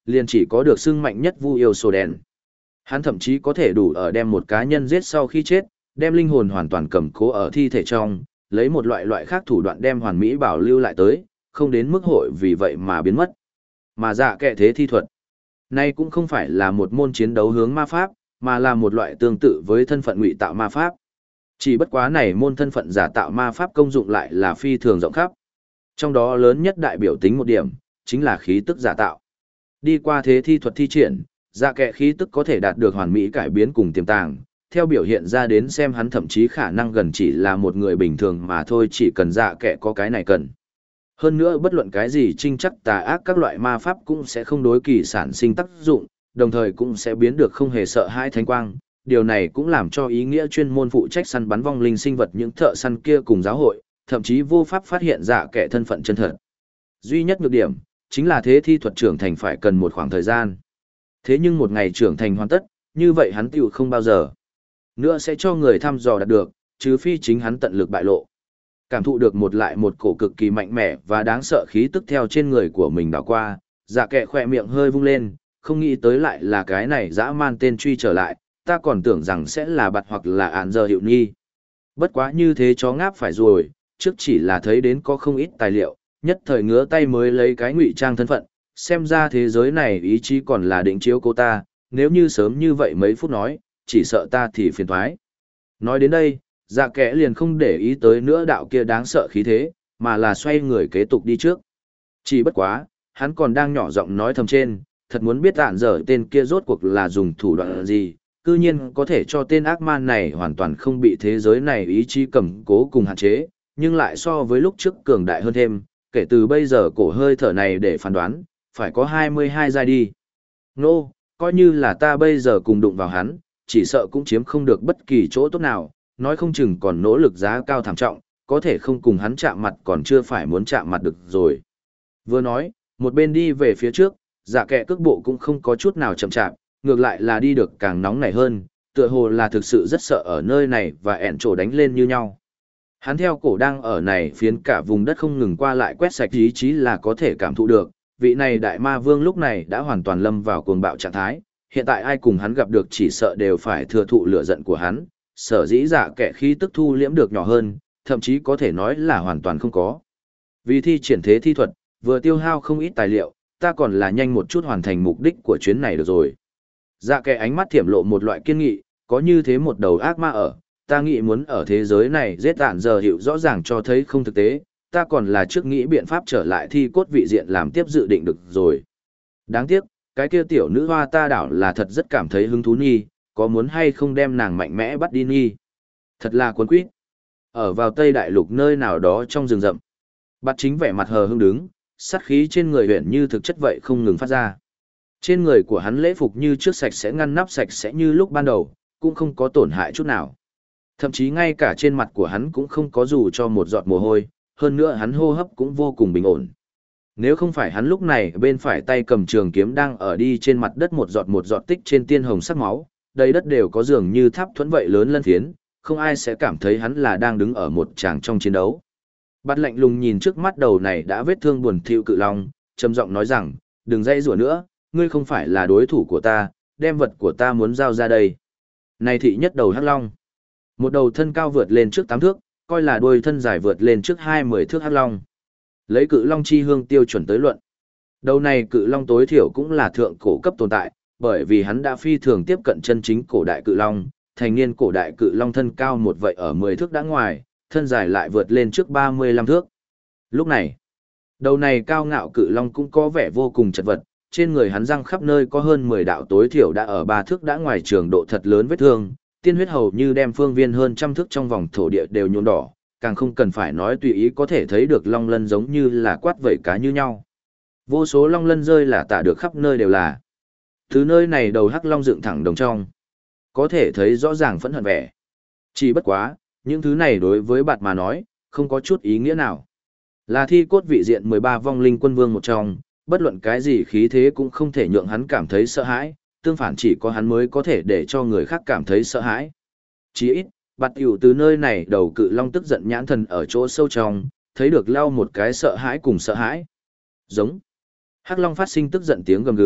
liền chỉ có được xưng mạnh nhất Vu yêu sổ đen. Hắn thậm chí có thể đủ ở đem một cá nhân giết sau khi chết, đem linh hồn hoàn toàn cầm cố ở thi thể trong, lấy một loại khác thủ đoạn đem hoàn mỹ bảo lưu lại tới, không đến mức hội vì vậy mà biến mất. Mà dạ kệ thế thi thuật, nay cũng không phải là một môn chiến đấu hướng ma pháp, mà là một loại tương tự với thân phận ngụy tạo ma pháp. Chỉ bất quá này môn thân phận giả tạo ma pháp công dụng lại là phi thường rộng khắp. Trong đó lớn nhất đại biểu tính một điểm, chính là khí tức giả tạo. Đi qua thế thi thuật thi triển, dạ kệ khí tức có thể đạt được hoàn mỹ cải biến cùng tiềm tàng. Theo biểu hiện ra đến xem hắn thậm chí khả năng gần chỉ là một người bình thường mà thôi, chỉ cần dạ kệ có cái này cần. Hơn nữa bất luận cái gì trinh chắc tà ác các loại ma pháp cũng sẽ không đối kỳ sản sinh tác dụng, đồng thời cũng sẽ biến được không hề sợ hãi thánh quang. Điều này cũng làm cho ý nghĩa chuyên môn phụ trách săn bắn vong linh sinh vật những thợ săn kia cùng giáo hội, thậm chí vô pháp phát hiện dạ kệ thân phận chân thật. Duy nhất nhược điểm, chính là thế thi thuật trưởng thành phải cần một khoảng thời gian. Thế nhưng một ngày trưởng thành hoàn tất, như vậy hắn tiểu không bao giờ nữa sẽ cho người thăm dò đạt được, trừ phi chính hắn tận lực bại lộ. Cảm thụ được một lại một cổ cực kỳ mạnh mẽ và đáng sợ khí tức theo trên người của mình đảo qua, dạ kệ khỏe miệng hơi vung lên, không nghĩ tới lại là cái này dã man tên truy trở lại, ta còn tưởng rằng sẽ là bạt hoặc là án giờ hiệu nghi. Bất quá như thế chó ngáp phải rồi, trước chỉ là thấy đến có không ít tài liệu, nhất thời ngứa tay mới lấy cái ngụy trang thân phận, xem ra thế giới này ý chí còn là định chiếu cô ta, nếu như sớm như vậy mấy phút nói, chỉ sợ ta thì phiền thoái. Nói đến đây, dạ kẽ liền không để ý tới nữa đạo kia đáng sợ khí thế, mà là xoay người kế tục đi trước. Chỉ bất quá, hắn còn đang nhỏ giọng nói thầm trên, thật muốn biết ạn dở tên kia rốt cuộc là dùng thủ đoạn gì, cư nhiên có thể cho tên ác man này hoàn toàn không bị thế giới này ý chí cầm cố cùng hạn chế, nhưng lại so với lúc trước cường đại hơn thêm, kể từ bây giờ cổ hơi thở này để phán đoán, phải có 22 giai đi. Nô, coi như là ta bây giờ cùng đụng vào hắn, chỉ sợ cũng chiếm không được bất kỳ chỗ tốt nào, nói không chừng còn nỗ lực giá cao thảm trọng, có thể không cùng hắn chạm mặt còn chưa phải muốn chạm mặt được rồi. Vừa nói, một bên đi về phía trước, dạ kệ cước bộ cũng không có chút nào chậm chạp, ngược lại là đi được càng nóng nảy hơn, tựa hồ là thực sự rất sợ ở nơi này và ẻn trổ đánh lên như nhau. Hắn theo cổ đang ở này phiến cả vùng đất không ngừng qua lại quét sạch ý chí là có thể cảm thụ được, vị này đại ma vương lúc này đã hoàn toàn lâm vào cuồng bạo trạng thái, hiện tại ai cùng hắn gặp được chỉ sợ đều phải thừa thụ lửa giận của hắn, sở dĩ dạ kệ khí tức thu liễm được nhỏ hơn, thậm chí có thể nói là hoàn toàn không có. Vì thi triển thế thi thuật, vừa tiêu hao không ít tài liệu, ta còn là nhanh một chút hoàn thành mục đích của chuyến này được rồi. Dạ kệ ánh mắt thiểm lộ một loại kiên nghị, có như thế một đầu ác ma ở, ta nghĩ muốn ở thế giới này giết tạn giờ hiệu rõ ràng cho thấy không thực tế, ta còn là trước nghĩ biện pháp trở lại thi cốt vị diện làm tiếp dự định được rồi. Đáng tiếc, cái kia tiểu nữ hoa ta đảo là thật rất cảm thấy hứng thú nhi, có muốn hay không đem nàng mạnh mẽ bắt đi nhi. Thật là cuốn quýt. Ở vào Tây Đại Lục nơi nào đó trong rừng rậm. Bắt chính vẻ mặt hờ hững đứng, sát khí trên người huyện như thực chất vậy không ngừng phát ra. Trên người của hắn lễ phục như trước sạch sẽ ngăn nắp sạch sẽ như lúc ban đầu, cũng không có tổn hại chút nào. Thậm chí ngay cả trên mặt của hắn cũng không có dù cho một giọt mồ hôi, hơn nữa hắn hô hấp cũng vô cùng bình ổn. Nếu không phải hắn lúc này bên phải tay cầm trường kiếm đang ở đi trên mặt đất một giọt tích trên tiên hồng sắc máu, đầy đất đều có dường như tháp thuẫn vậy lớn lân thiến, không ai sẽ cảm thấy hắn là đang đứng ở một tràng trong chiến đấu. Bạt lạnh lùng nhìn trước mắt đầu này đã vết thương buồn thiu cự long, trầm giọng nói rằng, đừng dây rủa nữa, ngươi không phải là đối thủ của ta, đem vật của ta muốn giao ra đây. Này thị nhất đầu hắc long. Một đầu thân cao vượt lên trước 8 thước, coi là đuôi thân dài vượt lên trước 20 thước hắc long. Lấy cự long chi hương tiêu chuẩn tới luận. Đầu này cự long tối thiểu cũng là thượng cổ cấp tồn tại, bởi vì hắn đã phi thường tiếp cận chân chính cổ đại cự long, thành niên cổ đại cự long thân cao một vậy ở 10 thước đã ngoài, thân dài lại vượt lên trước 35 thước. Lúc này, đầu này cao ngạo cự long cũng có vẻ vô cùng chật vật, trên người hắn răng khắp nơi có hơn 10 đạo tối thiểu đã ở 3 thước đã ngoài trường độ thật lớn vết thương, tiên huyết hầu như đem phương viên hơn trăm thước trong vòng thổ địa đều nhuộm đỏ, càng không cần phải nói tùy ý có thể thấy được long lân giống như là quát vẩy cá như nhau. Vô số long lân rơi là tả được khắp nơi đều là. Từ nơi này đầu hắc long dựng thẳng đồng trong, có thể thấy rõ ràng phẫn hận vẻ. Chỉ bất quá, những thứ này đối với bạn mà nói, không có chút ý nghĩa nào. Là thi cốt vị diện 13 vong linh quân vương một trong, bất luận cái gì khí thế cũng không thể nhượng hắn cảm thấy sợ hãi, tương phản chỉ có hắn mới có thể để cho người khác cảm thấy sợ hãi. Chỉ ít, bạt tiểu từ nơi này đầu cự long tức giận nhãn thần ở chỗ sâu trong, thấy được lao một cái sợ hãi cùng sợ hãi. Giống. Hắc long phát sinh tức giận tiếng gầm gừ,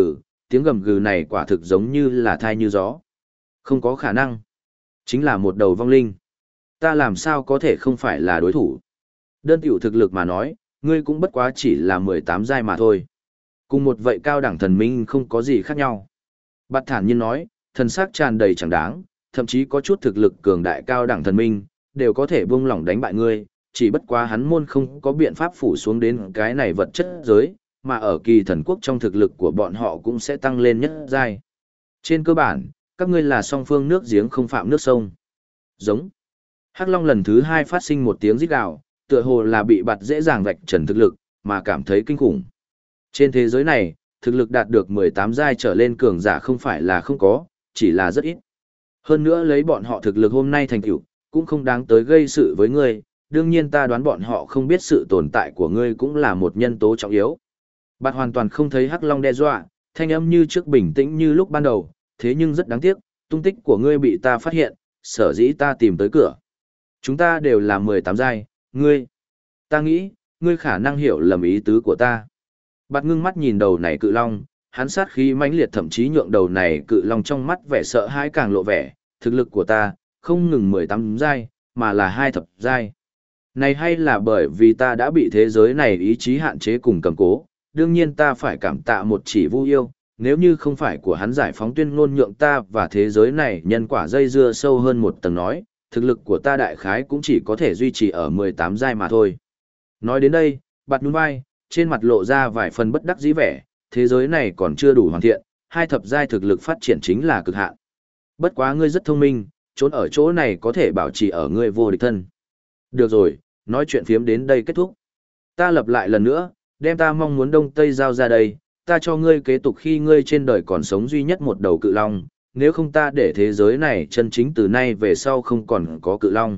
tiếng gầm gừ này quả thực giống như là thai như gió. Không có khả năng. Chính là một đầu vong linh. Ta làm sao có thể không phải là đối thủ. Đơn tiểu thực lực mà nói, ngươi cũng bất quá chỉ là 18 giai mà thôi. Cùng một vậy cao đẳng thần minh không có gì khác nhau. Bạt thản nhiên nói, thần sắc tràn đầy chẳng đáng, thậm chí có chút thực lực cường đại cao đẳng thần minh, đều có thể buông lỏng đánh bại ngươi, chỉ bất quá hắn môn không có biện pháp phủ xuống đến cái này vật chất giới, mà ở kỳ thần quốc trong thực lực của bọn họ cũng sẽ tăng lên nhất giai. Trên cơ bản, các ngươi là song phương nước giếng không phạm nước sông. Giống. Hắc Long lần thứ 2 phát sinh một tiếng rít gào, tựa hồ là bị bạt dễ dàng vạch trần thực lực, mà cảm thấy kinh khủng. Trên thế giới này, thực lực đạt được 18 giai trở lên cường giả không phải là không có, chỉ là rất ít. Hơn nữa lấy bọn họ thực lực hôm nay thành tựu, cũng không đáng tới gây sự với ngươi, đương nhiên ta đoán bọn họ không biết sự tồn tại của ngươi cũng là một nhân tố trọng yếu. Bạn hoàn toàn không thấy Hắc Long đe dọa, thanh âm như trước bình tĩnh như lúc ban đầu, thế nhưng rất đáng tiếc, tung tích của ngươi bị ta phát hiện, sở dĩ ta tìm tới cửa. Chúng ta đều là 18 giai, ngươi. Ta nghĩ, ngươi khả năng hiểu lầm ý tứ của ta. Bạt ngưng mắt nhìn đầu này cự long, hắn sát khí mãnh liệt thậm chí nhượng đầu này cự long trong mắt vẻ sợ hãi càng lộ vẻ, thực lực của ta, không ngừng 18 giai, mà là 2 thập giai. Này hay là bởi vì ta đã bị thế giới này ý chí hạn chế cùng cầm cố, đương nhiên ta phải cảm tạ một chỉ Vu Yêu, nếu như không phải của hắn giải phóng tuyên ngôn nhượng ta và thế giới này nhân quả dây dưa sâu hơn một tầng nói, thực lực của ta đại khái cũng chỉ có thể duy trì ở 18 giai mà thôi. Nói đến đây, Bạt nhún vai, trên mặt lộ ra vài phần bất đắc dĩ vẻ, thế giới này còn chưa đủ hoàn thiện, 2 thập giai thực lực phát triển chính là cực hạn. Bất quá ngươi rất thông minh, trốn ở chỗ này có thể bảo trì ở ngươi vô địch thân. Được rồi, nói chuyện phiếm đến đây kết thúc. Ta lặp lại lần nữa, đem ta mong muốn Đông Tây giao ra đây, ta cho ngươi kế tục khi ngươi trên đời còn sống duy nhất một đầu cự long, nếu không ta để thế giới này chân chính từ nay về sau không còn có cự long.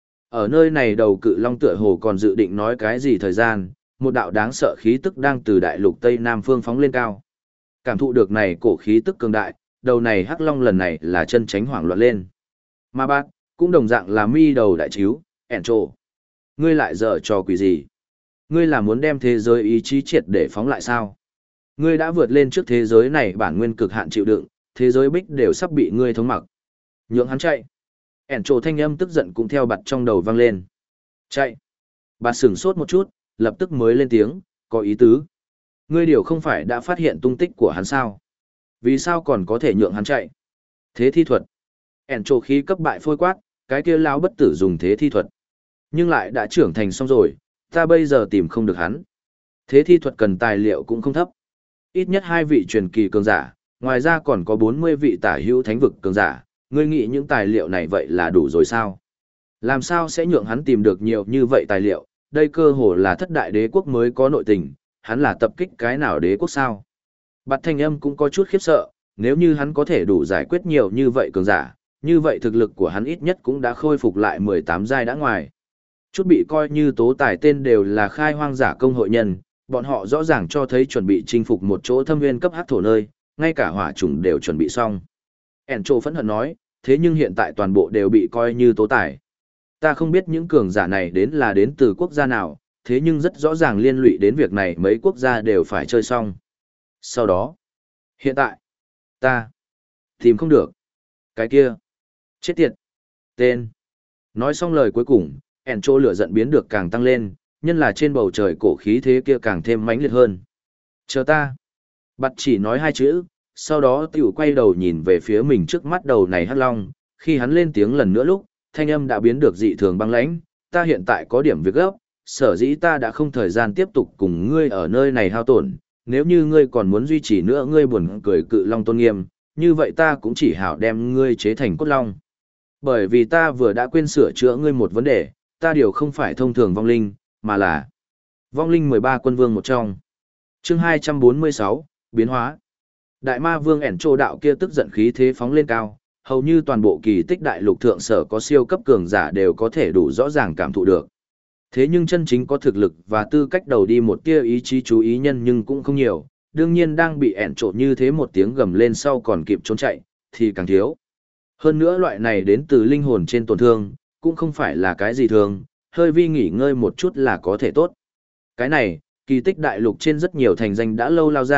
Ở nơi này đầu cự long tựa hồ còn dự định nói cái gì thời gian, một đạo đáng sợ khí tức đang từ đại lục Tây Nam phương phóng lên cao. Cảm thụ được này cổ khí tức cường đại, đầu này hắc long lần này là chân tránh hoảng loạn lên. Mà bác, cũng đồng dạng là mi đầu đại chiếu, ẻn trộ. Ngươi lại dở trò quỷ gì? Ngươi là muốn đem thế giới ý chí triệt để phóng lại sao? Ngươi đã vượt lên trước thế giới này bản nguyên cực hạn chịu đựng, thế giới bích đều sắp bị ngươi thống mặc. Nhượng hắn chạy. Ẻn trộ thanh âm tức giận cũng theo bặt trong đầu vang lên. Chạy. Bà sửng sốt một chút, lập tức mới lên tiếng, có ý tứ. Ngươi điều không phải đã phát hiện tung tích của hắn sao? Vì sao còn có thể nhượng hắn chạy? Thế thi thuật. Ẻn trộ khí cấp bại phôi quát, cái kia lão bất tử dùng thế thi thuật. Nhưng lại đã trưởng thành xong rồi, ta bây giờ tìm không được hắn. Thế thi thuật cần tài liệu cũng không thấp. Ít nhất 2 vị truyền kỳ cường giả, ngoài ra còn có 40 vị tả hữu thánh vực cường giả, ngươi nghĩ những tài liệu này vậy là đủ rồi sao? Làm sao sẽ nhượng hắn tìm được nhiều như vậy tài liệu, đây cơ hồ là thất đại đế quốc mới có nội tình, hắn là tập kích cái nào đế quốc sao? Bạt thanh âm cũng có chút khiếp sợ, nếu như hắn có thể đủ giải quyết nhiều như vậy cường giả, như vậy thực lực của hắn ít nhất cũng đã khôi phục lại 18 giai đã ngoài. Chút bị coi như tố tài tên đều là khai hoang giả công hội nhân, bọn họ rõ ràng cho thấy chuẩn bị chinh phục một chỗ thâm nguyên cấp hắc thổ nơi, ngay cả hỏa chủng đều chuẩn bị xong. ẻn trộ phẫn hận nói, thế nhưng hiện tại toàn bộ đều bị coi như tố tài. Ta không biết những cường giả này đến từ quốc gia nào, thế nhưng rất rõ ràng liên lụy đến việc này mấy quốc gia đều phải chơi xong. Sau đó, hiện tại, ta tìm không được. Cái kia, chết tiệt, tên. Nói xong lời cuối cùng, ẻn trộ lửa giận biến được càng tăng lên, nhân là trên bầu trời cổ khí thế kia càng thêm mãnh liệt hơn. Chờ ta. Bạt chỉ nói 2 chữ, sau đó tiểu quay đầu nhìn về phía mình trước mắt đầu này hắc long, khi hắn lên tiếng lần nữa lúc, thanh âm đã biến được dị thường băng lãnh, ta hiện tại có điểm việc gấp, sở dĩ ta đã không thời gian tiếp tục cùng ngươi ở nơi này hao tổn, nếu như ngươi còn muốn duy trì nữa ngươi buồn cười cự long tôn nghiêm, như vậy ta cũng chỉ hảo đem ngươi chế thành cốt long. Bởi vì ta vừa đã quên sửa chữa ngươi một vấn đề, ta điều không phải thông thường vong linh, mà là vong linh 13 quân vương một trong. Chương 246, biến hóa. Đại ma vương ẻn trô đạo kia tức giận khí thế phóng lên cao, hầu như toàn bộ kỳ tích đại lục thượng sở có siêu cấp cường giả đều có thể đủ rõ ràng cảm thụ được. Thế nhưng chân chính có thực lực và tư cách đầu đi một tia ý chí chú ý nhân nhưng cũng không nhiều, đương nhiên đang bị ẻn trộn như thế một tiếng gầm lên sau còn kịp trốn chạy, thì càng thiếu. Hơn nữa loại này đến từ linh hồn trên tổn thương, cũng không phải là cái gì thường, hơi vi nghỉ ngơi một chút là có thể tốt. Cái này, kỳ tích đại lục trên rất nhiều thành danh đã lâu lao ra,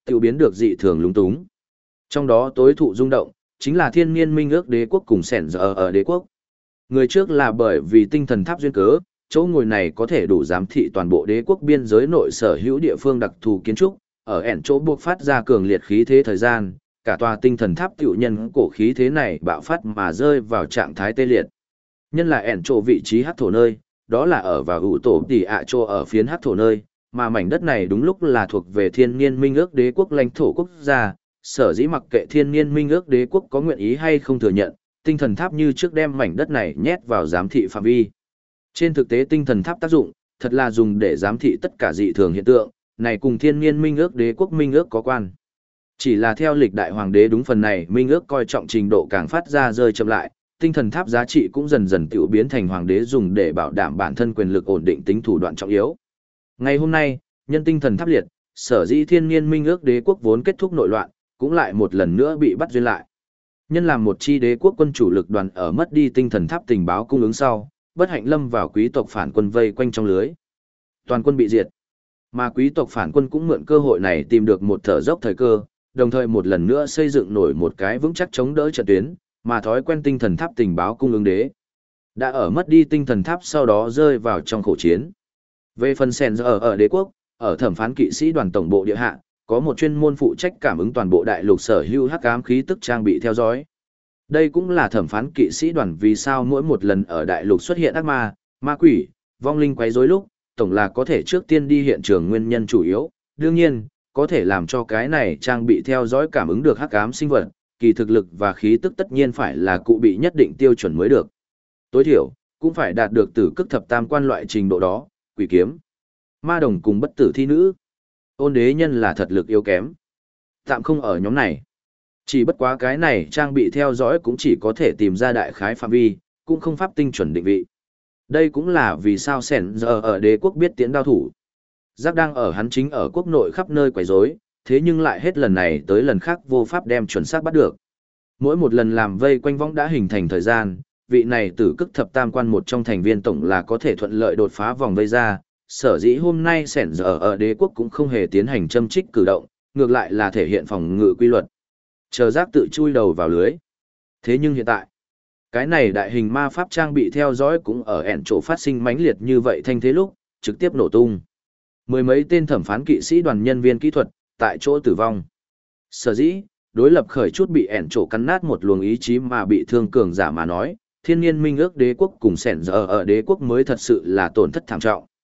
tự biến được dị thường lúng túng. Trong đó tối thụ rung động, chính là thiên niên minh ước đế quốc cùng sẻn giờ ở đế quốc. Người trước là bởi vì tinh thần tháp duyên cớ, chỗ ngồi này có thể đủ giám thị toàn bộ đế quốc biên giới nội sở hữu địa phương đặc thù kiến trúc, ở ẻn chỗ buộc phát ra cường liệt khí thế thời gian, cả tòa tinh thần tháp tiểu nhân cổ khí thế này bạo phát mà rơi vào trạng thái tê liệt. Nhân là ẻn chỗ vị trí hắc thổ nơi, đó là ở vào ủ tổ tỷ ạ chỗ ở phiến hắc thổ nơi, mà mảnh đất này đúng lúc là thuộc về thiên niên minh ước đế quốc lãnh thổ quốc gia, sở dĩ mặc kệ thiên niên minh ước đế quốc có nguyện ý hay không thừa nhận, tinh thần tháp như trước đem mảnh đất này nhét vào giám thị phạm vi. Trên thực tế tinh thần tháp tác dụng, thật là dùng để giám thị tất cả dị thường hiện tượng, này cùng thiên niên minh ước đế quốc minh ước có quan. Chỉ là theo lịch đại hoàng đế đúng phần này minh ước coi trọng trình độ càng phát ra rơi chậm lại, tinh thần tháp giá trị cũng dần dần tiểu biến thành hoàng đế dùng để bảo đảm bản thân quyền lực ổn định tính thủ đoạn trọng yếu. Ngày hôm nay, nhân tinh thần tháp liệt, sở dĩ thiên niên minh ước đế quốc vốn kết thúc nội loạn, cũng lại một lần nữa bị bắt duyên lại. Nhân làm một chi đế quốc quân chủ lực đoàn ở mất đi tinh thần tháp tình báo cung ứng sau, bất hạnh lâm vào quý tộc phản quân vây quanh trong lưới. Toàn quân bị diệt. Mà quý tộc phản quân cũng mượn cơ hội này tìm được một thở dốc thời cơ, đồng thời một lần nữa xây dựng nổi một cái vững chắc chống đỡ trận tuyến, mà thói quen tinh thần tháp tình báo cung ứng đế. Đã ở mất đi tinh thần tháp sau đó rơi vào trong khổ chiến. Về phần sèn ở đế quốc, ở thẩm phán kỵ sĩ đoàn tổng bộ địa hạ, có một chuyên môn phụ trách cảm ứng toàn bộ đại lục sở hữu hắc ám khí tức trang bị theo dõi. Đây cũng là thẩm phán kỵ sĩ đoàn vì sao mỗi một lần ở đại lục xuất hiện ác ma, ma quỷ, vong linh quấy rối lúc, tổng là có thể trước tiên đi hiện trường nguyên nhân chủ yếu. Đương nhiên, có thể làm cho cái này trang bị theo dõi cảm ứng được hắc ám sinh vật, kỳ thực lực và khí tức tất nhiên phải là cụ bị nhất định tiêu chuẩn mới được. Tối thiểu, cũng phải đạt được tử cức thập tam quan loại trình độ đó, quỷ kiếm, ma đồng cùng bất tử thi nữ. Ôn đế nhân là thật lực yếu kém. Tạm không ở nhóm này. Chỉ bất quá cái này trang bị theo dõi cũng chỉ có thể tìm ra đại khái phạm vi, cũng không pháp tinh chuẩn định vị. Đây cũng là vì sao sẻn giờ ở đế quốc biết tiến đao thủ. Giác đang ở hắn chính ở quốc nội khắp nơi quấy rối, thế nhưng lại hết lần này tới lần khác vô pháp đem chuẩn xác bắt được. Mỗi một lần làm vây quanh võng đã hình thành thời gian, vị này tử cức thập tam quan một trong thành viên tổng là có thể thuận lợi đột phá vòng vây ra. Sở dĩ hôm nay sẻn giờ ở đế quốc cũng không hề tiến hành châm trích cử động, ngược lại là thể hiện phòng ngự quy luật. Chờ giác tự chui đầu vào lưới. Thế nhưng hiện tại, cái này đại hình ma pháp trang bị theo dõi cũng ở ẻn chỗ phát sinh mãnh liệt như vậy thanh thế lúc, trực tiếp nổ tung. Mười mấy tên thẩm phán kỵ sĩ đoàn nhân viên kỹ thuật, tại chỗ tử vong. Sở dĩ, đối lập khởi chút bị ẻn chỗ cắn nát một luồng ý chí mà bị thương cường giả mà nói, thiên nhiên minh ước đế quốc cùng sẻn giờ ở đế quốc mới thật sự là tổn thất thảm trọng.